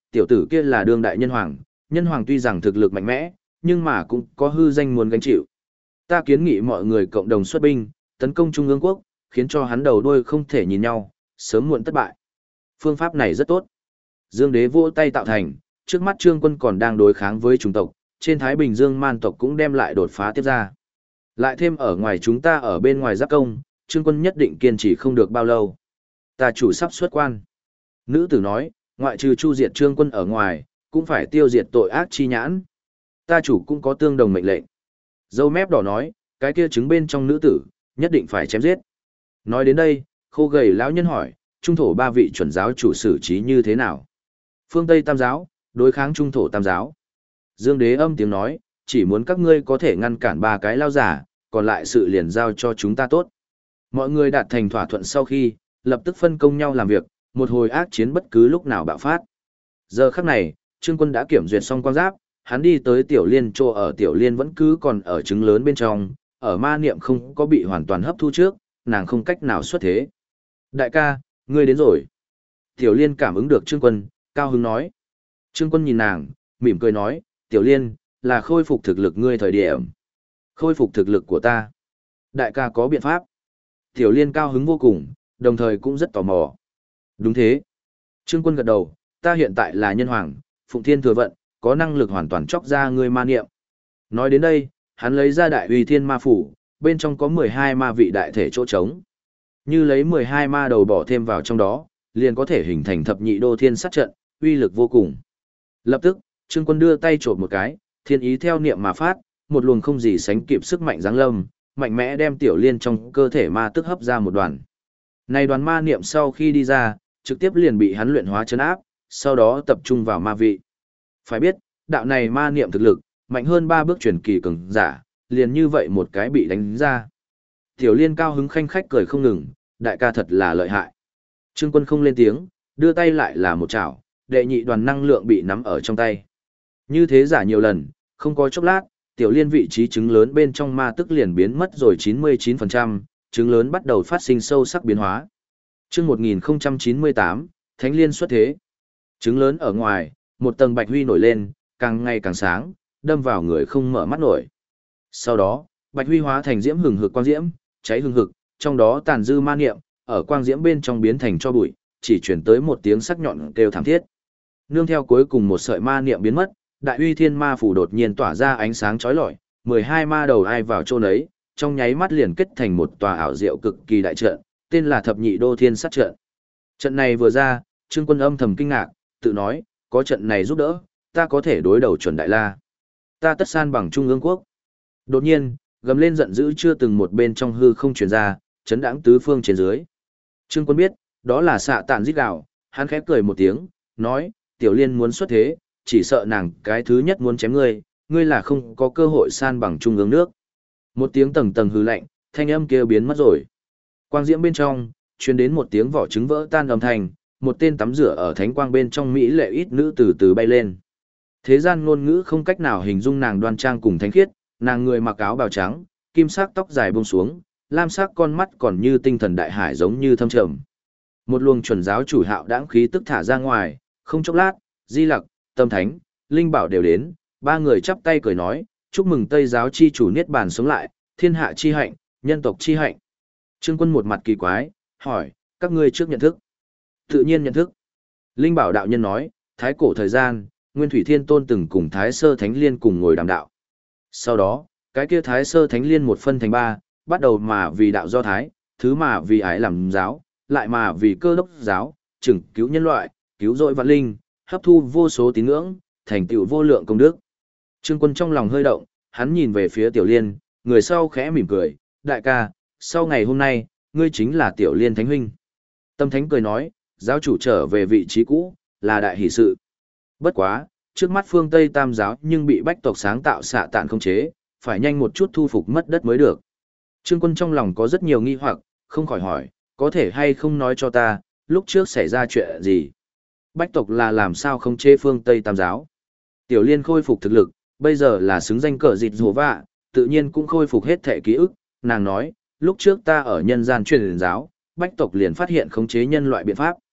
tiểu tử kia là đương đại nhân hoàng tuy rằng thực lực mạnh mẽ, nhưng mà cũng có hư danh muốn gánh chịu. Ta kiến nghị mọi người cộng đồng xuất binh, tấn công Trung ương quốc, khiến cho hắn đầu đuôi không thể nhìn nhau, sớm muộn thất bại. Phương pháp này rất tốt. Dương Đế vỗ tay tạo thành, trước mắt Trương Quân còn đang đối kháng với chủng tộc, trên Thái Bình Dương man tộc cũng đem lại đột phá tiếp ra. Lại thêm ở ngoài chúng ta ở bên ngoài giáp công, Trương Quân nhất định kiên trì không được bao lâu. Ta chủ sắp xuất quan. Nữ tử nói, ngoại trừ chu diệt Trương Quân ở ngoài, cũng phải tiêu diệt tội ác chi nhãn. Ta chủ cũng có tương đồng mệnh lệnh. Dâu mép đỏ nói, cái kia trứng bên trong nữ tử, nhất định phải chém giết. Nói đến đây, khô gầy lão nhân hỏi, trung thổ ba vị chuẩn giáo chủ xử trí như thế nào? Phương Tây Tam giáo, đối kháng trung thổ Tam giáo. Dương Đế âm tiếng nói, chỉ muốn các ngươi có thể ngăn cản ba cái lao giả, còn lại sự liền giao cho chúng ta tốt. Mọi người đạt thành thỏa thuận sau khi, lập tức phân công nhau làm việc, một hồi ác chiến bất cứ lúc nào bạo phát. Giờ khắc này, Trương Quân đã kiểm duyệt xong quang giáp, hắn đi tới Tiểu Liên chỗ ở Tiểu Liên vẫn cứ còn ở trứng lớn bên trong, ở ma niệm không có bị hoàn toàn hấp thu trước, nàng không cách nào xuất thế. Đại ca, ngươi đến rồi. Tiểu Liên cảm ứng được Trương Quân, cao hứng nói. Trương Quân nhìn nàng, mỉm cười nói, Tiểu Liên, là khôi phục thực lực ngươi thời điểm. Khôi phục thực lực của ta. Đại ca có biện pháp. Tiểu Liên cao hứng vô cùng, đồng thời cũng rất tò mò. Đúng thế. Trương Quân gật đầu, ta hiện tại là nhân hoàng, phụng thiên thừa vận, có năng lực hoàn toàn chóc ra ngươi ma niệm. Nói đến đây, hắn lấy ra đại uy thiên ma phủ, bên trong có 12 ma vị đại thể chỗ trống. Như lấy 12 ma đầu bỏ thêm vào trong đó, liền có thể hình thành thập nhị đô thiên sát trận, uy lực vô cùng. Lập tức, Trương Quân đưa tay chộp một cái, thiên ý theo niệm mà phát, một luồng không gì sánh kịp sức mạnh giáng lâm, mạnh mẽ đem Tiểu Liên trong cơ thể ma tức hấp ra một đoàn. Này đoàn ma niệm sau khi đi ra, trực tiếp liền bị hắn luyện hóa trấn áp, sau đó tập trung vào ma vị. Phải biết, đạo này ma niệm thực lực, mạnh hơn 3 bước chuyển kỳ cường giả, liền như vậy một cái bị đánh ra. Tiểu Liên cao hứng khanh khách cười không ngừng, đại ca thật là lợi hại. Trương Quân không lên tiếng, đưa tay lại là một chảo, đệ nhị đoàn năng lượng bị nắm ở trong tay. Như thế giả nhiều lần, không có chốc lát, Tiểu Liên vị trí trứng lớn bên trong ma tức liền biến mất rồi 99%, trứng lớn bắt đầu phát sinh sâu sắc biến hóa. Chương 1098, Thánh Liên xuất thế. Trứng lớn ở ngoài, một tầng bạch huy nổi lên, càng ngày càng sáng, đâm vào người không mở mắt nổi. Sau đó, bạch huy hóa thành diễm hừng hực quang diễm, cháy hừng hực, trong đó tàn dư ma niệm, ở quang diễm bên trong biến thành cho bụi, chỉ truyền tới một tiếng sắc nhọn kêu thảm thiết. Nương theo cuối cùng một sợi ma niệm biến mất, đại uy thiên ma phủ đột nhiên tỏa ra ánh sáng chói lọi, 12 ma đầu ai vào chỗ nấy, trong nháy mắt liền kết thành một tòa ảo diệu cực kỳ đại trận, tên là Thập Nhị Đô Thiên Sát trận. Trận này vừa ra, Trương Quân âm thầm kinh ngạc, tự nói, có trận này giúp đỡ, ta có thể đối đầu chuẩn đại la. Ta tất san bằng Trung ương quốc. Đột nhiên, gầm lên giận dữ chưa từng một bên trong hư không truyền ra, chấn đãng tứ phương trên dưới. Trương Quân biết, đó là xạ tạn giết gạo, hắn khẽ cười một tiếng, nói, Tiểu Liên muốn xuất thế, chỉ sợ nàng cái thứ nhất muốn chém ngươi, ngươi là không có cơ hội san bằng Trung ương nước. Một tiếng tầng tầng hư lạnh, thanh âm kia biến mất rồi. Quang diễm bên trong, truyền đến một tiếng vỏ trứng vỡ tan âm thanh, một tên tắm rửa ở thánh quang bên trong mỹ lệ ít nữ từ từ bay lên. Thế gian ngôn ngữ không cách nào hình dung nàng đoan trang cùng thánh khiết, nàng người mặc áo bào trắng, kim sắc tóc dài buông xuống, lam sắc con mắt còn như tinh thần đại hải giống như thâm trầm. Một luồng chuẩn giáo chủ hạo đãng khí tức thả ra ngoài, không chốc lát, Di Lặc, Tâm Thánh, Linh Bảo đều đến, ba người chắp tay cười nói, chúc mừng Tây giáo chi chủ niết bàn sống lại, thiên hạ chi hạnh, nhân tộc chi hạnh. Trương Quân một mặt kỳ quái, hỏi, các ngươi trước nhận thức. Tự nhiên nhận thức. Linh Bảo đạo nhân nói, thái cổ thời gian, Nguyên Thủy Thiên Tôn từng cùng Thái Sơ Thánh Liên cùng ngồi đàm đạo. Sau đó, cái kia Thái Sơ Thánh Liên một phân thành ba, bắt đầu mà vì đạo do Thái, thứ mà vì ái làm giáo, lại mà vì cơ đốc giáo, chừng cứu nhân loại, cứu rỗi vạn linh, hấp thu vô số tín ngưỡng, thành tựu vô lượng công đức. Trương Quân trong lòng hơi động, hắn nhìn về phía Tiểu Liên, người sau khẽ mỉm cười, đại ca, sau ngày hôm nay, ngươi chính là Tiểu Liên Thánh Huynh. Tâm Thánh cười nói, giáo chủ trở về vị trí cũ, là đại hỷ sự. Bất quá, trước mắt phương Tây Tam giáo nhưng bị bách tộc sáng tạo xạ tạn không chế, phải nhanh một chút thu phục mất đất mới được. Trương Quân trong lòng có rất nhiều nghi hoặc, không khỏi hỏi, có thể hay không nói cho ta, lúc trước xảy ra chuyện gì? Bách tộc là làm sao không chế phương Tây Tam giáo? Tiểu Liên khôi phục thực lực, bây giờ là xứng danh cờ dịt rùa vạ, tự nhiên cũng khôi phục hết thể ký ức. Nàng nói, lúc trước ta ở nhân gian truyền giáo, bách tộc liền phát hiện khống chế nhân loại biện pháp.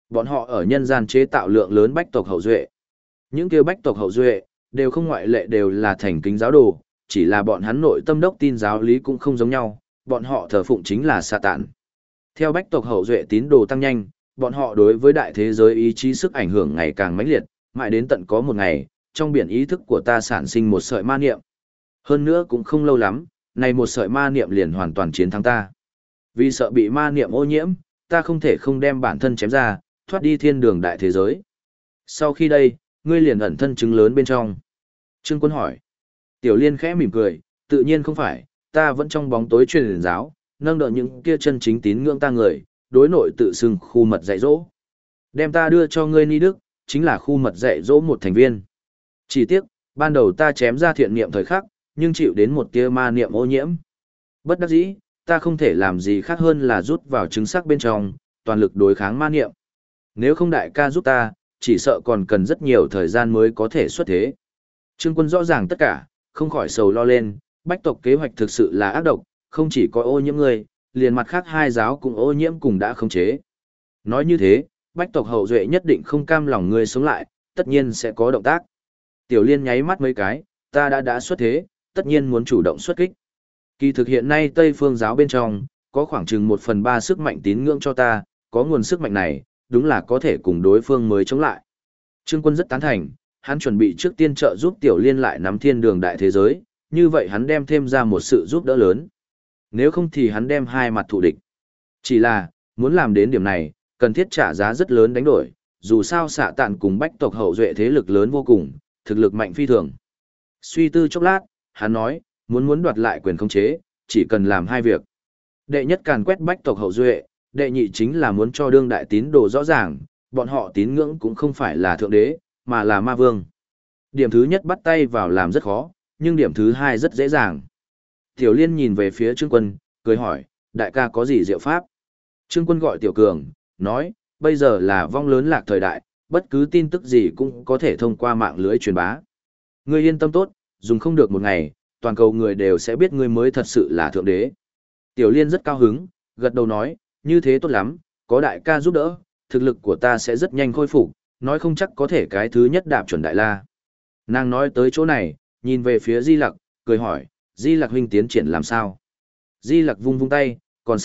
Bọn họ ở nhân gian chế tạo lượng lớn bách tộc hậu duệ. Những kêu bách tộc hậu duệ, đều không ngoại lệ đều là thành kính giáo đồ, chỉ là bọn hắn nội tâm đốc tin giáo lý cũng không giống nhau, bọn họ thờ phụng chính là Satan. Theo bách tộc hậu duệ tín đồ tăng nhanh, bọn họ đối với đại thế giới ý chí sức ảnh hưởng ngày càng mãnh liệt, mãi đến tận có một ngày, trong biển ý thức của ta sản sinh một sợi ma niệm. Hơn nữa cũng không lâu lắm, này một sợi ma niệm liền hoàn toàn chiến thắng ta. Vì sợ bị ma niệm ô nhiễm, ta không thể không đem bản thân chém ra, thoát đi thiên đường đại thế giới. Sau khi đây, ngươi liền ẩn thân chứng lớn bên trong. Trương Quân hỏi. Tiểu Liên khẽ mỉm cười, tự nhiên không phải, ta vẫn trong bóng tối truyền giáo, nâng đỡ những kia chân chính tín ngưỡng ta người, đối nội tự xưng khu mật dạy dỗ. Đem ta đưa cho ngươi Ni Đức, chính là khu mật dạy dỗ một thành viên. Chỉ tiếc, ban đầu ta chém ra thiện niệm thời khắc, nhưng chịu đến một tia ma niệm ô nhiễm. Bất đắc dĩ, ta không thể làm gì khác hơn là rút vào trứng sắc bên trong, toàn lực đối kháng ma niệm. Nếu không đại ca giúp ta, chỉ sợ còn cần rất nhiều thời gian mới có thể xuất thế. Trương Quân rõ ràng tất cả, không khỏi sầu lo lên, bách tộc kế hoạch thực sự là ác độc, không chỉ có ô nhiễm người, liền mặt khác hai giáo cũng ô nhiễm cùng đã khống chế. Nói như thế, bách tộc hậu duệ nhất định không cam lòng ngươi sống lại, tất nhiên sẽ có động tác. Tiểu Liên nháy mắt mấy cái, ta đã xuất thế, tất nhiên muốn chủ động xuất kích. Kỳ thực hiện nay Tây Phương giáo bên trong, có khoảng chừng 1/3 sức mạnh tín ngưỡng cho ta, có nguồn sức mạnh này, đúng là có thể cùng đối phương mới chống lại. Trương Quân rất tán thành, hắn chuẩn bị trước tiên trợ giúp Tiểu Liên lại nắm thiên đường đại thế giới, như vậy hắn đem thêm ra một sự giúp đỡ lớn. Nếu không thì hắn đem hai mặt thù địch. Chỉ là, muốn làm đến điểm này, cần thiết trả giá rất lớn đánh đổi, dù sao xạ tạn cùng bách tộc hậu duệ thế lực lớn vô cùng, thực lực mạnh phi thường. Suy tư chốc lát, hắn nói, muốn đoạt lại quyền khống chế, chỉ cần làm hai việc. Đệ nhất càn quét bách tộc hậu duệ, đệ nhị chính là muốn cho đương đại tín đồ rõ ràng, bọn họ tín ngưỡng cũng không phải là thượng đế, mà là ma vương. Điểm thứ nhất bắt tay vào làm rất khó, nhưng điểm thứ hai rất dễ dàng. Tiểu Liên nhìn về phía Trương Quân, cười hỏi, đại ca có gì diệu pháp? Trương Quân gọi Tiểu Cường, nói, bây giờ là vong lớn lạc thời đại, bất cứ tin tức gì cũng có thể thông qua mạng lưới truyền bá. Ngươi yên tâm tốt, dùng không được một ngày, toàn cầu người đều sẽ biết ngươi mới thật sự là thượng đế. Tiểu Liên rất cao hứng, gật đầu nói, như thế tốt lắm, có đại ca giúp đỡ, thực lực của ta sẽ rất nhanh khôi phục, nói không chắc có thể cái thứ nhất đạp chuẩn đại la. Nàng nói tới chỗ này, nhìn về phía Di Lặc, cười hỏi, Di Lặc huynh tiến triển làm sao? Di Lặc vung vung tay,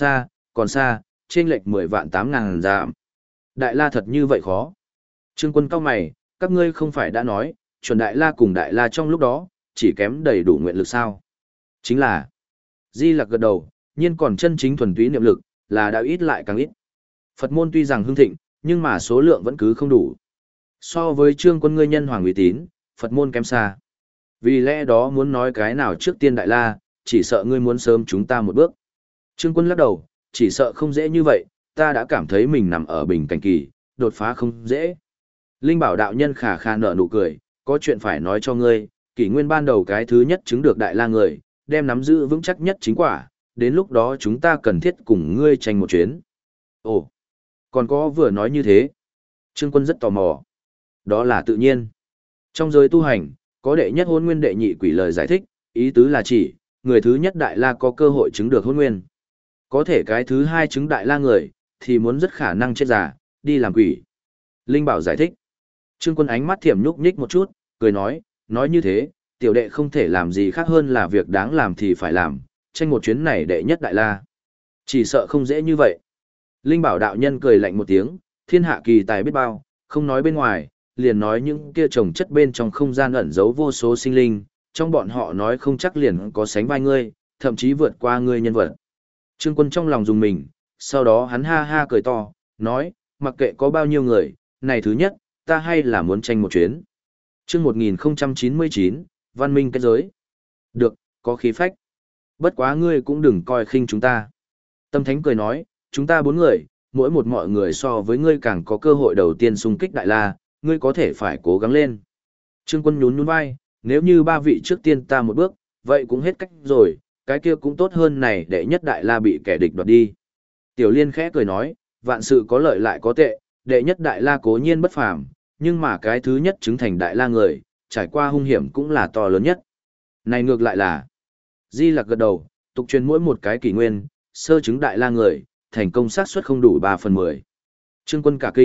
còn xa, trên lệch 10 vạn 8.000 dặm. Đại la thật như vậy khó. Trương Quân cao mày, các ngươi không phải đã nói, chuẩn đại la cùng đại la trong lúc đó, chỉ kém đầy đủ nguyện lực sao? Chính là, Di Lặc gật đầu, nhiên còn chân chính thuần túy niệm lực, là đã ít lại càng ít. Phật môn tuy rằng hưng thịnh, nhưng mà số lượng vẫn cứ không đủ. So với Trương Quân ngươi nhân hoàng uy tín, Phật môn kém xa. Vì lẽ đó muốn nói cái nào trước tiên đại la, chỉ sợ ngươi muốn sớm chúng ta một bước. Trương Quân lắc đầu, chỉ sợ không dễ như vậy, ta đã cảm thấy mình nằm ở bình cảnh kỳ, đột phá không dễ. Linh Bảo đạo nhân khà khà nở nụ cười, có chuyện phải nói cho ngươi, kỷ nguyên ban đầu cái thứ nhất chứng được đại la người, đem nắm giữ vững chắc nhất chính quả, đến lúc đó chúng ta cần thiết cùng ngươi tranh một chuyến. Ồ, còn có vừa nói như thế. Trương Quân rất tò mò. Đó là tự nhiên. Trong giới tu hành, có đệ nhất hôn nguyên đệ nhị quỷ lời giải thích, ý tứ là chỉ, người thứ nhất đại la có cơ hội chứng được hôn nguyên. Có thể cái thứ hai chứng đại la người, thì muốn rất khả năng chết già, đi làm quỷ. Linh Bảo giải thích. Trương Quân ánh mắt thiểm nhúc nhích một chút, cười nói như thế, tiểu đệ không thể làm gì khác hơn là việc đáng làm thì phải làm, tranh một chuyến này đệ nhất đại la. Chỉ sợ không dễ như vậy. Linh Bảo đạo nhân cười lạnh một tiếng, thiên hạ kỳ tài biết bao, không nói bên ngoài, liền nói những kia trồng chất bên trong không gian ẩn giấu vô số sinh linh, trong bọn họ nói không chắc liền có sánh vai ngươi, thậm chí vượt qua ngươi nhân vật. Trương Quân trong lòng dùng mình, sau đó hắn ha ha cười to, nói, mặc kệ có bao nhiêu người, này thứ nhất, ta hay là muốn tranh một chuyến. Chương 1099, Văn Minh kết giới. Được, có khí phách. Bất quá ngươi cũng đừng coi khinh chúng ta. Tâm Thánh cười nói, chúng ta 4 người, mỗi một mọi người so với ngươi càng có cơ hội đầu tiên xung kích đại la, ngươi có thể phải cố gắng lên. Trương Quân nhún vai, nếu như 3 vị trước tiên ta một bước, vậy cũng hết cách rồi, cái kia cũng tốt hơn này đệ nhất đại la bị kẻ địch đoạt đi. Tiểu Liên khẽ cười nói, vạn sự có lợi lại có tệ, đệ nhất đại la cố nhiên bất phàm, nhưng mà cái thứ nhất chứng thành đại la người, trải qua hung hiểm cũng là to lớn nhất. Này ngược lại là, Di Lặc gật đầu, tục truyền mỗi một cái kỷ nguyên, sơ chứng đại la người, thành công xác suất không đủ 3/10. Trương Quân cả kinh,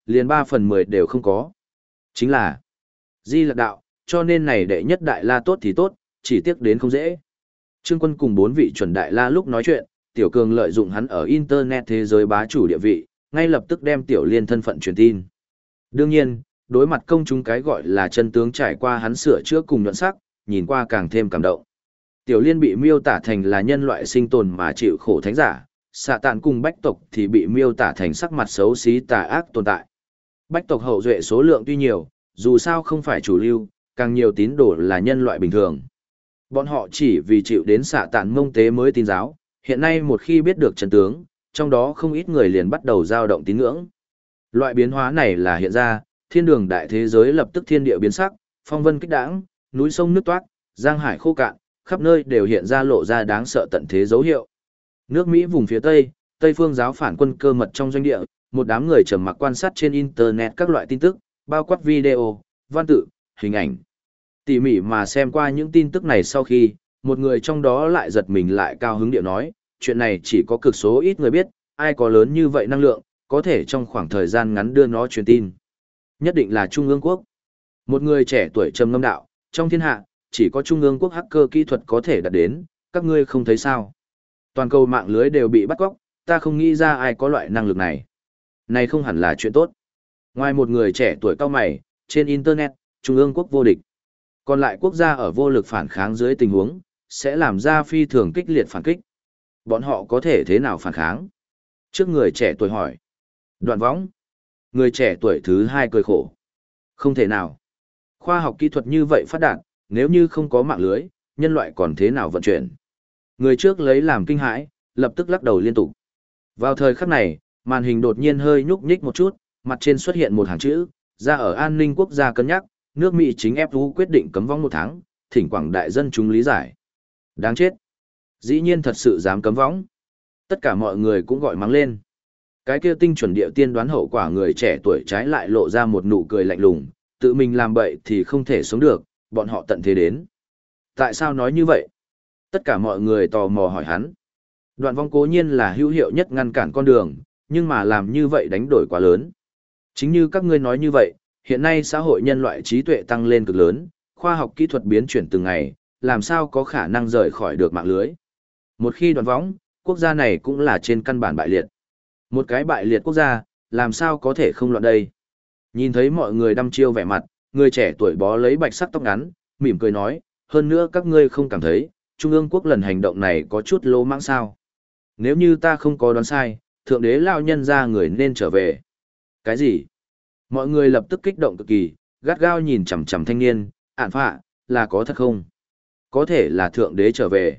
liền 3/10 đều không có. Chính là Di Lặc đạo, cho nên này đệ nhất đại la tốt thì tốt, chỉ tiếc đến không dễ. Trương Quân cùng 4 vị chuẩn đại la lúc nói chuyện, Tiểu Cường lợi dụng hắn ở Internet thế giới bá chủ địa vị, ngay lập tức đem Tiểu Liên thân phận truyền tin. Đương nhiên, đối mặt công chúng cái gọi là chân tướng trải qua hắn sửa chữa cùng nhuận sắc, nhìn qua càng thêm cảm động. Tiểu Liên bị miêu tả thành là nhân loại sinh tồn mà chịu khổ thánh giả, xạ tạn cùng bách tộc thì bị miêu tả thành sắc mặt xấu xí tà ác tồn tại. Bách tộc hậu duệ số lượng tuy nhiều, dù sao không phải chủ lưu, càng nhiều tín đồ là nhân loại bình thường. Bọn họ chỉ vì chịu đến xạ tạn mông tế mới tin giáo, hiện nay một khi biết được chân tướng, trong đó không ít người liền bắt đầu dao động tín ngưỡng. Loại biến hóa này là hiện ra, thiên đường đại thế giới lập tức thiên địa biến sắc, phong vân kích đãng, núi sông nước toát, giang hải khô cạn, khắp nơi đều hiện ra lộ ra đáng sợ tận thế dấu hiệu. Nước Mỹ vùng phía Tây, Tây phương giáo phản quân cơ mật trong doanh địa, một đám người trầm mặc quan sát trên Internet các loại tin tức, bao quát video, văn tự, hình ảnh. Tỉ mỉ mà xem qua những tin tức này sau khi, một người trong đó lại giật mình lại cao hứng điệu nói, chuyện này chỉ có cực số ít người biết, ai có lớn như vậy năng lượng, có thể trong khoảng thời gian ngắn đưa nó truyền tin. Nhất định là Trung ương quốc. Một người trẻ tuổi trầm ngâm đạo, trong thiên hạ, chỉ có Trung ương quốc hacker kỹ thuật có thể đạt đến, các ngươi không thấy sao. Toàn cầu mạng lưới đều bị bắt cóc, ta không nghĩ ra ai có loại năng lực này. Này không hẳn là chuyện tốt. Ngoài một người trẻ tuổi cao mày, trên Internet, Trung ương quốc vô địch. Còn lại quốc gia ở vô lực phản kháng dưới tình huống, sẽ làm ra phi thường kích liệt phản kích. Bọn họ có thể thế nào phản kháng? Trước người trẻ tuổi hỏi. Đoạn võng. Người trẻ tuổi thứ hai cười khổ. Không thể nào. Khoa học kỹ thuật như vậy phát đạt, nếu như không có mạng lưới, nhân loại còn thế nào vận chuyển? Người trước lấy làm kinh hãi, lập tức lắc đầu liên tục. Vào thời khắc này, màn hình đột nhiên hơi nhúc nhích một chút, mặt trên xuất hiện một hàng chữ, ra ở an ninh quốc gia cân nhắc, nước Mỹ chính FU quyết định cấm võng 1 tháng, thỉnh quảng đại dân chúng lý giải. Đáng chết. Dĩ nhiên thật sự dám cấm võng. Tất cả mọi người cũng gọi mắng lên. Cái kia tinh chuẩn địa tiên đoán hậu quả người trẻ tuổi trái lại lộ ra một nụ cười lạnh lùng, tự mình làm bậy thì không thể sống được, bọn họ tận thế đến. Tại sao nói như vậy? Tất cả mọi người tò mò hỏi hắn. Đoạn vong cố nhiên là hữu hiệu nhất ngăn cản con đường, nhưng mà làm như vậy đánh đổi quá lớn. Chính như các ngươi nói như vậy, hiện nay xã hội nhân loại trí tuệ tăng lên cực lớn, khoa học kỹ thuật biến chuyển từng ngày, làm sao có khả năng rời khỏi được mạng lưới. Một khi đoạn võng, quốc gia này cũng là trên căn bản bại liệt. Một cái bại liệt quốc gia, làm sao có thể không loạn đây? Nhìn thấy mọi người đăm chiêu vẻ mặt, người trẻ tuổi bó lấy bạch sắc tóc ngắn, mỉm cười nói, hơn nữa các ngươi không cảm thấy, Trung ương quốc lần hành động này có chút lỗ mãng sao? Nếu như ta không có đoán sai, thượng đế lao nhân ra người nên trở về. Cái gì? Mọi người lập tức kích động cực kỳ, gắt gao nhìn chằm chằm thanh niên, ản phạ, là có thật không? Có thể là thượng đế trở về.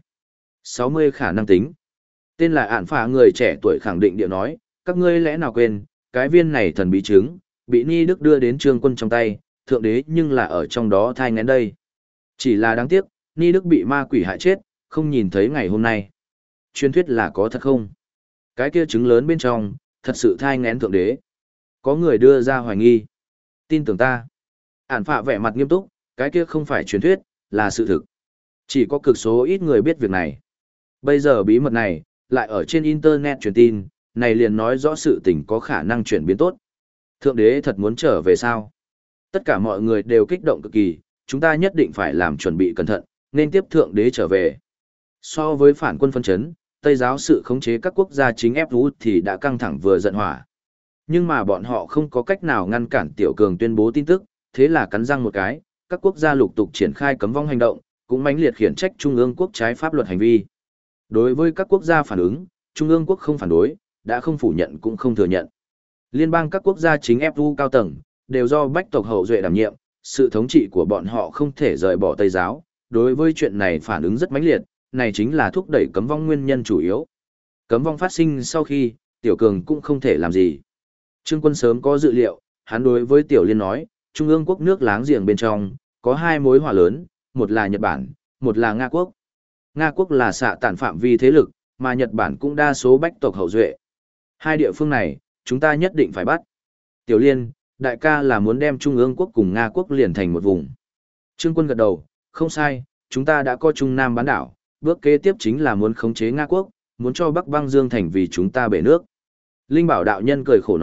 60 khả năng tính. Tên là ản phạ người trẻ tuổi khẳng định điệu nói, các ngươi lẽ nào quên, cái viên này thần bí trứng, bị Ni Đức đưa đến Trương Quân trong tay, thượng đế nhưng là ở trong đó thai ngén đây. Chỉ là đáng tiếc, Ni Đức bị ma quỷ hại chết, không nhìn thấy ngày hôm nay. Truyền thuyết là có thật không? Cái kia trứng lớn bên trong, thật sự thai ngén thượng đế. Có người đưa ra hoài nghi. Tin tưởng ta. Ản phạ vẻ mặt nghiêm túc, cái kia không phải truyền thuyết, là sự thực. Chỉ có cực số ít người biết việc này. Bây giờ bí mật này, lại ở trên Internet truyền tin, này liền nói rõ sự tình có khả năng chuyển biến tốt. Thượng đế thật muốn trở về sao? Tất cả mọi người đều kích động cực kỳ, chúng ta nhất định phải làm chuẩn bị cẩn thận, nên tiếp thượng đế trở về. So với phản quân phân chấn, Tây giáo sự khống chế các quốc gia chính ép vũ thì đã căng thẳng vừa giận hỏa. Nhưng mà bọn họ không có cách nào ngăn cản Tiểu Cường tuyên bố tin tức, thế là cắn răng một cái, các quốc gia lục tục triển khai cấm vong hành động, cũng mãnh liệt khiển trách Trung ương quốc trái pháp luật hành vi. Đối với các quốc gia phản ứng, Trung ương quốc không phản đối, đã không phủ nhận cũng không thừa nhận. Liên bang các quốc gia chính FU cao tầng, đều do bách tộc hậu duệ đảm nhiệm, sự thống trị của bọn họ không thể rời bỏ Tây giáo. Đối với chuyện này phản ứng rất mãnh liệt, này chính là thúc đẩy cấm vong nguyên nhân chủ yếu. Cấm vong phát sinh sau khi, Tiểu Cường cũng không thể làm gì. Trương Quân sớm có dự liệu, hắn đối với Tiểu Liên nói, Trung ương quốc nước láng giềng bên trong, có 2 mối hỏa lớn, một là Nhật Bản, một là Nga quốc. Nga quốc là xạ tản phạm vi thế lực, mà Nhật Bản cũng đa số bách tộc hậu duệ. 2 địa phương này, chúng ta nhất định phải bắt. Tiểu Liên, đại ca là muốn đem Trung ương quốc cùng Nga quốc liền thành một vùng. Trương Quân gật đầu, không sai, chúng ta đã có Trung Nam bán đảo, bước kế tiếp chính là muốn khống chế Nga quốc, muốn cho Bắc Băng Dương thành vì chúng ta bể nước. Linh Bảo đạo nhân cười khổ nói,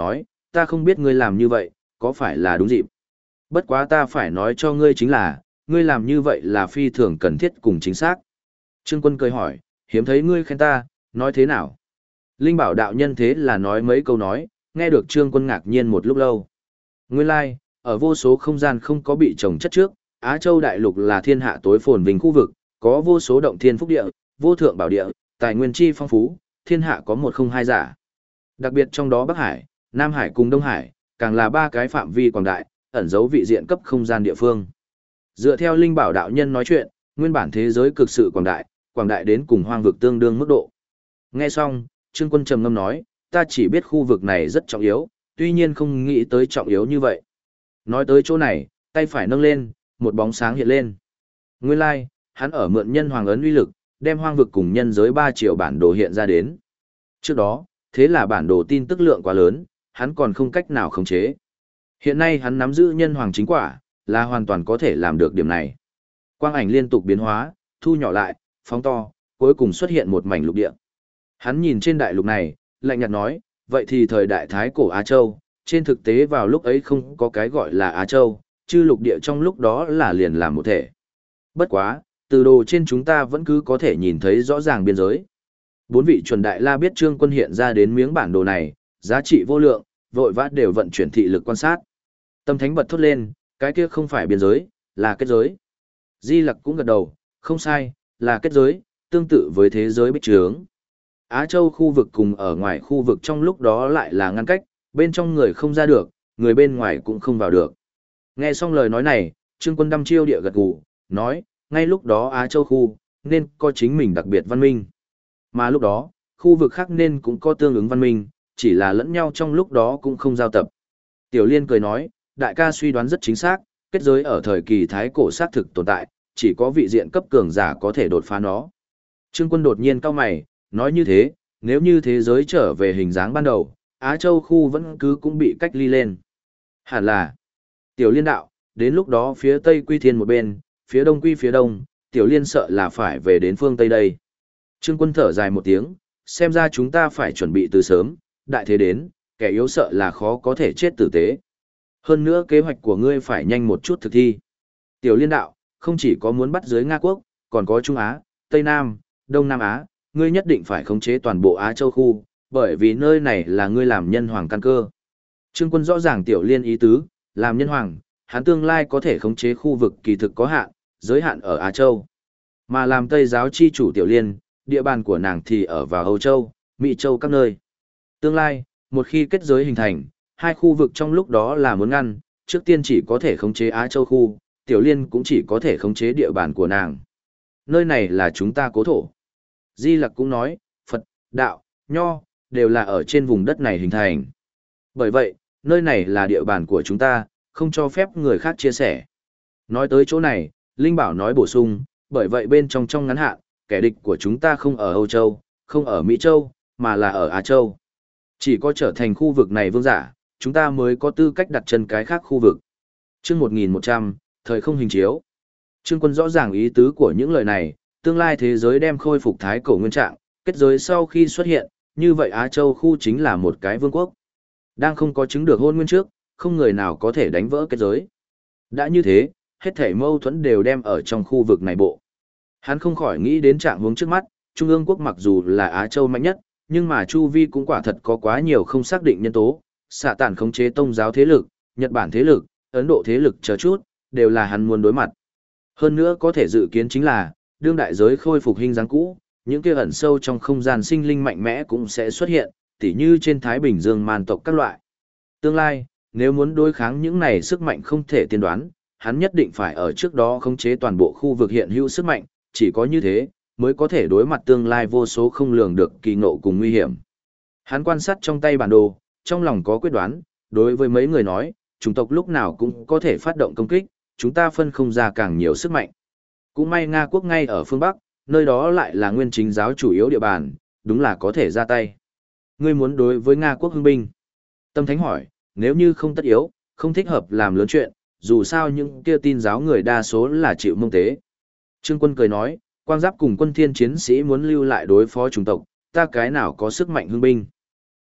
ta không biết ngươi làm như vậy, có phải là đúng dịp. Bất quá ta phải nói cho ngươi chính là, ngươi làm như vậy là phi thường cần thiết cùng chính xác. Trương Quân cười hỏi, hiếm thấy ngươi khen ta, nói thế nào? Linh Bảo đạo nhân thế là nói mấy câu nói, nghe được Trương Quân ngạc nhiên một lúc lâu. Nguyên lai, ở vô số không gian không có bị trồng chất trước, Á Châu đại lục là thiên hạ tối phồn vinh khu vực, có vô số động thiên phúc địa, vô thượng bảo địa, tài nguyên chi phong phú, thiên hạ có một không hai giả. Đặc biệt trong đó Bắc Hải, Nam Hải cùng Đông Hải, càng là ba cái phạm vi quảng đại, ẩn dấu vị diện cấp không gian địa phương. Dựa theo Linh Bảo đạo nhân nói chuyện, nguyên bản thế giới cực sự quảng đại đến cùng hoang vực tương đương mức độ. Nghe xong, Trương Quân trầm ngâm nói, ta chỉ biết khu vực này rất trọng yếu, tuy nhiên không nghĩ tới trọng yếu như vậy. Nói tới chỗ này, tay phải nâng lên, một bóng sáng hiện lên. Nguyên lai, hắn ở mượn nhân hoàng ấn uy lực, đem hoang vực cùng nhân giới 3 triệu bản đồ hiện ra đến. Trước đó, thế là bản đồ tin tức lượng quá lớn, hắn còn không cách nào khống chế. Hiện nay hắn nắm giữ nhân hoàng chính quả, là hoàn toàn có thể làm được điểm này. Quang ảnh liên tục biến hóa, thu nhỏ lại, phóng to, cuối cùng xuất hiện một mảnh lục địa. Hắn nhìn trên đại lục này, lạnh nhạt nói, vậy thì thời đại thái cổ Á Châu, trên thực tế vào lúc ấy không có cái gọi là Á Châu, chứ lục địa trong lúc đó là liền làm một thể. Bất quá, từ đồ trên chúng ta vẫn cứ có thể nhìn thấy rõ ràng biên giới. 4 vị chuẩn đại la biết Trương Quân hiện ra đến miếng bản đồ này, giá trị vô lượng, vội vã đều vận chuyển thị lực quan sát. Tâm thánh bật thốt lên, cái kia không phải biên giới, là kết giới. Di Lặc cũng gật đầu, không sai, là kết giới, tương tự với thế giới bích trướng. Á Châu khu vực cùng ở ngoài khu vực trong lúc đó lại là ngăn cách, bên trong người không ra được, người bên ngoài cũng không vào được. Nghe xong lời nói này, Trương Quân đăm chiêu địa gật gù, nói, ngay lúc đó Á Châu khu, nên có chính mình đặc biệt văn minh. Mà lúc đó, khu vực khác nên cũng có tương ứng văn minh, chỉ là lẫn nhau trong lúc đó cũng không giao tập. Tiểu Liên cười nói, đại ca suy đoán rất chính xác, kết giới ở thời kỳ thái cổ xác thực tồn tại, chỉ có vị diện cấp cường giả có thể đột phá nó. Trương Quân đột nhiên cau mày, nói như thế, nếu như thế giới trở về hình dáng ban đầu, Á Châu khu vẫn cứ cũng bị cách ly lên. Hẳn là, Tiểu Liên đạo, đến lúc đó phía Tây quy thiên một bên, phía Đông quy phía Đông, Tiểu Liên sợ là phải về đến phương Tây đây. Trương Quân thở dài một tiếng, xem ra chúng ta phải chuẩn bị từ sớm, đại thế đến, kẻ yếu sợ là khó có thể chết tử tế. Hơn nữa kế hoạch của ngươi phải nhanh một chút thực thi. Tiểu Liên đạo, không chỉ có muốn bắt dưới Nga quốc, còn có Trung Á, Tây Nam, Đông Nam Á, ngươi nhất định phải khống chế toàn bộ Á Châu khu, bởi vì nơi này là ngươi làm nhân hoàng căn cơ. Trương Quân rõ ràng Tiểu Liên ý tứ, làm nhân hoàng, hắn tương lai có thể khống chế khu vực kỳ thực có hạn, giới hạn ở Á Châu. Mà làm Tây giáo chi chủ Tiểu Liên, địa bàn của nàng thì ở vào Âu Châu, Mỹ Châu các nơi. Tương lai, một khi kết giới hình thành, hai khu vực trong lúc đó là muốn ngăn, trước tiên chỉ có thể khống chế Á Châu khu, Tiểu Liên cũng chỉ có thể khống chế địa bàn của nàng. Nơi này là chúng ta cố thổ. Di Lặc cũng nói, Phật, Đạo, Nho, đều là ở trên vùng đất này hình thành. Bởi vậy, nơi này là địa bàn của chúng ta, không cho phép người khác chia sẻ. Nói tới chỗ này, Linh Bảo nói bổ sung, bởi vậy bên trong ngắn hạn, kẻ địch của chúng ta không ở Âu Châu, không ở Mỹ Châu, mà là ở Á Châu. Chỉ có trở thành khu vực này vương giả, chúng ta mới có tư cách đặt chân cái khác khu vực. Chương 1100, thời không hình chiếu. Trương Quân rõ ràng ý tứ của những lời này, tương lai thế giới đem khôi phục thái cổ nguyên trạng, kết giới sau khi xuất hiện, như vậy Á Châu khu chính là một cái vương quốc. Đang không có chứng được hôn nguyên trước, không người nào có thể đánh vỡ kết giới. Đã như thế, hết thảy mâu thuẫn đều đem ở trong khu vực này bộ. Hắn không khỏi nghĩ đến trạng hướng trước mắt, Trung ương quốc mặc dù là Á Châu mạnh nhất, nhưng mà Chu Vi cũng quả thật có quá nhiều không xác định nhân tố, xạ tản khống chế tôn giáo thế lực, Nhật Bản thế lực, Ấn Độ thế lực chờ chút, đều là hắn muốn đối mặt. Hơn nữa có thể dự kiến chính là, đương đại giới khôi phục hình dáng cũ, những kia ẩn sâu trong không gian sinh linh mạnh mẽ cũng sẽ xuất hiện, tỉ như trên Thái Bình Dương man tộc các loại. Tương lai, nếu muốn đối kháng những này sức mạnh không thể tiên đoán, hắn nhất định phải ở trước đó khống chế toàn bộ khu vực hiện hữu sức mạnh, chỉ có như thế, mới có thể đối mặt tương lai vô số không lường được kỳ ngộ cùng nguy hiểm. Hắn quan sát trong tay bản đồ, trong lòng có quyết đoán, đối với mấy người nói, chủng tộc lúc nào cũng có thể phát động công kích, chúng ta phân không ra càng nhiều sức mạnh. Cũng may Nga quốc ngay ở phương Bắc, nơi đó lại là nguyên chính giáo chủ yếu địa bàn, đúng là có thể ra tay. Ngươi muốn đối với Nga quốc hưng binh? Tâm Thánh hỏi, nếu như không tất yếu, không thích hợp làm lớn chuyện, dù sao những kia tin giáo người đa số là chịu mông tế. Trương Quân cười nói, Quang Giáp cùng quân thiên chiến sĩ muốn lưu lại đối phó chủng tộc, ta cái nào có sức mạnh hưng binh.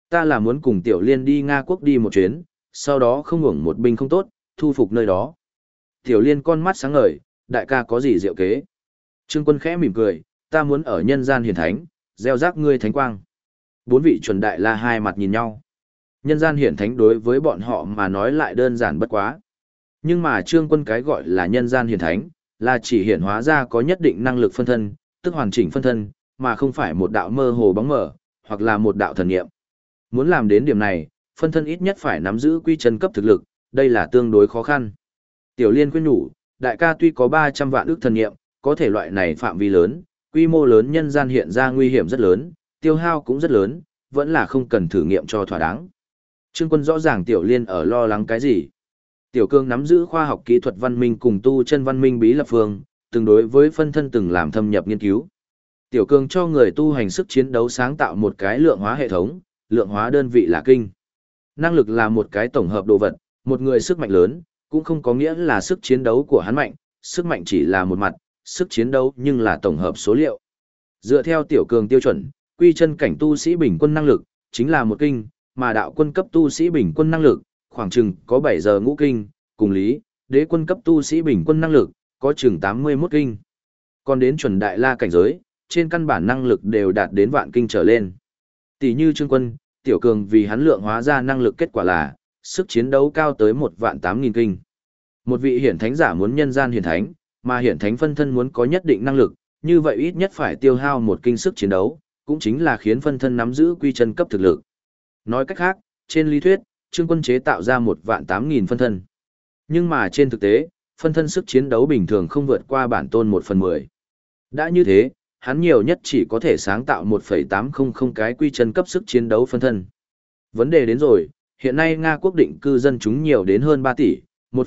Ta là muốn cùng Tiểu Liên đi Nga quốc đi một chuyến, sau đó không hưởng một binh không tốt, thu phục nơi đó. Tiểu Liên con mắt sáng ngời, đại ca có gì diệu kế? Trương Quân khẽ mỉm cười, ta muốn ở nhân gian hiển thánh, gieo rắc ngươi thánh quang. Bốn vị chuẩn đại la hai mặt nhìn nhau. Nhân gian hiển thánh đối với bọn họ mà nói lại đơn giản bất quá. Nhưng mà Trương Quân cái gọi là nhân gian hiển thánh, là chỉ hiển hóa ra có nhất định năng lực phân thân, tức hoàn chỉnh phân thân, mà không phải một đạo mơ hồ bóng mờ, hoặc là một đạo thần niệm. Muốn làm đến điểm này, phân thân ít nhất phải nắm giữ quy chân cấp thực lực, đây là tương đối khó khăn. Tiểu Liên khuyên nhủ, đại ca tuy có 300 vạn ức thần niệm, có thể loại này phạm vi lớn, quy mô lớn nhân gian hiện ra nguy hiểm rất lớn, tiêu hao cũng rất lớn, vẫn là không cần thử nghiệm cho thỏa đáng. Trương Quân rõ ràng Tiểu Liên ở lo lắng cái gì. Tiểu Cương nắm giữ khoa học kỹ thuật văn minh cùng tu chân văn minh bí lập phương, từng đối với phân thân từng làm thâm nhập nghiên cứu. Tiểu Cương cho người tu hành sức chiến đấu sáng tạo một cái lượng hóa hệ thống, lượng hóa đơn vị là kinh. Năng lực là một cái tổng hợp đồ vật, một người sức mạnh lớn, cũng không có nghĩa là sức chiến đấu của hắn mạnh, sức mạnh chỉ là một mặt, sức chiến đấu nhưng là tổng hợp số liệu. Dựa theo Tiểu Cường tiêu chuẩn, quy chân cảnh tu sĩ bình quân năng lực, chính là một kinh, mà đạo quân cấp tu sĩ bình quân năng lực, khoảng chừng có 7 giờ ngũ kinh, cùng lý, đế quân cấp tu sĩ bình quân năng lực, có chừng 81 kinh. Còn đến chuẩn đại la cảnh giới, trên căn bản năng lực đều đạt đến vạn kinh trở lên. Tỷ như Trương Quân, Tiểu Cường vì hắn lượng hóa ra năng lực kết quả là, sức chiến đấu cao tới 1.800.000 kinh. Một vị hiển thánh giả muốn nhân gian hiển thánh, mà hiển thánh phân thân muốn có nhất định năng lực, như vậy ít nhất phải tiêu hao một kinh sức chiến đấu, cũng chính là khiến phân thân nắm giữ quy chân cấp thực lực. Nói cách khác, trên lý thuyết, Trương Quân chế tạo ra 1.800.000 phân thân. Nhưng mà trên thực tế, phân thân sức chiến đấu bình thường không vượt qua bản tôn 1/10. Đã như thế, hắn nhiều nhất chỉ có thể sáng tạo 1.800 cái quy chân cấp sức chiến đấu phân thân. Vấn đề đến rồi, hiện nay Nga quốc định cư dân chúng nhiều đến hơn 3 tỷ,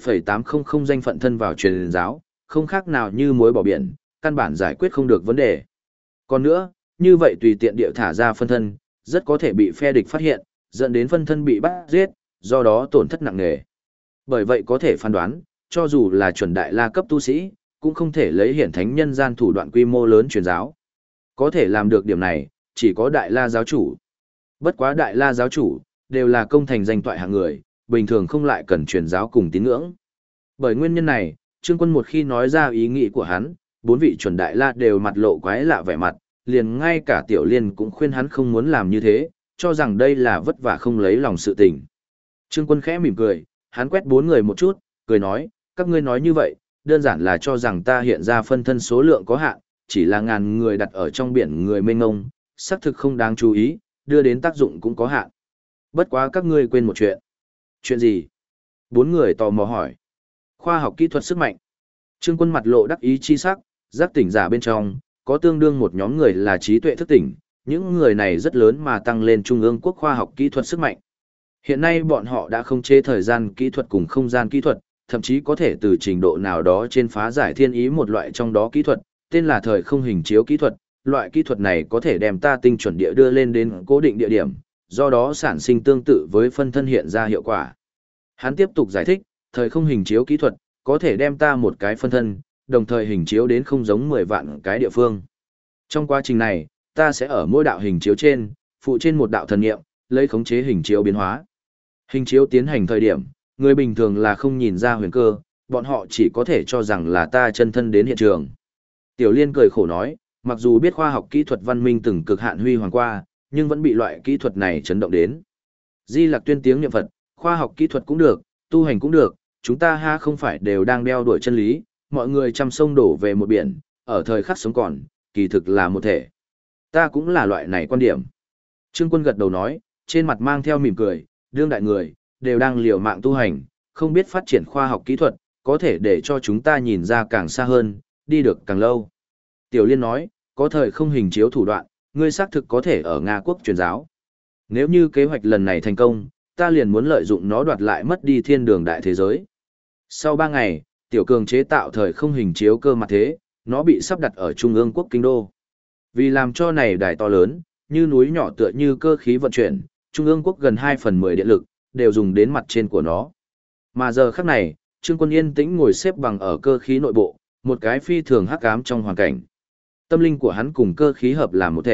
1.800 danh phận thân vào truyền giáo, không khác nào như muối bỏ biển, căn bản giải quyết không được vấn đề. Còn nữa, như vậy tùy tiện địa thả ra phân thân, rất có thể bị phe địch phát hiện, dẫn đến phân thân bị bắt giết, do đó tổn thất nặng nề. Bởi vậy có thể phán đoán, cho dù là chuẩn đại la cấp tu sĩ, cũng không thể lấy hiển thánh nhân gian thủ đoạn quy mô lớn truyền giáo. Có thể làm được điểm này, chỉ có đại la giáo chủ. Bất quá đại la giáo chủ, đều là công thành danh toại hạng người, bình thường không lại cần truyền giáo cùng tín ngưỡng. Bởi nguyên nhân này, Trương Quân một khi nói ra ý nghĩ của hắn, bốn vị chuẩn đại la đều mặt lộ quái lạ vẻ mặt, liền ngay cả Tiểu Liên cũng khuyên hắn không muốn làm như thế, cho rằng đây là vất vả không lấy lòng sự tình. Trương Quân khẽ mỉm cười, hắn quét bốn người một chút, cười nói, các ngươi nói như vậy, đơn giản là cho rằng ta hiện ra phân thân số lượng có hạn, chỉ là ngàn người đặt ở trong biển người mênh ngông, xác thực không đáng chú ý, đưa đến tác dụng cũng có hạn. Bất quá các ngươi quên một chuyện. Chuyện gì? Bốn người tò mò hỏi. Khoa học kỹ thuật sức mạnh. Trương Quân mặt lộ đắc ý chi sắc, giác tỉnh giả bên trong, có tương đương một nhóm người là trí tuệ thức tỉnh, những người này rất lớn mà tăng lên trung ương quốc khoa học kỹ thuật sức mạnh. Hiện nay bọn họ đã không chế thời gian kỹ thuật cùng không gian kỹ thuật, thậm chí có thể từ trình độ nào đó trên phá giải thiên ý một loại trong đó kỹ thuật, tên là thời không hình chiếu kỹ thuật. Loại kỹ thuật này có thể đem ta tinh chuẩn địa đưa lên đến cố định địa điểm, do đó sản sinh tương tự với phân thân hiện ra hiệu quả. Hắn tiếp tục giải thích, thời không hình chiếu kỹ thuật, có thể đem ta một cái phân thân, đồng thời hình chiếu đến không giống 10 vạn cái địa phương. Trong quá trình này, ta sẽ ở mỗi đạo hình chiếu trên, phụ trên một đạo thần nghiệm, lấy khống chế hình chiếu biến hóa. Hình chiếu tiến hành thời điểm, người bình thường là không nhìn ra huyền cơ, bọn họ chỉ có thể cho rằng là ta chân thân đến hiện trường. Tiểu Liên cười khổ nói, mặc dù biết khoa học kỹ thuật văn minh từng cực hạn huy hoàng qua, nhưng vẫn bị loại kỹ thuật này chấn động đến. Di Lặc tuyên tiếng niệm Phật, khoa học kỹ thuật cũng được, tu hành cũng được, chúng ta ha không phải đều đang đeo đuổi chân lý, mọi người trăm sông đổ về một biển, ở thời khắc sống còn, kỳ thực là một thể. Ta cũng là loại này quan điểm. Trương Quân gật đầu nói, trên mặt mang theo mỉm cười, đương đại người, đều đang liều mạng tu hành, không biết phát triển khoa học kỹ thuật, có thể để cho chúng ta nhìn ra càng xa hơn, đi được càng lâu. Tiểu Liên nói, có thời không hình chiếu thủ đoạn, ngươi xác thực có thể ở Nga quốc truyền giáo. Nếu như kế hoạch lần này thành công, ta liền muốn lợi dụng nó đoạt lại mất đi thiên đường đại thế giới. Sau 3 ngày, Tiểu Cường chế tạo thời không hình chiếu cơ mặt thế, nó bị sắp đặt ở trung ương quốc kinh đô. Vì làm cho này đài to lớn, như núi nhỏ tựa như cơ khí vận chuyển, trung ương quốc gần 2/10 điện lực, đều dùng đến mặt trên của nó. Mà giờ khắc này, Trương Quân yên tĩnh ngồi xếp bằng ở cơ khí nội bộ, một cái phi thường hắc ám trong hoàn cảnh. Tâm linh của hắn cùng cơ khí hợp làm một thể,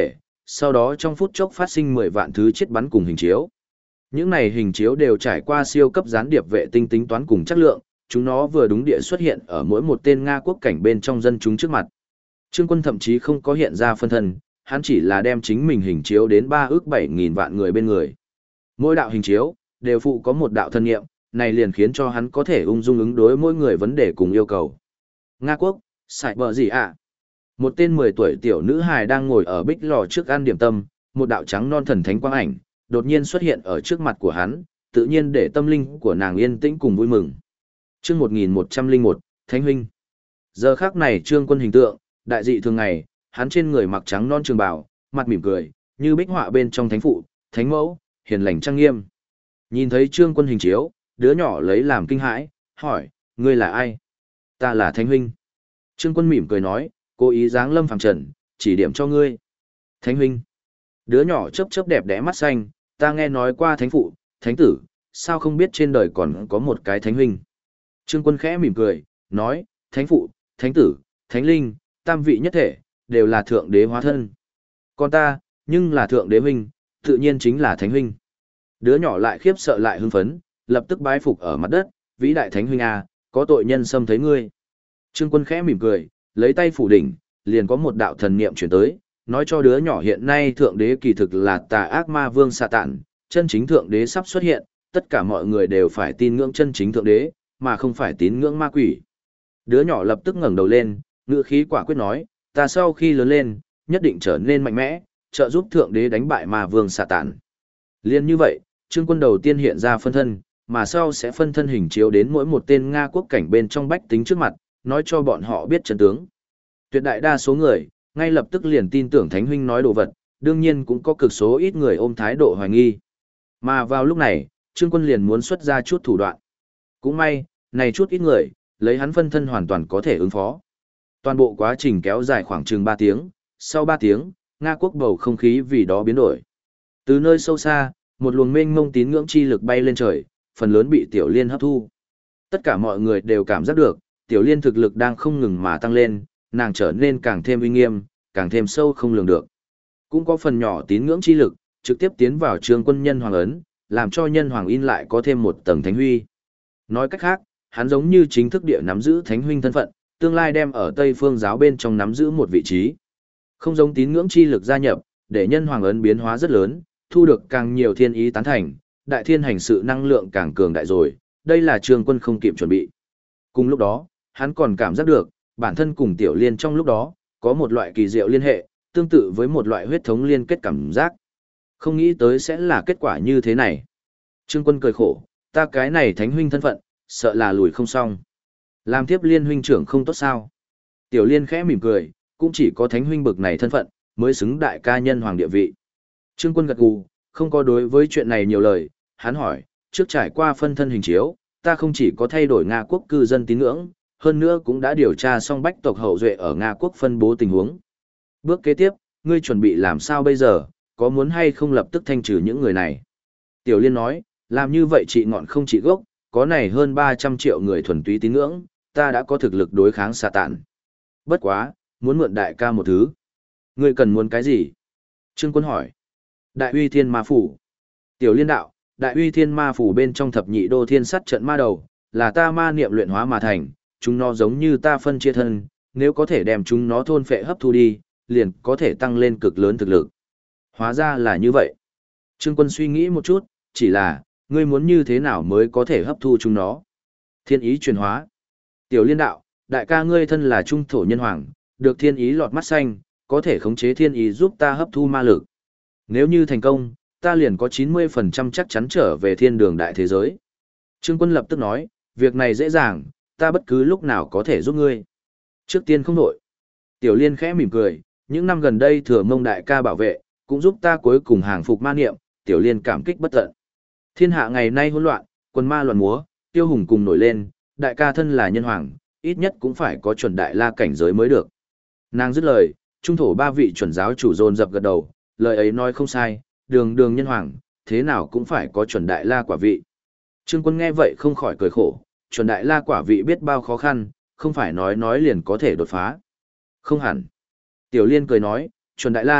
sau đó trong phút chốc phát sinh 10 vạn thứ chết bắn cùng hình chiếu. Những này hình chiếu đều trải qua siêu cấp gián điệp vệ tinh tính toán cùng chất lượng, chúng nó vừa đúng địa xuất hiện ở mỗi một tên Nga quốc cảnh bên trong dân chúng trước mặt. Trương Quân thậm chí không có hiện ra phân thân, hắn chỉ là đem chính mình hình chiếu đến 3.700.000 vạn người bên người. Mỗi đạo hình chiếu đều phụ có một đạo thân nghiệm, này liền khiến cho hắn có thể ung dung ứng đối mỗi người vấn đề cùng yêu cầu. Nga quốc, sải bờ gì ạ? Một tên 10 tuổi tiểu nữ hài đang ngồi ở bích lò trước ăn điểm tâm, một đạo trắng non thần thánh quang ảnh, đột nhiên xuất hiện ở trước mặt của hắn, tự nhiên để tâm linh của nàng yên tĩnh cùng vui mừng. Chương 1101, Thánh huynh. Giờ khắc này Trương Quân hình tượng, đại dị thường ngày, hắn trên người mặc trắng non trường bào, mặt mỉm cười, như bích họa bên trong thánh phụ, thánh mẫu, hiền lành trang nghiêm. Nhìn thấy Trương Quân hình chiếu, đứa nhỏ lấy làm kinh hãi, hỏi, ngươi là ai? Ta là Thánh huynh. Trương Quân mỉm cười nói, cố ý giáng lâm phàm trần, chỉ điểm cho ngươi. Thánh huynh. Đứa nhỏ chớp chớp đẹp đẽ mắt xanh, ta nghe nói qua thánh phụ, thánh tử, sao không biết trên đời còn có một cái thánh huynh. Trương Quân khẽ mỉm cười, nói, thánh phụ, thánh tử, thánh linh, tam vị nhất thể, đều là thượng đế hóa thân. Còn ta, nhưng là thượng đế huynh, tự nhiên chính là thánh huynh. Đứa nhỏ lại khiếp sợ lại hưng phấn, lập tức bái phục ở mặt đất, vĩ đại thánh huynh à, có tội nhân xâm thấy ngươi. Trương Quân khẽ mỉm cười, lấy tay phủ đỉnh, liền có một đạo thần niệm chuyển tới, nói cho đứa nhỏ hiện nay thượng đế kỳ thực là tà ác ma vương Sa Tản, chân chính thượng đế sắp xuất hiện, tất cả mọi người đều phải tin ngưỡng chân chính thượng đế, mà không phải tín ngưỡng ma quỷ. Đứa nhỏ lập tức ngẩng đầu lên, ngữ khí quả quyết nói, ta sau khi lớn lên, nhất định trở nên mạnh mẽ, trợ giúp thượng đế đánh bại ma vương Sa Tản. Liên như vậy, Trương Quân đầu tiên hiện ra phân thân, mà sau sẽ phân thân hình chiếu đến mỗi một tên Nga quốc cảnh bên trong bách tính trước mặt, nói cho bọn họ biết chân tướng. Tuyệt đại đa số người, ngay lập tức liền tin tưởng Thánh huynh nói đồ vật, đương nhiên cũng có cực số ít người ôm thái độ hoài nghi. Mà vào lúc này, Trương Quân liền muốn xuất ra chút thủ đoạn. Cũng may, này chút ít người, lấy hắn phân thân hoàn toàn có thể ứng phó. Toàn bộ quá trình kéo dài khoảng chừng 3 tiếng, sau 3 tiếng, Nga quốc bầu không khí vì đó biến đổi. Từ nơi sâu xa, một luồng mênh mông tín ngưỡng chi lực bay lên trời, phần lớn bị Tiểu Liên hấp thu. Tất cả mọi người đều cảm giác được, Tiểu Liên thực lực đang không ngừng mà tăng lên, nàng trở nên càng thêm uy nghiêm, càng thêm sâu không lường được. Cũng có phần nhỏ tín ngưỡng chi lực, trực tiếp tiến vào Trương Quân nhân hoàng ấn, làm cho nhân hoàng in lại có thêm một tầng thánh huy. Nói cách khác, hắn giống như chính thức địa nắm giữ thánh huynh thân phận, tương lai đem ở Tây Phương giáo bên trong nắm giữ một vị trí. Không giống tín ngưỡng chi lực gia nhập, để nhân hoàng ấn biến hóa rất lớn, thu được càng nhiều thiên ý tán thành, đại thiên hành sự năng lượng càng cường đại rồi, đây là Trương Quân không kịp chuẩn bị. Cùng lúc đó, hắn còn cảm giác được, bản thân cùng Tiểu Liên trong lúc đó, có một loại kỳ diệu liên hệ, tương tự với một loại huyết thống liên kết cảm giác. Không nghĩ tới sẽ là kết quả như thế này. Trương Quân cười khổ, ta cái này thánh huynh thân phận, sợ là lùi không xong. Làm tiếp Liên huynh trưởng không tốt sao? Tiểu Liên khẽ mỉm cười, cũng chỉ có thánh huynh bực này thân phận, mới xứng đại ca nhân hoàng địa vị. Trương Quân gật gù, không có đối với chuyện này nhiều lời, hắn hỏi, trước trải qua phân thân hình chiếu, ta không chỉ có thay đổi Nga quốc cư dân tín ngưỡng, hơn nữa cũng đã điều tra xong bách tộc hậu duệ ở Nga quốc phân bố tình huống. Bước kế tiếp, ngươi chuẩn bị làm sao bây giờ, có muốn hay không lập tức thanh trừ những người này? Tiểu Liên nói, làm như vậy trị ngọn không trị gốc, có này hơn 300 triệu người thuần túy tín ngưỡng, ta đã có thực lực đối kháng Sa Tản. Bất quá, muốn mượn đại ca một thứ. Ngươi cần muốn cái gì? Trương Quân hỏi. Đại uy thiên ma phủ. Tiểu Liên đạo, đại uy thiên ma phủ bên trong thập nhị đô thiên sắt trận ma đầu, là ta ma niệm luyện hóa mà thành, chúng nó giống như ta phân chia thân, nếu có thể đem chúng nó thôn phệ hấp thu đi, liền có thể tăng lên cực lớn thực lực. Hóa ra là như vậy. Trương Quân suy nghĩ một chút, chỉ là, ngươi muốn như thế nào mới có thể hấp thu chúng nó? Thiên ý truyền hóa. Tiểu Liên đạo, đại ca ngươi thân là trung thổ nhân hoàng, được thiên ý lọt mắt xanh, có thể khống chế thiên ý giúp ta hấp thu ma lực. Nếu như thành công, ta liền có 90% chắc chắn trở về thiên đường đại thế giới. Trương Quân lập tức nói, việc này dễ dàng, ta bất cứ lúc nào có thể giúp ngươi. Trước tiên không nổi. Tiểu Liên khẽ mỉm cười, những năm gần đây thừa mông đại ca bảo vệ, cũng giúp ta cuối cùng hàng phục ma niệm, Tiểu Liên cảm kích bất tận. Thiên hạ ngày nay hỗn loạn, quân ma loạn múa, tiêu hùng cùng nổi lên, đại ca thân là nhân hoàng, ít nhất cũng phải có chuẩn đại la cảnh giới mới được. Nàng dứt lời, trung thổ 3 vị chuẩn giáo chủ dồn dập gật đầu, lời ấy nói không sai, đường đường nhân hoàng, thế nào cũng phải có chuẩn đại la quả vị. Trương Quân nghe vậy không khỏi cười khổ, chuẩn đại la quả vị biết bao khó khăn, không phải nói liền có thể đột phá. Không hẳn. Tiểu Liên cười nói, chuẩn đại la,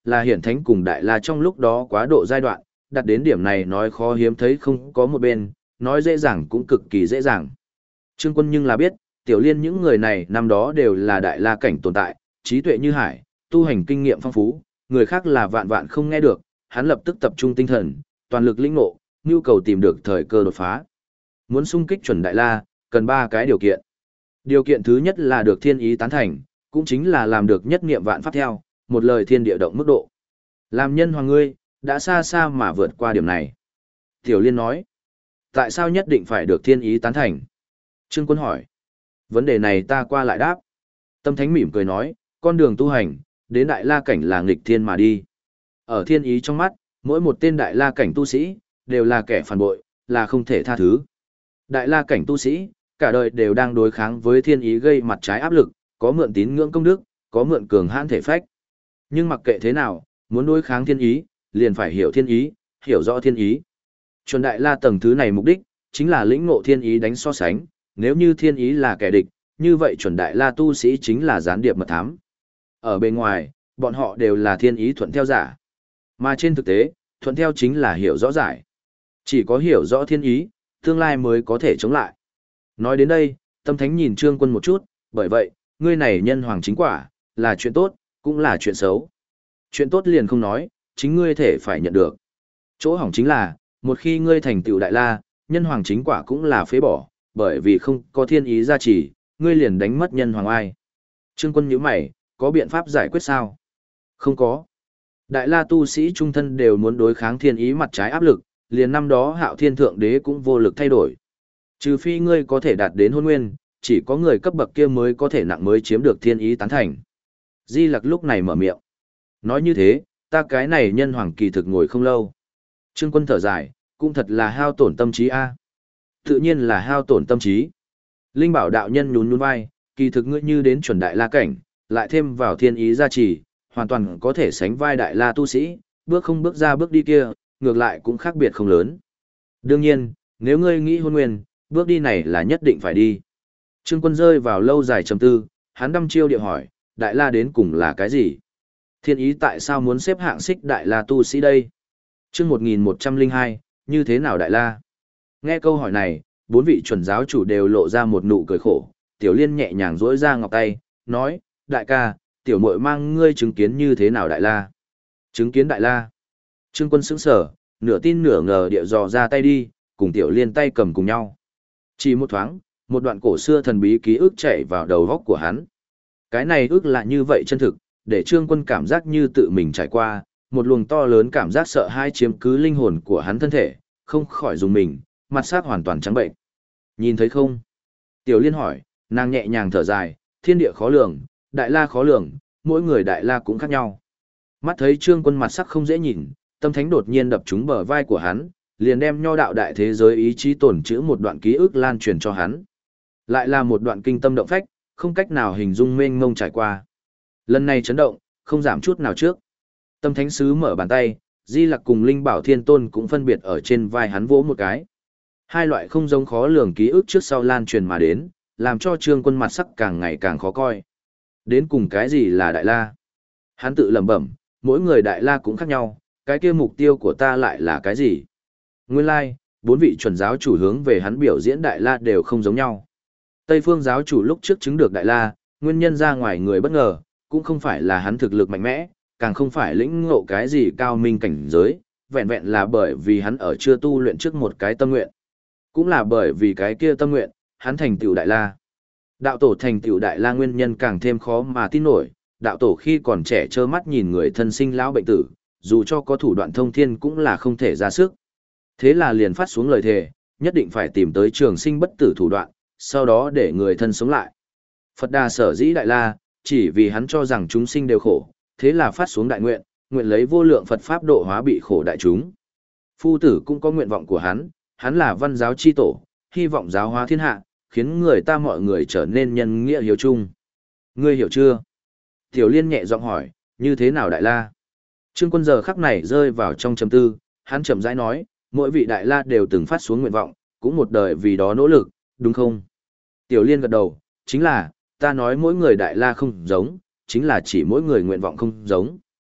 là hiển thánh cùng đại la trong lúc đó quá độ giai đoạn, đặt đến điểm này nói khó hiếm thấy không có một bên, nói dễ dàng cũng cực kỳ dễ dàng. Trương Quân nhưng là biết, Tiểu Liên những người này năm đó đều là đại la cảnh tồn tại, trí tuệ như hải, tu hành kinh nghiệm phong phú, người khác là vạn vạn không nghe được, hắn lập tức tập trung tinh thần, toàn lực lĩnh ngộ, nhu cầu tìm được thời cơ đột phá. Muốn xung kích chuẩn đại la, cần 3 cái điều kiện. Điều kiện thứ nhất là được thiên ý tán thành, cũng chính là làm được nhất niệm vạn pháp theo, một lời thiên địa động mức độ. Làm nhân hoàng ngươi, đã xa xa mà vượt qua điểm này. Tiểu Liên nói, tại sao nhất định phải được thiên ý tán thành? Trương Quân hỏi, vấn đề này ta qua lại đáp. Tâm Thánh mỉm cười nói, con đường tu hành, đến đại la cảnh là nghịch thiên mà đi. Ở thiên ý trong mắt, mỗi một tên đại la cảnh tu sĩ, đều là kẻ phản bội, là không thể tha thứ. Đại la cảnh tu sĩ, cả đời đều đang đối kháng với thiên ý gây mặt trái áp lực, có mượn tín ngưỡng công đức, có mượn cường hãn thể phách. Nhưng mặc kệ thế nào, muốn đối kháng thiên ý, liền phải hiểu thiên ý, hiểu rõ thiên ý. Chuẩn đại la tầng thứ này mục đích, chính là lĩnh ngộ thiên ý đánh so sánh, nếu như thiên ý là kẻ địch, như vậy chuẩn đại la tu sĩ chính là gián điệp mật thám. Ở bên ngoài, bọn họ đều là thiên ý thuận theo giả. Mà trên thực tế, thuận theo chính là hiểu rõ giải. Chỉ có hiểu rõ thiên ý, tương lai mới có thể chống lại. Nói đến đây, Tâm Thánh nhìn Trương Quân một chút, bởi vậy, ngươi này nhân hoàng chính quả, là chuyện tốt, cũng là chuyện xấu. Chuyện tốt liền không nói, chính ngươi thể phải nhận được. Chỗ hỏng chính là, một khi ngươi thành tựu đại la, nhân hoàng chính quả cũng là phế bỏ, bởi vì không có thiên ý gia trì, ngươi liền đánh mất nhân hoàng ai. Trương Quân nhíu mày, có biện pháp giải quyết sao? Không có. Đại la tu sĩ trung thân đều muốn đối kháng thiên ý mặt trái áp lực, liền năm đó Hạo Thiên Thượng Đế cũng vô lực thay đổi. Trừ phi ngươi có thể đạt đến hôn nguyên, chỉ có người cấp bậc kia mới có thể nặng mới chiếm được thiên ý tán thành. Di Lặc lúc này mở miệng. Nói như thế, ta cái này nhân hoàng kỳ thực ngồi không lâu. Trương Quân thở dài, cũng thật là hao tổn tâm trí a. Tự nhiên là hao tổn tâm trí. Linh Bảo đạo nhân nhún nhún vai, kỳ thực ngươi như đến chuẩn đại la cảnh, lại thêm vào thiên ý gia trì, hoàn toàn có thể sánh vai đại la tu sĩ, bước không bước ra bước đi kia, ngược lại cũng khác biệt không lớn. Đương nhiên, nếu ngươi nghĩ hôn nguyên, bước đi này là nhất định phải đi. Trương Quân rơi vào lâu dài trầm tư, hắn đăm chiêu địa hỏi, đại la đến cùng là cái gì? Thiên ý tại sao muốn xếp hạng xích đại la tu sĩ đây? Chương 1102, như thế nào đại la? Nghe câu hỏi này, 4 vị chuẩn giáo chủ đều lộ ra một nụ cười khổ, Tiểu Liên nhẹ nhàng duỗi ra ngọc tay, nói, đại ca, tiểu muội mang ngươi chứng kiến như thế nào đại la? Chứng kiến đại la? Trương Quân sững sờ, nửa tin nửa ngờ địa dò ra tay đi, cùng Tiểu Liên tay cầm cùng nhau. Chỉ một thoáng, một đoạn cổ xưa thần bí ký ức chạy vào đầu góc của hắn. Cái này ước là như vậy chân thực, để Trương Quân cảm giác như tự mình trải qua, một luồng to lớn cảm giác sợ hãi chiếm cứ linh hồn của hắn thân thể, không khỏi dùng mình, mặt sắc hoàn toàn trắng bệnh. Nhìn thấy không? Tiểu Liên hỏi, nàng nhẹ nhàng thở dài, thiên địa khó lường, đại la khó lường, mỗi người đại la cũng khác nhau. Mắt thấy Trương Quân mặt sắc không dễ nhìn, Tâm Thánh đột nhiên đập trúng bờ vai của hắn, liền đem nho đạo đại thế giới ý chí tổn chữ một đoạn ký ức lan truyền cho hắn. Lại là một đoạn kinh tâm động phách, không cách nào hình dung mênh mông trải qua. Lần này chấn động, không giảm chút nào trước. Tâm Thánh Sứ mở bàn tay, Di Lặc cùng Linh Bảo Thiên Tôn cũng phân biệt ở trên vai hắn vỗ một cái. Hai loại không giống khó lường ký ức trước sau lan truyền mà đến, làm cho Trương Quân mặt sắc càng ngày càng khó coi. Đến cùng cái gì là đại la? Hắn tự lẩm bẩm, mỗi người đại la cũng khác nhau, cái kia mục tiêu của ta lại là cái gì? Nguyên lai, 4 vị chuẩn giáo chủ hướng về hắn biểu diễn đại la đều không giống nhau. Tây phương giáo chủ lúc trước chứng được đại la, nguyên nhân ra ngoài người bất ngờ, cũng không phải là hắn thực lực mạnh mẽ, càng không phải lĩnh ngộ cái gì cao minh cảnh giới, vẹn vẹn là bởi vì hắn ở chưa tu luyện trước một cái tâm nguyện. Cũng là bởi vì cái kia tâm nguyện, hắn thành tựu đại la. Đạo tổ thành tựu đại la nguyên nhân càng thêm khó mà tin nổi, đạo tổ khi còn trẻ trơ mắt nhìn người thân sinh lão bệnh tử, dù cho có thủ đoạn thông thiên cũng là không thể ra sức. Thế là liền phát xuống lời thề, nhất định phải tìm tới trường sinh bất tử thủ đoạn, sau đó để người thân sống lại. Phật Đà sở dĩ đại la, chỉ vì hắn cho rằng chúng sinh đều khổ, thế là phát xuống đại nguyện, nguyện lấy vô lượng Phật Pháp độ hóa bị khổ đại chúng. Phu tử cũng có nguyện vọng của hắn là văn giáo chi tổ, hy vọng giáo hóa thiên hạ, khiến người ta mọi người trở nên nhân nghĩa hiếu chung. Ngươi hiểu chưa? Tiểu Liên nhẹ giọng hỏi, như thế nào đại la? Trương Quân giờ khắc này rơi vào trong trầm tư, hắn chậm rãi nói, mỗi vị đại la đều từng phát xuống nguyện vọng, cũng một đời vì đó nỗ lực, đúng không? Tiểu Liên gật đầu, chính là, ta nói mỗi người đại la không giống, chính là chỉ mỗi người nguyện vọng không giống.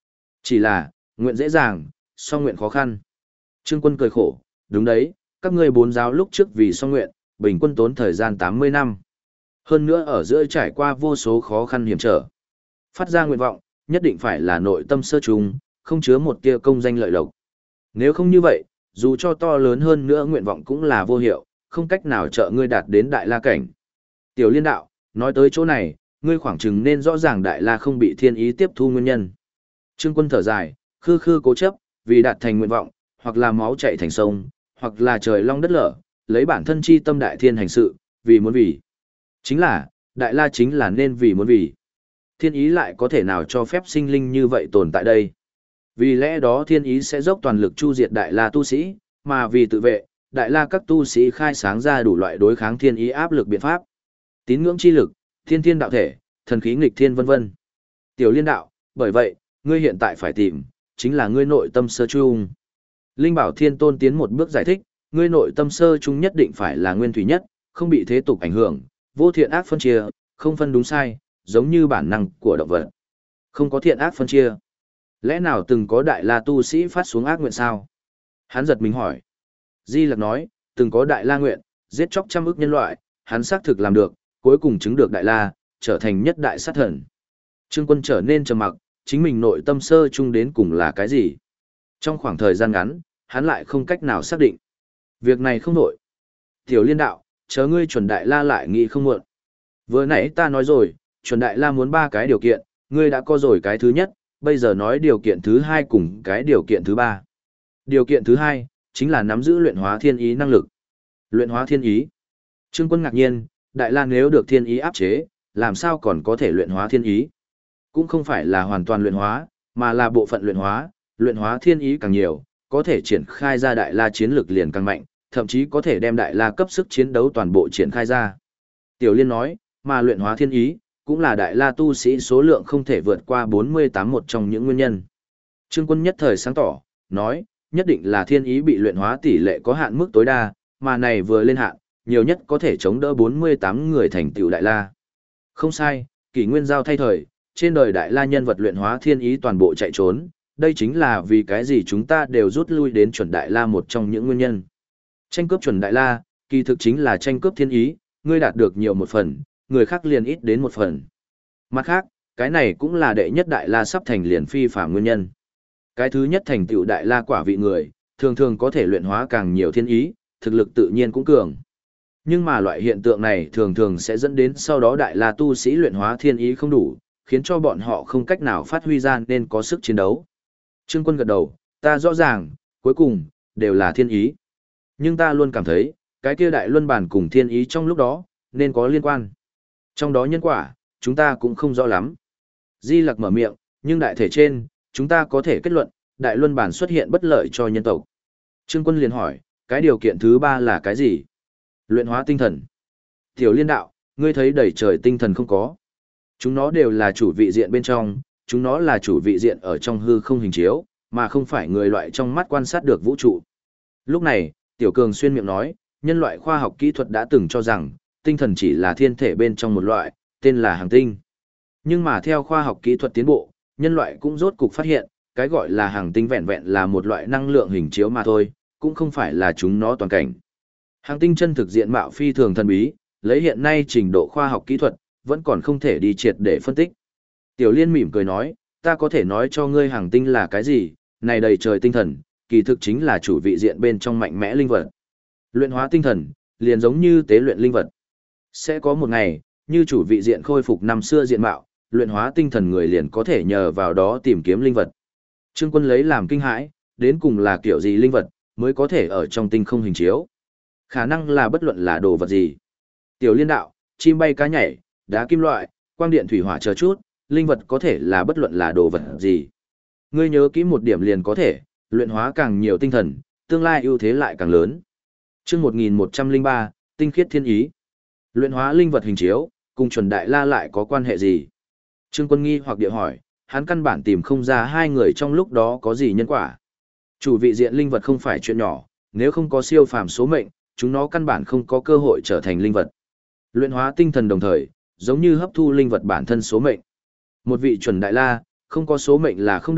Chỉ là, nguyện dễ dàng, song nguyện khó khăn. Trương Quân cười khổ, đúng đấy, các ngươi bốn giáo lúc trước vì song nguyện, bình quân tốn thời gian 80 năm. Hơn nữa ở giữa trải qua vô số khó khăn hiểm trở. Phát ra nguyện vọng, nhất định phải là nội tâm sơ trùng, không chứa một tia công danh lợi lộc. Nếu không như vậy, dù cho to lớn hơn nữa nguyện vọng cũng là vô hiệu, không cách nào trợ ngươi đạt đến đại la cảnh. Tiểu Liên đạo, nói tới chỗ này, ngươi khoảng chừng nên rõ ràng đại la không bị thiên ý tiếp thu nguyên nhân. Trương Quân thở dài, khư khư cố chấp, vì đạt thành nguyện vọng, hoặc là máu chảy thành sông, hoặc là trời long đất lở, lấy bản thân chi tâm đại thiên hành sự, vì muốn vì. Chính là, đại la chính là nên vì muốn vì. Thiên ý lại có thể nào cho phép sinh linh như vậy tồn tại đây? Vì lẽ đó thiên ý sẽ dốc toàn lực chu diệt đại la tu sĩ, mà vì tự vệ, đại la các tu sĩ khai sáng ra đủ loại đối kháng thiên ý áp lực biện pháp. Tín ngưỡng chi lực, thiên thiên đạo thể, thần khí nghịch thiên vân vân. Tiểu Liên đạo, bởi vậy, ngươi hiện tại phải tìm, chính là ngươi nội tâm sơ trung. Linh Bảo Thiên Tôn tiến một bước giải thích, ngươi nội tâm sơ trung nhất định phải là nguyên thủy nhất, không bị thế tục ảnh hưởng, vô thiện ác phân chia, không phân đúng sai, giống như bản năng của động vật. Không có thiện ác phân chia. Lẽ nào từng có đại la tu sĩ phát xuống ác nguyện sao? Hắn giật mình hỏi. Di Lặc nói, từng có đại la nguyện, giết chóc trăm ức nhân loại, hắn xác thực làm được, cuối cùng chứng được đại la, trở thành nhất đại sát thần. Trương Quân trở nên trầm mặc, chính mình nội tâm sơ chung đến cùng là cái gì? Trong khoảng thời gian ngắn, hắn lại không cách nào xác định. Việc này không nổi. Tiểu Liên đạo, chờ ngươi chuẩn đại la lại nghĩ không muộn. Vừa nãy ta nói rồi, chuẩn đại la muốn 3 cái điều kiện, ngươi đã có rồi cái thứ nhất, bây giờ nói điều kiện thứ 2 cùng cái điều kiện thứ 3. Điều kiện thứ 2, chính là nắm giữ luyện hóa thiên ý năng lực. Luyện hóa thiên ý. Trương Quân ngạc nhiên, đại la nếu được thiên ý áp chế, làm sao còn có thể luyện hóa thiên ý? Cũng không phải là hoàn toàn luyện hóa, mà là bộ phận luyện hóa thiên ý càng nhiều, có thể triển khai ra đại la chiến lực liền càng mạnh, thậm chí có thể đem đại la cấp sức chiến đấu toàn bộ triển khai ra. Tiểu Liên nói, mà luyện hóa thiên ý, cũng là đại la tu sĩ số lượng không thể vượt qua 48 một trong những nguyên nhân. Trương Quân nhất thời sáng tỏ, nói, nhất định là thiên ý bị luyện hóa tỷ lệ có hạn mức tối đa, mà này vừa lên hạn, nhiều nhất có thể chống đỡ 48 người thành tựu đại la. Không sai, kỷ nguyên giao thay thời, trên đời đại la nhân vật luyện hóa thiên ý toàn bộ chạy trốn, đây chính là vì cái gì chúng ta đều rút lui đến chuẩn đại la một trong những nguyên nhân. Tranh cướp chuẩn đại la, kỳ thực chính là tranh cướp thiên ý, ngươi đạt được nhiều một phần, người khác liền ít đến một phần. Mặt khác, cái này cũng là đệ nhất đại la sắp thành liền phi phàm nguyên nhân. Cái thứ nhất thành tựu đại la quả vị người, thường thường có thể luyện hóa càng nhiều thiên ý, thực lực tự nhiên cũng cường. Nhưng mà loại hiện tượng này thường thường sẽ dẫn đến sau đó đại la tu sĩ luyện hóa thiên ý không đủ, khiến cho bọn họ không cách nào phát huy ra nên có sức chiến đấu. Trương Quân gật đầu, ta rõ ràng, cuối cùng, đều là thiên ý. Nhưng ta luôn cảm thấy, cái kia đại luân bản cùng thiên ý trong lúc đó, nên có liên quan. Trong đó nhân quả, chúng ta cũng không rõ lắm. Di Lặc mở miệng, nhưng đại thể trên, chúng ta có thể kết luận, đại luân bản xuất hiện bất lợi cho nhân tộc. Trương Quân liền hỏi, cái điều kiện thứ 3 là cái gì? Luyện hóa tinh thần. Tiểu Liên đạo, ngươi thấy đầy trời tinh thần không có. Chúng nó đều là chủ vị diện bên trong, chúng nó là chủ vị diện ở trong hư không hình chiếu, mà không phải người loại trong mắt quan sát được vũ trụ. Lúc này, Tiểu Cường xuyên miệng nói, nhân loại khoa học kỹ thuật đã từng cho rằng, tinh thần chỉ là thiên thể bên trong một loại, tên là hành tinh. Nhưng mà theo khoa học kỹ thuật tiến bộ, nhân loại cũng rốt cục phát hiện, cái gọi là hành tinh vẹn vẹn là một loại năng lượng hình chiếu mà thôi, cũng không phải là chúng nó toàn cảnh. Hành tinh chân thực diện mạo phi thường thần bí, lấy hiện nay trình độ khoa học kỹ thuật, vẫn còn không thể đi triệt để phân tích. Tiểu Liên mỉm cười nói, ta có thể nói cho ngươi hành tinh là cái gì, này đầy trời tinh thần, kỳ thực chính là chủ vị diện bên trong mạnh mẽ linh vật. Luyện hóa tinh thần, liền giống như tế luyện linh vật. Sẽ có một ngày, như chủ vị diện khôi phục năm xưa diện mạo, luyện hóa tinh thần người liền có thể nhờ vào đó tìm kiếm linh vật. Trương Quân lấy làm kinh hãi, đến cùng là kiểu gì linh vật, mới có thể ở trong tinh không hình chiếu. Khả năng là bất luận là đồ vật gì. Tiểu Liên đạo, chim bay cá nhảy, đá kim loại, quang điện thủy hỏa chờ chút, linh vật có thể là bất luận là đồ vật gì. Ngươi nhớ kỹ một điểm liền có thể, luyện hóa càng nhiều tinh thần, tương lai ưu thế lại càng lớn. Chương 1103, tinh khiết thiên ý. Luyện hóa linh vật hình chiếu, cùng chuẩn đại la lại có quan hệ gì? Trương Quân nghi hoặc địa hỏi, hắn căn bản tìm không ra hai người trong lúc đó có gì nhân quả. Chủ vị diện linh vật không phải chuyện nhỏ, nếu không có siêu phàm số mệnh, chúng nó căn bản không có cơ hội trở thành linh vật. Luyện hóa tinh thần đồng thời, giống như hấp thu linh vật bản thân số mệnh. Một vị chuẩn đại la, không có số mệnh là không được,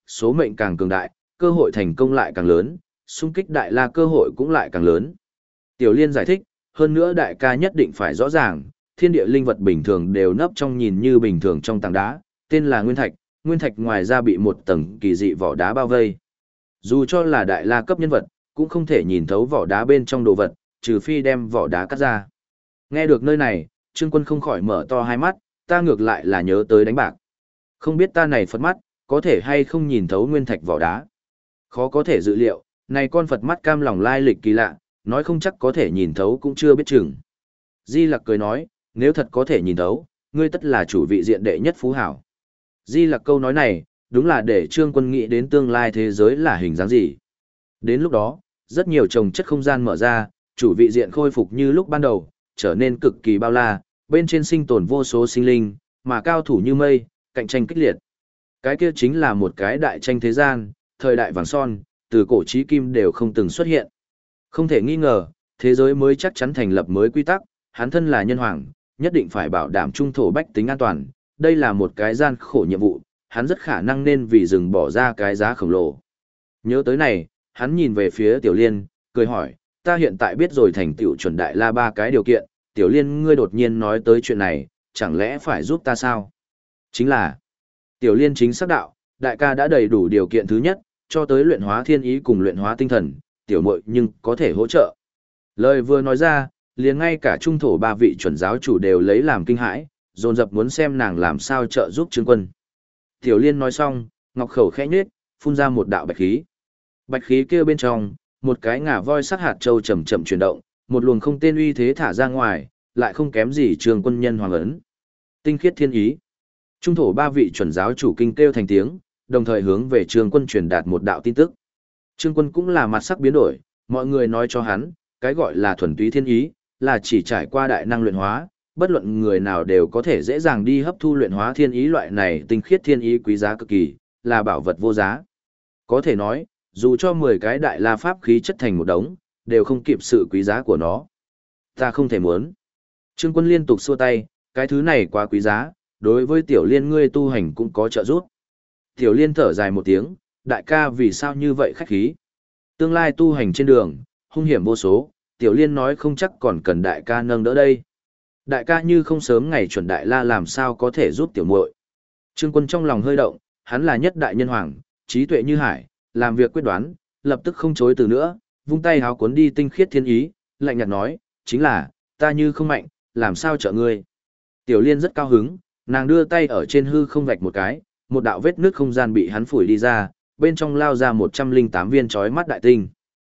số mệnh càng cường đại, cơ hội thành công lại càng lớn, xung kích đại la cơ hội cũng lại càng lớn. Tiểu Liên giải thích, hơn nữa đại ca nhất định phải rõ ràng, thiên địa linh vật bình thường đều nấp trong nhìn như bình thường trong tảng đá, tên là nguyên thạch ngoài ra bị một tầng kỳ dị vỏ đá bao vây. Dù cho là đại la cấp nhân vật, cũng không thể nhìn thấu vỏ đá bên trong đồ vật, trừ phi đem vỏ đá cắt ra. Nghe được nơi này, Trương Quân không khỏi mở to hai mắt, ta ngược lại là nhớ tới đánh bạc. Không biết ta này Phật mắt, có thể hay không nhìn thấu nguyên thạch vỏ đá. Khó có thể dự liệu, này con Phật mắt cam lòng lai lịch kỳ lạ, nói không chắc có thể nhìn thấu cũng chưa biết chừng. Di Lặc cười nói, nếu thật có thể nhìn thấu, ngươi tất là chủ vị diện đệ nhất phú hảo. Di Lặc câu nói này, đúng là để Trương Quân nghĩ đến tương lai thế giới là hình dáng gì. Đến lúc đó, rất nhiều trồng chất không gian mở ra, chủ vị diện khôi phục như lúc ban đầu, trở nên cực kỳ bao la, bên trên sinh tồn vô số sinh linh, mà cao thủ như mây, cạnh tranh kịch liệt. Cái kia chính là một cái đại tranh thế gian, thời đại vàng son, từ cổ chí kim đều không từng xuất hiện. Không thể nghi ngờ, thế giới mới chắc chắn thành lập mới quy tắc, hắn thân là nhân hoàng, nhất định phải bảo đảm trung thổ bách tính an toàn, đây là một cái gian khổ nhiệm vụ, hắn rất khả năng nên vì rừng bỏ ra cái giá khổng lồ. Nhớ tới này, hắn nhìn về phía Tiểu Liên, cười hỏi, ta hiện tại biết rồi thành tựu chuẩn đại la ba cái điều kiện, Tiểu Liên ngươi đột nhiên nói tới chuyện này, chẳng lẽ phải giúp ta sao? Chính là, Tiểu Liên chính xác đạo, đại ca đã đầy đủ điều kiện thứ nhất, cho tới luyện hóa thiên ý cùng luyện hóa tinh thần, tiểu muội nhưng có thể hỗ trợ. Lời vừa nói ra, liền ngay cả trung thổ ba vị chuẩn giáo chủ đều lấy làm kinh hãi, dồn dập muốn xem nàng làm sao trợ giúp Trương Quân. Tiểu Liên nói xong, ngọc khẩu khẽ nhếch, phun ra một đạo bạch khí. Bạch khí kia bên trong, một cái ngà voi sắc hạt châu chậm chậm chuyển động, một luồng không tên uy thế thả ra ngoài, lại không kém gì Trương Quân nhân hoàng ấn. Tinh khiết thiên ý. Trung thổ ba vị chuẩn giáo chủ kinh kêu thành tiếng, đồng thời hướng về Trương Quân truyền đạt một đạo tin tức. Trương Quân cũng là mặt sắc biến đổi, mọi người nói cho hắn, cái gọi là thuần túy thiên ý, là chỉ trải qua đại năng luyện hóa, bất luận người nào đều có thể dễ dàng đi hấp thu luyện hóa thiên ý loại này tinh khiết thiên ý quý giá cực kỳ, là bảo vật vô giá. Có thể nói, dù cho 10 cái đại la pháp khí chất thành một đống, đều không kịp sự quý giá của nó. Ta không thể muốn. Trương Quân liên tục xua tay, cái thứ này quá quý giá, đối với Tiểu Liên ngươi tu hành cũng có trợ giúp. Tiểu Liên thở dài một tiếng, đại ca vì sao như vậy khách khí. Tương lai tu hành trên đường, hung hiểm vô số, Tiểu Liên nói không chắc còn cần đại ca nâng đỡ đây. Đại ca như không sớm ngày chuẩn đại la làm sao có thể giúp tiểu muội. Trương Quân trong lòng hơi động, hắn là nhất đại nhân hoàng, trí tuệ như hải, làm việc quyết đoán, lập tức không chối từ nữa, vung tay háo cuốn đi tinh khiết thiên ý, lạnh nhạt nói, chính là, ta như không mạnh, làm sao trợ ngươi. Tiểu Liên rất cao hứng, nàng đưa tay ở trên hư không vạch một cái, một đạo vết nước không gian bị hắn phủi đi ra, bên trong lao ra 108 viên chói mắt đại tinh.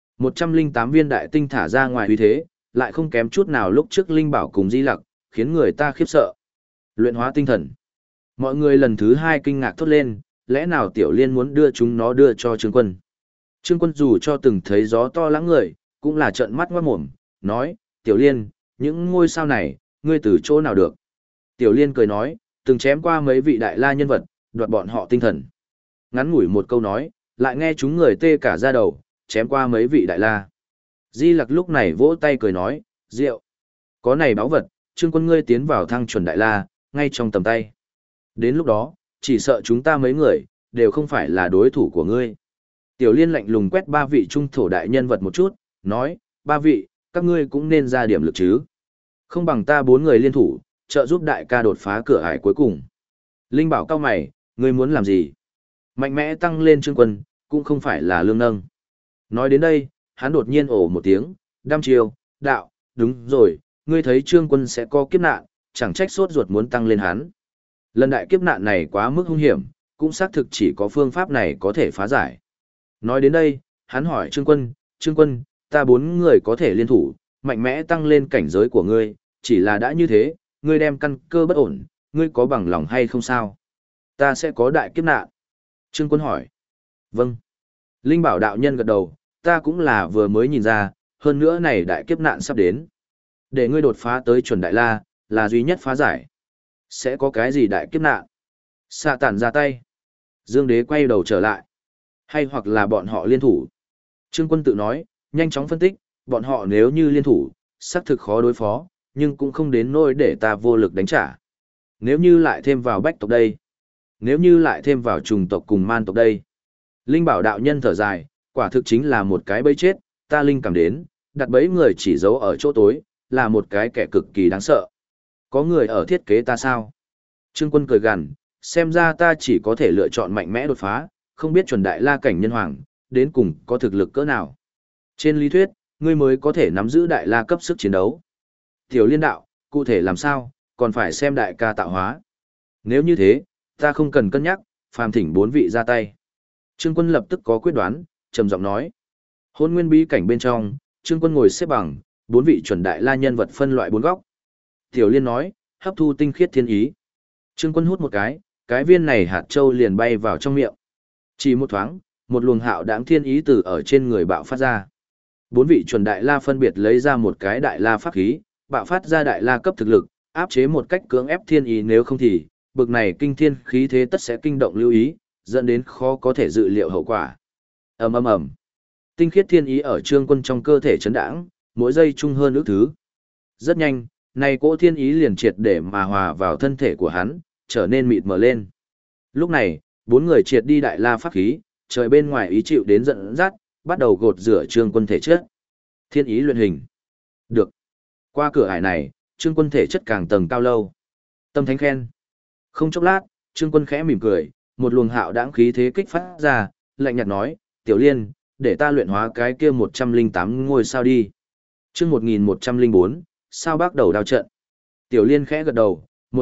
108 viên đại tinh thả ra ngoài uy thế, lại không kém chút nào lúc trước Linh Bảo cùng Di Lặc, khiến người ta khiếp sợ. Luyện hóa tinh thần. Mọi người lần thứ 2 kinh ngạc thốt lên, lẽ nào Tiểu Liên muốn đưa chúng nó đưa cho Trương Quân. Trương Quân dù cho từng thấy gió to lãng người, cũng là trợn mắt ngoát mồm, nói, Tiểu Liên, những ngôi sao này, ngươi từ chỗ nào được. Tiểu Liên cười nói, từng chém qua mấy vị đại la nhân vật, đoạt bọn họ tinh thần. Ngắn ngủi một câu nói, lại nghe chúng người tê cả da đầu, chém qua mấy vị đại la. Di Lặc lúc này vỗ tay cười nói, rượu. Có này báo vật, Trương Quân ngươi tiến vào thăng chuẩn đại la, ngay trong tầm tay. Đến lúc đó, chỉ sợ chúng ta mấy người, đều không phải là đối thủ của ngươi. Tiểu Liên lạnh lùng quét 3 vị trung thổ đại nhân vật một chút, nói, 3 vị, các ngươi cũng nên ra điểm lực chứ. Không bằng ta 4 người liên thủ, trợ giúp đại ca đột phá cửa ải cuối cùng. Linh Bảo cao mày, ngươi muốn làm gì? Mạnh mẽ tăng lên Trương Quân, cũng không phải là lương nâng. Nói đến đây, hắn đột nhiên ồ một tiếng, đăm chiêu, đạo, đúng rồi, ngươi thấy Trương Quân sẽ có kiếp nạn, chẳng trách sốt ruột muốn tăng lên hắn. Lần đại kiếp nạn này quá mức hung hiểm, cũng xác thực chỉ có phương pháp này có thể phá giải. Nói đến đây, hắn hỏi Trương Quân, ta 4 người có thể liên thủ, mạnh mẽ tăng lên cảnh giới của ngươi, chỉ là đã như thế, ngươi đem căn cơ bất ổn, ngươi có bằng lòng hay không sao? Ta sẽ có đại kiếp nạn. Trương Quân hỏi. Vâng. Linh Bảo đạo nhân gật đầu, ta cũng là vừa mới nhìn ra, hơn nữa này đại kiếp nạn sắp đến. Để ngươi đột phá tới chuẩn đại la, là duy nhất phá giải. Sẽ có cái gì đại kiếp nạn? Sa tản ra tay. Dương Đế quay đầu trở lại. Hay hoặc là bọn họ liên thủ. Trương Quân tự nói, nhanh chóng phân tích, bọn họ nếu như liên thủ, xác thực khó đối phó, nhưng cũng không đến nỗi để ta vô lực đánh trả. Nếu như lại thêm vào bách tộc đây, nếu như lại thêm vào trùng tộc cùng man tộc đây, Linh bảo đạo nhân thở dài, quả thực chính là một cái bẫy chết, ta linh cảm đến, đặt bẫy người chỉ giấu ở chỗ tối, là một cái kẻ cực kỳ đáng sợ. Có người ở thiết kế ta sao? Trương Quân cười gằn, xem ra ta chỉ có thể lựa chọn mạnh mẽ đột phá, không biết chuẩn đại la cảnh nhân hoàng, đến cùng có thực lực cỡ nào. Trên lý thuyết, ngươi mới có thể nắm giữ đại la cấp sức chiến đấu. Tiểu Liên đạo, cụ thể làm sao, còn phải xem đại ca tạo hóa. Nếu như thế, ta không cần cân nhắc, phàm thỉnh 4 vị ra tay. Trương Quân lập tức có quyết đoán, trầm giọng nói. Hôn nguyên bí cảnh bên trong, Trương Quân ngồi xếp bằng, 4 vị chuẩn đại la nhân vật phân loại 4 góc. Tiểu Liên nói, hấp thu tinh khiết thiên ý. Trương Quân hút một cái viên này hạt châu liền bay vào trong miệng. Chỉ một thoáng, một luồng hạo đãng thiên ý từ ở trên người bạo phát ra. 4 vị chuẩn đại la phân biệt lấy ra một cái đại la pháp khí, bạo phát ra đại la cấp thực lực, áp chế một cách cưỡng ép thiên ý, nếu không thì, bực này kinh thiên khí thế tất sẽ kinh động lưu ý, dẫn đến khó có thể dự liệu hậu quả. Ầm ầm ầm. Tinh khiết thiên ý ở Trương Quân trong cơ thể chấn đãng, mỗi giây chung hơn ước thứ. Rất nhanh, này cỗ thiên ý liền triệt để mà hòa vào thân thể của hắn, trở nên mịt mờ lên. Lúc này, 4 người triệt đi đại la pháp khí, trời bên ngoài ý chịu đến giận dắt, bắt đầu gột rửa Trương Quân thể chất. Thiên ý luyện hình. Được. Qua cửa ải này, Trương Quân thể chất càng tầng cao lâu. Tâm thánh khen. Không chốc lát, Trương Quân khẽ mỉm cười, một luồng hạo đãng khí thế kích phát ra, lạnh nhạt nói, Tiểu Liên, để ta luyện hóa cái kia 108 ngôi sao đi. Chương 1104, sao bác đầu đao trận. Tiểu Liên khẽ gật đầu,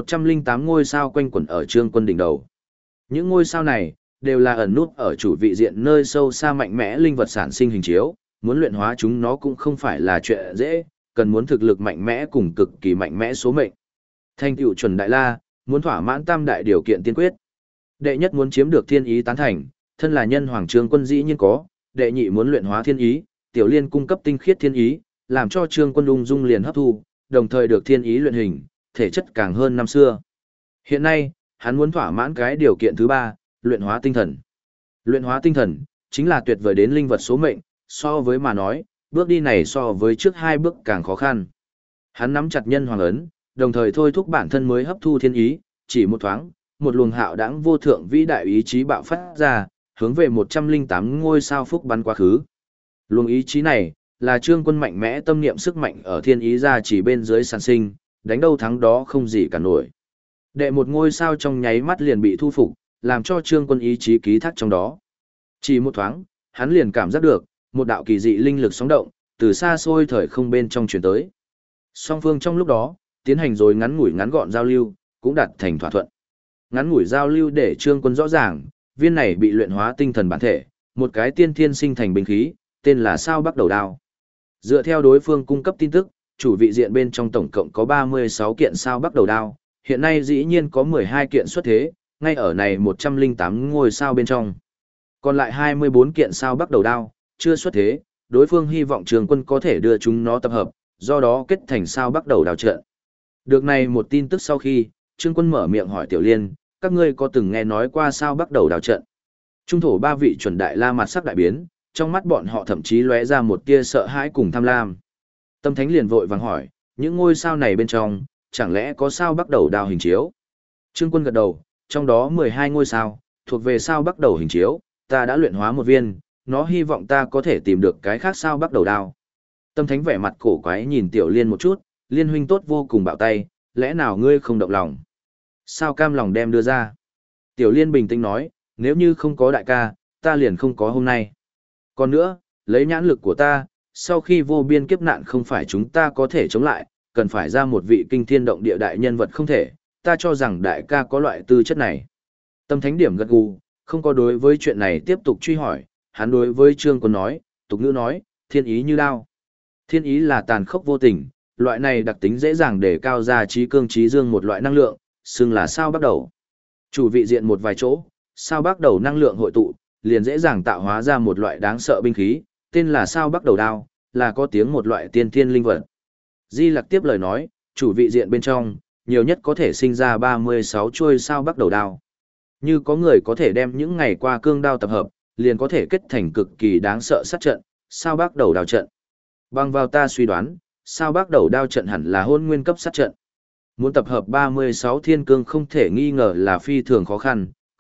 108 ngôi sao quanh quẩn ở Trương Quân đỉnh đầu. Những ngôi sao này đều là ẩn nút ở chủ vị diện nơi sâu xa mạnh mẽ linh vật sản sinh hình chiếu, muốn luyện hóa chúng nó cũng không phải là chuyện dễ, cần muốn thực lực mạnh mẽ cùng cực kỳ mạnh mẽ số mệnh. Thành tựu chuẩn đại la, muốn thỏa mãn tam đại điều kiện tiên quyết. Đệ nhất muốn chiếm được thiên ý tán thành, thân là nhân hoàng Trương Quân dĩ nhiên có, đệ nhị muốn luyện hóa thiên ý, Tiểu Liên cung cấp tinh khiết thiên ý, làm cho Trương Quân ung dung liền hấp thu, đồng thời được thiên ý luyện hình, thể chất càng hơn năm xưa. Hiện nay, hắn muốn thỏa mãn cái điều kiện thứ 3, luyện hóa tinh thần. Luyện hóa tinh thần chính là tuyệt vời đến linh vật số mệnh, so với mà nói, bước đi này so với trước 2 bước càng khó khăn. Hắn nắm chặt nhân hoàng ấn, đồng thời thôi thúc bản thân mới hấp thu thiên ý, chỉ một thoáng, một luồng hạo đãng vô thượng vĩ đại ý chí bạo phát ra, hướng về 108 ngôi sao phúc bắn quá khứ. Luồng ý chí này là Trương Quân mạnh mẽ tâm niệm sức mạnh ở thiên ý ra chỉ bên dưới sản sinh, đánh đâu thắng đó không gì cả nổi. Đệ một ngôi sao trong nháy mắt liền bị thu phục, làm cho Trương Quân ý chí ký thác trong đó. Chỉ một thoáng, hắn liền cảm giác được một đạo kỳ dị linh lực sóng động từ xa xôi thời không bên trong truyền tới. Song phương trong lúc đó tiến hành rồi ngắn ngủi ngắn gọn giao lưu, cũng đạt thành thỏa thuận. Ngắn ngủi giao lưu để Trương Quân rõ ràng, viên này bị luyện hóa tinh thần bản thể, một cái tiên thiên sinh thành binh khí, tên là Sao Bắc Đầu Đao. Dựa theo đối phương cung cấp tin tức, chủ vị diện bên trong tổng cộng có 36 kiện Sao Bắc Đầu Đao, hiện nay dĩ nhiên có 12 kiện xuất thế, ngay ở này 108 ngôi sao bên trong. Còn lại 24 kiện Sao Bắc Đầu Đao, chưa xuất thế, đối phương hy vọng Trương Quân có thể đưa chúng nó tập hợp, do đó kết thành Sao Bắc Đầu Đao trận. Được này một tin tức sau khi, Trương Quân mở miệng hỏi Tiểu Liên, các ngươi có từng nghe nói qua Sao Bắc Đầu Đao trận? Trung thổ 3 vị chuẩn đại la mặt sắc đại biến, trong mắt bọn họ thậm chí lóe ra một tia sợ hãi cùng tham lam. Tâm Thánh liền vội vàng hỏi, những ngôi sao này bên trong, chẳng lẽ có Sao Bắc Đầu Đao hình chiếu? Trương Quân gật đầu, trong đó 12 ngôi sao, thuộc về Sao Bắc Đầu hình chiếu, ta đã luyện hóa một viên, nó hy vọng ta có thể tìm được cái khác Sao Bắc Đầu Đao. Tâm Thánh vẻ mặt cổ quái nhìn Tiểu Liên một chút, Liên huynh tốt vô cùng bạo tay, lẽ nào ngươi không động lòng? Sao cam lòng đem đưa ra? Tiểu Liên bình tĩnh nói, nếu như không có đại ca, ta liền không có hôm nay. Còn nữa, lấy nhãn lực của ta, sau khi vô biên kiếp nạn không phải chúng ta có thể chống lại, cần phải ra một vị kinh thiên động địa đại nhân vật không thể, ta cho rằng đại ca có loại tư chất này. Tâm Thánh điểm gật gù, không có đối với chuyện này tiếp tục truy hỏi, hắn đối với Trương Quân nói, tục ngữ nói, thiên ý như đao. Thiên ý là tàn khốc vô tình, loại này đặc tính dễ dàng để cao ra trí cương trí dương một loại năng lượng, xưng là Sao Bắc Đầu. Chủ vị diện một vài chỗ, Sao Bắc Đầu năng lượng hội tụ, liền dễ dàng tạo hóa ra một loại đáng sợ binh khí, tên là Sao Bắc Đầu Đao, là có tiếng một loại tiên thiên linh vật. Di Lặc tiếp lời nói, chủ vị diện bên trong, nhiều nhất có thể sinh ra 36 chuôi Sao Bắc Đầu Đao. Như có người có thể đem những ngày qua cương đao tập hợp, liền có thể kết thành cực kỳ đáng sợ sát trận, Sao Bắc Đầu Đao trận. Bằng vào ta suy đoán, Sao Bắc Đầu Đao trận hẳn là hôn nguyên cấp sát trận. Muốn tập hợp 36 thiên cương không thể nghi ngờ là phi thường khó khăn,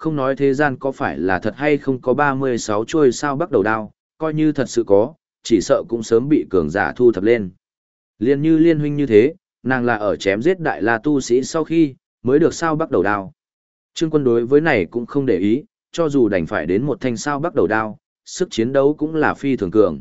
không nói thế gian có phải là thật hay không có 36 chuôi sao bắt đầu đao, coi như thật sự có, chỉ sợ cũng sớm bị cường giả thu thập lên. Liên như liên huynh như thế, nàng là ở chém giết đại la tu sĩ sau khi, mới được sao bắt đầu đao. Trương Quân đối với này cũng không để ý, cho dù đành phải đến một thanh sao bắt đầu đao, sức chiến đấu cũng là phi thường cường.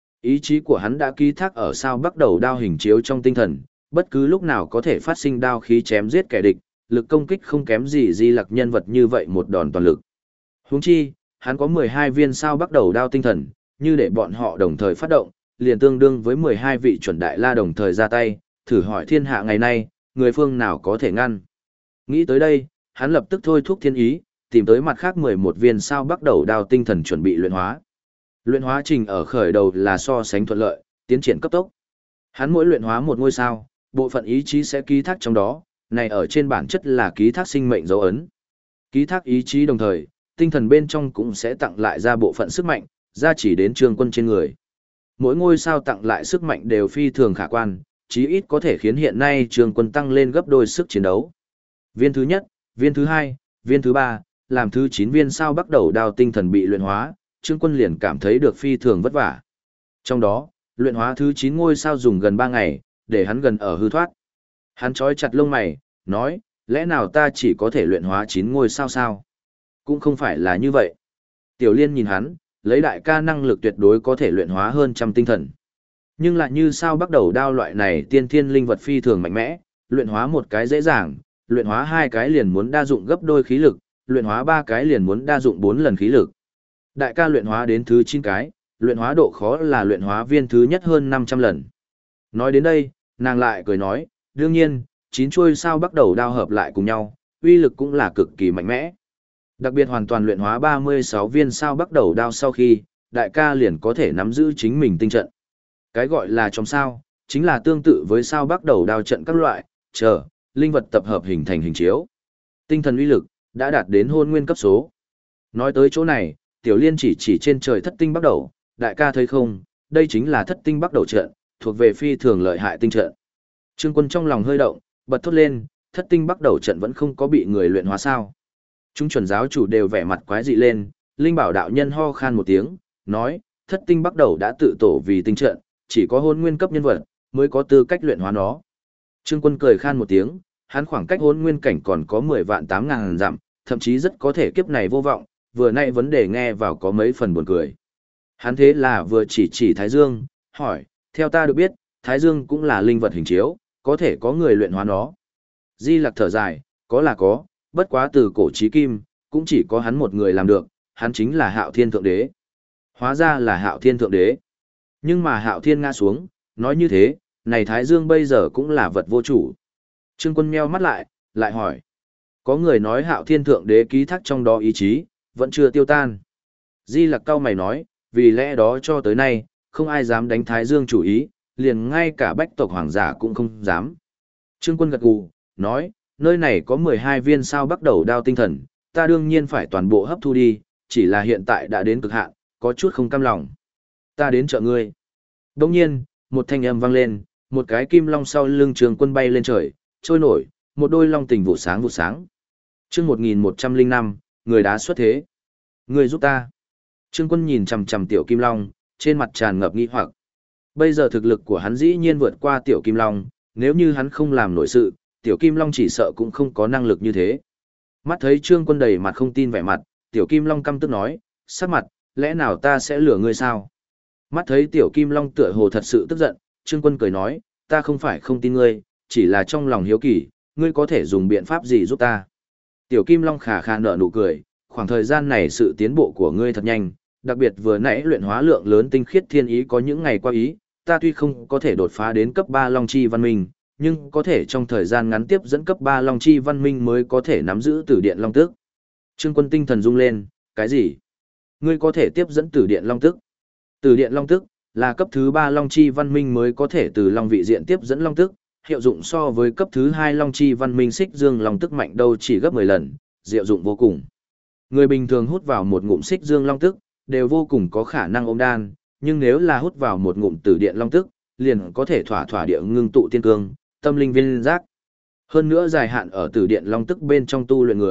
Ý chí của hắn đã ký thác ở sao bắt đầu đao hình chiếu trong tinh thần, bất cứ lúc nào có thể phát sinh đao khí chém giết kẻ địch, lực công kích không kém gì Di Lặc nhân vật như vậy một đòn toàn lực. Huống chi, hắn có 12 viên sao bắt đầu đao tinh thần, như để bọn họ đồng thời phát động, liền tương đương với 12 vị chuẩn đại la đồng thời ra tay, thử hỏi thiên hạ ngày nay, người phương nào có thể ngăn. Nghĩ tới đây, hắn lập tức thôi thúc thiên ý, tìm tới mặt khác 11 viên sao bắt đầu đao tinh thần chuẩn bị luyện hóa. Luyện hóa trình ở khởi đầu là so sánh thuận lợi, tiến triển cấp tốc. Hắn mỗi luyện hóa một ngôi sao, bộ phận ý chí sẽ ký thác trong đó, này ở trên bản chất là ký thác sinh mệnh dấu ấn. Ký thác ý chí đồng thời, tinh thần bên trong cũng sẽ tặng lại ra bộ phận sức mạnh, ra chỉ đến Trương Quân trên người. Mỗi ngôi sao tặng lại sức mạnh đều phi thường khả quan, chí ít có thể khiến hiện nay Trương Quân tăng lên gấp đôi sức chiến đấu. Viên thứ nhất, viên thứ hai, viên thứ ba, làm thứ 9 viên sao bắt đầu đao tinh thần bị luyện hóa, Trương Quân liền cảm thấy được phi thường vất vả. Trong đó, luyện hóa thứ 9 ngôi sao dùng gần 3 ngày, để hắn gần ở hư thoát. Hắn trói chặt lông mày, nói, lẽ nào ta chỉ có thể luyện hóa 9 ngôi sao sao? Cũng không phải là như vậy. Tiểu Liên nhìn hắn, lấy đại ca năng lực tuyệt đối có thể luyện hóa hơn trăm tinh thần. Nhưng lại như sao bắt đầu đao loại này tiên thiên linh vật phi thường mạnh mẽ, luyện hóa một cái dễ dàng, luyện hóa 2 cái liền muốn đa dụng gấp đôi khí lực, luyện hóa 3 cái liền muốn đa dụng 4 lần khí lực. Đại ca luyện hóa đến thứ 9 cái, luyện hóa độ khó là luyện hóa viên thứ nhất hơn 500 lần. Nói đến đây, nàng lại cười nói, đương nhiên, 9 chuôi sao bắt đầu đao hợp lại cùng nhau, uy lực cũng là cực kỳ mạnh mẽ. Đặc biệt hoàn toàn luyện hóa 36 viên sao bắt đầu đao sau khi, đại ca liền có thể nắm giữ chính mình tinh trận. Cái gọi là trong sao, chính là tương tự với sao bắt đầu đao trận các loại, linh vật tập hợp hình thành hình chiếu. Tinh thần uy lực, đã đạt đến hôn nguyên cấp số. Nói tới chỗ này, Tiểu Liên chỉ trên trời thất tinh bắt đầu, đại ca thấy không, đây chính là thất tinh bắt đầu trận, thuộc về phi thường lợi hại tinh trận. Trương Quân trong lòng hơi động, bật thốt lên, thất tinh bắt đầu trận vẫn không có bị người luyện hóa sao. Chúng chuẩn giáo chủ đều vẻ mặt quái dị lên, Linh Bảo đạo nhân ho khan một tiếng, nói, thất tinh bắt đầu đã tự tổ vì tinh trận, chỉ có hôn nguyên cấp nhân vật, mới có tư cách luyện hóa nó. Trương Quân cười khan một tiếng, hắn khoảng cách hôn nguyên cảnh còn có 10 vạn 8 ngàn dặm, thậm chí rất có thể kiếp này vô vọng, vừa nãy vấn đề nghe vào có mấy phần buồn cười. Hắn thế là vừa chỉ Thái Dương, hỏi, theo ta được biết, Thái Dương cũng là linh vật hình chiếu, có thể có người luyện hóa nó. Di Lặc thở dài, có là có, bất quá từ cổ chí kim, cũng chỉ có hắn một người làm được, hắn chính là Hạo Thiên Thượng Đế. Hóa ra là Hạo Thiên Thượng Đế. Nhưng mà Hạo Thiên ngã xuống, nói như thế, này Thái Dương bây giờ cũng là vật vô chủ. Trương Quân meo mắt lại hỏi. Có người nói Hạo Thiên Thượng Đế ký thác trong đó ý chí, vẫn chưa tiêu tan. Di Lặc cau mày nói, vì lẽ đó cho tới nay, không ai dám đánh Thái Dương chủ ý, liền ngay cả bách tộc hoàng giả cũng không dám. Trương Quân gật gù, nói, nơi này có 12 viên sao bắt đầu đao tinh thần, ta đương nhiên phải toàn bộ hấp thu đi, chỉ là hiện tại đã đến cực hạn, có chút không cam lòng. Ta đến trợ ngươi. Đồng nhiên, một thanh âm vang lên, một cái kim long sau lưng Trương Quân bay lên trời, trôi nổi, một đôi long tình vụ sáng. Chương 1105, người đá xuất thế. Người giúp ta. Trương Quân nhìn chằm chằm tiểu kim long, trên mặt tràn ngập nghi hoặc. Bây giờ thực lực của hắn dĩ nhiên vượt qua tiểu kim long, nếu như hắn không làm nổi sự, tiểu kim long chỉ sợ cũng không có năng lực như thế. Mắt thấy Trương Quân đầy mặt không tin vẻ mặt, tiểu kim long căm tức nói, sắc mặt, lẽ nào ta sẽ lừa ngươi sao? Mắt thấy tiểu kim long tựa hồ thật sự tức giận, Trương Quân cười nói, ta không phải không tin ngươi, chỉ là trong lòng hiếu kỳ, ngươi có thể dùng biện pháp gì giúp ta? Tiểu kim long khà khà nở nụ cười, khoảng thời gian này sự tiến bộ của ngươi thật nhanh, đặc biệt vừa nãy luyện hóa lượng lớn tinh khiết thiên ý có những ngày qua ý, ta tuy không có thể đột phá đến cấp 3 Long Chi Văn Minh, nhưng có thể trong thời gian ngắn tiếp dẫn cấp 3 Long Chi Văn Minh mới có thể nắm giữ Tử Điện Long Tức. Trương Quân tinh thần rung lên, cái gì? Ngươi có thể tiếp dẫn Tử Điện Long Tức? Tử Điện Long Tức là cấp thứ 3 Long Chi Văn Minh mới có thể từ Long vị diện tiếp dẫn Long Tức, hiệu dụng so với cấp thứ 2 Long Chi Văn Minh Xích Dương Long Tức mạnh đâu chỉ gấp 10 lần, diệu dụng vô cùng. Người bình thường hút vào một ngụm Xích Dương Long Tức, đều vô cùng có khả năng ôm đan, nhưng nếu là hút vào một ngụm Tử Điện Long Tức, liền có thể thỏa địa ngưng tụ tiên cương, tâm linh viên giác. Hơn nữa dài hạn ở Tử Điện Long Tức bên trong tu luyện người,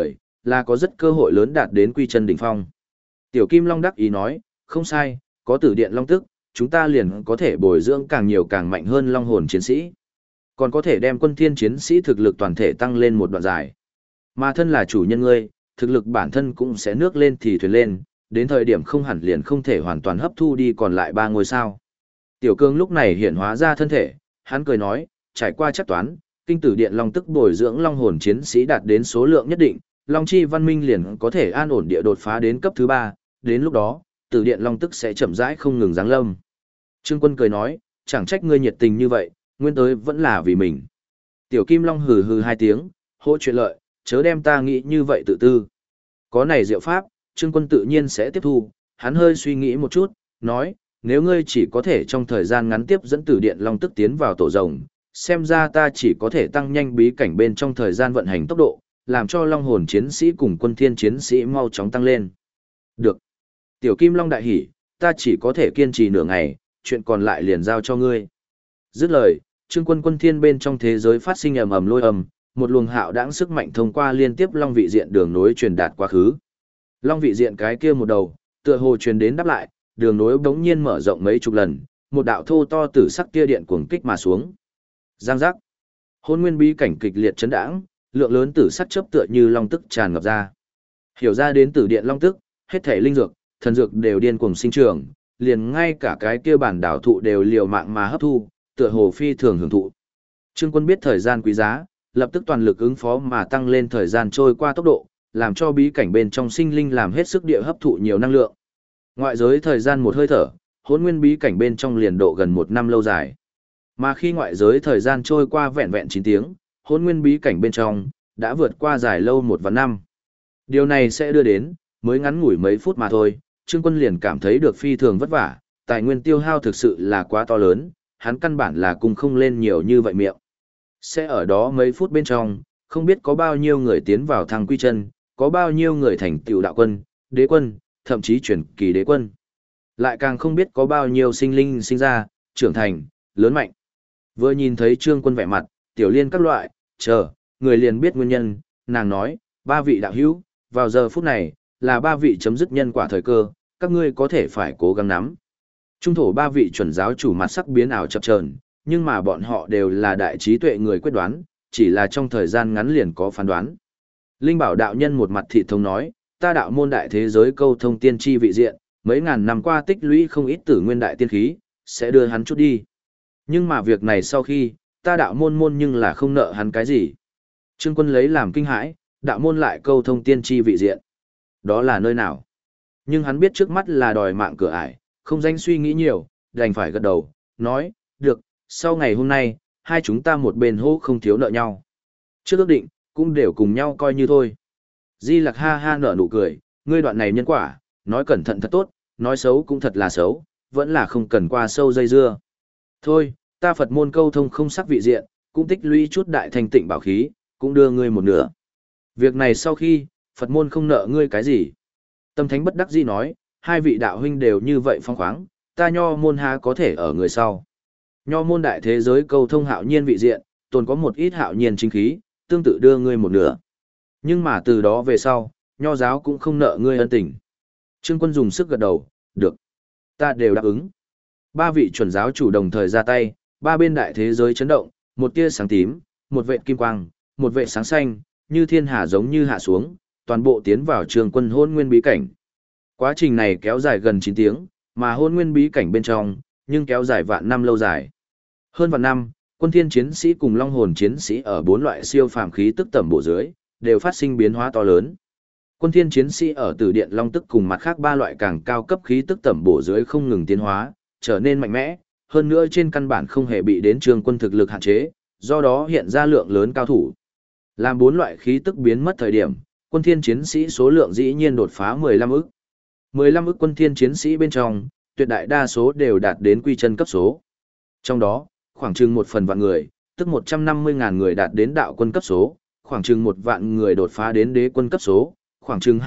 là có rất cơ hội lớn đạt đến quy chân đỉnh phong. Tiểu Kim Long đắc ý nói, không sai, có tử điện long tức, chúng ta liền có thể bồi dưỡng càng nhiều càng mạnh hơn long hồn chiến sĩ. Còn có thể đem quân thiên chiến sĩ thực lực toàn thể tăng lên một đoạn dài. Mà thân là chủ nhân ngươi, thực lực bản thân cũng sẽ nước lên thì thuyền lên, đến thời điểm không hẳn liền không thể hoàn toàn hấp thu đi còn lại 3 ngôi sao. Tiểu Cương lúc này hiện hóa ra thân thể, hắn cười nói, trải qua chắc toán, kinh tử điện long tức bồi dưỡng long hồn chiến sĩ đạt đến số lượng nhất định, long chi văn minh liền có thể an ổn địa đột phá đến cấp thứ 3, đến lúc đó, tử điện long tức sẽ chậm rãi không ngừng giáng lâm. Trương Quân cười nói, chẳng trách ngươi nhiệt tình như vậy, nguyên tới vẫn là vì mình. Tiểu Kim Long hừ hừ 2 tiếng, hỗ chuyện lợi, chớ đem ta nghĩ như vậy tự tư. Có này diệu pháp, Trương Quân tự nhiên sẽ tiếp thu, hắn hơi suy nghĩ một chút, nói, nếu ngươi chỉ có thể trong thời gian ngắn tiếp dẫn tử điện long tức tiến vào tổ rồng, xem ra ta chỉ có thể tăng nhanh bí cảnh bên trong thời gian vận hành tốc độ, làm cho long hồn chiến sĩ cùng quân thiên chiến sĩ mau chóng tăng lên. Được. Tiểu Kim Long đại hỉ, ta chỉ có thể kiên trì nửa ngày, chuyện còn lại liền giao cho ngươi. Dứt lời, Trương Quân quân thiên bên trong thế giới phát sinh ầm ầm lôi ầm, một luồng hạo đãng sức mạnh thông qua liên tiếp long vị diện đường nối truyền đạt quá khứ. Long vị diện cái kia một đầu, tựa hồ truyền đến đáp lại, đường nối bỗng nhiên mở rộng mấy chục lần, một đạo thô to tử sắc tia điện cuồng kích mà xuống. Giang giác. Hôn nguyên bí cảnh kịch liệt chấn đãng, lượng lớn tử sắc chớp tựa như long tức tràn ngập ra. Hiểu ra đến tử điện long tức, hết thể linh dược, thần dược đều điên cuồng sinh trưởng, liền ngay cả cái kia bản đảo thụ đều liều mạng mà hấp thu, tựa hồ phi thường hưởng thụ. Trương Quân biết thời gian quý giá, lập tức toàn lực ứng phó mà tăng lên thời gian trôi qua tốc độ, làm cho bí cảnh bên trong sinh linh làm hết sức địa hấp thụ nhiều năng lượng. Ngoại giới thời gian một hơi thở, hỗn nguyên bí cảnh bên trong liền độ gần 1 năm lâu dài. Mà khi ngoại giới thời gian trôi qua vẹn vẹn 9 tiếng, hỗn nguyên bí cảnh bên trong đã vượt qua dài lâu 1 và 5. Điều này sẽ đưa đến, mới ngắn ngủi mấy phút mà thôi, Trương Quân liền cảm thấy được phi thường vất vả, tài nguyên tiêu hao thực sự là quá to lớn, hắn căn bản là cùng không lên nhiều như vậy miệng. Sẽ ở đó mấy phút bên trong, không biết có bao nhiêu người tiến vào thăng quy chân, có bao nhiêu người thành tựu đạo quân, đế quân, thậm chí chuyển kỳ đế quân. Lại càng không biết có bao nhiêu sinh linh sinh ra, trưởng thành, lớn mạnh. Vừa nhìn thấy Trương Quân vẻ mặt, Tiểu Liên các loại, chờ, người liền biết nguyên nhân, nàng nói, 3 vị đạo hữu, vào giờ phút này, là 3 vị chấm dứt nhân quả thời cơ, các ngươi có thể phải cố gắng nắm. Trung thổ 3 vị chuẩn giáo chủ mặt sắc biến ảo chập chờn, nhưng mà bọn họ đều là đại trí tuệ người quyết đoán, chỉ là trong thời gian ngắn liền có phán đoán. Linh Bảo đạo nhân một mặt thị thông nói, ta đạo môn đại thế giới câu thông tiên tri vị diện, mấy ngàn năm qua tích lũy không ít tử nguyên đại tiên khí, sẽ đưa hắn chút đi. Nhưng mà việc này sau khi, ta đạo môn nhưng là không nợ hắn cái gì. Trương Quân lấy làm kinh hãi, đạo môn lại câu thông tiên tri vị diện. Đó là nơi nào? Nhưng hắn biết trước mắt là đòi mạng cửa ải, không danh suy nghĩ nhiều, đành phải gật đầu, nói, được, sau ngày hôm nay, hai chúng ta một bên hô không thiếu nợ nhau. Trước ước định, cũng đều cùng nhau coi như thôi. Di Lặc ha ha nở nụ cười, ngươi đoạn này nhân quả, nói cẩn thận thật tốt, nói xấu cũng thật là xấu, vẫn là không cần qua sâu dây dưa. Thôi, ta Phật môn câu thông không sắc vị diện, cũng tích lũy chút đại thành tịnh bảo khí, cũng đưa ngươi một nửa. Việc này sau khi, Phật môn không nợ ngươi cái gì. Tâm Thánh bất đắc dĩ nói, hai vị đạo huynh đều như vậy phong khoáng, ta nho môn há có thể ở người sau. Nho môn đại thế giới câu thông hạo nhiên vị diện, tồn có một ít hạo nhiên chính khí, tương tự đưa ngươi một nửa. Nhưng mà từ đó về sau, nho giáo cũng không nợ ngươi ân tình. Trương Quân dùng sức gật đầu, được. Ta đều đáp ứng. 3 vị chuẩn giáo chủ đồng thời ra tay, 3 bên đại thế giới chấn động, một tia sáng tím, một vệt kim quang, một vệt sáng xanh, như thiên hà giống như hạ xuống, toàn bộ tiến vào Trương Quân hôn nguyên bí cảnh. Quá trình này kéo dài gần 9 tiếng, mà hôn nguyên bí cảnh bên trong, nhưng kéo dài vạn năm lâu dài. Hơn vạn năm, quân thiên chiến sĩ cùng long hồn chiến sĩ ở 4 loại siêu phàm khí tức tầm bộ dưới, đều phát sinh biến hóa to lớn. Quân thiên chiến sĩ ở tử điện long tức cùng mặt khác 3 loại càng cao cấp khí tức tầm bổ dưới không ngừng tiến hóa, trở nên mạnh mẽ, hơn nữa trên căn bản không hề bị đến Trương Quân thực lực hạn chế, do đó hiện ra lượng lớn cao thủ. Làm 4 loại khí tức biến mất thời điểm, quân thiên chiến sĩ số lượng dĩ nhiên đột phá 15 ức. 15 ức quân thiên chiến sĩ bên trong, tuyệt đại đa số đều đạt đến quy chân cấp số. Trong đó, khoảng chừng 1 phần vạn người, tức 150.000 người đạt đến đạo quân cấp số, khoảng chừng 1 vạn người đột phá đến đế quân cấp số, khoảng chừng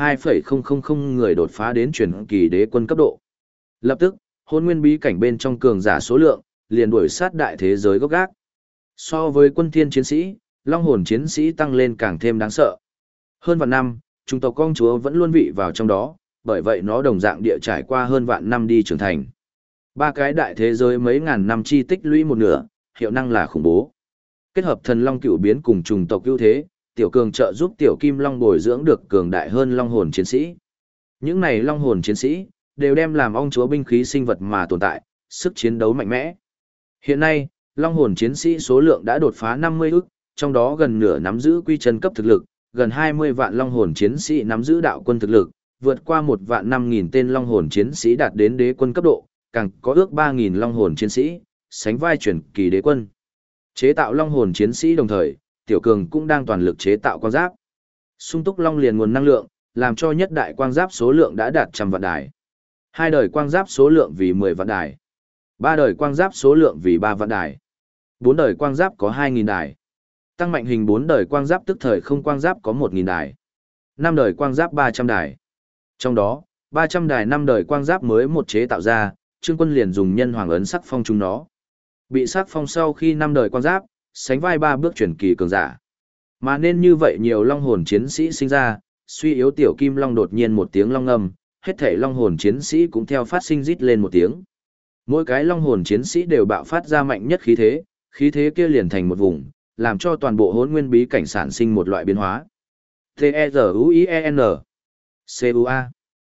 2,000 người đột phá đến truyền kỳ đế quân cấp độ. Lập tức, hôn nguyên bí cảnh bên trong cường giả số lượng, liền đuổi sát đại thế giới gốc gác. So với quân thiên chiến sĩ, long hồn chiến sĩ tăng lên càng thêm đáng sợ. Hơn vạn năm, chủng tộc công chúa vẫn luôn vị vào trong đó, bởi vậy nó đồng dạng địa trải qua hơn vạn năm đi trưởng thành. Ba cái đại thế giới mấy ngàn năm chi tích lũy một nửa, hiệu năng là khủng bố. Kết hợp thần long cựu biến cùng chủng tộc ưu thế, tiểu cường trợ giúp tiểu kim long bồi dưỡng được cường đại hơn long hồn chiến sĩ. Những này long hồn chiến sĩ đều đem làm ong chúa binh khí sinh vật mà tồn tại, sức chiến đấu mạnh mẽ. Hiện nay, long hồn chiến sĩ số lượng đã đột phá 50 ức, trong đó gần nửa nắm giữ quy chân cấp thực lực, gần 20 vạn long hồn chiến sĩ nắm giữ đạo quân thực lực, vượt qua 1 vạn 5.000 tên long hồn chiến sĩ đạt đến đế quân cấp độ, càng có ước 3.000 long hồn chiến sĩ, sánh vai truyền kỳ đế quân. Chế tạo long hồn chiến sĩ đồng thời, tiểu cường cũng đang toàn lực chế tạo quang giáp. Sung túc long liền nguồn năng lượng, làm cho nhất đại quang giáp số lượng đã đạt 100 vạn đài. 2 đời quang giáp số lượng vì 10 vạn đài. 3 đời quang giáp số lượng vì 3 vạn đài. 4 đời quang giáp có 2.000 đài. Tăng mạnh hình 4 đời quang giáp tức thời không quang giáp có 1.000 đài. 5 đời quang giáp 300 đài. Trong đó, 300 đài 5 đời quang giáp mới một chế tạo ra, Trương Quân liền dùng nhân hoàng ấn sắc phong chúng nó. Bị sắc phong sau khi 5 đời quang giáp, sánh vai 3 bước chuyển kỳ cường giả. Mà nên như vậy nhiều long hồn chiến sĩ sinh ra, suy yếu tiểu kim long đột nhiên một tiếng long ngâm, hết thảy long hồn chiến sĩ cũng theo phát sinh rít lên một tiếng. Mỗi cái long hồn chiến sĩ đều bạo phát ra mạnh nhất khí thế kia liền thành một vùng, làm cho toàn bộ hỗn nguyên bí cảnh sản sinh một loại biến hóa. T-E-Z-U-I-E-N C-U-A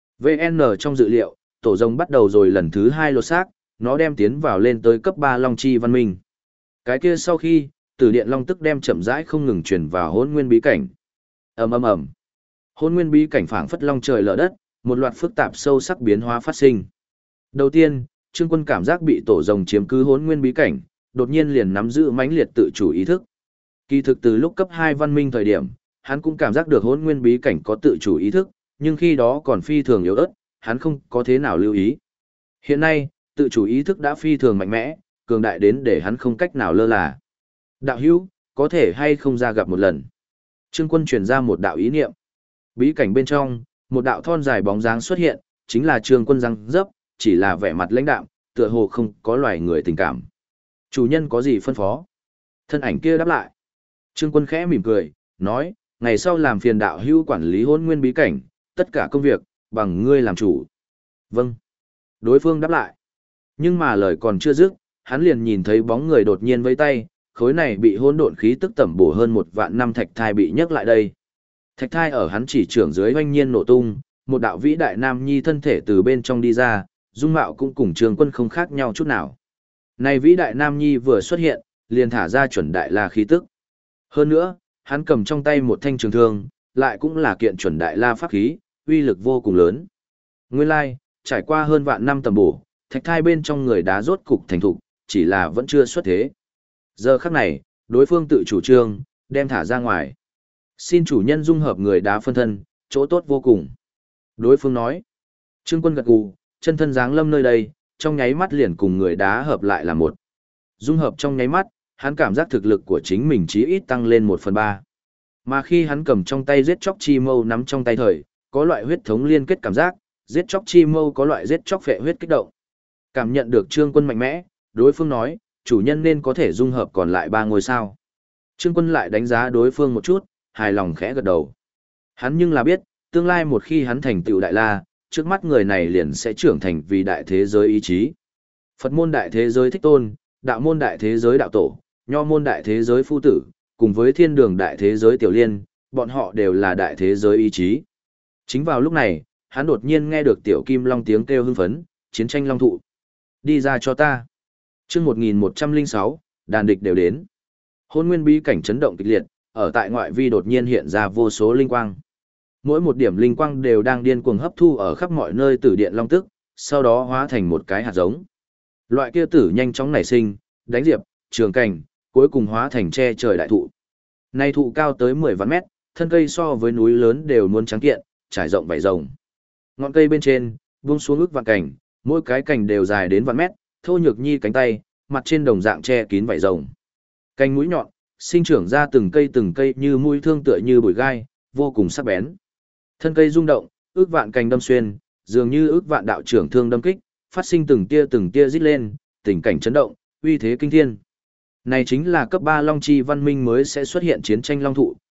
VN trong dự liệu, tổ rồng bắt đầu rồi lần thứ 2 lột xác, nó đem tiến vào lên tới cấp 3 long chi văn minh. Cái kia sau khi, Tử Điện Long tức đem chậm rãi không ngừng truyền vào hỗn nguyên bí cảnh. Ầm ầm ầm. Hỗn nguyên bí cảnh phảng phất long trời lở đất, một loạt phức tạp sâu sắc biến hóa phát sinh. Đầu tiên, Trương Quân cảm giác bị tổ rồng chiếm cứ hỗn nguyên bí cảnh, đột nhiên liền nắm giữ mãnh liệt tự chủ ý thức. Kỳ thực từ lúc cấp 2 văn minh thời điểm, hắn cũng cảm giác được hỗn nguyên bí cảnh có tự chủ ý thức, nhưng khi đó còn phi thường yếu ớt, hắn không có thế nào lưu ý. Hiện nay, tự chủ ý thức đã phi thường mạnh mẽ, cường đại đến để hắn không cách nào lơ là. Đạo hữu, có thể hay không ra gặp một lần? Trương Quân truyền ra một đạo ý niệm. Bí cảnh bên trong, một đạo thon dài bóng dáng xuất hiện, chính là Trương Quân răng dấp, chỉ là vẻ mặt lãnh đạm, tựa hồ không có loài người tình cảm. Chủ nhân có gì phân phó? Thân ảnh kia đáp lại. Trương Quân khẽ mỉm cười, nói, ngày sau làm phiền đạo hữu quản lý hỗn nguyên bí cảnh, tất cả công việc, bằng ngươi làm chủ. Vâng. Đối phương đáp lại. Nhưng mà lời còn chưa dứt, hắn liền nhìn thấy bóng người đột nhiên vẫy tay, khối này bị hỗn độn khí tức tẩm bổ hơn 1 vạn năm thạch thai bị nhấc lại đây. Thạch thai ở hắn chỉ trưởng dưới oanh nhiên nổ tung, một đạo vĩ đại nam nhi thân thể từ bên trong đi ra, dung mạo cũng cùng Trương Quân không khác nhau chút nào. Này vĩ đại nam nhi vừa xuất hiện, liền thả ra chuẩn đại la khí tức. Hơn nữa, hắn cầm trong tay một thanh trường thương, lại cũng là kiện chuẩn đại la pháp khí, uy lực vô cùng lớn. Nguyên lai, trải qua hơn vạn năm tầm bổ, thạch thai bên trong người đá rốt cục thành thục, chỉ là vẫn chưa xuất thế. Giờ khắc này, đối phương tự chủ trương, đem thả ra ngoài. Xin chủ nhân dung hợp người đá phân thân, chỗ tốt vô cùng. Đối phương nói. Trương Quân gật gù, chân thân giáng lâm nơi đây, trong nháy mắt liền cùng người đá hợp lại là một. Dung hợp trong nháy mắt, hắn cảm giác thực lực của chính mình chí ít tăng lên 1/3. Mà khi hắn cầm trong tay giết chóc chi mâu nắm trong tay thời, có loại huyết thống liên kết cảm giác, giết chóc chi mâu có loại giết chóc phệ huyết kích động. Cảm nhận được Trương Quân mạnh mẽ, đối phương nói, chủ nhân nên có thể dung hợp còn lại 3 ngôi sao. Trương Quân lại đánh giá đối phương một chút, hài lòng khẽ gật đầu. Hắn nhưng là biết, tương lai một khi hắn thành tựu đại la, trước mắt người này liền sẽ trưởng thành vì đại thế giới ý chí. Phật môn đại thế giới Thích Tôn, đạo môn đại thế giới Đạo Tổ, nho môn đại thế giới Phu Tử, cùng với thiên đường đại thế giới Tiểu Liên, bọn họ đều là đại thế giới ý chí. Chính vào lúc này, hắn đột nhiên nghe được Tiểu Kim Long tiếng kêu hưng phấn, chiến tranh long thụ. Đi ra cho ta. Chương 1106, đàn địch đều đến. Hôn nguyên bí cảnh chấn động kịch liệt, ở tại ngoại vi đột nhiên hiện ra vô số linh quang. Mỗi một điểm linh quang đều đang điên cuồng hấp thu ở khắp mọi nơi tử điện long tức, sau đó hóa thành một cái hạt giống. Loại kia tử nhanh chóng nảy sinh, đánh diệp, trường cành, cuối cùng hóa thành che trời đại thụ. Này thụ cao tới 10 vạn mét, thân cây so với núi lớn đều muốn trắng kiện, trải rộng vảy rồng. Ngọn cây bên trên, buông xuống ức vạn cành, mỗi cái cành đều dài đến vạn mét, thô nhược nhi cánh tay, mặt trên đồng dạng che kín vảy rồng. Cành mũi nhọn, sinh trưởng ra từng cây như mũi thương tựa như bụi gai, vô cùng sắc bén. Thân cây rung động, ức vạn cành đâm xuyên, dường như ức vạn đạo trưởng thương đâm kích, phát sinh từng tia rít lên, tình cảnh chấn động, uy thế kinh thiên. Này chính là cấp 3 long chi văn minh mới sẽ xuất hiện chiến tranh long thụ,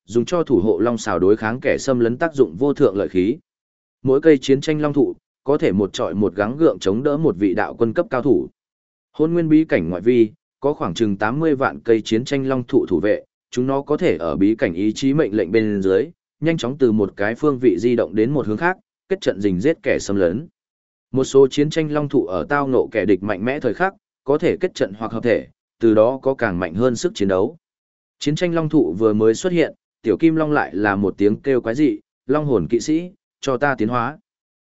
dùng cho thủ hộ long xào đối kháng kẻ xâm lấn tác dụng vô thượng lợi khí. Mỗi cây chiến tranh long thụ có thể một trọi một gắng gượng chống đỡ một vị đạo quân cấp cao thủ. Hôn nguyên bí cảnh ngoại vi, có khoảng chừng 80 vạn cây chiến tranh long thụ thủ vệ, chúng nó có thể ở bí cảnh ý chí mệnh lệnh bên dưới, nhanh chóng từ một cái phương vị di động đến một hướng khác, kết trận rình giết kẻ xâm lấn. Một số chiến tranh long thụ ở tao ngộ kẻ địch mạnh mẽ thời khắc, có thể kết trận hoặc hợp thể, từ đó có càng mạnh hơn sức chiến đấu. Chiến tranh long thụ vừa mới xuất hiện, tiểu kim long lại là một tiếng kêu quái dị, long hồn kỵ sĩ, cho ta tiến hóa.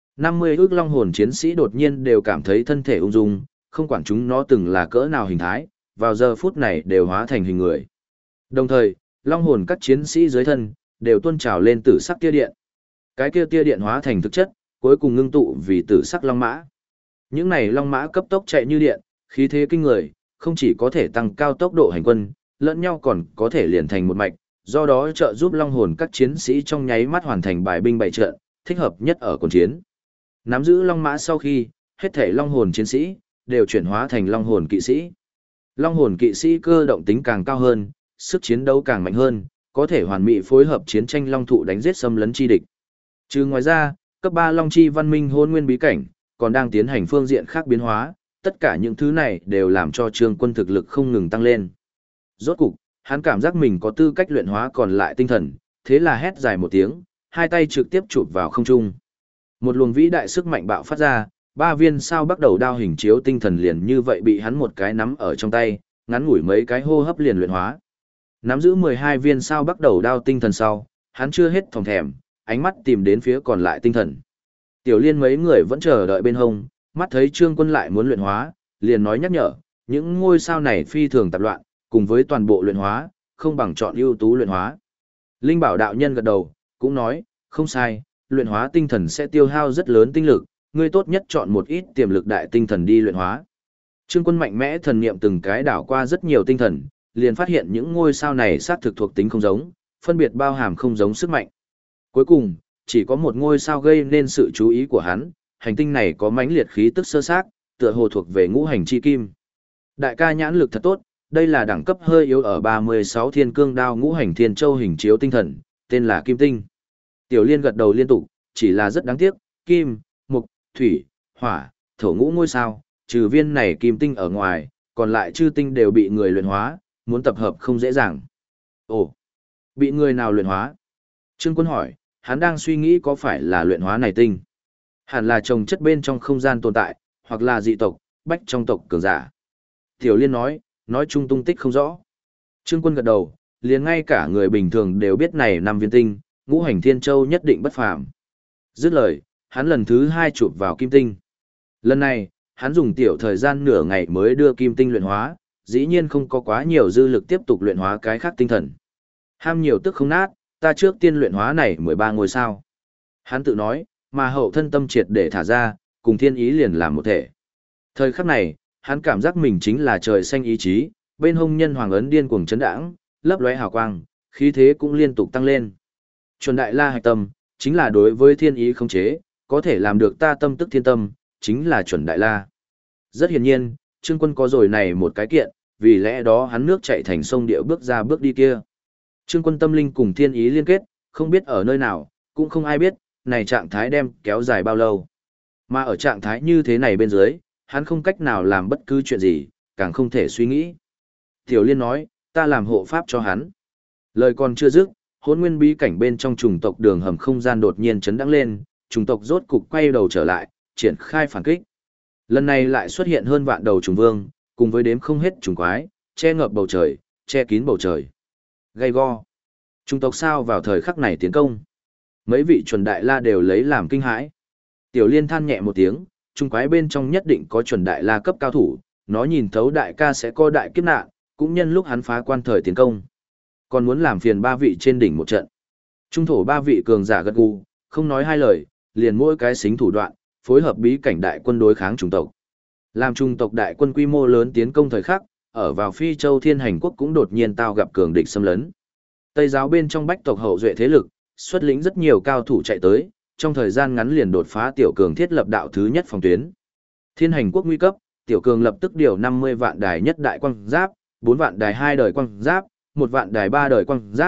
50 ước long hồn chiến sĩ đột nhiên đều cảm thấy thân thể ung dung, không quản chúng nó từng là cỡ nào hình thái, vào giờ phút này đều hóa thành hình người. Đồng thời, long hồn các chiến sĩ dưới thân, đều tuôn trào lên tử sắc tia điện. Cái kia tia điện hóa thành thực chất, cuối cùng ngưng tụ vì tử sắc long mã. Những này long mã cấp tốc chạy như điện, khí thế kinh người, không chỉ có thể tăng cao tốc độ hành quân, lẫn nhau còn có thể liền thành một mạch, do đó trợ giúp long hồn các chiến sĩ trong nháy mắt hoàn thành bài binh bày trận, thích hợp nhất ở cuộc chiến. Nắm giữ long mã sau khi, hết thể long hồn chiến sĩ đều chuyển hóa thành long hồn kỵ sĩ. Long hồn kỵ sĩ cơ động tính càng cao hơn, sức chiến đấu càng mạnh hơn, có thể hoàn mỹ phối hợp chiến tranh long thụ đánh giết xâm lấn chi địch. Trừ ngoài ra, cấp 3 long chi văn minh hôn nguyên bí cảnh còn đang tiến hành phương diện khác biến hóa, tất cả những thứ này đều làm cho Trương Quân thực lực không ngừng tăng lên. Rốt cục, hắn cảm giác mình có tư cách luyện hóa còn lại tinh thần, thế là hét dài một tiếng, hai tay trực tiếp chụp vào không trung. Một luồng vĩ đại sức mạnh bạo phát ra, 3 viên sao bắt đầu đao hình chiếu tinh thần liền như vậy bị hắn một cái nắm ở trong tay, ngắn ngủi mấy cái hô hấp liền luyện hóa. Nắm giữ 12 viên sao bắt đầu đao tinh thần sau, hắn chưa hết thòng thèm, ánh mắt tìm đến phía còn lại tinh thần. Tiểu Liên mấy người vẫn chờ đợi bên hông, mắt thấy Trương Quân lại muốn luyện hóa, liền nói nhắc nhở, những ngôi sao này phi thường tạp loạn, cùng với toàn bộ luyện hóa, không bằng chọn ưu tú luyện hóa. Linh Bảo đạo nhân gật đầu, cũng nói, không sai, luyện hóa tinh thần sẽ tiêu hao rất lớn tinh lực, ngươi tốt nhất chọn một ít tiềm lực đại tinh thần đi luyện hóa. Trương Quân mạnh mẽ thần niệm từng cái đảo qua rất nhiều tinh thần, liền phát hiện những ngôi sao này xác thực thuộc tính không giống, phân biệt bao hàm không giống sức mạnh. Cuối cùng, chỉ có một ngôi sao gây nên sự chú ý của hắn, hành tinh này có mãnh liệt khí tức sơ xác, tựa hồ thuộc về ngũ hành chi kim. Đại ca nhãn lực thật tốt, đây là đẳng cấp hơi yếu ở 36 thiên cương đao ngũ hành thiên châu hình chiếu tinh thần, tên là kim tinh. Tiểu Liên gật đầu liên tục, chỉ là rất đáng tiếc, kim, mộc, thủy, hỏa, thổ ngũ ngôi sao, trừ viên này kim tinh ở ngoài, còn lại chư tinh đều bị người luyện hóa, muốn tập hợp không dễ dàng. Ồ, bị người nào luyện hóa? Trương Quân hỏi, hắn đang suy nghĩ có phải là luyện hóa này tinh. Hẳn là trồng chất bên trong không gian tồn tại, hoặc là dị tộc, bách trong tộc cường giả. Tiểu Liên nói chung tung tích không rõ. Trương Quân gật đầu, liền ngay cả người bình thường đều biết này 5 viên tinh, ngũ hành thiên châu nhất định bất phàm. Dứt lời, hắn lần thứ 2 chụp vào kim tinh. Lần này, hắn dùng tiểu thời gian nửa ngày mới đưa kim tinh luyện hóa, dĩ nhiên không có quá nhiều dư lực tiếp tục luyện hóa cái khác tinh thần. Ham nhiều tức không nát, ta trước tiên luyện hóa này 13 ngôi sao. Hắn tự nói, mà hậu thân tâm triệt để thả ra, cùng thiên ý liền làm một thể. Thời khắc này, hắn cảm giác mình chính là trời xanh ý chí, bên hông nhân hoàng ấn điên cuồng chấn đãng, lấp lóe hào quang, khí thế cũng liên tục tăng lên. Chuẩn đại la hạch tâm, chính là đối với thiên ý khống chế, có thể làm được ta tâm tức thiên tâm, chính là chuẩn đại la. Rất hiển nhiên, Trương Quân có rồi này một cái kiện, vì lẽ đó hắn nước chạy thành sông địa bước ra bước đi kia. Trương Quân tâm linh cùng thiên ý liên kết, không biết ở nơi nào, cũng không ai biết, này trạng thái đem kéo dài bao lâu. Mà ở trạng thái như thế này bên dưới, hắn không cách nào làm bất cứ chuyện gì, càng không thể suy nghĩ. Tiểu Liên nói, ta làm hộ pháp cho hắn. Lời còn chưa dứt, hỗn nguyên bí cảnh bên trong chủng tộc đường hầm không gian đột nhiên chấn đắng lên, chủng tộc rốt cục quay đầu trở lại, triển khai phản kích. Lần này lại xuất hiện hơn vạn đầu trùng vương, cùng với đếm không hết trùng quái, che ngập bầu trời, che kín bầu trời. Gay go. Chủng tộc sao vào thời khắc này tiến công. Mấy vị chuẩn đại la đều lấy làm kinh hãi. Tiểu Liên than nhẹ một tiếng, trùng quái bên trong nhất định có chuẩn đại la cấp cao thủ, nó nhìn thấu đại ca sẽ có đại kiếp nạn, cũng nhân lúc hắn phá quan thời tiến công. Còn muốn làm phiền 3 vị trên đỉnh một trận. Trung thổ 3 vị cường giả gật gù, không nói hai lời, liền mỗi cái xính thủ đoạn, phối hợp bí cảnh đại quân đối kháng chủng tộc. Làm chủng tộc đại quân quy mô lớn tiến công thời khắc, ở vào Phi Châu Thiên Hành quốc cũng đột nhiên tao gặp cường địch xâm lấn. Tây giáo bên trong bách tộc hậu duệ thế lực, xuất lĩnh rất nhiều cao thủ chạy tới, trong thời gian ngắn liền đột phá tiểu cường thiết lập đạo thứ nhất phòng tuyến. Thiên Hành quốc nguy cấp, tiểu cường lập tức điều 50 vạn đài nhất đại quang giáp, 4 vạn đài 2 đời quang giáp, 1 vạn đài 3 đời quang giáp,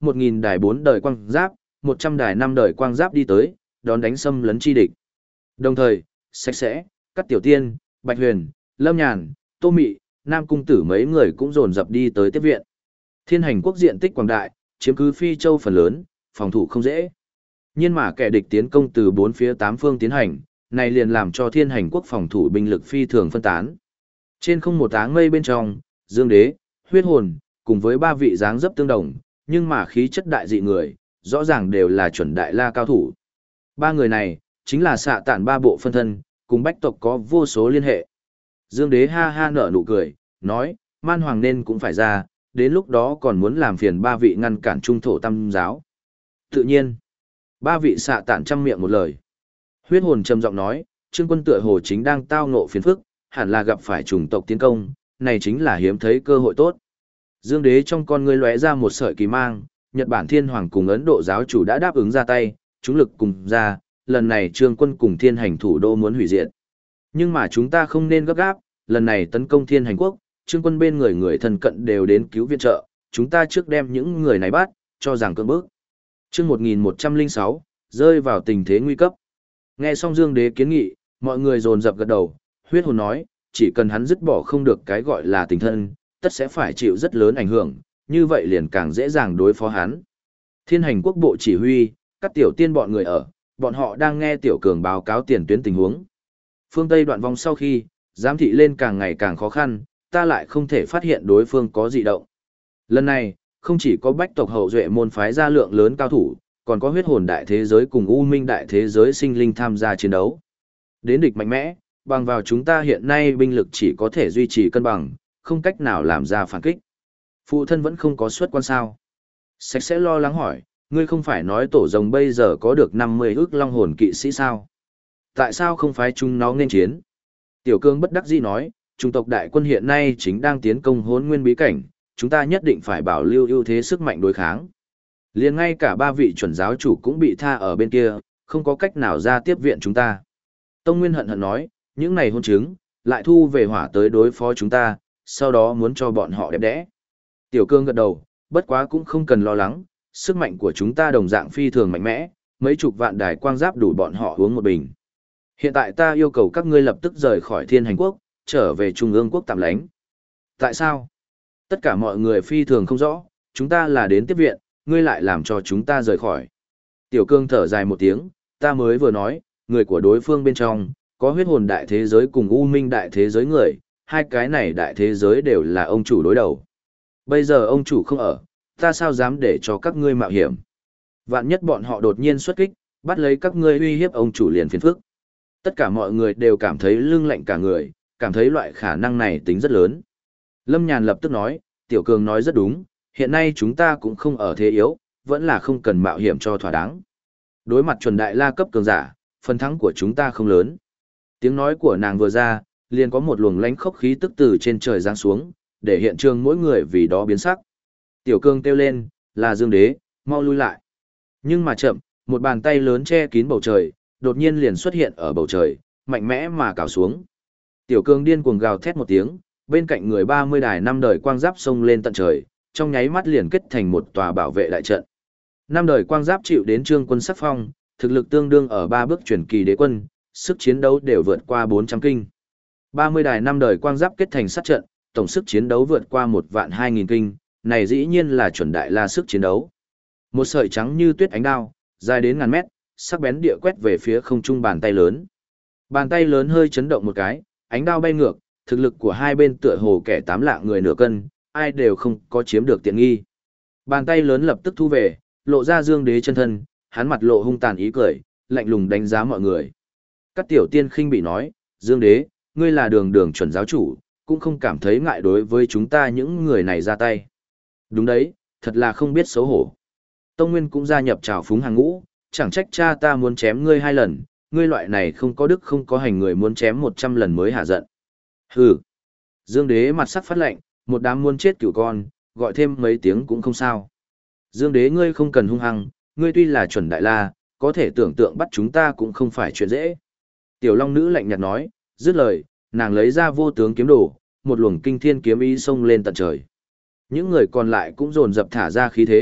1.000 đài 4 đời quang giáp, 100 đài 5 đời quang giáp đi tới, đón đánh xâm lấn chi địch. Đồng thời, sạch sẽ, Cát Tiểu Tiên, Bạch Huyền, Lâm Nhàn, Tô Mị, Nam Cung Tử mấy người cũng dồn dập đi tới tiếp viện. Thiên Hành quốc diện tích quảng đại, chiếm cứ Phi Châu phần lớn, phòng thủ không dễ. Nhưng mà kẻ địch tiến công từ 4 phía 8 phương tiến hành, này liền làm cho Thiên Hành quốc phòng thủ binh lực phi thường phân tán. Trên không một áng mây bên trong, Dương Đế, Huyết Hồn, cùng với 3 vị dáng dấp tương đồng, nhưng mà khí chất đại dị người, rõ ràng đều là chuẩn đại la cao thủ. 3 người này, chính là xạ tản 3 bộ phân thân, cùng bách tộc có vô số liên hệ. Dương Đế ha ha nở nụ cười, nói, Man Hoàng nên cũng phải ra, đến lúc đó còn muốn làm phiền 3 vị ngăn cản trung thổ tam giáo. Tự nhiên, 3 vị xạ tản trăm miệng một lời. Huyết Hồn trầm giọng nói, Trương Quân tựa hồ chính đang tao ngộ phiền phức, hẳn là gặp phải chủng tộc tiến công, này chính là hiếm thấy cơ hội tốt. Dương Đế trong con ngươi lóe ra một sợi kỳ mang, Nhật Bản Thiên Hoàng cùng Ấn Độ giáo chủ đã đáp ứng ra tay, chúng lực cùng ra, lần này Trương Quân cùng Thiên Hành thủ đô muốn hủy diệt. Nhưng mà chúng ta không nên gấp gáp, lần này tấn công Thiên Hành quốc, Trương Quân bên người thân cận đều đến cứu viện trợ, chúng ta trước đem những người này bắt, cho rằng cưỡng bức. Chương 1106, rơi vào tình thế nguy cấp. Nghe xong Dương Đế kiến nghị, mọi người dồn dập gật đầu, Huyết Hồn nói, chỉ cần hắn dứt bỏ không được cái gọi là tình thân, tất sẽ phải chịu rất lớn ảnh hưởng, như vậy liền càng dễ dàng đối phó hắn. Thiên Hành quốc bộ chỉ huy, các tiểu tiên bọn người ở, bọn họ đang nghe Tiểu Cường báo cáo tiền tuyến tình huống. Phương Tây đoạn vòng sau khi, giám thị lên càng ngày càng khó khăn, ta lại không thể phát hiện đối phương có dị động. Lần này, không chỉ có bách tộc hậu duệ môn phái ra lượng lớn cao thủ, còn có huyết hồn đại thế giới cùng u minh đại thế giới sinh linh tham gia chiến đấu. Đến địch mạnh mẽ, bằng vào chúng ta hiện nay binh lực chỉ có thể duy trì cân bằng, không cách nào làm ra phản kích. Phụ thân vẫn không có xuất quan sao. Sạch sẽ lo lắng hỏi, ngươi không phải nói tổ rồng bây giờ có được 50 ức long hồn kỵ sĩ sao? Tại sao không phái chúng nó nên chiến? Tiểu Cương bất đắc dĩ nói, chủng tộc đại quân hiện nay chính đang tiến công Hỗn Nguyên bí cảnh, chúng ta nhất định phải bảo lưu ưu thế sức mạnh đối kháng. Liền ngay cả 3 vị chuẩn giáo chủ cũng bị tha ở bên kia, không có cách nào ra tiếp viện chúng ta. Tông Nguyên hận hận nói, những này hôn chứng, lại thu về hỏa tới đối phó chúng ta, sau đó muốn cho bọn họ đẹp đẽ. Tiểu Cương gật đầu, bất quá cũng không cần lo lắng, sức mạnh của chúng ta đồng dạng phi thường mạnh mẽ, mấy chục vạn đài quang giáp đủ bọn họ uống một bình. Hiện tại ta yêu cầu các ngươi lập tức rời khỏi Thiên Hành quốc, trở về Trung ương quốc tạm lánh. Tại sao? Tất cả mọi người phi thường không rõ, chúng ta là đến tiếp viện, ngươi lại làm cho chúng ta rời khỏi. Tiểu Cương thở dài một tiếng, ta mới vừa nói, người của đối phương bên trong, có huyết hồn đại thế giới cùng u minh đại thế giới người, hai cái này đại thế giới đều là ông chủ đối đầu. Bây giờ ông chủ không ở, ta sao dám để cho các ngươi mạo hiểm. Vạn nhất bọn họ đột nhiên xuất kích, bắt lấy các ngươi uy hiếp ông chủ liền phiền phức. Tất cả mọi người đều cảm thấy lưng lạnh cả người, cảm thấy loại khả năng này tính rất lớn. Lâm Nhàn lập tức nói, Tiểu Cường nói rất đúng, hiện nay chúng ta cũng không ở thế yếu, vẫn là không cần mạo hiểm cho thỏa đáng. Đối mặt chuẩn đại la cấp cường giả, phần thắng của chúng ta không lớn. Tiếng nói của nàng vừa ra, liền có một luồng lánh khốc khí tức từ trên trời giáng xuống, để hiện trường mỗi người vì đó biến sắc. Tiểu Cương kêu lên, là Dương Đế, mau lui lại. Nhưng mà chậm, một bàn tay lớn che kín bầu trời, đột nhiên liền xuất hiện ở bầu trời, mạnh mẽ mà cào xuống. Tiểu Cương điên cuồng gào thét một tiếng, bên cạnh người 30 đài 5 đời quang giáp xông lên tận trời, trong nháy mắt liền kết thành một tòa bảo vệ đại trận. 5 đời quang giáp chịu đến Trương Quân sắc phong, thực lực tương đương ở 3 bước chuyển kỳ đế quân, sức chiến đấu đều vượt qua 400 kinh. 30 đài 5 đời quang giáp kết thành sát trận, tổng sức chiến đấu vượt qua 1.200.000 kinh, này dĩ nhiên là chuẩn đại la sức chiến đấu. Một sợi trắng như tuyết ánh đao, dài đến ngàn mét, sắc bén địa quét về phía không trung bàn tay lớn. Bàn tay lớn hơi chấn động một cái, ánh đao bay ngược, thực lực của hai bên tựa hồ kẻ 8 lạng người nửa cân, ai đều không có chiếm được tiện nghi. Bàn tay lớn lập tức thu về, lộ ra Dương Đế chân thân, hắn mặt lộ hung tàn ý cười, lạnh lùng đánh giá mọi người. Các tiểu tiên khinh bị nói, Dương Đế, ngươi là đường đường chuẩn giáo chủ, cũng không cảm thấy ngại đối với chúng ta những người này ra tay. Đúng đấy, thật là không biết xấu hổ. Tông Nguyên cũng gia nhập trào phúng hàng ngũ, chẳng trách cha ta muốn chém ngươi 2 lần, ngươi loại này không có đức không có hành người muốn chém 100 lần mới hạ giận. Hừ. Dương Đế mặt sắc phát lạnh, một đám muốn chết cửu con, gọi thêm mấy tiếng cũng không sao. Dương Đế ngươi không cần hung hăng, ngươi tuy là chuẩn đại la, có thể tưởng tượng bắt chúng ta cũng không phải chuyện dễ. Tiểu Long Nữ lạnh nhạt nói, dứt lời, nàng lấy ra vô tướng kiếm đồ, một luồng kinh thiên kiếm ý xông lên tận trời. Những người còn lại cũng dồn dập thả ra khí thế,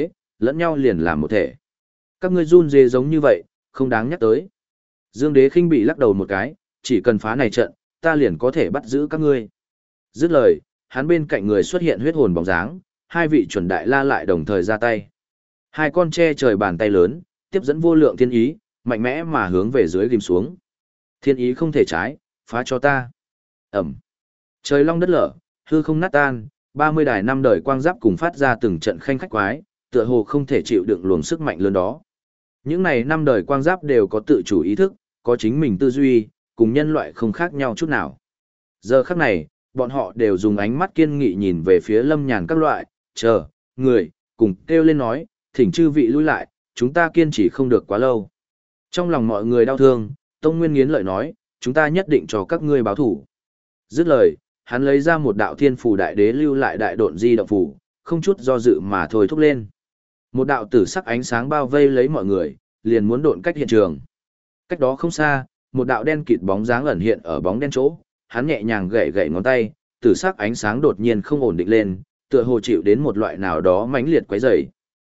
lẫn nhau liền làm một thể. Các ngươi run rế giống như vậy, không đáng nhắc tới. Dương Đế khinh bị lắc đầu một cái, chỉ cần phá này trận, ta liền có thể bắt giữ các ngươi. Dứt lời, hắn bên cạnh người xuất hiện huyết hồn bóng dáng, hai vị chuẩn đại la lại đồng thời ra tay. Hai con che trời bàn tay lớn, tiếp dẫn vô lượng thiên ý, mạnh mẽ mà hướng về dưới ghim xuống. Thiên ý không thể trái, phá cho ta. Ẩm. Trời long đất lở, hư không nát tan, 30 đài năm đời quang giáp cùng phát ra từng trận khanh khách quái, tựa hồ không thể chịu đựng luồng sức mạnh lớn đó. Những này năm đời quang giáp đều có tự chủ ý thức, có chính mình tư duy, cùng nhân loại không khác nhau chút nào. Giờ khắc này, bọn họ đều dùng ánh mắt kiên nghị nhìn về phía Lâm Nhàn các loại, chờ, người, cùng kêu lên nói, thỉnh chư vị lui lại, chúng ta kiên trì không được quá lâu. Trong lòng mọi người đau thương, Tông Nguyên nghiến lợi nói, chúng ta nhất định cho các ngươi báo thủ. Dứt lời, hắn lấy ra một đạo thiên phù đại đế lưu lại đại độn di động phù, không chút do dự mà thôi thúc lên. Một đạo tử sắc ánh sáng bao vây lấy mọi người, liền muốn độn cách hiện trường. Cách đó không xa, một đạo đen kịt bóng dáng ẩn hiện ở bóng đen chỗ, hắn nhẹ nhàng gậy gậy ngón tay, tử sắc ánh sáng đột nhiên không ổn định lên, tựa hồ chịu đến một loại nào đó mãnh liệt quấy rầy.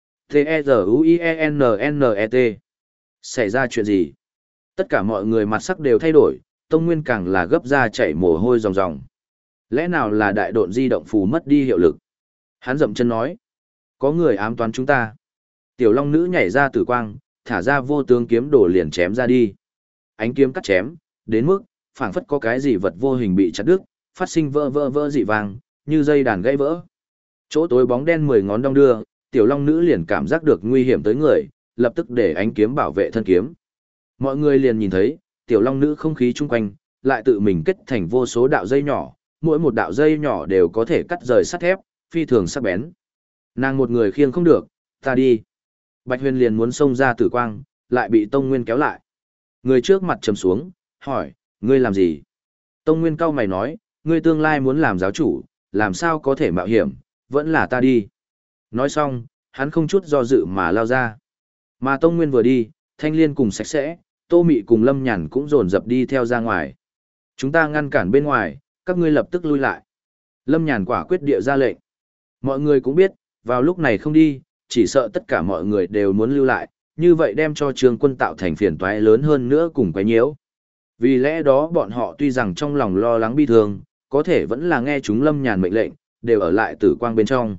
T-E-Z-U-I-E-N-N-E-T. Xảy ra chuyện gì? Tất cả mọi người mặt sắc đều thay đổi, Tông Nguyên càng là gấp ra chảy mồ hôi ròng ròng. Lẽ nào là đại độn di động phù mất đi hiệu lực? Hắn dậm chân nói. Có người ám toán chúng ta. Tiểu Long Nữ nhảy ra tử quang, thả ra vô tướng kiếm đổ liền chém ra đi. Ánh kiếm cắt chém, đến mức, phảng phất có cái gì vật vô hình bị chặt đứt, phát sinh vỡ vỡ vỡ dị vang, như dây đàn gãy vỡ. Chỗ tối bóng đen 10 ngón đong đưa, Tiểu Long Nữ liền cảm giác được nguy hiểm tới người, lập tức để ánh kiếm bảo vệ thân kiếm. Mọi người liền nhìn thấy, Tiểu Long Nữ không khí chung quanh, lại tự mình kết thành vô số đạo dây nhỏ, mỗi một đạo dây nhỏ đều có thể cắt rời sắt thép, phi thường sắc bén. Nàng một người khiêng không được, ta đi. Bạch Huyền liền muốn xông ra tử quang, lại bị Tông Nguyên kéo lại. Người trước mặt trầm xuống, hỏi, ngươi làm gì? Tông Nguyên cau mày nói, ngươi tương lai muốn làm giáo chủ, làm sao có thể mạo hiểm, vẫn là ta đi. Nói xong, hắn không chút do dự mà lao ra. Mà Tông Nguyên vừa đi, Thanh Liên cùng sạch sẽ, Tô Mị cùng Lâm Nhàn cũng dồn dập đi theo ra ngoài. Chúng ta ngăn cản bên ngoài, các ngươi lập tức lui lại. Lâm Nhàn quả quyết địa ra lệnh. Mọi người cũng biết, vào lúc này không đi, chỉ sợ tất cả mọi người đều muốn lưu lại, như vậy đem cho Trương Quân tạo thành phiền toái lớn hơn nữa cùng quấy nhiễu. Vì lẽ đó bọn họ tuy rằng trong lòng lo lắng bi thương, có thể vẫn là nghe chúng Lâm Nhàn mệnh lệnh, đều ở lại tử quang bên trong.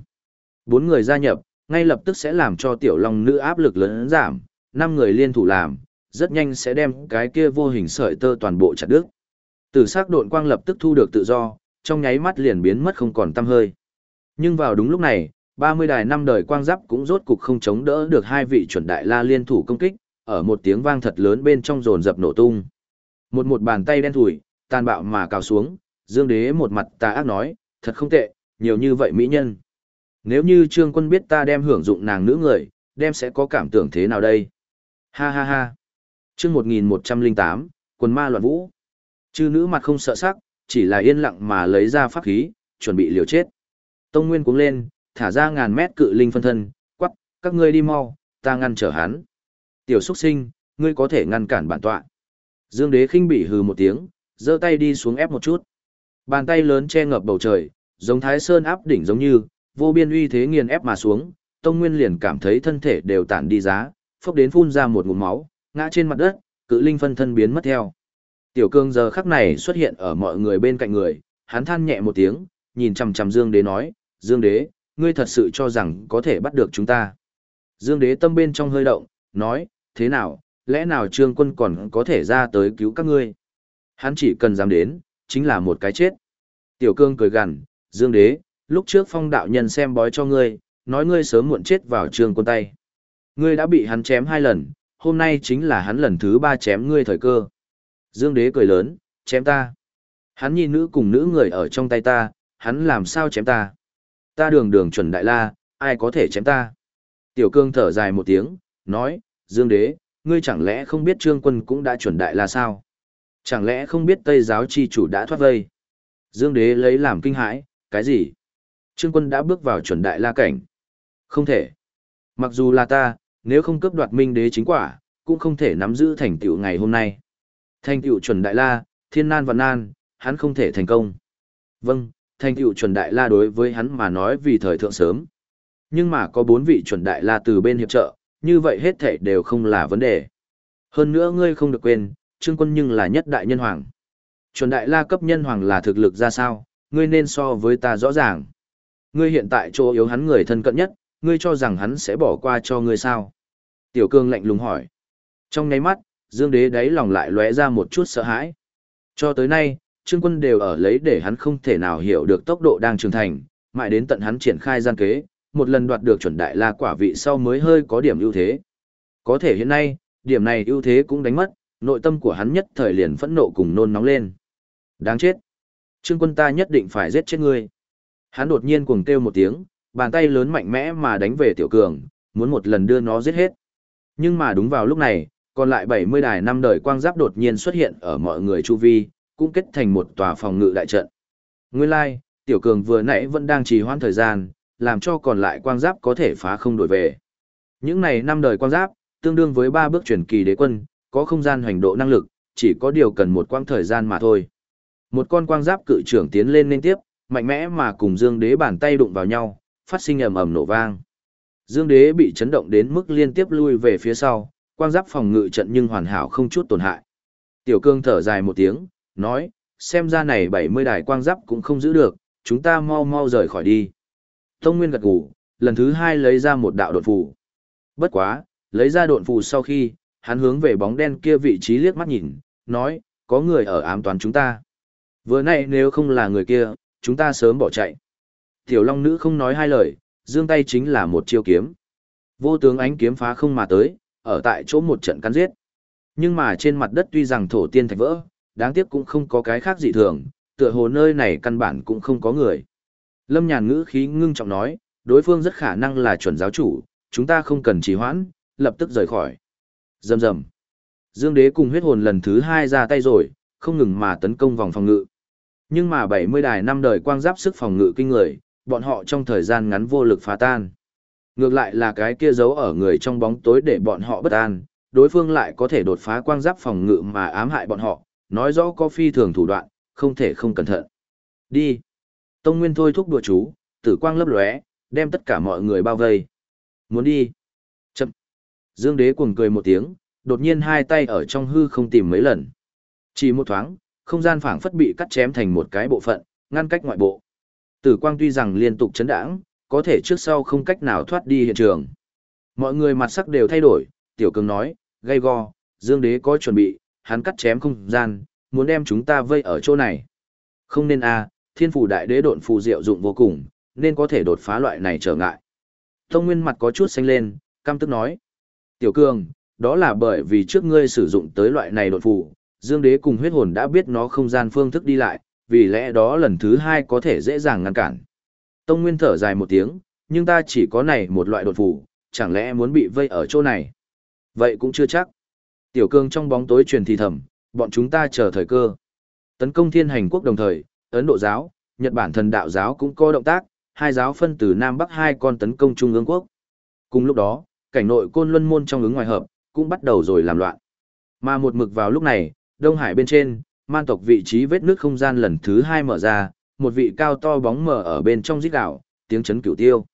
4 người gia nhập, ngay lập tức sẽ làm cho Tiểu Long Nữ áp lực lớn giảm, 5 người liên thủ làm, rất nhanh sẽ đem cái kia vô hình sợi tơ toàn bộ chặt đứt. Tử sắc độn quang lập tức thu được tự do, trong nháy mắt liền biến mất không còn tăm hơi. Nhưng vào đúng lúc này, 30 đài năm đời quang giáp cũng rốt cục không chống đỡ được hai vị chuẩn đại la liên thủ công kích, ở một tiếng vang thật lớn bên trong dồn dập nổ tung. Một bàn tay đen thủi, tàn bạo mà cào xuống, Dương Đế một mặt tà ác nói, thật không tệ, nhiều như vậy mỹ nhân. Nếu như Trương Quân biết ta đem hưởng dụng nàng nữ người, đem sẽ có cảm tưởng thế nào đây? Ha ha ha. Chương 1108, quần ma loạn vũ. Chư nữ mặt không sợ sắc, chỉ là yên lặng mà lấy ra pháp khí, chuẩn bị liều chết. Tông Nguyên cuống lên, thả ra ngàn mét cự linh phân thân, quắc, các ngươi đi mau, ta ngăn trở hắn. Tiểu xuất sinh, ngươi có thể ngăn cản bản tọa. Dương Đế khinh bỉ hừ một tiếng, giơ tay đi xuống ép một chút. Bàn tay lớn che ngập bầu trời, giống Thái Sơn áp đỉnh giống như, vô biên uy thế nghiền ép mà xuống, Tông Nguyên liền cảm thấy thân thể đều tản đi giá, phốc đến phun ra một ngụm máu, ngã trên mặt đất, cự linh phân thân biến mất theo. Tiểu Cương giờ khắc này xuất hiện ở mọi người bên cạnh người, hắn than nhẹ một tiếng, nhìn chằm chằm Dương Đế nói, Dương Đế, ngươi thật sự cho rằng có thể bắt được chúng ta. Dương Đế tâm bên trong hơi động, nói, thế nào, lẽ nào Trương Quân còn có thể ra tới cứu các ngươi? Hắn chỉ cần dám đến, chính là một cái chết. Tiểu Cương cười gằn, Dương Đế, lúc trước Phong đạo nhân xem bói cho ngươi, nói ngươi sớm muộn chết vào Trương Quân tay. Ngươi đã bị hắn chém 2 lần, hôm nay chính là hắn lần thứ 3 chém ngươi thời cơ. Dương Đế cười lớn, chém ta. Hắn nhi nữ cùng nữ người ở trong tay ta, hắn làm sao chém ta? Ta đường đường chuẩn đại la, ai có thể chém ta? Tiểu Cương thở dài một tiếng, nói, Dương Đế, ngươi chẳng lẽ không biết Trương Quân cũng đã chuẩn đại la sao? Chẳng lẽ không biết Tây giáo chi chủ đã thoát vây? Dương Đế lấy làm kinh hãi, cái gì? Trương Quân đã bước vào chuẩn đại la cảnh. Không thể. Mặc dù là ta, nếu không cướp đoạt minh đế chính quả, cũng không thể nắm giữ thành tựu ngày hôm nay. Thành tựu chuẩn đại la, thiên nan vạn nan, hắn không thể thành công. Vâng, thành tựu chuẩn đại la đối với hắn mà nói vì thời thượng sớm. Nhưng mà có 4 vị chuẩn đại la từ bên hiệp trợ, như vậy hết thảy đều không là vấn đề. Hơn nữa ngươi không được quên, Trương Quân nhưng là nhất đại nhân hoàng. Chuẩn đại la cấp nhân hoàng là thực lực ra sao, ngươi nên so với ta rõ ràng. Ngươi hiện tại chỗ yếu hắn người thân cận nhất, ngươi cho rằng hắn sẽ bỏ qua cho ngươi sao? Tiểu Cương lạnh lùng hỏi. Trong nháy mắt, Dương Đế đáy lòng lại lóe ra một chút sợ hãi. Cho tới nay, Trương Quân đều ở lấy để hắn không thể nào hiểu được tốc độ đang trưởng thành, mãi đến tận hắn triển khai gian kế, một lần đoạt được chuẩn đại la quả vị sau mới hơi có điểm ưu thế. Có thể hiện nay, điểm này ưu thế cũng đánh mất, nội tâm của hắn nhất thời liền phẫn nộ cùng nôn nóng lên. Đáng chết! Trương Quân ta nhất định phải giết chết ngươi. Hắn đột nhiên cuồng kêu một tiếng, bàn tay lớn mạnh mẽ mà đánh về Tiểu Cường, muốn một lần đưa nó giết hết. Nhưng mà đúng vào lúc này, còn lại 70 đài năm đời quang giáp đột nhiên xuất hiện ở mọi người chu vi, cũng kết thành một tòa phòng ngự đại trận. Nguyên lai, Tiểu Cường vừa nãy vẫn đang trì hoãn thời gian, làm cho còn lại quang giáp có thể phá không đổi về. Những này năm đời quang giáp, tương đương với 3 bước truyền kỳ đế quân, có không gian hoành độ năng lực, chỉ có điều cần một quang thời gian mà thôi. Một con quang giáp cự trưởng tiến lên liên tiếp, mạnh mẽ mà cùng Dương Đế bàn tay đụng vào nhau, phát sinh ầm ầm nổ vang. Dương Đế bị chấn động đến mức liên tiếp lui về phía sau, quang giáp phòng ngự trận nhưng hoàn hảo không chút tổn hại. Tiểu Cương thở dài một tiếng, nói, xem ra này 70 đài quang giáp cũng không giữ được, chúng ta mau mau rời khỏi đi. Tông Nguyên gật gù, lần thứ 2 lấy ra một đạo độn phù. Bất quá, lấy ra độn phù sau khi, hắn hướng về bóng đen kia vị trí liếc mắt nhìn, nói, có người ở ám toán chúng ta. Vừa nãy nếu không là người kia, chúng ta sớm bỏ chạy. Tiểu Long Nữ không nói hai lời, giương tay chính là một chiêu kiếm. Vô tướng ánh kiếm phá không mà tới, ở tại chỗ một trận cắn giết. Nhưng mà trên mặt đất tuy rằng thổ tiên thạch vỡ, đáng tiếc cũng không có cái khác dị thường, tựa hồ nơi này căn bản cũng không có người. Lâm Nhàn ngữ khí ngưng trọng nói, đối phương rất khả năng là chuẩn giáo chủ, chúng ta không cần trì hoãn, lập tức rời khỏi. Rầm rầm. Dương Đế cùng huyết hồn lần thứ 2 ra tay rồi, không ngừng mà tấn công vòng phòng ngự. Nhưng mà 70 đài năm đời quang giáp sức phòng ngự kinh người, bọn họ trong thời gian ngắn vô lực phá tan. Ngược lại là cái kia giấu ở người trong bóng tối để bọn họ bất an, đối phương lại có thể đột phá quang giáp phòng ngự mà ám hại bọn họ, nói rõ có phi thường thủ đoạn, không thể không cẩn thận. Đi. Tông Nguyên thôi thúc đùa chú, tử quang lấp lóe, đem tất cả mọi người bao vây. Muốn đi. Chậm. Dương Đế cuồng cười một tiếng, đột nhiên hai tay ở trong hư không tìm mấy lần. Chỉ một thoáng, không gian phảng phất bị cắt chém thành một cái bộ phận, ngăn cách ngoại bộ. Tử quang tuy rằng liên tục chấn đãng, có thể trước sau không cách nào thoát đi hiện trường. Mọi người mặt sắc đều thay đổi, Tiểu Cường nói, gay go, Dương Đế có chuẩn bị, hắn cắt chém không gian, muốn đem chúng ta vây ở chỗ này. Không nên Thiên phủ đại đế độn phù diệu dụng vô cùng, nên có thể đột phá loại này trở ngại. Tông Nguyên mặt có chút xanh lên, căm tức nói. Tiểu Cường, đó là bởi vì trước ngươi sử dụng tới loại này độn phù, Dương Đế cùng huyết hồn đã biết nó không gian phương thức đi lại, vì lẽ đó lần thứ 2 có thể dễ dàng ngăn cản. Tông Nguyên thở dài một tiếng, nhưng ta chỉ có này một loại đột phù, chẳng lẽ muốn bị vây ở chỗ này? Vậy cũng chưa chắc. Tiểu Cương trong bóng tối truyền thì thầm, bọn chúng ta chờ thời cơ. Tấn công Thiên Hành quốc đồng thời, Ấn Độ giáo, Nhật Bản Thần đạo giáo cũng có động tác, hai giáo phân từ Nam Bắc hai con tấn công Trung ương quốc. Cùng lúc đó, cảnh nội Côn Luân môn trong ứng ngoài hợp, cũng bắt đầu rồi làm loạn. Mà một mực vào lúc này, Đông Hải bên trên, man tộc vị trí vết nước không gian lần thứ 2 mở ra, một vị cao to bóng mờ ở bên trong rít gào, tiếng chấn cửu tiêu.